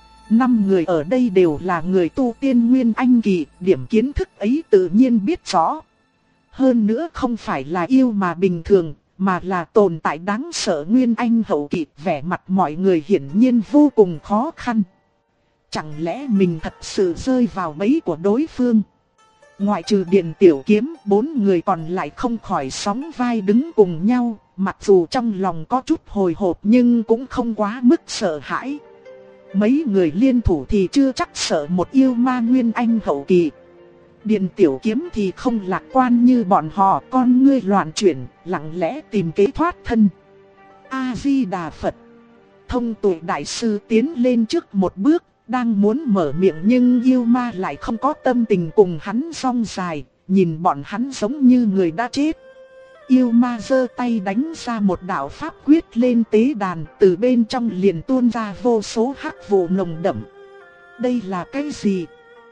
[SPEAKER 1] 5 người ở đây đều là người tu tiên nguyên anh kỳ, điểm kiến thức ấy tự nhiên biết rõ. Hơn nữa không phải là yêu mà bình thường, mà là tồn tại đáng sợ nguyên anh hậu kỳ, vẻ mặt mọi người hiển nhiên vô cùng khó khăn. Chẳng lẽ mình thật sự rơi vào bẫy của đối phương? Ngoại trừ Điện Tiểu Kiếm, 4 người còn lại không khỏi sóng vai đứng cùng nhau, mặc dù trong lòng có chút hồi hộp nhưng cũng không quá mức sợ hãi. Mấy người liên thủ thì chưa chắc sợ một yêu ma nguyên anh hậu kỳ. Điện Tiểu Kiếm thì không lạc quan như bọn họ, con ngươi loạn chuyển, lặng lẽ tìm kế thoát thân. A-di-đà Phật. Thông Tuệ Đại Sư tiến lên trước một bước, đang muốn mở miệng nhưng yêu ma lại không có tâm tình cùng hắn rong dài, nhìn bọn hắn giống như người đã chết. Yêu ma giơ tay đánh ra một đạo pháp quyết lên tế đàn, từ bên trong liền tuôn ra vô số hắc vụ nồng đậm. Đây là cái gì?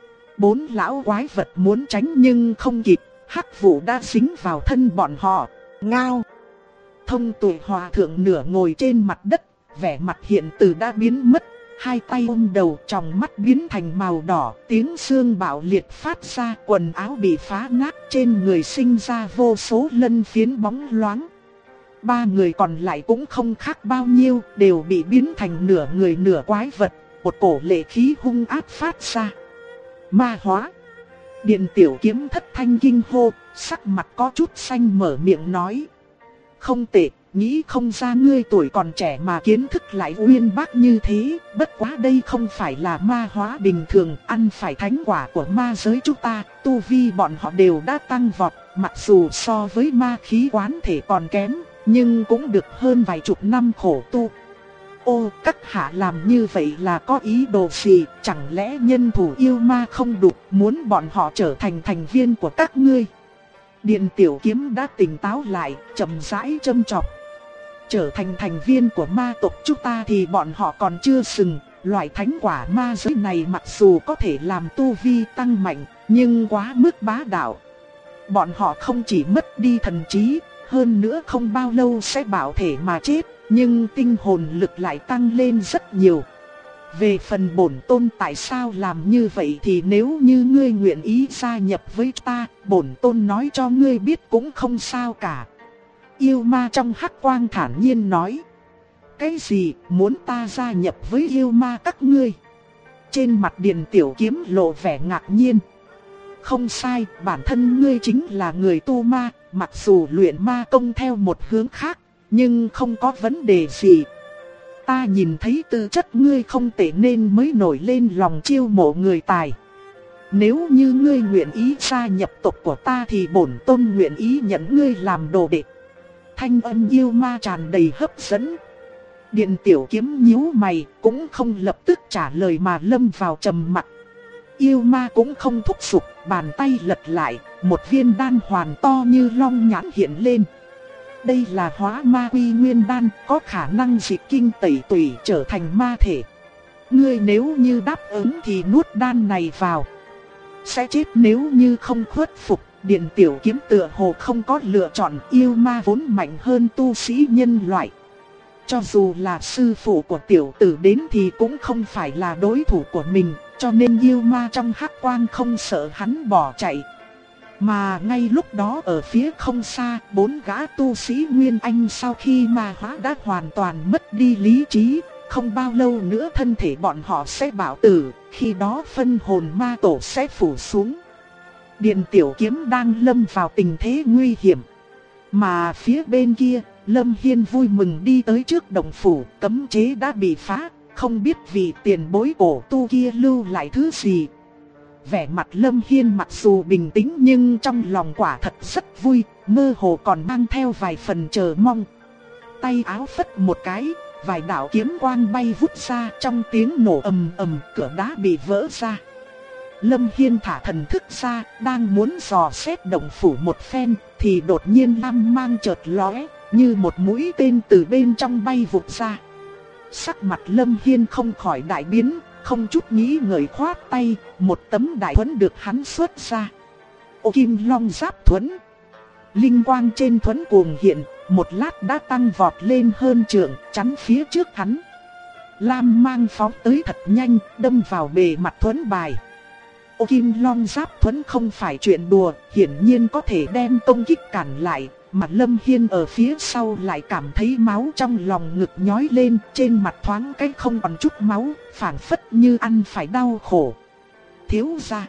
[SPEAKER 1] 4 lão quái vật muốn tránh nhưng không kịp, hắc vụ đã dính vào thân bọn họ. Ngao! Thông Tuệ Hòa Thượng nửa ngồi trên mặt đất, vẻ mặt hiện từ đã biến mất, hai tay ôm đầu, tròng mắt biến thành màu đỏ, tiếng xương bạo liệt phát ra, quần áo bị phá nát, trên người sinh ra vô số lân phiến bóng loáng. 3 người còn lại cũng không khác bao nhiêu, đều bị biến thành nửa người nửa quái vật, một cổ lệ khí hung ác phát ra. Ma hóa. Điện Tiểu Kiếm thất thanh kinh hô, sắc mặt có chút xanh mở miệng nói. Không tệ, nghĩ không ra ngươi tuổi còn trẻ mà kiến thức lại uyên bác như thế, bất quá đây không phải là ma hóa bình thường, ăn phải thánh quả của ma giới chúng ta, tu vi bọn họ đều đã tăng vọt, mặc dù so với ma khí quán thể còn kém, nhưng cũng được hơn vài chục năm khổ tu. Ô, các hạ làm như vậy là có ý đồ gì, chẳng lẽ nhân thủ yêu ma không đủ, muốn bọn họ trở thành thành viên của các ngươi? Điện Tiểu Kiếm đã tỉnh táo lại, chậm rãi châm chọc. Trở thành thành viên của ma tộc chúng ta thì bọn họ còn chưa sừng. Loại thánh quả ma giới này mặc dù có thể làm tu vi tăng mạnh, nhưng quá mức bá đạo. Bọn họ không chỉ mất đi thần trí, hơn nữa không bao lâu sẽ bạo thể mà chết, nhưng tinh hồn lực lại tăng lên rất nhiều. Về phần bổn tôn tại sao làm như vậy thì nếu như ngươi nguyện ý gia nhập với ta, bổn tôn nói cho ngươi biết cũng không sao cả. Yêu ma trong hắc quang thản nhiên nói. Cái gì, muốn ta gia nhập với yêu ma các ngươi? Trên mặt Điền Tiểu Kiếm lộ vẻ ngạc nhiên. Không sai, bản thân ngươi chính là người tu ma, mặc dù luyện ma công theo một hướng khác, nhưng không có vấn đề gì. Ta nhìn thấy tư chất ngươi không tệ nên mới nổi lên lòng chiêu mộ người tài. Nếu như ngươi nguyện ý gia nhập tộc của ta thì bổn tôn nguyện ý nhận ngươi làm đồ đệ. Thanh âm yêu ma tràn đầy hấp dẫn. Điện Tiểu Kiếm nhíu mày, cũng không lập tức trả lời mà lâm vào trầm mặc. Yêu ma cũng không thúc giục, bàn tay lật lại, một viên đan hoàn to như long nhãn hiện lên. Đây là hóa ma quy nguyên đan, có khả năng dịch kinh tẩy tủy trở thành ma thể. Ngươi nếu như đáp ứng thì nuốt đan này vào. Sẽ chết nếu như không khuất phục. Điện Tiểu Kiếm tựa hồ không có lựa chọn, yêu ma vốn mạnh hơn tu sĩ nhân loại. Cho dù là sư phụ của tiểu tử đến thì cũng không phải là đối thủ của mình, cho nên yêu ma trong hắc quang không sợ hắn bỏ chạy. Mà ngay lúc đó ở phía không xa, 4 gã tu sĩ Nguyên Anh sau khi ma hóa đã hoàn toàn mất đi lý trí, không bao lâu nữa thân thể bọn họ sẽ bạo tử, khi đó phân hồn ma tổ sẽ phủ xuống. Điện Tiểu Kiếm đang lâm vào tình thế nguy hiểm. Mà phía bên kia, Lâm Hiên vui mừng đi tới trước động phủ, cấm chế đã bị phá, không biết vị tiền bối cổ tu kia lưu lại thứ gì. Vẻ mặt Lâm Hiên mặc dù bình tĩnh nhưng trong lòng quả thật rất vui, mơ hồ còn mang theo vài phần chờ mong. Tay áo phất một cái, vài đạo kiếm quang bay vút ra, trong tiếng nổ ầm ầm, cửa đá bị vỡ ra. Lâm Hiên thả thần thức ra, đang muốn dò xét động phủ một phen, thì đột nhiên lam mang chợt lóe, như một mũi tên từ bên trong bay vụt ra. Sắc mặt Lâm Hiên không khỏi đại biến, không chút nghĩ ngợi khoát tay, một tấm đại thuẫn được hắn xuất ra. Ô Kim Long Giáp Thuẫn. Linh quang trên thuẫn cuồng hiện, một lát đã tăng vọt lên hơn trượng, chắn phía trước hắn. Lam mang phóng tới thật nhanh, đâm vào bề mặt thuẫn bài. Ô Kim Long Giáp Thuẫn không phải chuyện đùa, hiển nhiên có thể đem công kích cản lại, mà Lâm Hiên ở phía sau lại cảm thấy máu trong lòng ngực nhói lên, trên mặt thoáng cái không còn chút máu, phảng phất như ăn phải đau khổ. Thiếu gia,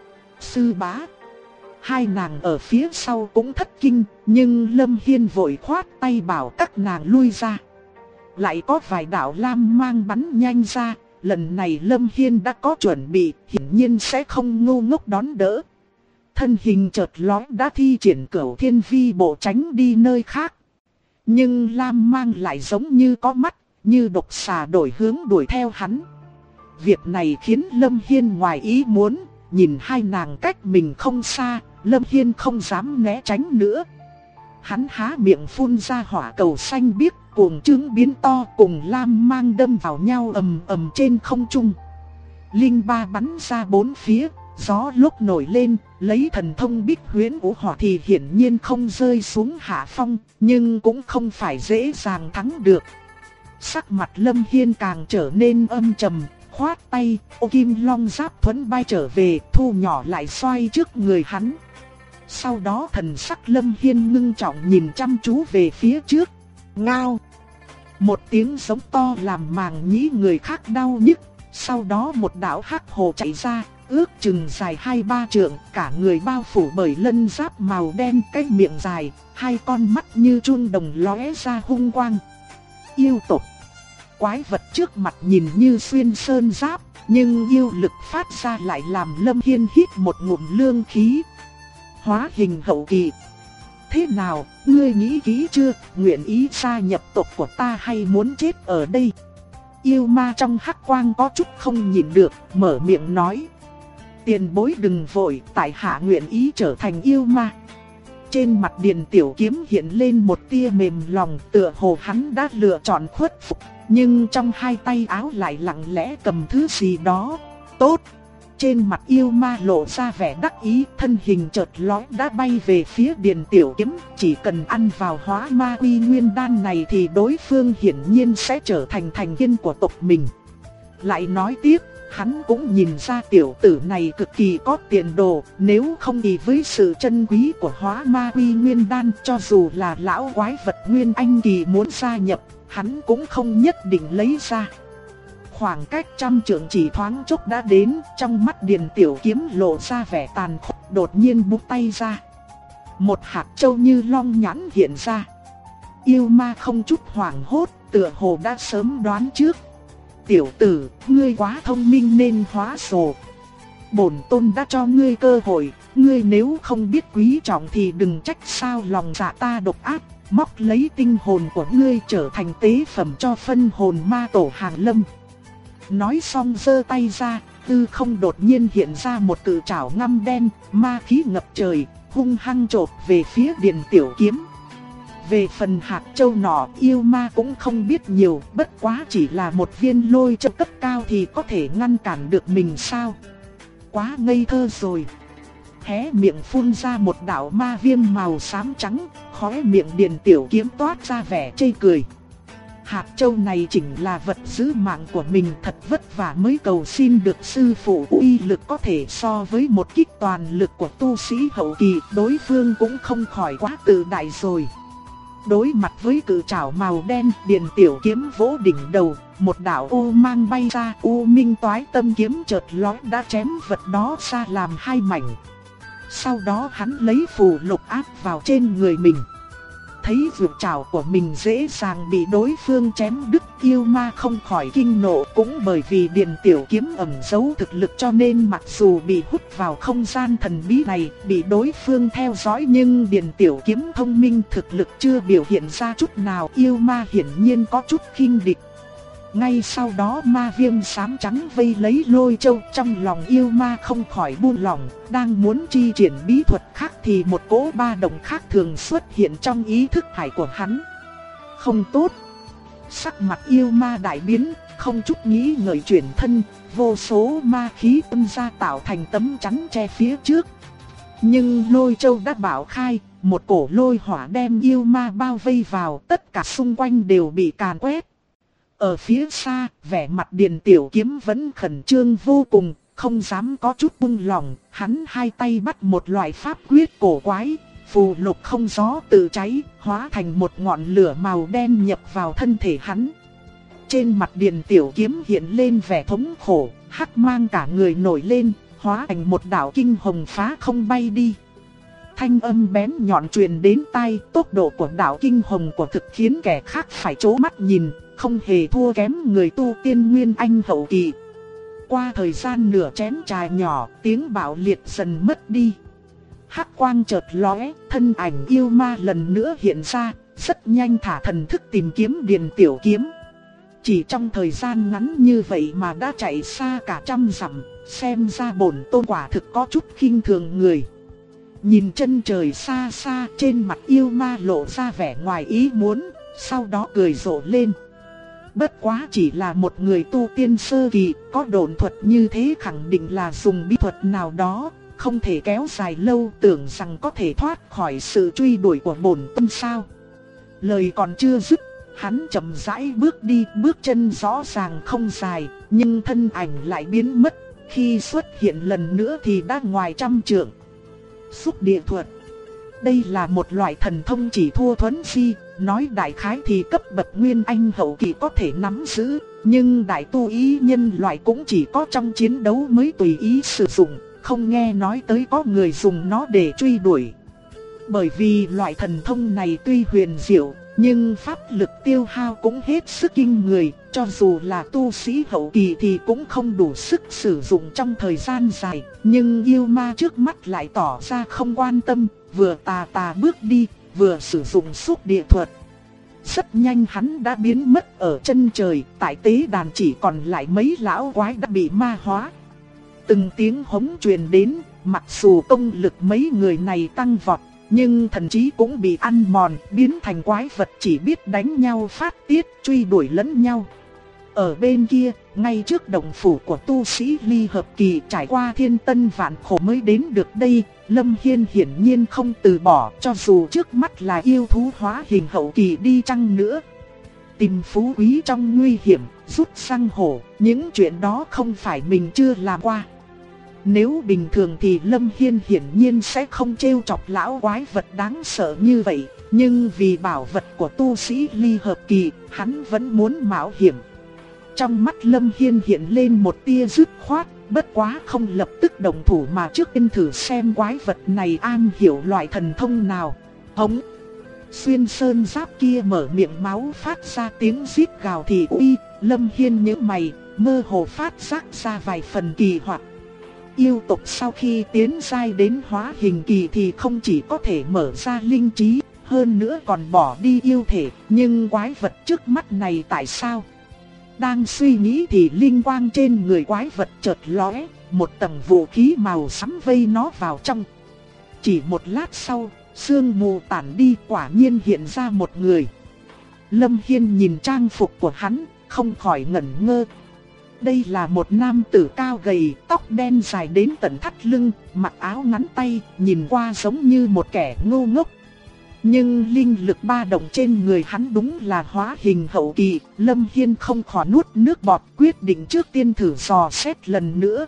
[SPEAKER 1] sư bá, hai nàng ở phía sau cũng thất kinh, nhưng Lâm Hiên vội khoát tay bảo các nàng lui ra. Lại có vài đạo lam mang bắn nhanh ra. Lần này Lâm Hiên đã có chuẩn bị, hiển nhiên sẽ không ngu ngốc đón đỡ. Thân hình chợt lóe đã thi triển Cửu Thiên Vi bộ tránh đi nơi khác. Nhưng lam mang lại giống như có mắt, như độc xà đổi hướng đuổi theo hắn. Việc này khiến Lâm Hiên ngoài ý muốn, nhìn hai nàng cách mình không xa, Lâm Hiên không dám né tránh nữa. Hắn há miệng phun ra hỏa cầu xanh biếc, cuồng trướng biến to, cùng lam mang đâm vào nhau ầm ầm trên không trung. Linh ba bắn ra bốn phía, gió lúc nổi lên, lấy thần thông Bích Huyễn Vũ Hỏa thì hiển nhiên không rơi xuống hạ phong, nhưng cũng không phải dễ dàng thắng được. Sắc mặt Lâm Hiên càng trở nên âm trầm, khoát tay, Ô Kim Long Giáp Thuẫn bay trở về, thu nhỏ lại xoay trước người hắn. Sau đó thần sắc Lâm Hiên ngưng trọng nhìn chăm chú về phía trước. Ngao! Một tiếng giống to làm màng nhĩ người khác đau nhức. Sau đó một đạo hắc hồ chạy ra, ước chừng dài 2-3 trượng, cả người bao phủ bởi lân giáp màu đen, cái miệng dài, hai con mắt như chuông đồng lóe ra hung quang. Yêu tộc. Quái vật trước mặt nhìn như xuyên sơn giáp, nhưng yêu lực phát ra lại làm Lâm Hiên hít một ngụm lương khí. Hóa hình hậu kỳ. Thế nào, ngươi nghĩ kỹ chưa, nguyện ý gia nhập tộc của ta hay muốn chết ở đây? Yêu ma trong hắc quang có chút không nhịn được, mở miệng nói. Tiền bối đừng vội, tại hạ nguyện ý trở thành yêu ma. Trên mặt Điền Tiểu Kiếm hiện lên một tia mềm lòng, tựa hồ hắn đã lựa chọn khuất phục, nhưng trong hai tay áo lại lặng lẽ cầm thứ gì đó. Tốt! Trên mặt yêu ma lộ ra vẻ đắc ý, thân hình chợt lóe đã bay về phía Điền Tiểu Kiếm. Chỉ cần ăn vào hóa ma quy nguyên đan này thì đối phương hiển nhiên sẽ trở thành thành viên của tộc mình. Lại nói tiếp, hắn cũng nhìn ra tiểu tử này cực kỳ có tiền đồ, nếu không thì với sự chân quý của hóa ma quy nguyên đan, cho dù là lão quái vật nguyên anh kỳ muốn gia nhập, hắn cũng không nhất định lấy ra. Khoảng cách trăm trượng chỉ thoáng chốc đã đến, trong mắt Điền Tiểu Kiếm lộ ra vẻ tàn khốc, đột nhiên buông tay ra. Một hạt châu như long nhãn hiện ra. Yêu ma không chút hoảng hốt, tựa hồ đã sớm đoán trước. Tiểu tử, ngươi quá thông minh nên hóa rồ. Bổn tôn đã cho ngươi cơ hội, ngươi nếu không biết quý trọng thì đừng trách sao lòng dạ ta độc ác, móc lấy tinh hồn của ngươi trở thành tế phẩm cho phân hồn ma tổ Hàn Lâm. Nói xong giơ tay ra, tư không đột nhiên hiện ra một cự trảo ngăm đen, ma khí ngập trời, hung hăng chộp về phía Điền Tiểu Kiếm. Về phần hạt châu nọ, yêu ma cũng không biết nhiều, bất quá chỉ là một viên lôi châu cấp cao thì có thể ngăn cản được mình sao? Quá ngây thơ rồi. Hé miệng phun ra một đạo ma viêm màu xám trắng, khóe miệng Điền Tiểu Kiếm toát ra vẻ chê cười. Hạt châu này chỉnh là vật giữ mạng của mình, thật vất vả mới cầu xin được sư phụ, uy lực có thể so với một kích toàn lực của tu sĩ hậu kỳ, đối phương cũng không khỏi quá tự đại rồi. Đối mặt với cự trảo màu đen, Điền Tiểu Kiếm vỗ đỉnh đầu, một đạo ô mang bay ra, u minh toái tâm kiếm chợt lóe đã chém vật đó ra làm hai mảnh. Sau đó hắn lấy phù lục áp vào trên người mình. Thấy vượt trảo của mình dễ dàng bị đối phương chém đứt, yêu ma không khỏi kinh nộ, cũng bởi vì Điền Tiểu Kiếm ẩn giấu thực lực cho nên mặc dù bị hút vào không gian thần bí này, bị đối phương theo dõi, nhưng Điền Tiểu Kiếm thông minh, thực lực chưa biểu hiện ra chút nào, yêu ma hiển nhiên có chút khinh địch. Ngay sau đó ma viêm xám trắng vây lấy lôi châu, trong lòng yêu ma không khỏi buông lỏng, đang muốn chi triển bí thuật khác thì một cỗ ba động khác thường xuất hiện trong ý thức hải của hắn. Không tốt. Sắc mặt yêu ma đại biến, không chút nghĩ ngợi chuyển thân, vô số ma khí tuôn ra tạo thành tấm chắn che phía trước. Nhưng lôi châu đã bạo khai, một cổ lôi hỏa đem yêu ma bao vây vào, tất cả xung quanh đều bị càn quét. Ở phía xa, vẻ mặt Điền Tiểu Kiếm vẫn khẩn trương vô cùng, không dám có chút buông lỏng, hắn hai tay bắt một loại pháp quyết cổ quái, phù lục không gió tự cháy, hóa thành một ngọn lửa màu đen nhập vào thân thể hắn. Trên mặt Điền Tiểu Kiếm hiện lên vẻ thống khổ, hắc mang cả người nổi lên, hóa thành một đạo kinh hồng phá không bay đi. Thanh âm bén nhọn truyền đến tai, tốc độ của đạo kinh hồng của thực khiến kẻ khác phải trố mắt nhìn, không hề thua kém người tu tiên nguyên anh hậu kỳ. Qua thời gian nửa chén trà nhỏ, tiếng bạo liệt dần mất đi. Hắc quang chợt lóe, thân ảnh yêu ma lần nữa hiện ra, rất nhanh thả thần thức tìm kiếm Điền Tiểu Kiếm. Chỉ trong thời gian ngắn như vậy mà đã chạy xa cả trăm dặm, xem ra bổn tôn quả thực có chút khinh thường người. Nhìn chân trời xa xa, trên mặt yêu ma lộ ra vẻ ngoài ý muốn, sau đó cười rộ lên. Bất quá chỉ là một người tu tiên sơ kỳ, có độn thuật như thế khẳng định là dùng bí thuật nào đó, không thể kéo dài lâu, tưởng rằng có thể thoát khỏi sự truy đuổi của bổn tôn sao. Lời còn chưa dứt, hắn chậm rãi bước đi, bước chân rõ ràng không dài, nhưng thân ảnh lại biến mất, khi xuất hiện lần nữa thì đã ngoài trăm trượng. Xúc địa thuật. Đây là một loại thần thông chỉ thua Thuấn Phi, nói đại khái thì cấp bậc nguyên anh hậu kỳ có thể nắm giữ, nhưng đại tu ý nhân loại cũng chỉ có trong chiến đấu mới tùy ý sử dụng, không nghe nói tới có người dùng nó để truy đuổi. Bởi vì loại thần thông này tuy huyền diệu, nhưng pháp lực tiêu hao cũng hết sức kinh người, cho dù là tu sĩ hậu kỳ thì cũng không đủ sức sử dụng trong thời gian dài, nhưng yêu ma trước mắt lại tỏ ra không quan tâm, vừa tà tà bước đi, vừa sử dụng xúc địa thuật. Rất nhanh hắn đã biến mất ở chân trời, tại tế đàn chỉ còn lại mấy lão quái đã bị ma hóa. Từng tiếng hống truyền đến, mặc dù công lực mấy người này tăng vọt, nhưng thần trí cũng bị ăn mòn, biến thành quái vật chỉ biết đánh nhau phát tiết, truy đuổi lẫn nhau. Ở bên kia, ngay trước động phủ của tu sĩ ly hợp kỳ trải qua thiên tân vạn khổ mới đến được đây, Lâm Hiên hiển nhiên không từ bỏ cho dù trước mắt là yêu thú hóa hình hậu kỳ đi chăng nữa. Tìm phú quý trong nguy hiểm, rút răng hổ, những chuyện đó không phải mình chưa làm qua. Nếu bình thường thì Lâm Hiên hiển nhiên sẽ không trêu chọc lão quái vật đáng sợ như vậy, nhưng vì bảo vật của tu sĩ ly hợp kỳ, hắn vẫn muốn mạo hiểm. Trong mắt Lâm Hiên hiện lên một tia dứt khoát, bất quá không lập tức động thủ mà trước tiên thử xem quái vật này am hiểu loại thần thông nào. Hống! Xuyên sơn giáp kia mở miệng máu phát ra tiếng rít gào thì uy, Lâm Hiên nhíu mày, mơ hồ phát giác ra vài phần kỳ hoạt. Yêu tộc sau khi tiến giai đến hóa hình kỳ thì không chỉ có thể mở ra linh trí, hơn nữa còn bỏ đi yêu thể, nhưng quái vật trước mắt này tại sao? Đang suy nghĩ thì linh quang trên người quái vật chợt lóe, một tầng vũ khí màu xám vây nó vào trong. Chỉ một lát sau, sương mù tản đi, quả nhiên hiện ra một người. Lâm Hiên nhìn trang phục của hắn, không khỏi ngẩn ngơ. Đây là một nam tử cao gầy, tóc đen dài đến tận thắt lưng, mặc áo ngắn tay, nhìn qua giống như một kẻ ngu ngốc. Nhưng linh lực ba động trên người hắn đúng là hóa hình hậu kỳ, Lâm Hiên không khỏi nuốt nước bọt, quyết định trước tiên thử dò xét lần nữa.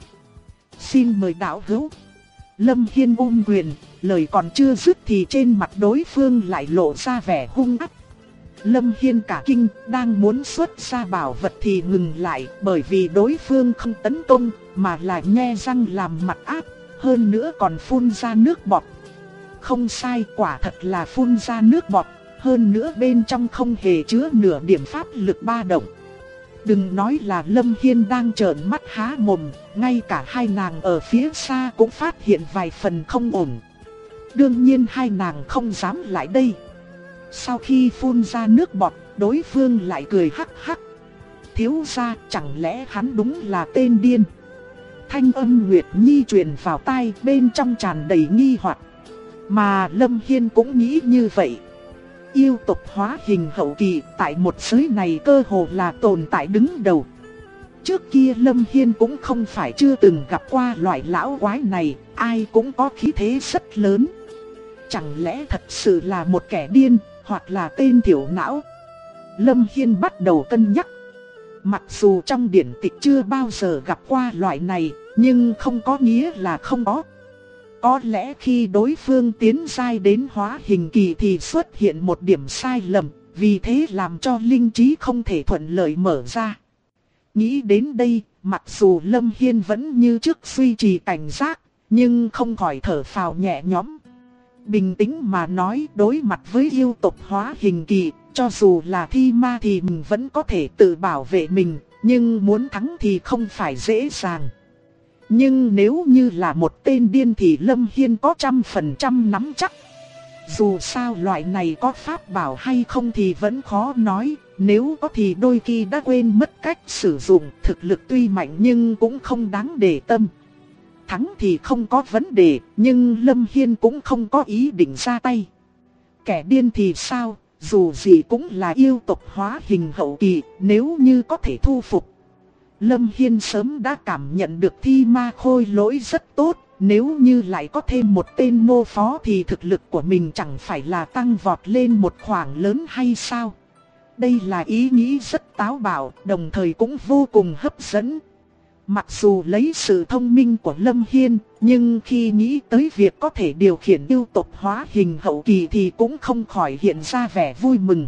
[SPEAKER 1] Xin mời đạo hữu. Lâm Hiên ôm quyền, lời còn chưa dứt thì trên mặt đối phương lại lộ ra vẻ hung ác. Lâm Hiên cả kinh, đang muốn xuất ra bảo vật thì ngừng lại, bởi vì đối phương không tấn công, mà là nhe răng làm mặt ác, hơn nữa còn phun ra nước bọt. Không sai, quả thật là phun ra nước bọt, hơn nữa bên trong không hề chứa nửa điểm pháp lực ba động. Đừng nói là Lâm Hiên đang trợn mắt há mồm, ngay cả hai nàng ở phía xa cũng phát hiện vài phần không ổn. Đương nhiên hai nàng không dám lại đây. Sau khi phun ra nước bọt, đối phương lại cười hắc hắc. Thiếu gia, chẳng lẽ hắn đúng là tên điên? Thanh âm Nguyệt Nhi truyền vào tai, bên trong tràn đầy nghi hoặc. Mà Lâm Hiên cũng nghĩ như vậy. Yêu tộc hóa hình hậu kỳ tại một giới này cơ hồ là tồn tại đứng đầu. Trước kia Lâm Hiên cũng không phải chưa từng gặp qua loại lão quái này, ai cũng có khí thế rất lớn. Chẳng lẽ thật sự là một kẻ điên, hoặc là tên thiểu não? Lâm Hiên bắt đầu cân nhắc. Mặc dù trong điển tịch chưa bao giờ gặp qua loại này, nhưng không có nghĩa là không có. Có lẽ khi đối phương tiến giai đến hóa hình kỳ thì xuất hiện một điểm sai lầm, vì thế làm cho linh trí không thể thuận lợi mở ra. Nghĩ đến đây, mặc dù Lâm Hiên vẫn như trước duy trì cảnh giác, nhưng không khỏi thở phào nhẹ nhõm. Bình tĩnh mà nói, đối mặt với yêu tộc hóa hình kỳ, cho dù là thi ma thì mình vẫn có thể tự bảo vệ mình, nhưng muốn thắng thì không phải dễ dàng. Nhưng nếu như là một tên điên thì Lâm Hiên có 100% nắm chắc. Dù sao loại này có pháp bảo hay không thì vẫn khó nói, nếu có thì đôi khi đã quên mất cách sử dụng, thực lực tuy mạnh nhưng cũng không đáng để tâm. Thắng thì không có vấn đề, nhưng Lâm Hiên cũng không có ý định ra tay. Kẻ điên thì sao, dù gì cũng là yêu tộc hóa hình hậu kỳ, nếu như có thể thu phục. Lâm Hiên sớm đã cảm nhận được thi ma khôi lỗi rất tốt, nếu như lại có thêm một tên nô phó thì thực lực của mình chẳng phải là tăng vọt lên một khoảng lớn hay sao? Đây là ý nghĩ rất táo bạo, đồng thời cũng vô cùng hấp dẫn. Mặc dù lấy sự thông minh của Lâm Hiên, nhưng khi nghĩ tới việc có thể điều khiển yêu tộc hóa hình hậu kỳ thì cũng không khỏi hiện ra vẻ vui mừng.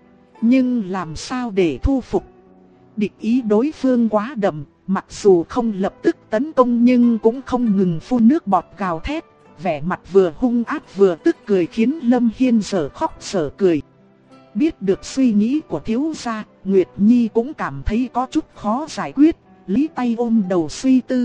[SPEAKER 1] Nhưng làm sao để thu phục? Địch ý đối phương quá đậm, mặc dù không lập tức tấn công nhưng cũng không ngừng phun nước bọt gào thét, vẻ mặt vừa hung ác vừa tức cười khiến Lâm Hiên dở khóc dở cười. Biết được suy nghĩ của thiếu gia, Nguyệt Nhi cũng cảm thấy có chút khó giải quyết, lý tay ôm đầu suy tư.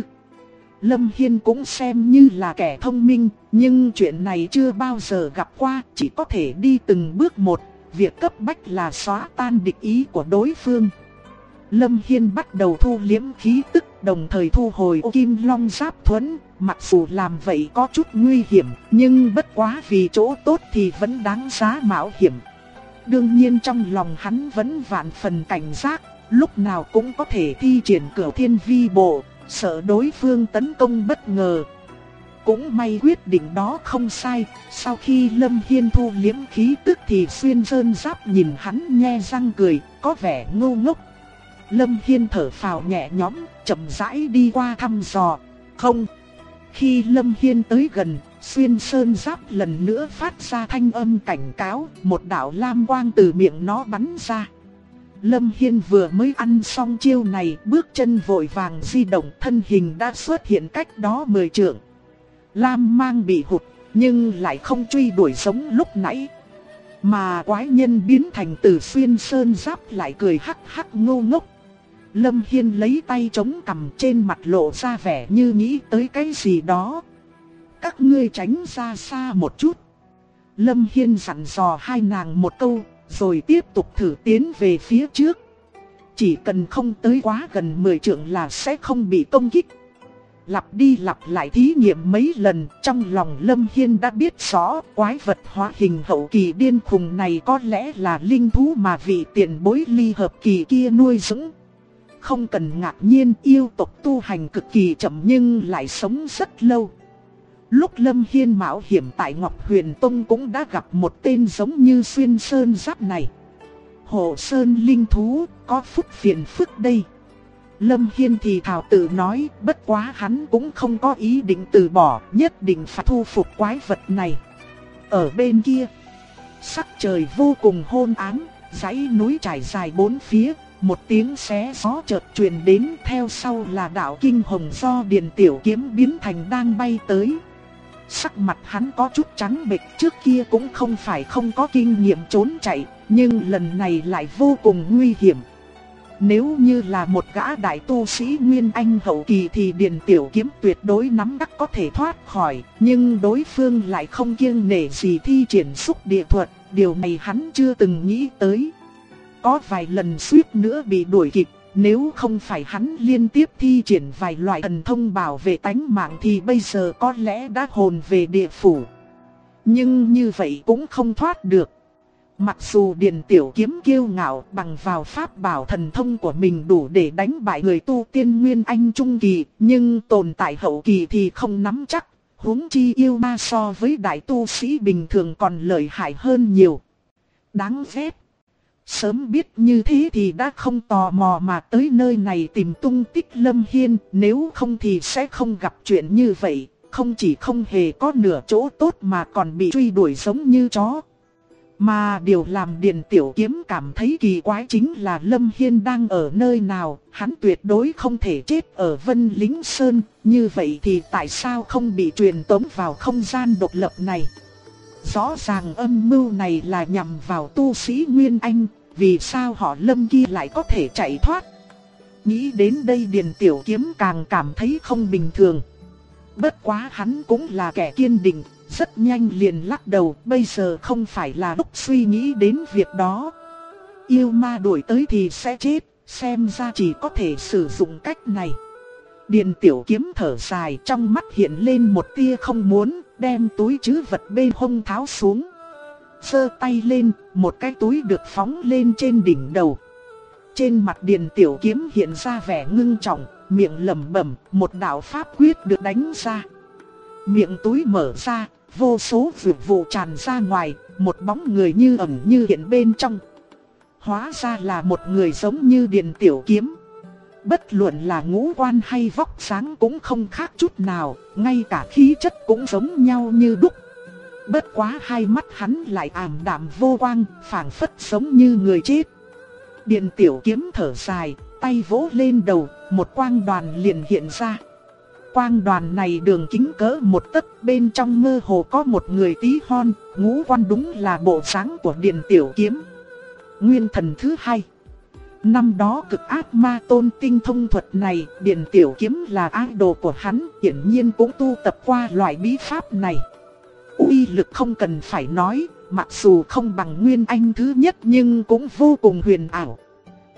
[SPEAKER 1] Lâm Hiên cũng xem như là kẻ thông minh, nhưng chuyện này chưa bao giờ gặp qua, chỉ có thể đi từng bước một, việc cấp bách là xóa tan địch ý của đối phương. Lâm Hiên bắt đầu thu liếm khí tức, đồng thời thu hồi ô kim long giáp thuẫn. Mặc dù làm vậy có chút nguy hiểm, nhưng bất quá vì chỗ tốt thì vẫn đáng giá mạo hiểm. Đương nhiên trong lòng hắn vẫn vạn phần cảnh giác, lúc nào cũng có thể thi triển Cửu Thiên Vi Bộ, sợ đối phương tấn công bất ngờ. Cũng may quyết định đó không sai, sau khi Lâm Hiên thu liếm khí tức thì Xuyên Sơn Giáp nhìn hắn nhe răng cười, có vẻ ngu ngốc. Lâm Hiên thở phào nhẹ nhõm, chậm rãi đi qua thăm dò. Không. Khi Lâm Hiên tới gần, Xuyên Sơn Giáp lần nữa phát ra thanh âm cảnh cáo, một đạo lam quang từ miệng nó bắn ra. Lâm Hiên vừa mới ăn xong chiêu này, bước chân vội vàng di động, thân hình đã xuất hiện cách đó 10 trượng. Lam mang bị hụt, nhưng lại không truy đuổi giống lúc nãy. Mà quái nhân biến thành từ Xuyên Sơn Giáp lại cười hắc hắc ngu ngốc. Lâm Hiên lấy tay chống cằm, trên mặt lộ ra vẻ như nghĩ tới cái gì đó. Các ngươi tránh ra xa một chút. Lâm Hiên dặn dò hai nàng một câu, rồi tiếp tục thử tiến về phía trước. Chỉ cần không tới quá gần 10 trượng là sẽ không bị công kích. Lặp đi lặp lại thí nghiệm mấy lần, trong lòng Lâm Hiên đã biết rõ quái vật hóa hình hậu kỳ điên khùng này có lẽ là linh thú mà vị tiền bối ly hợp kỳ kia nuôi dưỡng. Không cần ngạc nhiên, yêu tộc tu hành cực kỳ chậm nhưng lại sống rất lâu. Lúc Lâm Hiên mạo hiểm tại Ngọc Huyền Tông cũng đã gặp một tên giống như Xuyên Sơn Giáp này. Hồ Sơn linh thú, có phúc phiền phức đây. Lâm Hiên thì thào tự nói, bất quá hắn cũng không có ý định từ bỏ, nhất định phải thu phục quái vật này. Ở bên kia, sắc trời vô cùng hôn ám, dãy núi trải dài bốn phía, một tiếng xé gió chợt truyền đến, theo sau là đạo kinh hồng do Điền Tiểu Kiếm biến thành đang bay tới. Sắc mặt hắn có chút trắng bệch, trước kia cũng không phải không có kinh nghiệm trốn chạy, nhưng lần này lại vô cùng nguy hiểm. Nếu như là một gã đại tu sĩ Nguyên Anh hậu kỳ thì Điền Tiểu Kiếm tuyệt đối nắm chắc có thể thoát khỏi, nhưng đối phương lại không kiêng nể gì thi triển xúc địa thuật, điều này hắn chưa từng nghĩ tới. Có vài lần suýt nữa bị đuổi kịp, nếu không phải hắn liên tiếp thi triển vài loại thần thông bảo vệ tánh mạng thì bây giờ có lẽ đã hồn về địa phủ. Nhưng như vậy cũng không thoát được. Mặc dù Điền Tiểu Kiếm kiêu ngạo bằng vào pháp bảo thần thông của mình đủ để đánh bại người tu tiên Nguyên Anh trung kỳ, nhưng tồn tại hậu kỳ thì không nắm chắc, huống chi yêu ma so với đại tu sĩ bình thường còn lợi hại hơn nhiều. Đáng ghét. Sớm biết như thế thì đã không tò mò mà tới nơi này tìm tung tích Lâm Hiên, nếu không thì sẽ không gặp chuyện như vậy, không chỉ không hề có nửa chỗ tốt mà còn bị truy đuổi giống như chó. Mà điều làm Điền Tiểu Kiếm cảm thấy kỳ quái chính là Lâm Hiên đang ở nơi nào, hắn tuyệt đối không thể chết ở Vân Lính Sơn, như vậy thì tại sao không bị truyền tống vào không gian độc lập này? Rõ ràng âm mưu này là nhằm vào tu sĩ Nguyên Anh, vì sao họ Lâm kia lại có thể chạy thoát? Nghĩ đến đây Điền Tiểu Kiếm càng cảm thấy không bình thường. Bất quá hắn cũng là kẻ kiên định, rất nhanh liền lắc đầu, bây giờ không phải là lúc suy nghĩ đến việc đó. Yêu ma đuổi tới thì sẽ chết, xem ra chỉ có thể sử dụng cách này. Điền Tiểu Kiếm thở dài, trong mắt hiện lên một tia không muốn, đem túi trữ vật bên hông tháo xuống. Giơ tay lên, một cái túi được phóng lên trên đỉnh đầu. Trên mặt Điền Tiểu Kiếm hiện ra vẻ ngưng trọng, miệng lẩm bẩm, một đạo pháp quyết được đánh ra. Miệng túi mở ra, vô số dược vụ tràn ra ngoài, một bóng người như ẩn như hiện bên trong. Hóa ra là một người giống như Điền Tiểu Kiếm. Bất luận là ngũ quan hay vóc dáng cũng không khác chút nào, ngay cả khí chất cũng giống nhau như đúc. Bất quá hai mắt hắn lại ảm đạm vô quang, phảng phất giống như người chết. Điền Tiểu Kiếm thở dài, tay vỗ lên đầu, một quang đoàn liền hiện ra. Quang đoàn này đường kính cỡ một tấc, bên trong mơ hồ có một người tí hon, ngũ quan đúng là bộ dáng của Điền Tiểu Kiếm. Nguyên thần thứ hai. Năm đó Cực Ác Ma Tôn tinh thông thuật này, Điền Tiểu Kiếm là idol của hắn, hiển nhiên cũng tu tập qua loại bí pháp này. Uy lực không cần phải nói, mặc dù không bằng Nguyên Anh thứ nhất nhưng cũng vô cùng huyền ảo.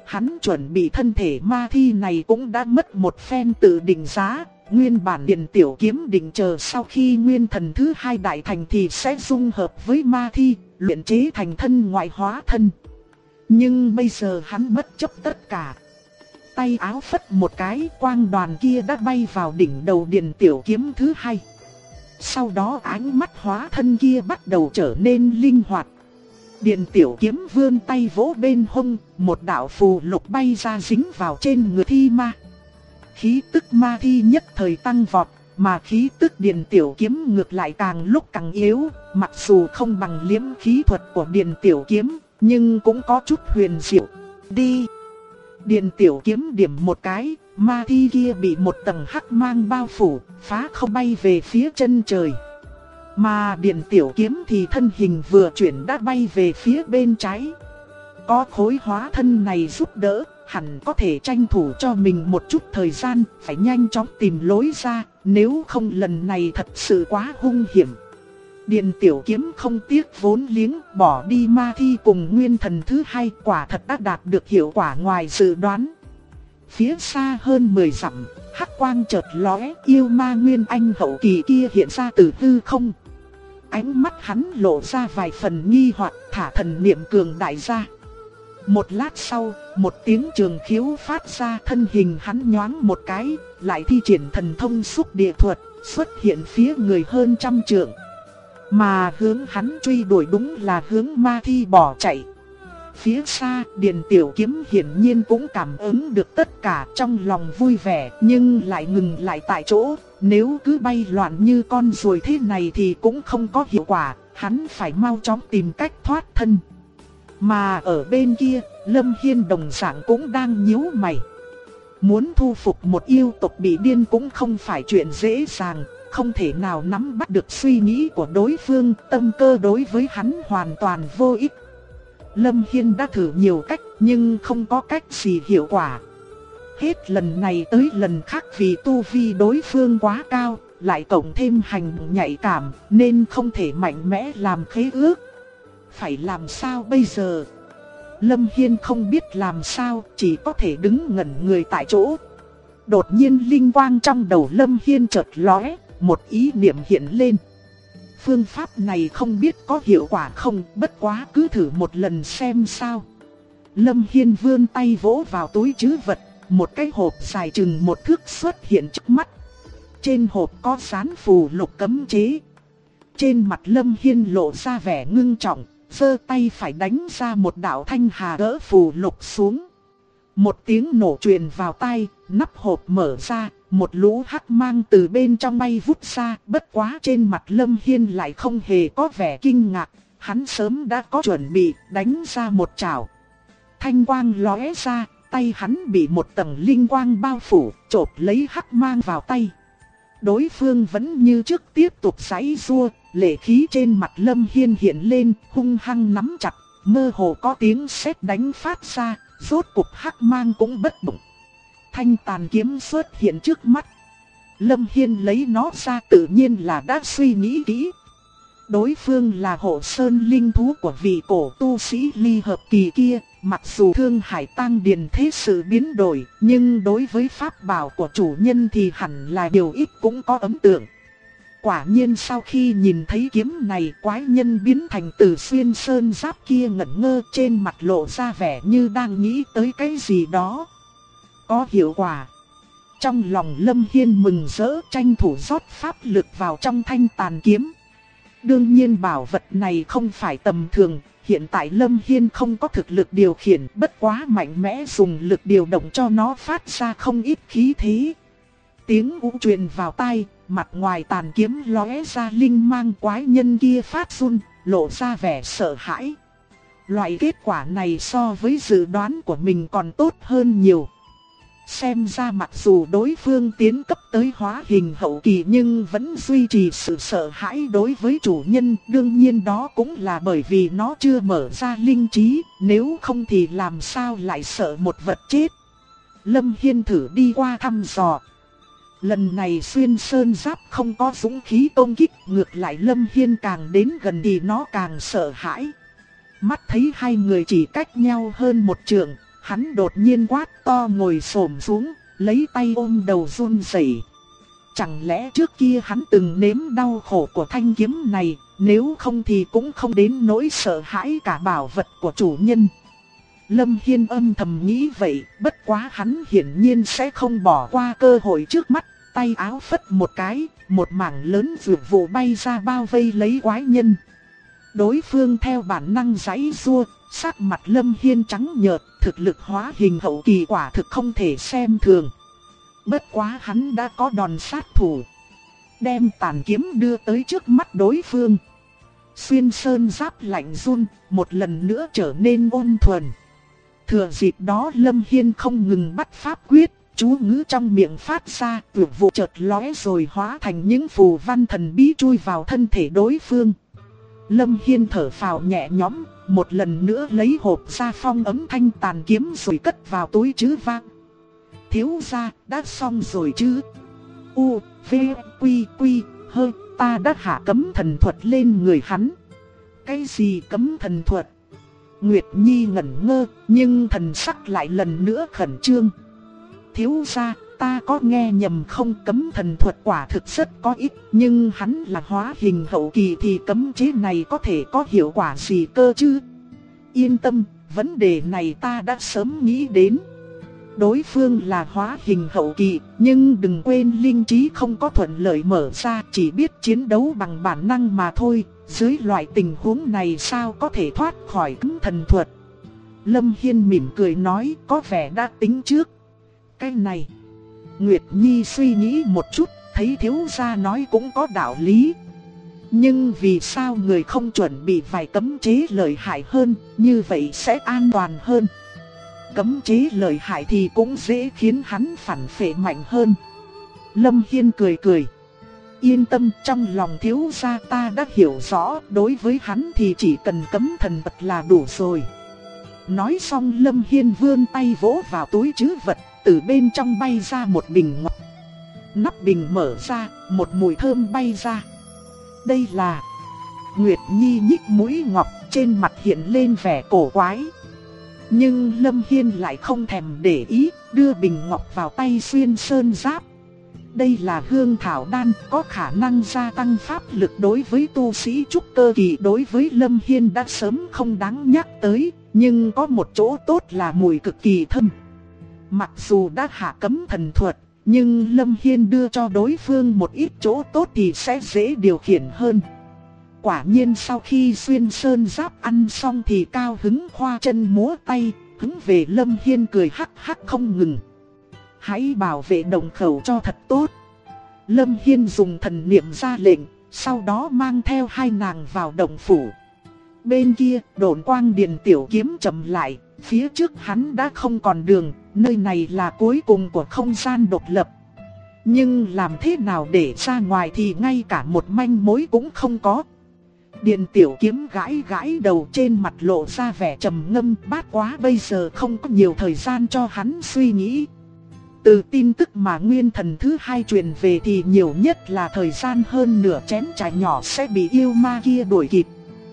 [SPEAKER 1] Hắn chuẩn bị thân thể ma thi này cũng đã mất một phen tự định giá. Nguyên bản Điền Tiểu Kiếm định chờ sau khi nguyên thần thứ hai đại thành thì sẽ dung hợp với ma thi, luyện chế thành thân ngoại hóa thân. Nhưng bây giờ hắn bất chấp tất cả. Tay áo phất một cái, quang đoàn kia đã bay vào đỉnh đầu Điền Tiểu Kiếm thứ hai. Sau đó ánh mắt hóa thân kia bắt đầu trở nên linh hoạt. Điền Tiểu Kiếm vươn tay vỗ bên hông, một đạo phù lục bay ra dính vào trên người thi ma. Khí tức ma thi nhất thời tăng vọt, mà khí tức Điền Tiểu Kiếm ngược lại càng lúc càng yếu. Mặc dù không bằng liễm khí thuật của Điền Tiểu Kiếm, nhưng cũng có chút huyền diệu. Đi! Điền Tiểu Kiếm điểm một cái, ma thi kia bị một tầng hắc mang bao phủ, phá không bay về phía chân trời. Mà Điền Tiểu Kiếm thì thân hình vừa chuyển đã bay về phía bên trái. Có khối hóa thân này giúp đỡ, hẳn có thể tranh thủ cho mình một chút thời gian, phải nhanh chóng tìm lối ra, nếu không lần này thật sự quá hung hiểm. Điền Tiểu Kiếm không tiếc vốn liếng, bỏ đi ma thi cùng nguyên thần thứ hai, quả thật đã đạt được hiệu quả ngoài dự đoán. Phía xa hơn 10 dặm, hắc quang chợt lóe, yêu ma nguyên anh hậu kỳ kia hiện ra từ hư không. Ánh mắt hắn lộ ra vài phần nghi hoặc, thả thần niệm cường đại ra. Một lát sau, một tiếng trường khiếu phát ra, thân hình hắn nhoáng một cái, lại thi triển thần thông xúc địa thuật, xuất hiện phía người hơn 100 trượng. Mà hướng hắn truy đuổi đúng là hướng ma thi bỏ chạy. Phía xa, Điền Tiểu Kiếm hiển nhiên cũng cảm ứng được tất cả, trong lòng vui vẻ, nhưng lại ngừng lại tại chỗ. Nếu cứ bay loạn như con ruồi thế này thì cũng không có hiệu quả, hắn phải mau chóng tìm cách thoát thân. Mà ở bên kia, Lâm Hiên đồng dạng cũng đang nhíu mày. Muốn thu phục một yêu tộc bị điên cũng không phải chuyện dễ dàng, không thể nào nắm bắt được suy nghĩ của đối phương, tâm cơ đối với hắn hoàn toàn vô ích. Lâm Hiên đã thử nhiều cách nhưng không có cách gì hiệu quả. Hết lần này tới lần khác vì tu vi đối phương quá cao, lại cộng thêm hành động nhạy cảm nên không thể mạnh mẽ làm khế ước. Phải làm sao bây giờ? Lâm Hiên không biết làm sao, chỉ có thể đứng ngẩn người tại chỗ. Đột nhiên linh quang trong đầu Lâm Hiên chợt lóe, một ý niệm hiện lên. Phương pháp này không biết có hiệu quả không, bất quá cứ thử một lần xem sao. Lâm Hiên vươn tay vỗ vào túi trữ vật, một cái hộp dài chừng 1 thước xuất hiện trước mắt. Trên hộp có dán phù lục cấm chế. Trên mặt Lâm Hiên lộ ra vẻ ngưng trọng, giơ tay phải đánh ra một đạo thanh hà gỡ phù lục xuống. Một tiếng nổ truyền vào tai, nắp hộp mở ra, một lũ hắc mang từ bên trong bay vút ra. Bất quá trên mặt Lâm Hiên lại không hề có vẻ kinh ngạc, hắn sớm đã có chuẩn bị, đánh ra một chảo. Thanh quang lóe ra, tay hắn bị một tầng linh quang bao phủ, chộp lấy hắc mang vào tay. Đối phương vẫn như trước tiếp tục giãy giụa, lệ khí trên mặt Lâm Hiên hiện lên, hung hăng nắm chặt, mơ hồ có tiếng sét đánh phát ra, rốt cục hắc mang cũng bất động. Thanh tàn kiếm xuất hiện trước mắt. Lâm Hiên lấy nó ra tự nhiên là đã suy nghĩ kỹ. Đối phương là hộ sơn linh thú của vị cổ tu sĩ ly hợp kỳ kia. Mặc dù Thương Hải Tang Điền thế sự biến đổi, nhưng đối với pháp bảo của chủ nhân thì hẳn là điều ít cũng có ấn tượng. Quả nhiên sau khi nhìn thấy kiếm này, quái nhân biến thành Từ Xuyên Sơn Giáp kia ngẩn ngơ, trên mặt lộ ra vẻ như đang nghĩ tới cái gì đó. Có hiệu quả. Trong lòng Lâm Hiên mừng rỡ, tranh thủ rót pháp lực vào trong thanh tàn kiếm. Đương nhiên bảo vật này không phải tầm thường. Hiện tại Lâm Hiên không có thực lực điều khiển, bất quá mạnh mẽ dùng lực điều động cho nó phát ra không ít khí thế. Tiếng ú truyền vào tai, mặt ngoài tàn kiếm lóe ra linh mang, quái nhân kia phát run, lộ ra vẻ sợ hãi. Loại kết quả này so với dự đoán của mình còn tốt hơn nhiều. Xem ra mặc dù đối phương tiến cấp tới hóa hình hậu kỳ nhưng vẫn duy trì sự sợ hãi đối với chủ nhân. Đương nhiên đó cũng là bởi vì nó chưa mở ra linh trí, nếu không thì làm sao lại sợ một vật chết. Lâm Hiên thử đi qua thăm dò. Lần này Xuyên Sơn Giáp không có dũng khí công kích, ngược lại Lâm Hiên càng đến gần thì nó càng sợ hãi. Mắt thấy hai người chỉ cách nhau hơn 1 trượng. Hắn đột nhiên quát to ngồi xổm xuống, lấy tay ôm đầu run rẩy. Chẳng lẽ trước kia hắn từng nếm đau khổ của thanh kiếm này, nếu không thì cũng không đến nỗi sợ hãi cả bảo vật của chủ nhân. Lâm Hiên âm thầm nghĩ vậy, bất quá hắn hiển nhiên sẽ không bỏ qua cơ hội trước mắt, tay áo phất một cái, một mảng lớn dược vụ bay ra bao vây lấy quái nhân. Đối phương theo bản năng giãy giụa, sắc mặt Lâm Hiên trắng nhợt, thực lực hóa hình hậu kỳ quả thực không thể xem thường. Bất quá hắn đã có đòn sát thủ, đem tàn kiếm đưa tới trước mắt đối phương. Xuyên sơn giáp lạnh run, một lần nữa trở nên ôn thuần. Thừa dịp đó Lâm Hiên không ngừng bắt pháp quyết, chú ngữ trong miệng phát ra, dược vụ chợt lóe rồi hóa thành những phù văn thần bí chui vào thân thể đối phương. Lâm Hiên thở phào nhẹ nhõm, một lần nữa lấy hộp ra phong ấm thanh tàn kiếm rồi cất vào túi trữ vang. Thiếu gia, đã xong rồi chứ? U, V, Quy, Quy, Hơ, ta đã hạ cấm thần thuật lên người hắn. Cái gì cấm thần thuật? Nguyệt Nhi ngẩn ngơ, nhưng thần sắc lại lần nữa khẩn trương. Thiếu gia, ta có nghe nhầm không? Cấm thần thuật quả thực rất có ích, nhưng hắn là hóa hình hậu kỳ thì cấm chế này có thể có hiệu quả gì cơ chứ? Yên tâm, vấn đề này ta đã sớm nghĩ đến. Đối phương là hóa hình hậu kỳ, nhưng đừng quên linh trí không có thuận lợi mở ra, chỉ biết chiến đấu bằng bản năng mà thôi. Dưới loại tình huống này sao có thể thoát khỏi cấm thần thuật? Lâm Hiên mỉm cười nói, có vẻ đã tính trước. Cái này, Nguyệt Nhi suy nghĩ một chút, thấy thiếu gia nói cũng có đạo lý. Nhưng vì sao người không chuẩn bị vài cấm chế lợi hại hơn, như vậy sẽ an toàn hơn? Cấm chế lợi hại thì cũng dễ khiến hắn phản phệ mạnh hơn. Lâm Hiên cười cười. Yên tâm, trong lòng thiếu gia ta đã hiểu rõ, đối với hắn thì chỉ cần cấm thần vật là đủ rồi. Nói xong Lâm Hiên vươn tay vỗ vào túi trữ vật, từ bên trong bay ra một bình ngọc. Nắp bình mở ra, một mùi thơm bay ra. Đây là... Nguyệt Nhi nhích mũi ngọc, trên mặt hiện lên vẻ cổ quái. Nhưng Lâm Hiên lại không thèm để ý, đưa bình ngọc vào tay xuyên sơn giáp. Đây là hương thảo đan, có khả năng gia tăng pháp lực đối với tu sĩ trúc cơ kỳ. Đối với Lâm Hiên đã sớm không đáng nhắc tới, nhưng có một chỗ tốt là mùi cực kỳ thơm. Mặc dù đã hạ cấm thần thuật, nhưng Lâm Hiên đưa cho đối phương một ít chỗ tốt thì sẽ dễ điều khiển hơn. Quả nhiên sau khi xuyên sơn giáp ăn xong thì cao hứng khoa chân múa tay, hứng về Lâm Hiên cười hắc hắc không ngừng. Hãy bảo vệ đồng khẩu cho thật tốt. Lâm Hiên dùng thần niệm ra lệnh, sau đó mang theo hai nàng vào động phủ. Bên kia, độn quang điền tiểu kiếm chậm lại, phía trước hắn đã không còn đường, nơi này là cuối cùng của không gian độc lập. Nhưng làm thế nào để ra ngoài thì ngay cả một manh mối cũng không có. Điền tiểu kiếm gãi gãi đầu, trên mặt lộ ra vẻ trầm ngâm, bát quá bây giờ không có nhiều thời gian cho hắn suy nghĩ. Từ tin tức mà nguyên thần thứ hai truyền về thì nhiều nhất là thời gian hơn nửa chén trà nhỏ sẽ bị yêu ma kia đuổi kịp.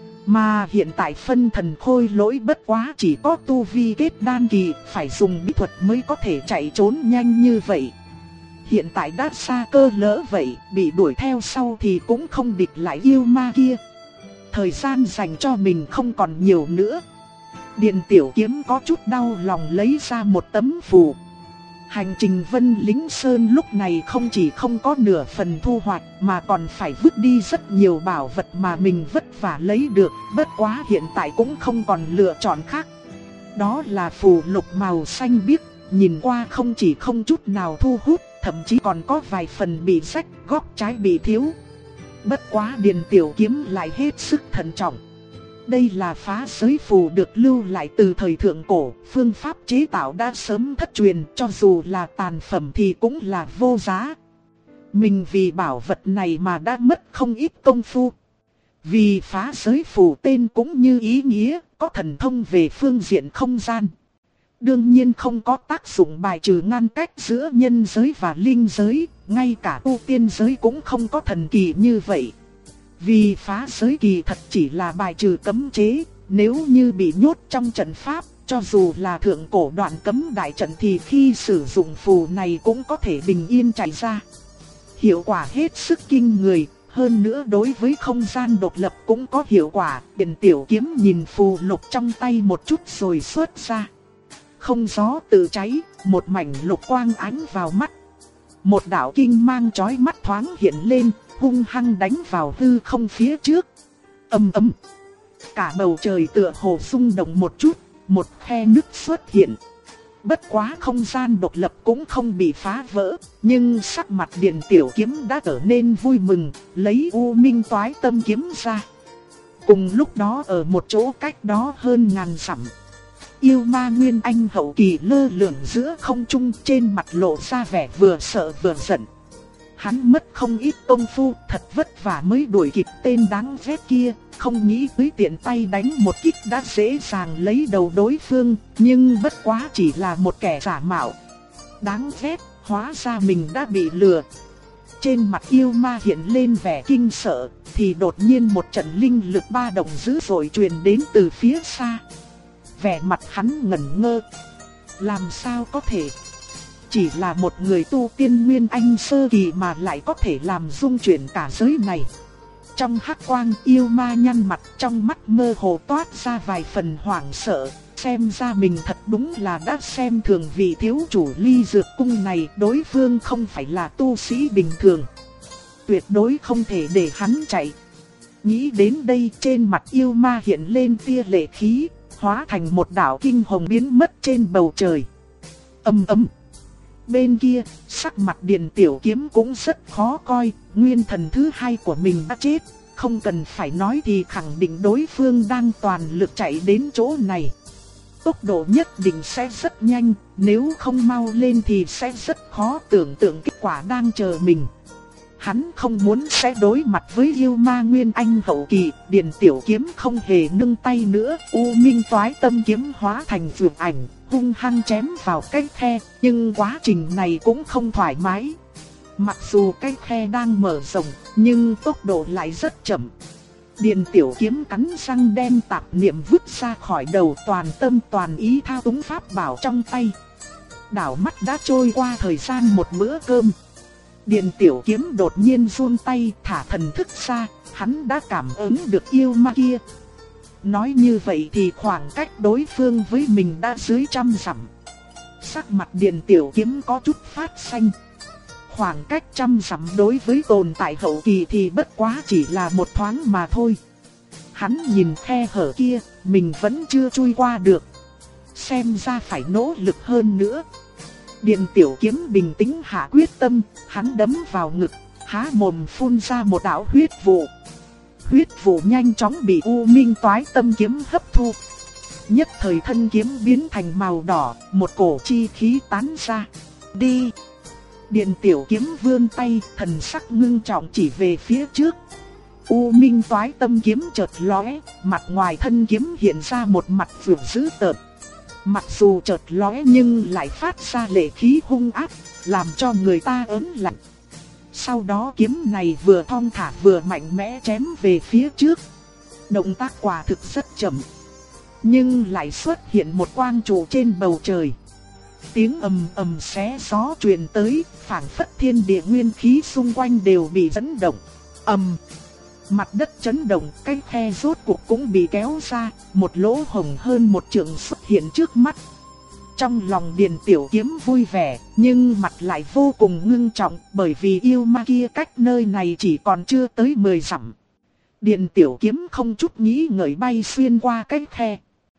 [SPEAKER 1] Mà hiện tại phân thần khôi lỗi bất quá chỉ có tu vi kết đan kỳ, phải dùng bí thuật mới có thể chạy trốn nhanh như vậy. Hiện tại đã xa cơ lỡ vậy, bị đuổi theo sau thì cũng không địch lại yêu ma kia. Thời gian dành cho mình không còn nhiều nữa. Điền tiểu kiếm có chút đau lòng lấy ra một tấm phù. Hành trình Vân Lính Sơn lúc này không chỉ không có nửa phần thu hoạch mà còn phải vứt đi rất nhiều bảo vật mà mình vất vả lấy được. Bất quá hiện tại cũng không còn lựa chọn khác. Đó là phù lục màu xanh biếc, nhìn qua không chỉ không chút nào thu hút, thậm chí còn có vài phần bị rách, góc trái bị thiếu. Bất quá Điền tiểu kiếm lại hết sức thận trọng. Đây là phá giới phù được lưu lại từ thời thượng cổ, phương pháp chế tạo đã sớm thất truyền, cho dù là tàn phẩm thì cũng là vô giá. Mình vì bảo vật này mà đã mất không ít công phu. Vì phá giới phù tên cũng như ý nghĩa, có thần thông về phương diện không gian. Đương nhiên không có tác dụng bài trừ ngăn cách giữa nhân giới và linh giới, ngay cả tu tiên giới cũng không có thần kỳ như vậy. Vì phá giới kỳ thật chỉ là bài trừ cấm chế, nếu như bị nhốt trong trận pháp cho dù là thượng cổ đoạn cấm đại trận thì khi sử dụng phù này cũng có thể bình yên chạy ra. Hiệu quả hết sức kinh người, hơn nữa đối với không gian độc lập cũng có hiệu quả. Điền Tiểu Kiếm nhìn phù lục trong tay một chút rồi xuất ra. Không gió tự cháy, một mảnh lục quang ánh vào mắt. Một đạo kinh mang chói mắt thoáng hiện lên, hung hăng đánh vào hư không phía trước. Ầm ầm. Cả bầu trời tựa hồ rung động một chút, một khe nứt xuất hiện. Bất quá không gian độc lập cũng không bị phá vỡ, nhưng sắc mặt Điền Tiểu Kiếm đã trở nên vui mừng, lấy U Minh Toái Tâm kiếm ra. Cùng lúc đó ở một chỗ cách đó hơn ngàn dặm, yêu ma Nguyên Anh hậu kỳ lơ lửng giữa không trung, trên mặt lộ ra vẻ vừa sợ vừa giận. Hắn mất không ít công phu, thật vất vả mới đuổi kịp tên đáng ghét kia, không nghĩ tới tiện tay đánh một kích đã dễ dàng lấy đầu đối phương, nhưng bất quá chỉ là một kẻ giả mạo. Đáng ghét, hóa ra mình đã bị lừa. Trên mặt yêu ma hiện lên vẻ kinh sợ, thì đột nhiên một trận linh lực ba động dữ dội truyền đến từ phía xa. Vẻ mặt hắn ngẩn ngơ. Làm sao có thể? Chỉ là một người tu tiên Nguyên Anh sơ kỳ mà lại có thể làm rung chuyển cả giới này. Trong hắc quang, yêu ma nhăn mặt, trong mắt mơ hồ toát ra vài phần hoảng sợ. Xem ra mình thật đúng là đã xem thường vị thiếu chủ Ly Dược Cung này, đối phương không phải là tu sĩ bình thường. Tuyệt đối không thể để hắn chạy. Nghĩ đến đây, trên mặt yêu ma hiện lên tia lệ khí, hóa thành một đạo kinh hồng biến mất trên bầu trời. Ầm ầm. Bên kia, sắc mặt Điền Tiểu Kiếm cũng rất khó coi, nguyên thần thứ hai của mình đã chết, không cần phải nói thì khẳng định đối phương đang toàn lực chạy đến chỗ này. Tốc độ nhất định sẽ rất nhanh, nếu không mau lên thì sẽ rất khó tưởng tượng kết quả đang chờ mình. Hắn không muốn sẽ đối mặt với yêu ma Nguyên Anh hậu kỳ, Điền Tiểu Kiếm không hề nâng tay nữa, U Minh Toái Tâm kiếm hóa thành vượt ảnh, hung hăng chém vào cái khe, nhưng quá trình này cũng không thoải mái. Mặc dù cái khe đang mở rộng, nhưng tốc độ lại rất chậm. Điền Tiểu Kiếm cắn răng đem tạp niệm vứt ra khỏi đầu, toàn tâm toàn ý thao túng pháp bảo trong tay. Đảo mắt đã trôi qua thời gian một bữa cơm. Điền Tiểu Kiếm đột nhiên run tay thả thần thức ra, hắn đã cảm ứng được yêu ma kia. Nói như vậy thì khoảng cách đối phương với mình đã dưới 100 dặm. Sắc mặt Điền Tiểu Kiếm có chút phát xanh. Khoảng cách 100 dặm đối với tồn tại hậu kỳ thì bất quá chỉ là một thoáng mà thôi. Hắn nhìn khe hở kia, mình vẫn chưa chui qua được. Xem ra phải nỗ lực hơn nữa. Điền Tiểu Kiếm bình tĩnh hạ quyết tâm, hắn đấm vào ngực, há mồm phun ra một đạo huyết vụ. Huyết vụ nhanh chóng bị U Minh Toái Tâm kiếm hấp thu. Nhất thời thân kiếm biến thành màu đỏ, một cổ chi khí tán ra. Đi! Điền Tiểu Kiếm vươn tay, thần sắc ngưng trọng chỉ về phía trước. U Minh Toái Tâm kiếm chợt lóe, mặt ngoài thân kiếm hiện ra một mặt vượt dữ tợn. Mặc dù chợt lóe nhưng lại phát ra lệ khí hung ác, làm cho người ta ớn lạnh. Sau đó kiếm này vừa thong thả vừa mạnh mẽ chém về phía trước. Động tác quả thực rất chậm, nhưng lại xuất hiện một quang trụ trên bầu trời. Tiếng ầm ầm xé gió truyền tới, phảng phất thiên địa nguyên khí xung quanh đều bị dẫn động. Ầm! Mặt đất chấn động, cái khe rốt cuộc cũng bị kéo ra, một lỗ hổng hơn một trượng xuất hiện trước mắt. Trong lòng Điền Tiểu Kiếm vui vẻ, nhưng mặt lại vô cùng ngưng trọng, bởi vì yêu ma kia cách nơi này chỉ còn chưa tới 10 dặm. Điền Tiểu Kiếm không chút nghĩ ngợi bay xuyên qua cái khe.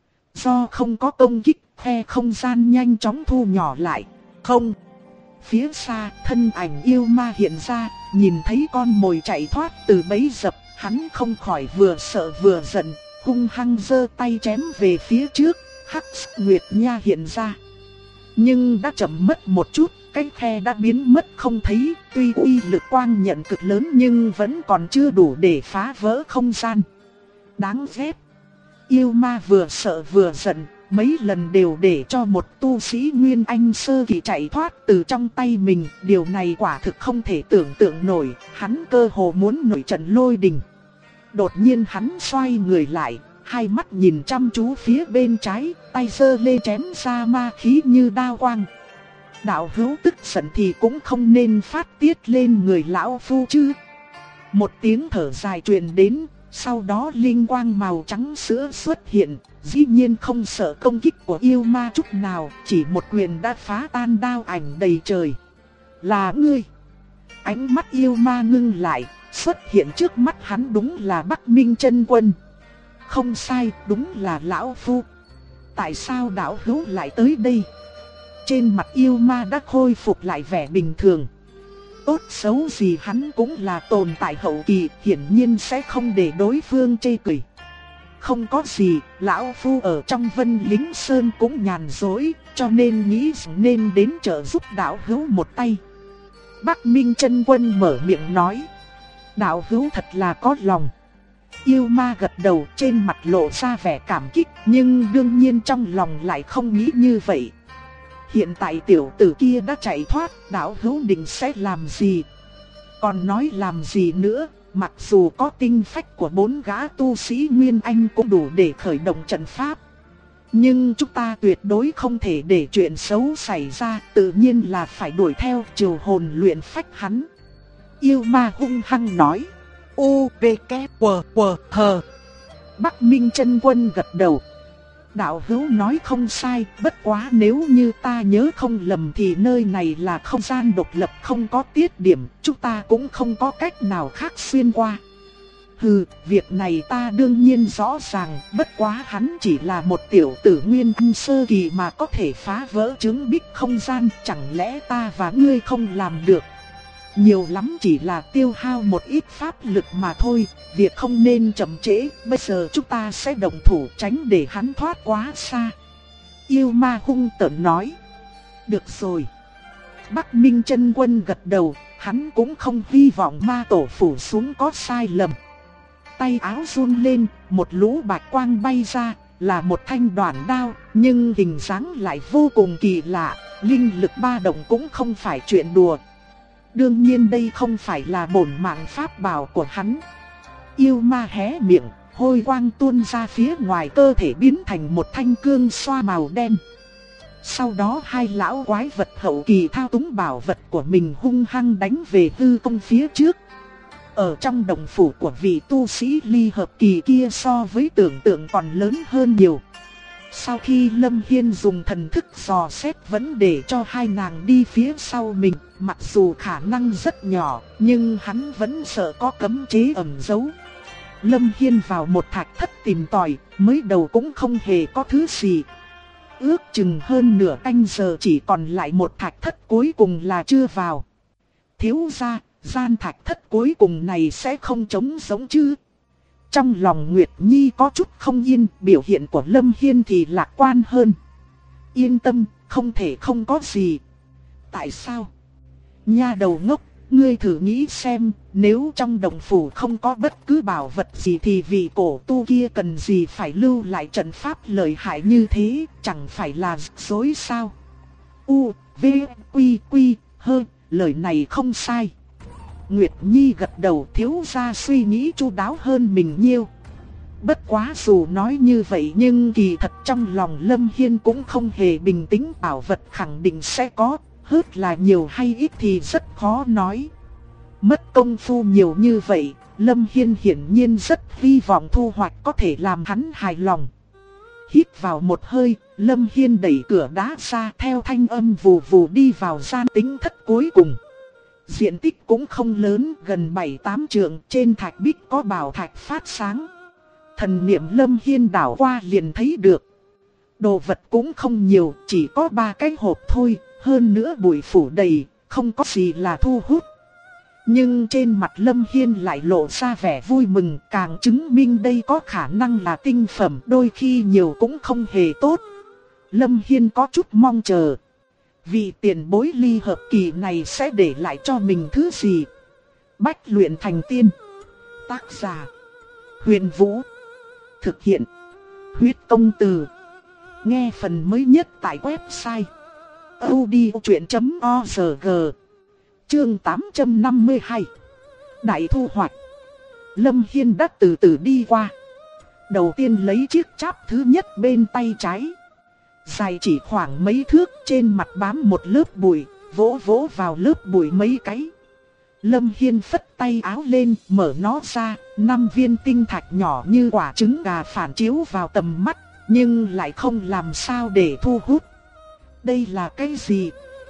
[SPEAKER 1] Do không có công kích, khe không gian nhanh chóng thu nhỏ lại. Không! Phía xa, thân ảnh yêu ma hiện ra, nhìn thấy con mồi chạy thoát từ bẫy dập, hắn không khỏi vừa sợ vừa giận, hung hăng giơ tay chém về phía trước. Hắc Nguyệt Nha hiện ra. Nhưng đã chậm mất một chút, cái khe đã biến mất không thấy, tuy uy lực quang nhận cực lớn nhưng vẫn còn chưa đủ để phá vỡ không gian. Đáng ghét! Yêu ma vừa sợ vừa giận, mấy lần đều để cho một tu sĩ Nguyên Anh sơ kỳ chạy thoát từ trong tay mình, điều này quả thực không thể tưởng tượng nổi, hắn cơ hồ muốn nổi trận lôi đình. Đột nhiên hắn xoay người lại, hai mắt nhìn chăm chú phía bên trái, tay giơ lên chém ra ma khí như đao quang. Đạo hữu tức giận thì cũng không nên phát tiết lên người lão phu chứ. Một tiếng thở dài truyền đến, sau đó linh quang màu trắng sữa xuất hiện, dĩ nhiên không sợ công kích của yêu ma chút nào, chỉ một quyền đã phá tan đao ảnh đầy trời. Là ngươi. Ánh mắt yêu ma ngưng lại, xuất hiện trước mắt hắn đúng là Bắc Minh Chân Quân. Không sai, đúng là lão phu. Tại sao đạo hữu lại tới đây? Trên mặt yêu ma đã khôi phục lại vẻ bình thường. Tốt xấu gì hắn cũng là tồn tại hậu kỳ, hiển nhiên sẽ không để đối phương chê cười. Không có gì, lão phu ở trong Vân Lính Sơn cũng nhàn rỗi, cho nên nghĩ nên đến trợ giúp đạo hữu một tay. Bắc Minh Chân Quân mở miệng nói. Đạo hữu thật là có lòng. Yêu ma gật đầu, trên mặt lộ ra vẻ cảm kích, nhưng đương nhiên trong lòng lại không nghĩ như vậy. Hiện tại tiểu tử kia đã chạy thoát, đạo hữu định sẽ làm gì? Còn nói làm gì nữa, mặc dù có tinh phách của 4 gã tu sĩ Nguyên Anh cũng đủ để khởi động trận pháp. Nhưng chúng ta tuyệt đối không thể để chuyện xấu xảy ra, tự nhiên là phải đuổi theo triều hồn luyện phách hắn. Yêu ma hung hăng nói. U, V, K, W, W, H. Bắc Minh Chân Quân gật đầu. Đạo hữu nói không sai, bất quá nếu như ta nhớ không lầm thì nơi này là không gian độc lập không có tiết điểm, chúng ta cũng không có cách nào khác xuyên qua. Hừ, việc này ta đương nhiên rõ ràng, bất quá hắn chỉ là một tiểu tử Nguyên Anh sơ kỳ mà có thể phá vỡ chứng bích không gian, chẳng lẽ ta và ngươi không làm được? Nhiều lắm chỉ là tiêu hao một ít pháp lực mà thôi, việc không nên chậm trễ, bây giờ chúng ta sẽ động thủ tránh để hắn thoát quá xa. Yêu ma hung tợn nói. Được rồi. Bắc Minh Chân Quân gật đầu, hắn cũng không hy vọng ma tổ phủ xuống có sai lầm. Tay áo run lên, một lũ bạch quang bay ra, là một thanh đoản đao, nhưng hình dáng lại vô cùng kỳ lạ, linh lực ba động cũng không phải chuyện đùa. Đương nhiên đây không phải là bổn mạng pháp bảo của hắn. Yêu ma hé miệng, hôi quang tuôn ra phía ngoài cơ thể biến thành một thanh cương xoa màu đen. Sau đó hai lão quái vật hậu kỳ thao túng bảo vật của mình hung hăng đánh về hư không phía trước. Ở trong đồng phủ của vị tu sĩ ly hợp kỳ kia so với tưởng tượng còn lớn hơn nhiều. Sau khi Lâm Hiên dùng thần thức dò xét vẫn để cho hai nàng đi phía sau mình, mặc dù khả năng rất nhỏ, nhưng hắn vẫn sợ có cấm chế ẩn giấu. Lâm Hiên vào một thạch thất tìm tòi, mới đầu cũng không hề có thứ gì. Ước chừng hơn nửa canh giờ chỉ còn lại một thạch thất cuối cùng là chưa vào. Thiếu gia, gian thạch thất cuối cùng này sẽ không trống giống chứ? Trong lòng Nguyệt Nhi có chút không yên, biểu hiện của Lâm Hiên thì lạc quan hơn. Yên tâm, không thể không có gì. Tại sao? Nha đầu ngốc, ngươi thử nghĩ xem, nếu trong đồng phủ không có bất cứ bảo vật gì thì vị cổ tu kia cần gì phải lưu lại trận pháp lợi hại như thế, chẳng phải là dối sao? U, V, Quy, Quy, Hơ, lời này không sai. Nguyệt Nhi gật đầu, thiếu gia suy nghĩ chu đáo hơn mình nhiều. Bất quá dù nói như vậy nhưng kỳ thật trong lòng Lâm Hiên cũng không hề bình tĩnh, bảo vật khẳng định sẽ có, hớt là nhiều hay ít thì rất khó nói. Mất công phu nhiều như vậy, Lâm Hiên hiển nhiên rất hy vọng thu hoạch có thể làm hắn hài lòng. Hít vào một hơi, Lâm Hiên đẩy cửa đá ra theo thanh âm vù vù đi vào gian tính thất cuối cùng. Diện tích cũng không lớn, gần 7-8 trượng, trên thạch bích có bảo thạch phát sáng. Thần niệm Lâm Hiên đảo qua liền thấy được. Đồ vật cũng không nhiều, chỉ có 3 cái hộp thôi, hơn nữa bụi phủ đầy, không có gì là thu hút. Nhưng trên mặt Lâm Hiên lại lộ ra vẻ vui mừng, càng chứng minh đây có khả năng là tinh phẩm, đôi khi nhiều cũng không hề tốt. Lâm Hiên có chút mong chờ. Vị tiền bối ly hợp kỳ này sẽ để lại cho mình thứ gì? Bách luyện thành tiên. Tác giả: Huyền Vũ. Thực hiện: Huyết Công Từ. Nghe phần mới nhất tại website audiochuyện.org. Chương 852. Đại thu hoạch. Lâm Hiên đã từ từ đi qua. Đầu tiên lấy chiếc cháp thứ nhất bên tay trái. Dài chỉ khoảng mấy thước, trên mặt bám một lớp bụi, vỗ vỗ vào lớp bụi mấy cái. Lâm Hiên phất tay áo lên, mở nó ra, 5 viên tinh thạch nhỏ như quả trứng gà phản chiếu vào tầm mắt, nhưng lại không làm sao để thu hút. Đây là cái gì?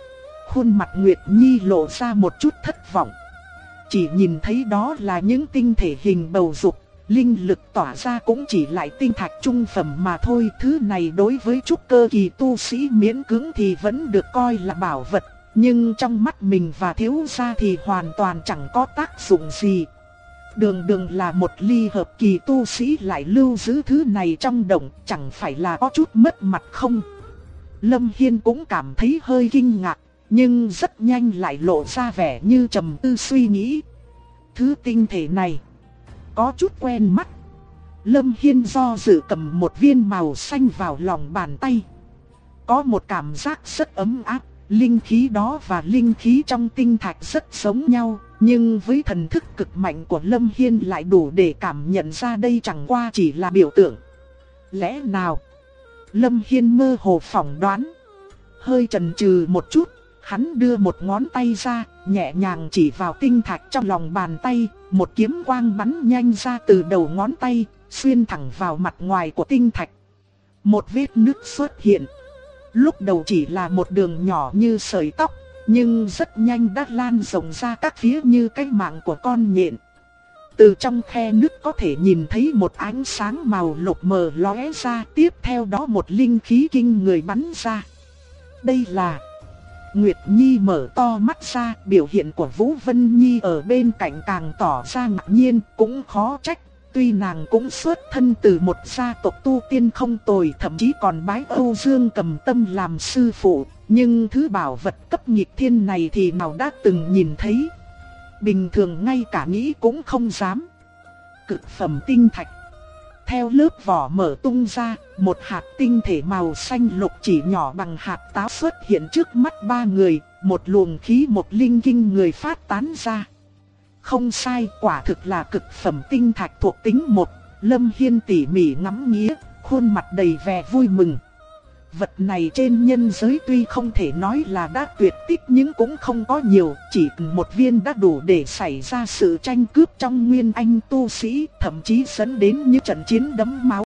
[SPEAKER 1] Khuôn mặt Nguyệt Nhi lộ ra một chút thất vọng. Chỉ nhìn thấy đó là những tinh thể hình bầu dục, linh lực tỏa ra cũng chỉ lại tinh thạch trung phẩm mà thôi. Thứ này đối với trúc cơ kỳ tu sĩ miễn cưỡng thì vẫn được coi là bảo vật, nhưng trong mắt mình và thiếu gia thì hoàn toàn chẳng có tác dụng gì. Đường đường là một ly hợp kỳ tu sĩ lại lưu giữ thứ này trong động, chẳng phải là có chút mất mặt không? Lâm Hiên cũng cảm thấy hơi kinh ngạc, nhưng rất nhanh lại lộ ra vẻ như trầm tư suy nghĩ. Thứ tinh thể này có chút quen mắt. Lâm Hiên do dự cầm một viên màu xanh vào lòng bàn tay. Có một cảm giác rất ấm áp, linh khí đó và linh khí trong tinh thạch rất giống nhau, nhưng với thần thức cực mạnh của Lâm Hiên lại đủ để cảm nhận ra đây chẳng qua chỉ là biểu tượng. Lẽ nào? Lâm Hiên mơ hồ phỏng đoán. Hơi chần chừ một chút, hắn đưa một ngón tay ra, nhẹ nhàng chỉ vào tinh thạch trong lòng bàn tay, một kiếm quang bắn nhanh ra từ đầu ngón tay, xuyên thẳng vào mặt ngoài của tinh thạch. Một vết nứt xuất hiện. Lúc đầu chỉ là một đường nhỏ như sợi tóc, nhưng rất nhanh đã lan rộng ra các phía như cái mạng của con nhện. Từ trong khe nứt có thể nhìn thấy một ánh sáng màu lục mờ lóe ra, tiếp theo đó một linh khí kinh người bắn ra. Đây là... Nguyệt Nhi mở to mắt ra, biểu hiện của Vũ Vân Nhi ở bên cạnh càng tỏ ra ngạc nhiên, cũng khó trách. Tuy nàng cũng xuất thân từ một gia tộc tu tiên không tồi, thậm chí còn bái Âu Dương Cầm Tâm làm sư phụ, nhưng thứ bảo vật cấp nghịch thiên này thì nào đã từng nhìn thấy. Bình thường ngay cả nghĩ cũng không dám. Cực phẩm tinh thạch. Theo lớp vỏ mở tung ra, một hạt tinh thể màu xanh lục chỉ nhỏ bằng hạt táo xuất hiện trước mắt ba người, một luồng khí một linh kinh người phát tán ra. Không sai, quả thực là cực phẩm tinh thạch thuộc tính một. Lâm Hiên tỉ mỉ ngắm nghía, khuôn mặt đầy vẻ vui mừng. Vật này trên nhân giới tuy không thể nói là đã tuyệt tích nhưng cũng không có nhiều, chỉ cần một viên đã đủ để xảy ra sự tranh cướp trong nguyên anh tu sĩ, thậm chí dẫn đến những trận chiến đẫm máu.